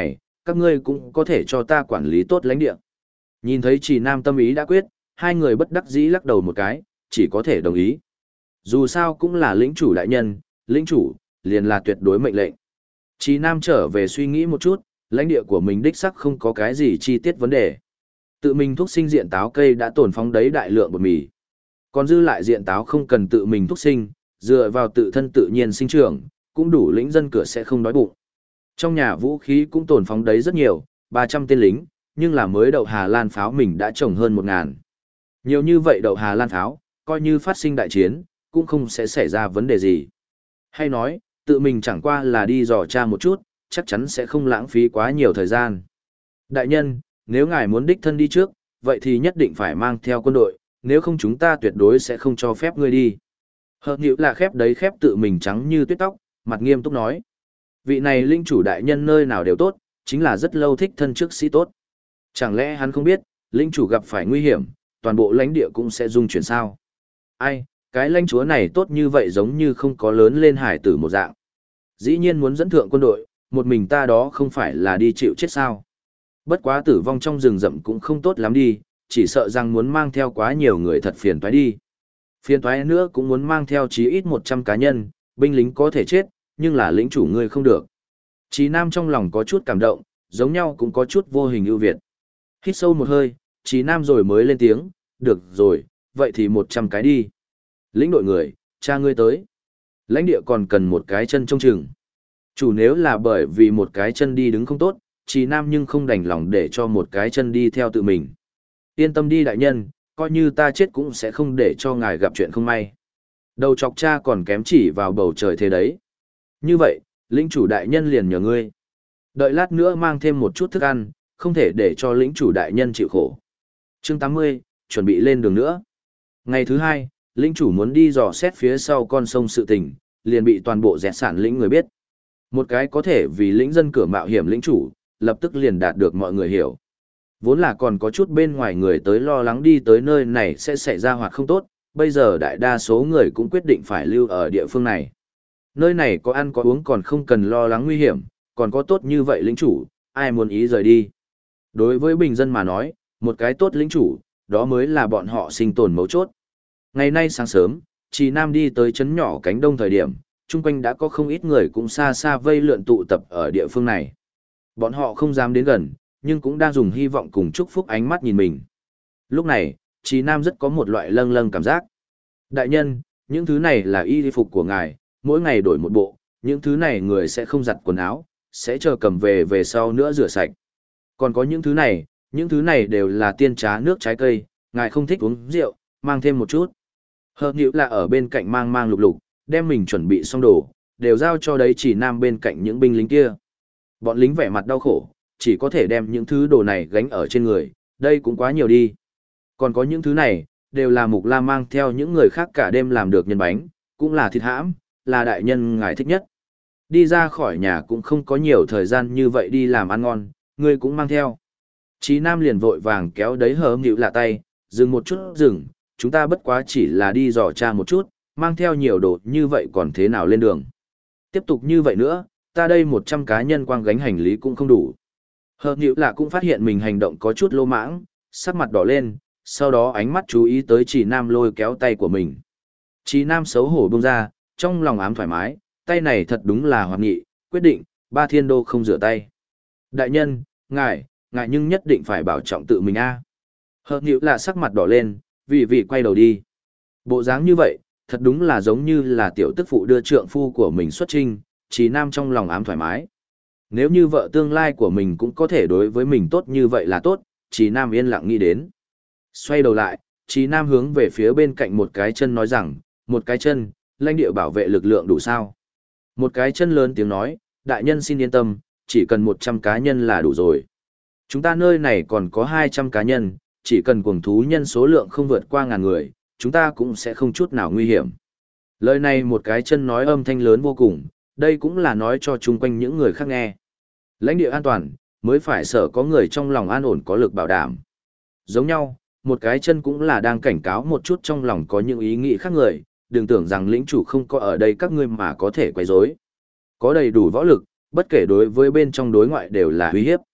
các ngươi cũng có thể cho ta quản lý tốt lãnh địa. Nhìn thấy Trì Nam tâm ý đã quyết, hai người bất đắc dĩ lắc đầu một cái, chỉ có thể đồng ý. Dù sao cũng là lĩnh chủ đại nhân, lĩnh chủ, liền là tuyệt đối mệnh lệnh. Trì Nam trở về suy nghĩ một chút, lãnh địa của mình đích sắc không có cái gì chi tiết vấn đề. Tự mình thúc sinh diện táo cây đã tồn phóng đấy đại lượng bột mì. Còn dư lại diện táo không cần tự mình thúc sinh, dựa vào tự thân tự nhiên sinh trưởng, cũng đủ lĩnh dân cửa sẽ không đói bụng. Trong nhà vũ khí cũng tồn phóng đấy rất nhiều, 300 tên lính, nhưng là mới đậu Hà Lan pháo mình đã trồng hơn 1000. Nhiều như vậy đậu Hà Lan pháo, coi như phát sinh đại chiến, cũng không sẽ xảy ra vấn đề gì. Hay nói, tự mình chẳng qua là đi dò tra một chút, chắc chắn sẽ không lãng phí quá nhiều thời gian. Đại nhân, nếu ngài muốn đích thân đi trước, vậy thì nhất định phải mang theo quân đội, nếu không chúng ta tuyệt đối sẽ không cho phép ngươi đi. Hợp nhữ là khép đấy khép tự mình trắng như tuyết tóc, mặt nghiêm túc nói. Vị này linh chủ đại nhân nơi nào đều tốt, chính là rất lâu thích thân trước sĩ tốt. Chẳng lẽ hắn không biết, linh chủ gặp phải nguy hiểm, toàn bộ lãnh địa cũng sẽ rung chuyển sao? Ai, cái lãnh chúa này tốt như vậy giống như không có lớn lên hải tử một dạng. Dĩ nhiên muốn dẫn thượng quân đội, một mình ta đó không phải là đi chịu chết sao? Bất quá tử vong trong rừng rậm cũng không tốt lắm đi, chỉ sợ rằng muốn mang theo quá nhiều người thật phiền toái đi. Phiền toái nữa cũng muốn mang theo chí ít 100 cá nhân, binh lính có thể chết, nhưng là lĩnh chủ ngươi không được. Chí Nam trong lòng có chút cảm động, giống nhau cũng có chút vô hình ưu việt. Hít sâu một hơi, Chí Nam rồi mới lên tiếng, được rồi, vậy thì 100 cái đi. Lĩnh đội người, cha ngươi tới. Lãnh địa còn cần một cái chân trông chừng. Chủ nếu là bởi vì một cái chân đi đứng không tốt, Chí Nam nhưng không đành lòng để cho một cái chân đi theo tự mình. Yên tâm đi đại nhân, coi như ta chết cũng sẽ không để cho ngài gặp chuyện không may. Đầu chọc cha còn kém chỉ vào bầu trời thế đấy. Như vậy, lĩnh chủ đại nhân liền nhờ ngươi. Đợi lát nữa mang thêm một chút thức ăn, không thể để cho lĩnh chủ đại nhân chịu khổ. Chương 80, chuẩn bị lên đường nữa. Ngày thứ hai, lĩnh chủ muốn đi dò xét phía sau con sông sự tình, liền bị toàn bộ dẹt sản lĩnh người biết. Một cái có thể vì lĩnh dân cửa mạo hiểm lĩnh chủ, lập tức liền đạt được mọi người hiểu. Vốn là còn có chút bên ngoài người tới lo lắng đi tới nơi này sẽ xảy ra hoặc không tốt, bây giờ đại đa số người cũng quyết định phải lưu ở địa phương này. Nơi này có ăn có uống còn không cần lo lắng nguy hiểm, còn có tốt như vậy lĩnh chủ, ai muốn ý rời đi. Đối với bình dân mà nói, một cái tốt lĩnh chủ, đó mới là bọn họ sinh tồn mấu chốt. Ngày nay sáng sớm, Trì Nam đi tới trấn nhỏ cánh đông thời điểm, chung quanh đã có không ít người cũng xa xa vây lượn tụ tập ở địa phương này. Bọn họ không dám đến gần, nhưng cũng đang dùng hy vọng cùng chúc phúc ánh mắt nhìn mình. Lúc này, Trì Nam rất có một loại lâng lâng cảm giác. Đại nhân, những thứ này là y phục của ngài, mỗi ngày đổi một bộ, những thứ này người sẽ không giặt quần áo, sẽ chờ cầm về sau nữa rửa sạch. Còn có những thứ này đều là tiên trà nước trái cây, ngài không thích uống rượu, mang thêm một chút. Hợp nhữ là ở bên cạnh mang lục lục, đem mình chuẩn bị xong đồ, đều giao cho đấy Trì Nam bên cạnh những binh lính kia. Bọn lính vẻ mặt đau khổ, chỉ có thể đem những thứ đồ này gánh ở trên người, đây cũng quá nhiều đi. Còn có những thứ này, đều là Mục La mang theo những người khác cả đêm làm được nhân bánh, cũng là thịt hãm, là đại nhân ngài thích nhất. Đi ra khỏi nhà cũng không có nhiều thời gian như vậy đi làm ăn ngon, ngươi cũng mang theo. Chí Nam liền vội vàng kéo đấy hờ nhịu lạ tay, dừng một chút dừng, chúng ta bất quá chỉ là đi dò tra một chút, mang theo nhiều đồ như vậy còn thế nào lên đường. Tiếp tục như vậy nữa, ta đây 100 cá nhân quang gánh hành lý cũng không đủ. Hợp nhịu lạ cũng phát hiện mình hành động có chút lô mãng, sắc mặt đỏ lên, sau đó ánh mắt chú ý tới Trì Nam lôi kéo tay của mình. Trì Nam xấu hổ buông ra, trong lòng ám thoải mái, tay này thật đúng là hoạt nghị, quyết định, 3 thiên đô không rửa tay. Đại nhân, ngài nhưng nhất định phải bảo trọng tự mình a. Hợp nhịu lạ sắc mặt đỏ lên, vì quay đầu đi. Bộ dáng như vậy, thật đúng là giống như là tiểu tức phụ đưa trượng phu của mình xuất trinh, Trì Nam trong lòng ám thoải mái. Nếu như vợ tương lai của mình cũng có thể đối với mình tốt như vậy là tốt, Trì Nam yên lặng nghĩ đến. Xoay đầu lại, Trì Nam hướng về phía bên cạnh một cái chân nói rằng, một cái chân, lãnh địa bảo vệ lực lượng đủ sao. Một cái chân lớn tiếng nói, đại nhân xin yên tâm, chỉ cần 100 cá nhân là đủ rồi. Chúng ta nơi này còn có 200 cá nhân, chỉ cần cuồng thú nhân số lượng không vượt qua 1000 người, chúng ta cũng sẽ không chút nào nguy hiểm. Lời này một cái chân nói âm thanh lớn vô cùng, đây cũng là nói cho chung quanh những người khác nghe. Lãnh địa an toàn, mới phải sợ có người trong lòng an ổn có lực bảo đảm. Giống nhau, một cái chân cũng là đang cảnh cáo một chút trong lòng có những ý nghĩ khác người, đừng tưởng rằng lĩnh chủ không có ở đây các ngươi mà có thể quấy rối. Có đầy đủ võ lực, bất kể đối với bên trong đối ngoại đều là uy hiếp.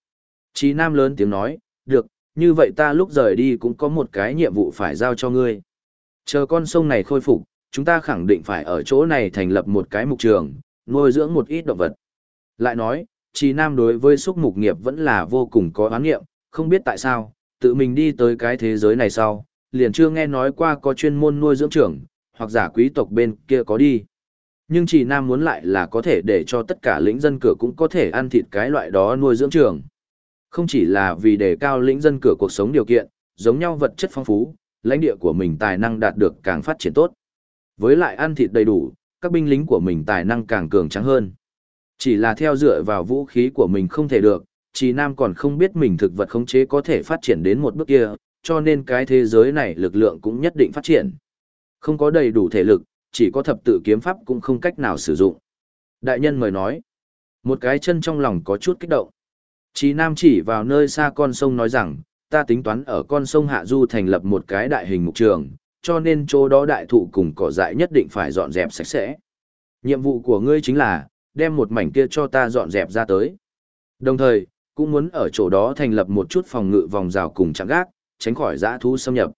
Chí Nam lớn tiếng nói, được, như vậy ta lúc rời đi cũng có một cái nhiệm vụ phải giao cho ngươi. Chờ con sông này khôi phục, chúng ta khẳng định phải ở chỗ này thành lập một cái mục trường, nuôi dưỡng một ít động vật. Lại nói, Chí Nam đối với xúc mục nghiệp vẫn là vô cùng có oán nghiệm, không biết tại sao, tự mình đi tới cái thế giới này sau, liền chưa nghe nói qua có chuyên môn nuôi dưỡng trưởng, hoặc giả quý tộc bên kia có đi. Nhưng Chí Nam muốn lại là có thể để cho tất cả lĩnh dân cửa cũng có thể ăn thịt cái loại đó nuôi dưỡng trưởng. Không chỉ là vì đề cao lĩnh dân cửa cuộc sống điều kiện, giống nhau vật chất phong phú, lãnh địa của mình tài năng đạt được càng phát triển tốt. Với lại ăn thịt đầy đủ, các binh lính của mình tài năng càng cường tráng hơn. Chỉ là theo dựa vào vũ khí của mình không thể được, Chí Nam còn không biết mình thực vật khống chế có thể phát triển đến một bước kia, cho nên cái thế giới này lực lượng cũng nhất định phát triển. Không có đầy đủ thể lực, chỉ có thập tự kiếm pháp cũng không cách nào sử dụng. Đại nhân mời nói. Một cái chân trong lòng có chút kích động. Chí Nam chỉ vào nơi xa con sông nói rằng, ta tính toán ở con sông Hạ Du thành lập một cái đại hình mục trường, cho nên chỗ đó đại thụ cùng cỏ dại nhất định phải dọn dẹp sạch sẽ. Nhiệm vụ của ngươi chính là, đem một mảnh kia cho ta dọn dẹp ra tới. Đồng thời, cũng muốn ở chỗ đó thành lập một chút phòng ngự vòng rào cùng chạm gác, tránh khỏi dã thú xâm nhập.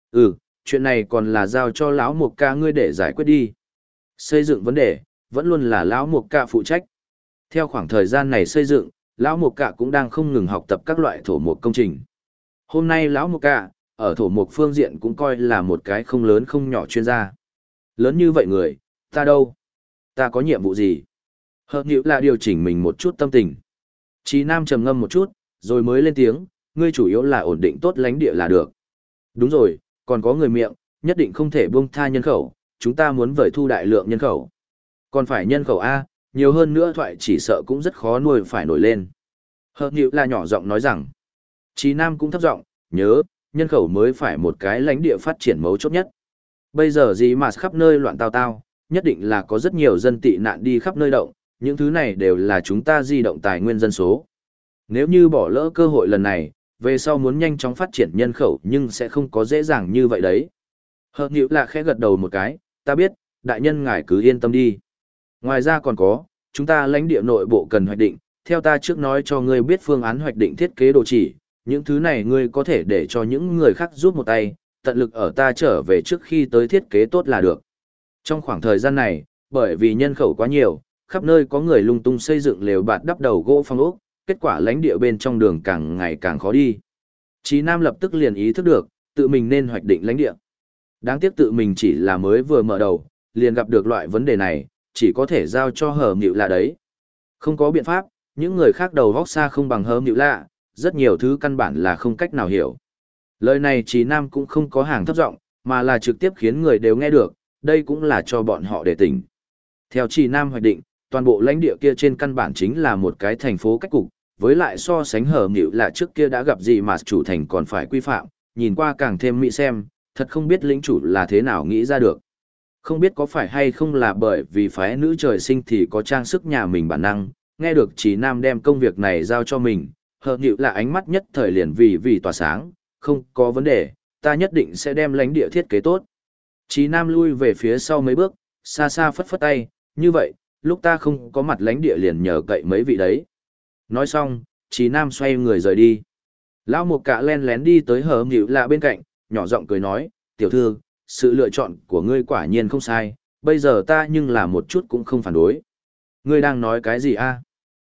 Chuyện này còn là giao cho lão Mục Ca ngươi để giải quyết đi. Xây dựng vấn đề, vẫn luôn là lão Mục Ca phụ trách. Theo khoảng thời gian này xây dựng, lão Mục Ca cũng đang không ngừng học tập các loại thổ mục công trình. Hôm nay lão Mục Ca, ở thổ mục phương diện cũng coi là một cái không lớn không nhỏ chuyên gia. Lớn như vậy người, ta đâu? Ta có nhiệm vụ gì? Hợp nhữ là điều chỉnh mình một chút tâm tình. Chí Nam trầm ngâm một chút, rồi mới lên tiếng, ngươi chủ yếu là ổn định tốt lãnh địa là được. Đúng rồi, còn có người miệng, nhất định không thể buông tha nhân khẩu, chúng ta muốn vời thu đại lượng nhân khẩu. Còn phải nhân khẩu A, nhiều hơn nữa thoại chỉ sợ cũng rất khó nuôi phải nổi lên. Hợp nhữ là nhỏ giọng nói rằng, Chí Nam cũng thấp giọng, nhớ, nhân khẩu mới phải một cái lãnh địa phát triển mấu chốt nhất. Bây giờ gì mà khắp nơi loạn tao tao, nhất định là có rất nhiều dân tị nạn đi khắp nơi động, những thứ này đều là chúng ta di động tài nguyên dân số. Nếu như bỏ lỡ cơ hội lần này, về sau muốn nhanh chóng phát triển nhân khẩu nhưng sẽ không có dễ dàng như vậy đấy. Hợp nhữ là khẽ gật đầu một cái, ta biết, đại nhân ngài cứ yên tâm đi. Ngoài ra còn có, chúng ta lãnh địa nội bộ cần hoạch định, theo ta trước nói cho ngươi biết phương án hoạch định thiết kế đồ chỉ, những thứ này ngươi có thể để cho những người khác giúp một tay, tận lực ở ta trở về trước khi tới thiết kế tốt là được. Trong khoảng thời gian này, bởi vì nhân khẩu quá nhiều, khắp nơi có người lung tung xây dựng lều bạt đắp đầu gỗ phong ốc, kết quả lãnh địa bên trong đường càng ngày càng khó đi. Chí Nam lập tức liền ý thức được, tự mình nên hoạch định lãnh địa. Đáng tiếc tự mình chỉ là mới vừa mở đầu, liền gặp được loại vấn đề này, chỉ có thể giao cho Hờ Mịu Lạ đấy. Không có biện pháp, những người khác đầu vóc xa không bằng Hờ Mịu Lạ, rất nhiều thứ căn bản là không cách nào hiểu. Lời này Chí Nam cũng không có hàng thấp giọng, mà là trực tiếp khiến người đều nghe được, đây cũng là cho bọn họ để tỉnh. Theo Chí Nam hoạch định, toàn bộ lãnh địa kia trên căn bản chính là một cái thành phố cách cục, với lại so sánh Hờ Mịu Lạ trước kia đã gặp gì mà chủ thành còn phải quy phạm, nhìn qua càng thêm mỹ xem, thật không biết lĩnh chủ là thế nào nghĩ ra được. Không biết có phải hay không là bởi vì phái nữ trời sinh thì có trang sức nhà mình bản năng, nghe được Chí Nam đem công việc này giao cho mình, Hờ Mịu Lạ ánh mắt nhất thời liền vì tỏa sáng, không có vấn đề, ta nhất định sẽ đem lãnh địa thiết kế tốt. Chí Nam lui về phía sau mấy bước, xa xa phất phất tay, như vậy, lúc ta không có mặt lãnh địa liền nhờ cậy mấy vị đấy. Nói xong, Chí Nam xoay người rời đi. Lão Mục Cả len lén đi tới Hờ Mịu Lạ bên cạnh, nhỏ giọng cười nói, tiểu thư, sự lựa chọn của ngươi quả nhiên không sai, bây giờ ta nhưng là một chút cũng không phản đối. Ngươi đang nói cái gì a?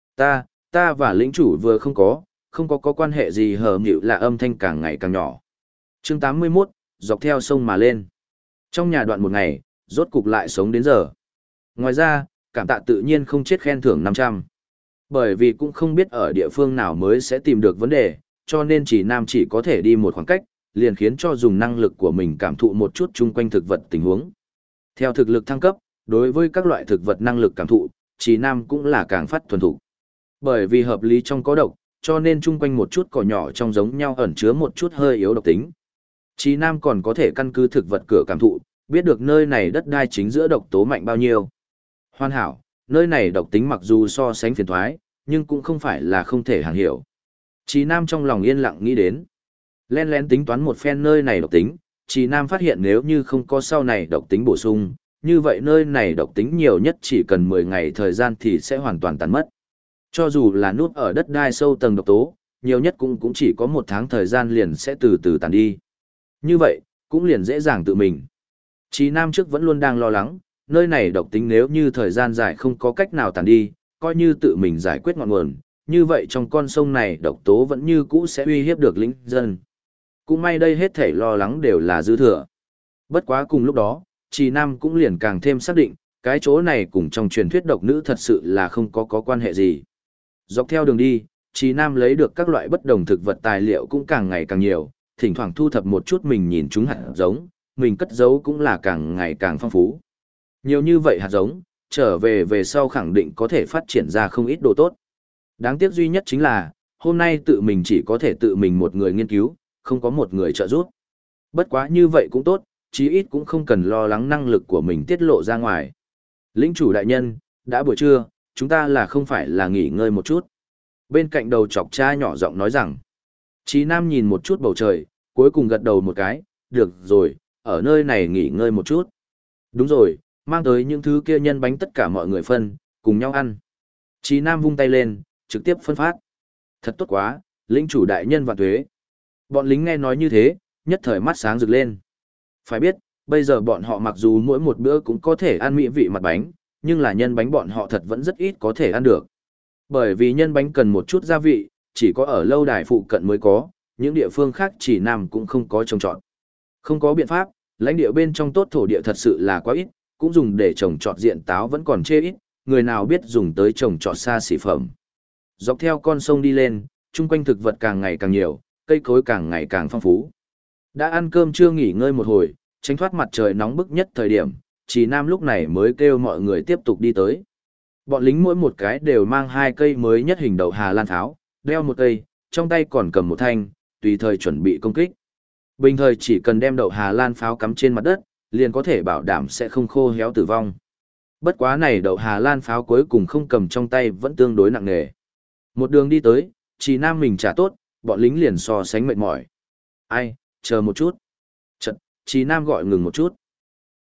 Ta và lĩnh chủ vừa không có quan hệ gì. Hờ Mịu Lạ âm thanh càng ngày càng nhỏ. Chương 81, dọc theo sông mà lên. Trong nhà đoạn một ngày, rốt cục lại sống đến giờ. Ngoài ra, cảm tạ tự nhiên không chết khen thưởng 500. Bởi vì cũng không biết ở địa phương nào mới sẽ tìm được vấn đề, cho nên Chí Nam chỉ có thể đi một khoảng cách, liền khiến cho dùng năng lực của mình cảm thụ một chút chung quanh thực vật tình huống. Theo thực lực thăng cấp, đối với các loại thực vật năng lực cảm thụ, Chí Nam cũng là càng phát thuần thục. Bởi vì hợp lý trong có độc, cho nên chung quanh một chút cỏ nhỏ trong giống nhau ẩn chứa một chút hơi yếu độc tính. Chí Nam còn có thể căn cứ thực vật cửa cảm thụ, biết được nơi này đất đai chính giữa độc tố mạnh bao nhiêu. Hoàn hảo, nơi này độc tính mặc dù so sánh phiền thoái, nhưng cũng không phải là không thể hàng hiểu. Chí Nam trong lòng yên lặng nghĩ đến. Len lén tính toán một phen nơi này độc tính, Chí Nam phát hiện nếu như không có sau này độc tính bổ sung, như vậy nơi này độc tính nhiều nhất chỉ cần 10 ngày thời gian thì sẽ hoàn toàn tàn mất. Cho dù là nút ở đất đai sâu tầng độc tố, nhiều nhất cũng chỉ có 1 tháng thời gian liền sẽ từ từ tàn đi. Như vậy, cũng liền dễ dàng tự mình. Chí Nam trước vẫn luôn đang lo lắng, nơi này độc tính nếu như thời gian dài không có cách nào tàn đi, coi như tự mình giải quyết ngọn nguồn, như vậy trong con sông này độc tố vẫn như cũ sẽ uy hiếp được lính dân. Cũng may đây hết thảy lo lắng đều là dư thừa. Bất quá cùng lúc đó, Trì Nam cũng liền càng thêm xác định, cái chỗ này cùng trong truyền thuyết độc nữ thật sự là không có quan hệ gì. Dọc theo đường đi, Trì Nam lấy được các loại bất đồng thực vật tài liệu cũng càng ngày càng nhiều, thỉnh thoảng thu thập một chút mình nhìn chúng hạt giống, mình cất giấu cũng là càng ngày càng phong phú. Nhiều như vậy hạt giống, trở về sau khẳng định có thể phát triển ra không ít đồ tốt. Đáng tiếc duy nhất chính là, hôm nay tự mình chỉ có thể tự mình một người nghiên cứu, không có một người trợ giúp. Bất quá như vậy cũng tốt, chí ít cũng không cần lo lắng năng lực của mình tiết lộ ra ngoài. Lĩnh chủ đại nhân, đã buổi trưa, chúng ta là không phải là nghỉ ngơi một chút. Bên cạnh đầu chọc cha nhỏ giọng nói rằng, Chí Nam nhìn một chút bầu trời, cuối cùng gật đầu một cái, được rồi, ở nơi này nghỉ ngơi một chút. Đúng rồi, mang tới những thứ kia nhân bánh tất cả mọi người phân, cùng nhau ăn. Chí Nam vung tay lên, trực tiếp phân phát. Thật tốt quá, lĩnh chủ đại nhân vạn tuế. Bọn lính nghe nói như thế, nhất thời mắt sáng rực lên. Phải biết, bây giờ bọn họ mặc dù mỗi một bữa cũng có thể ăn mỹ vị mặt bánh, nhưng là nhân bánh bọn họ thật vẫn rất ít có thể ăn được. Bởi vì nhân bánh cần một chút gia vị, chỉ có ở lâu đài phụ cận mới có, những địa phương khác chỉ nằm cũng không có trồng trọt. Không có biện pháp, lãnh địa bên trong tốt thổ địa thật sự là quá ít, cũng dùng để trồng trọt diện táo vẫn còn chê ít, người nào biết dùng tới trồng trọt xa xỉ phẩm. Dọc theo con sông đi lên, chung quanh thực vật càng ngày càng nhiều, cây cối càng ngày càng phong phú. Đã ăn cơm trưa nghỉ ngơi một hồi, tránh thoát mặt trời nóng bức nhất thời điểm, Trì Nam lúc này mới kêu mọi người tiếp tục đi tới. Bọn lính mỗi một cái đều mang 2 cây mới nhất hình đậu Hà Lan pháo, đeo một cây, trong tay còn cầm một thanh, tùy thời chuẩn bị công kích. Bình thời chỉ cần đem đậu Hà Lan pháo cắm trên mặt đất, liền có thể bảo đảm sẽ không khô héo tử vong. Bất quá này đậu Hà Lan pháo cuối cùng không cầm trong tay vẫn tương đối nặng nề. Một đường đi tới, Trì Nam mình trả tốt, bọn lính liền so sánh mệt mỏi. Ai, chờ một chút. Chật, Trì Nam gọi ngừng một chút.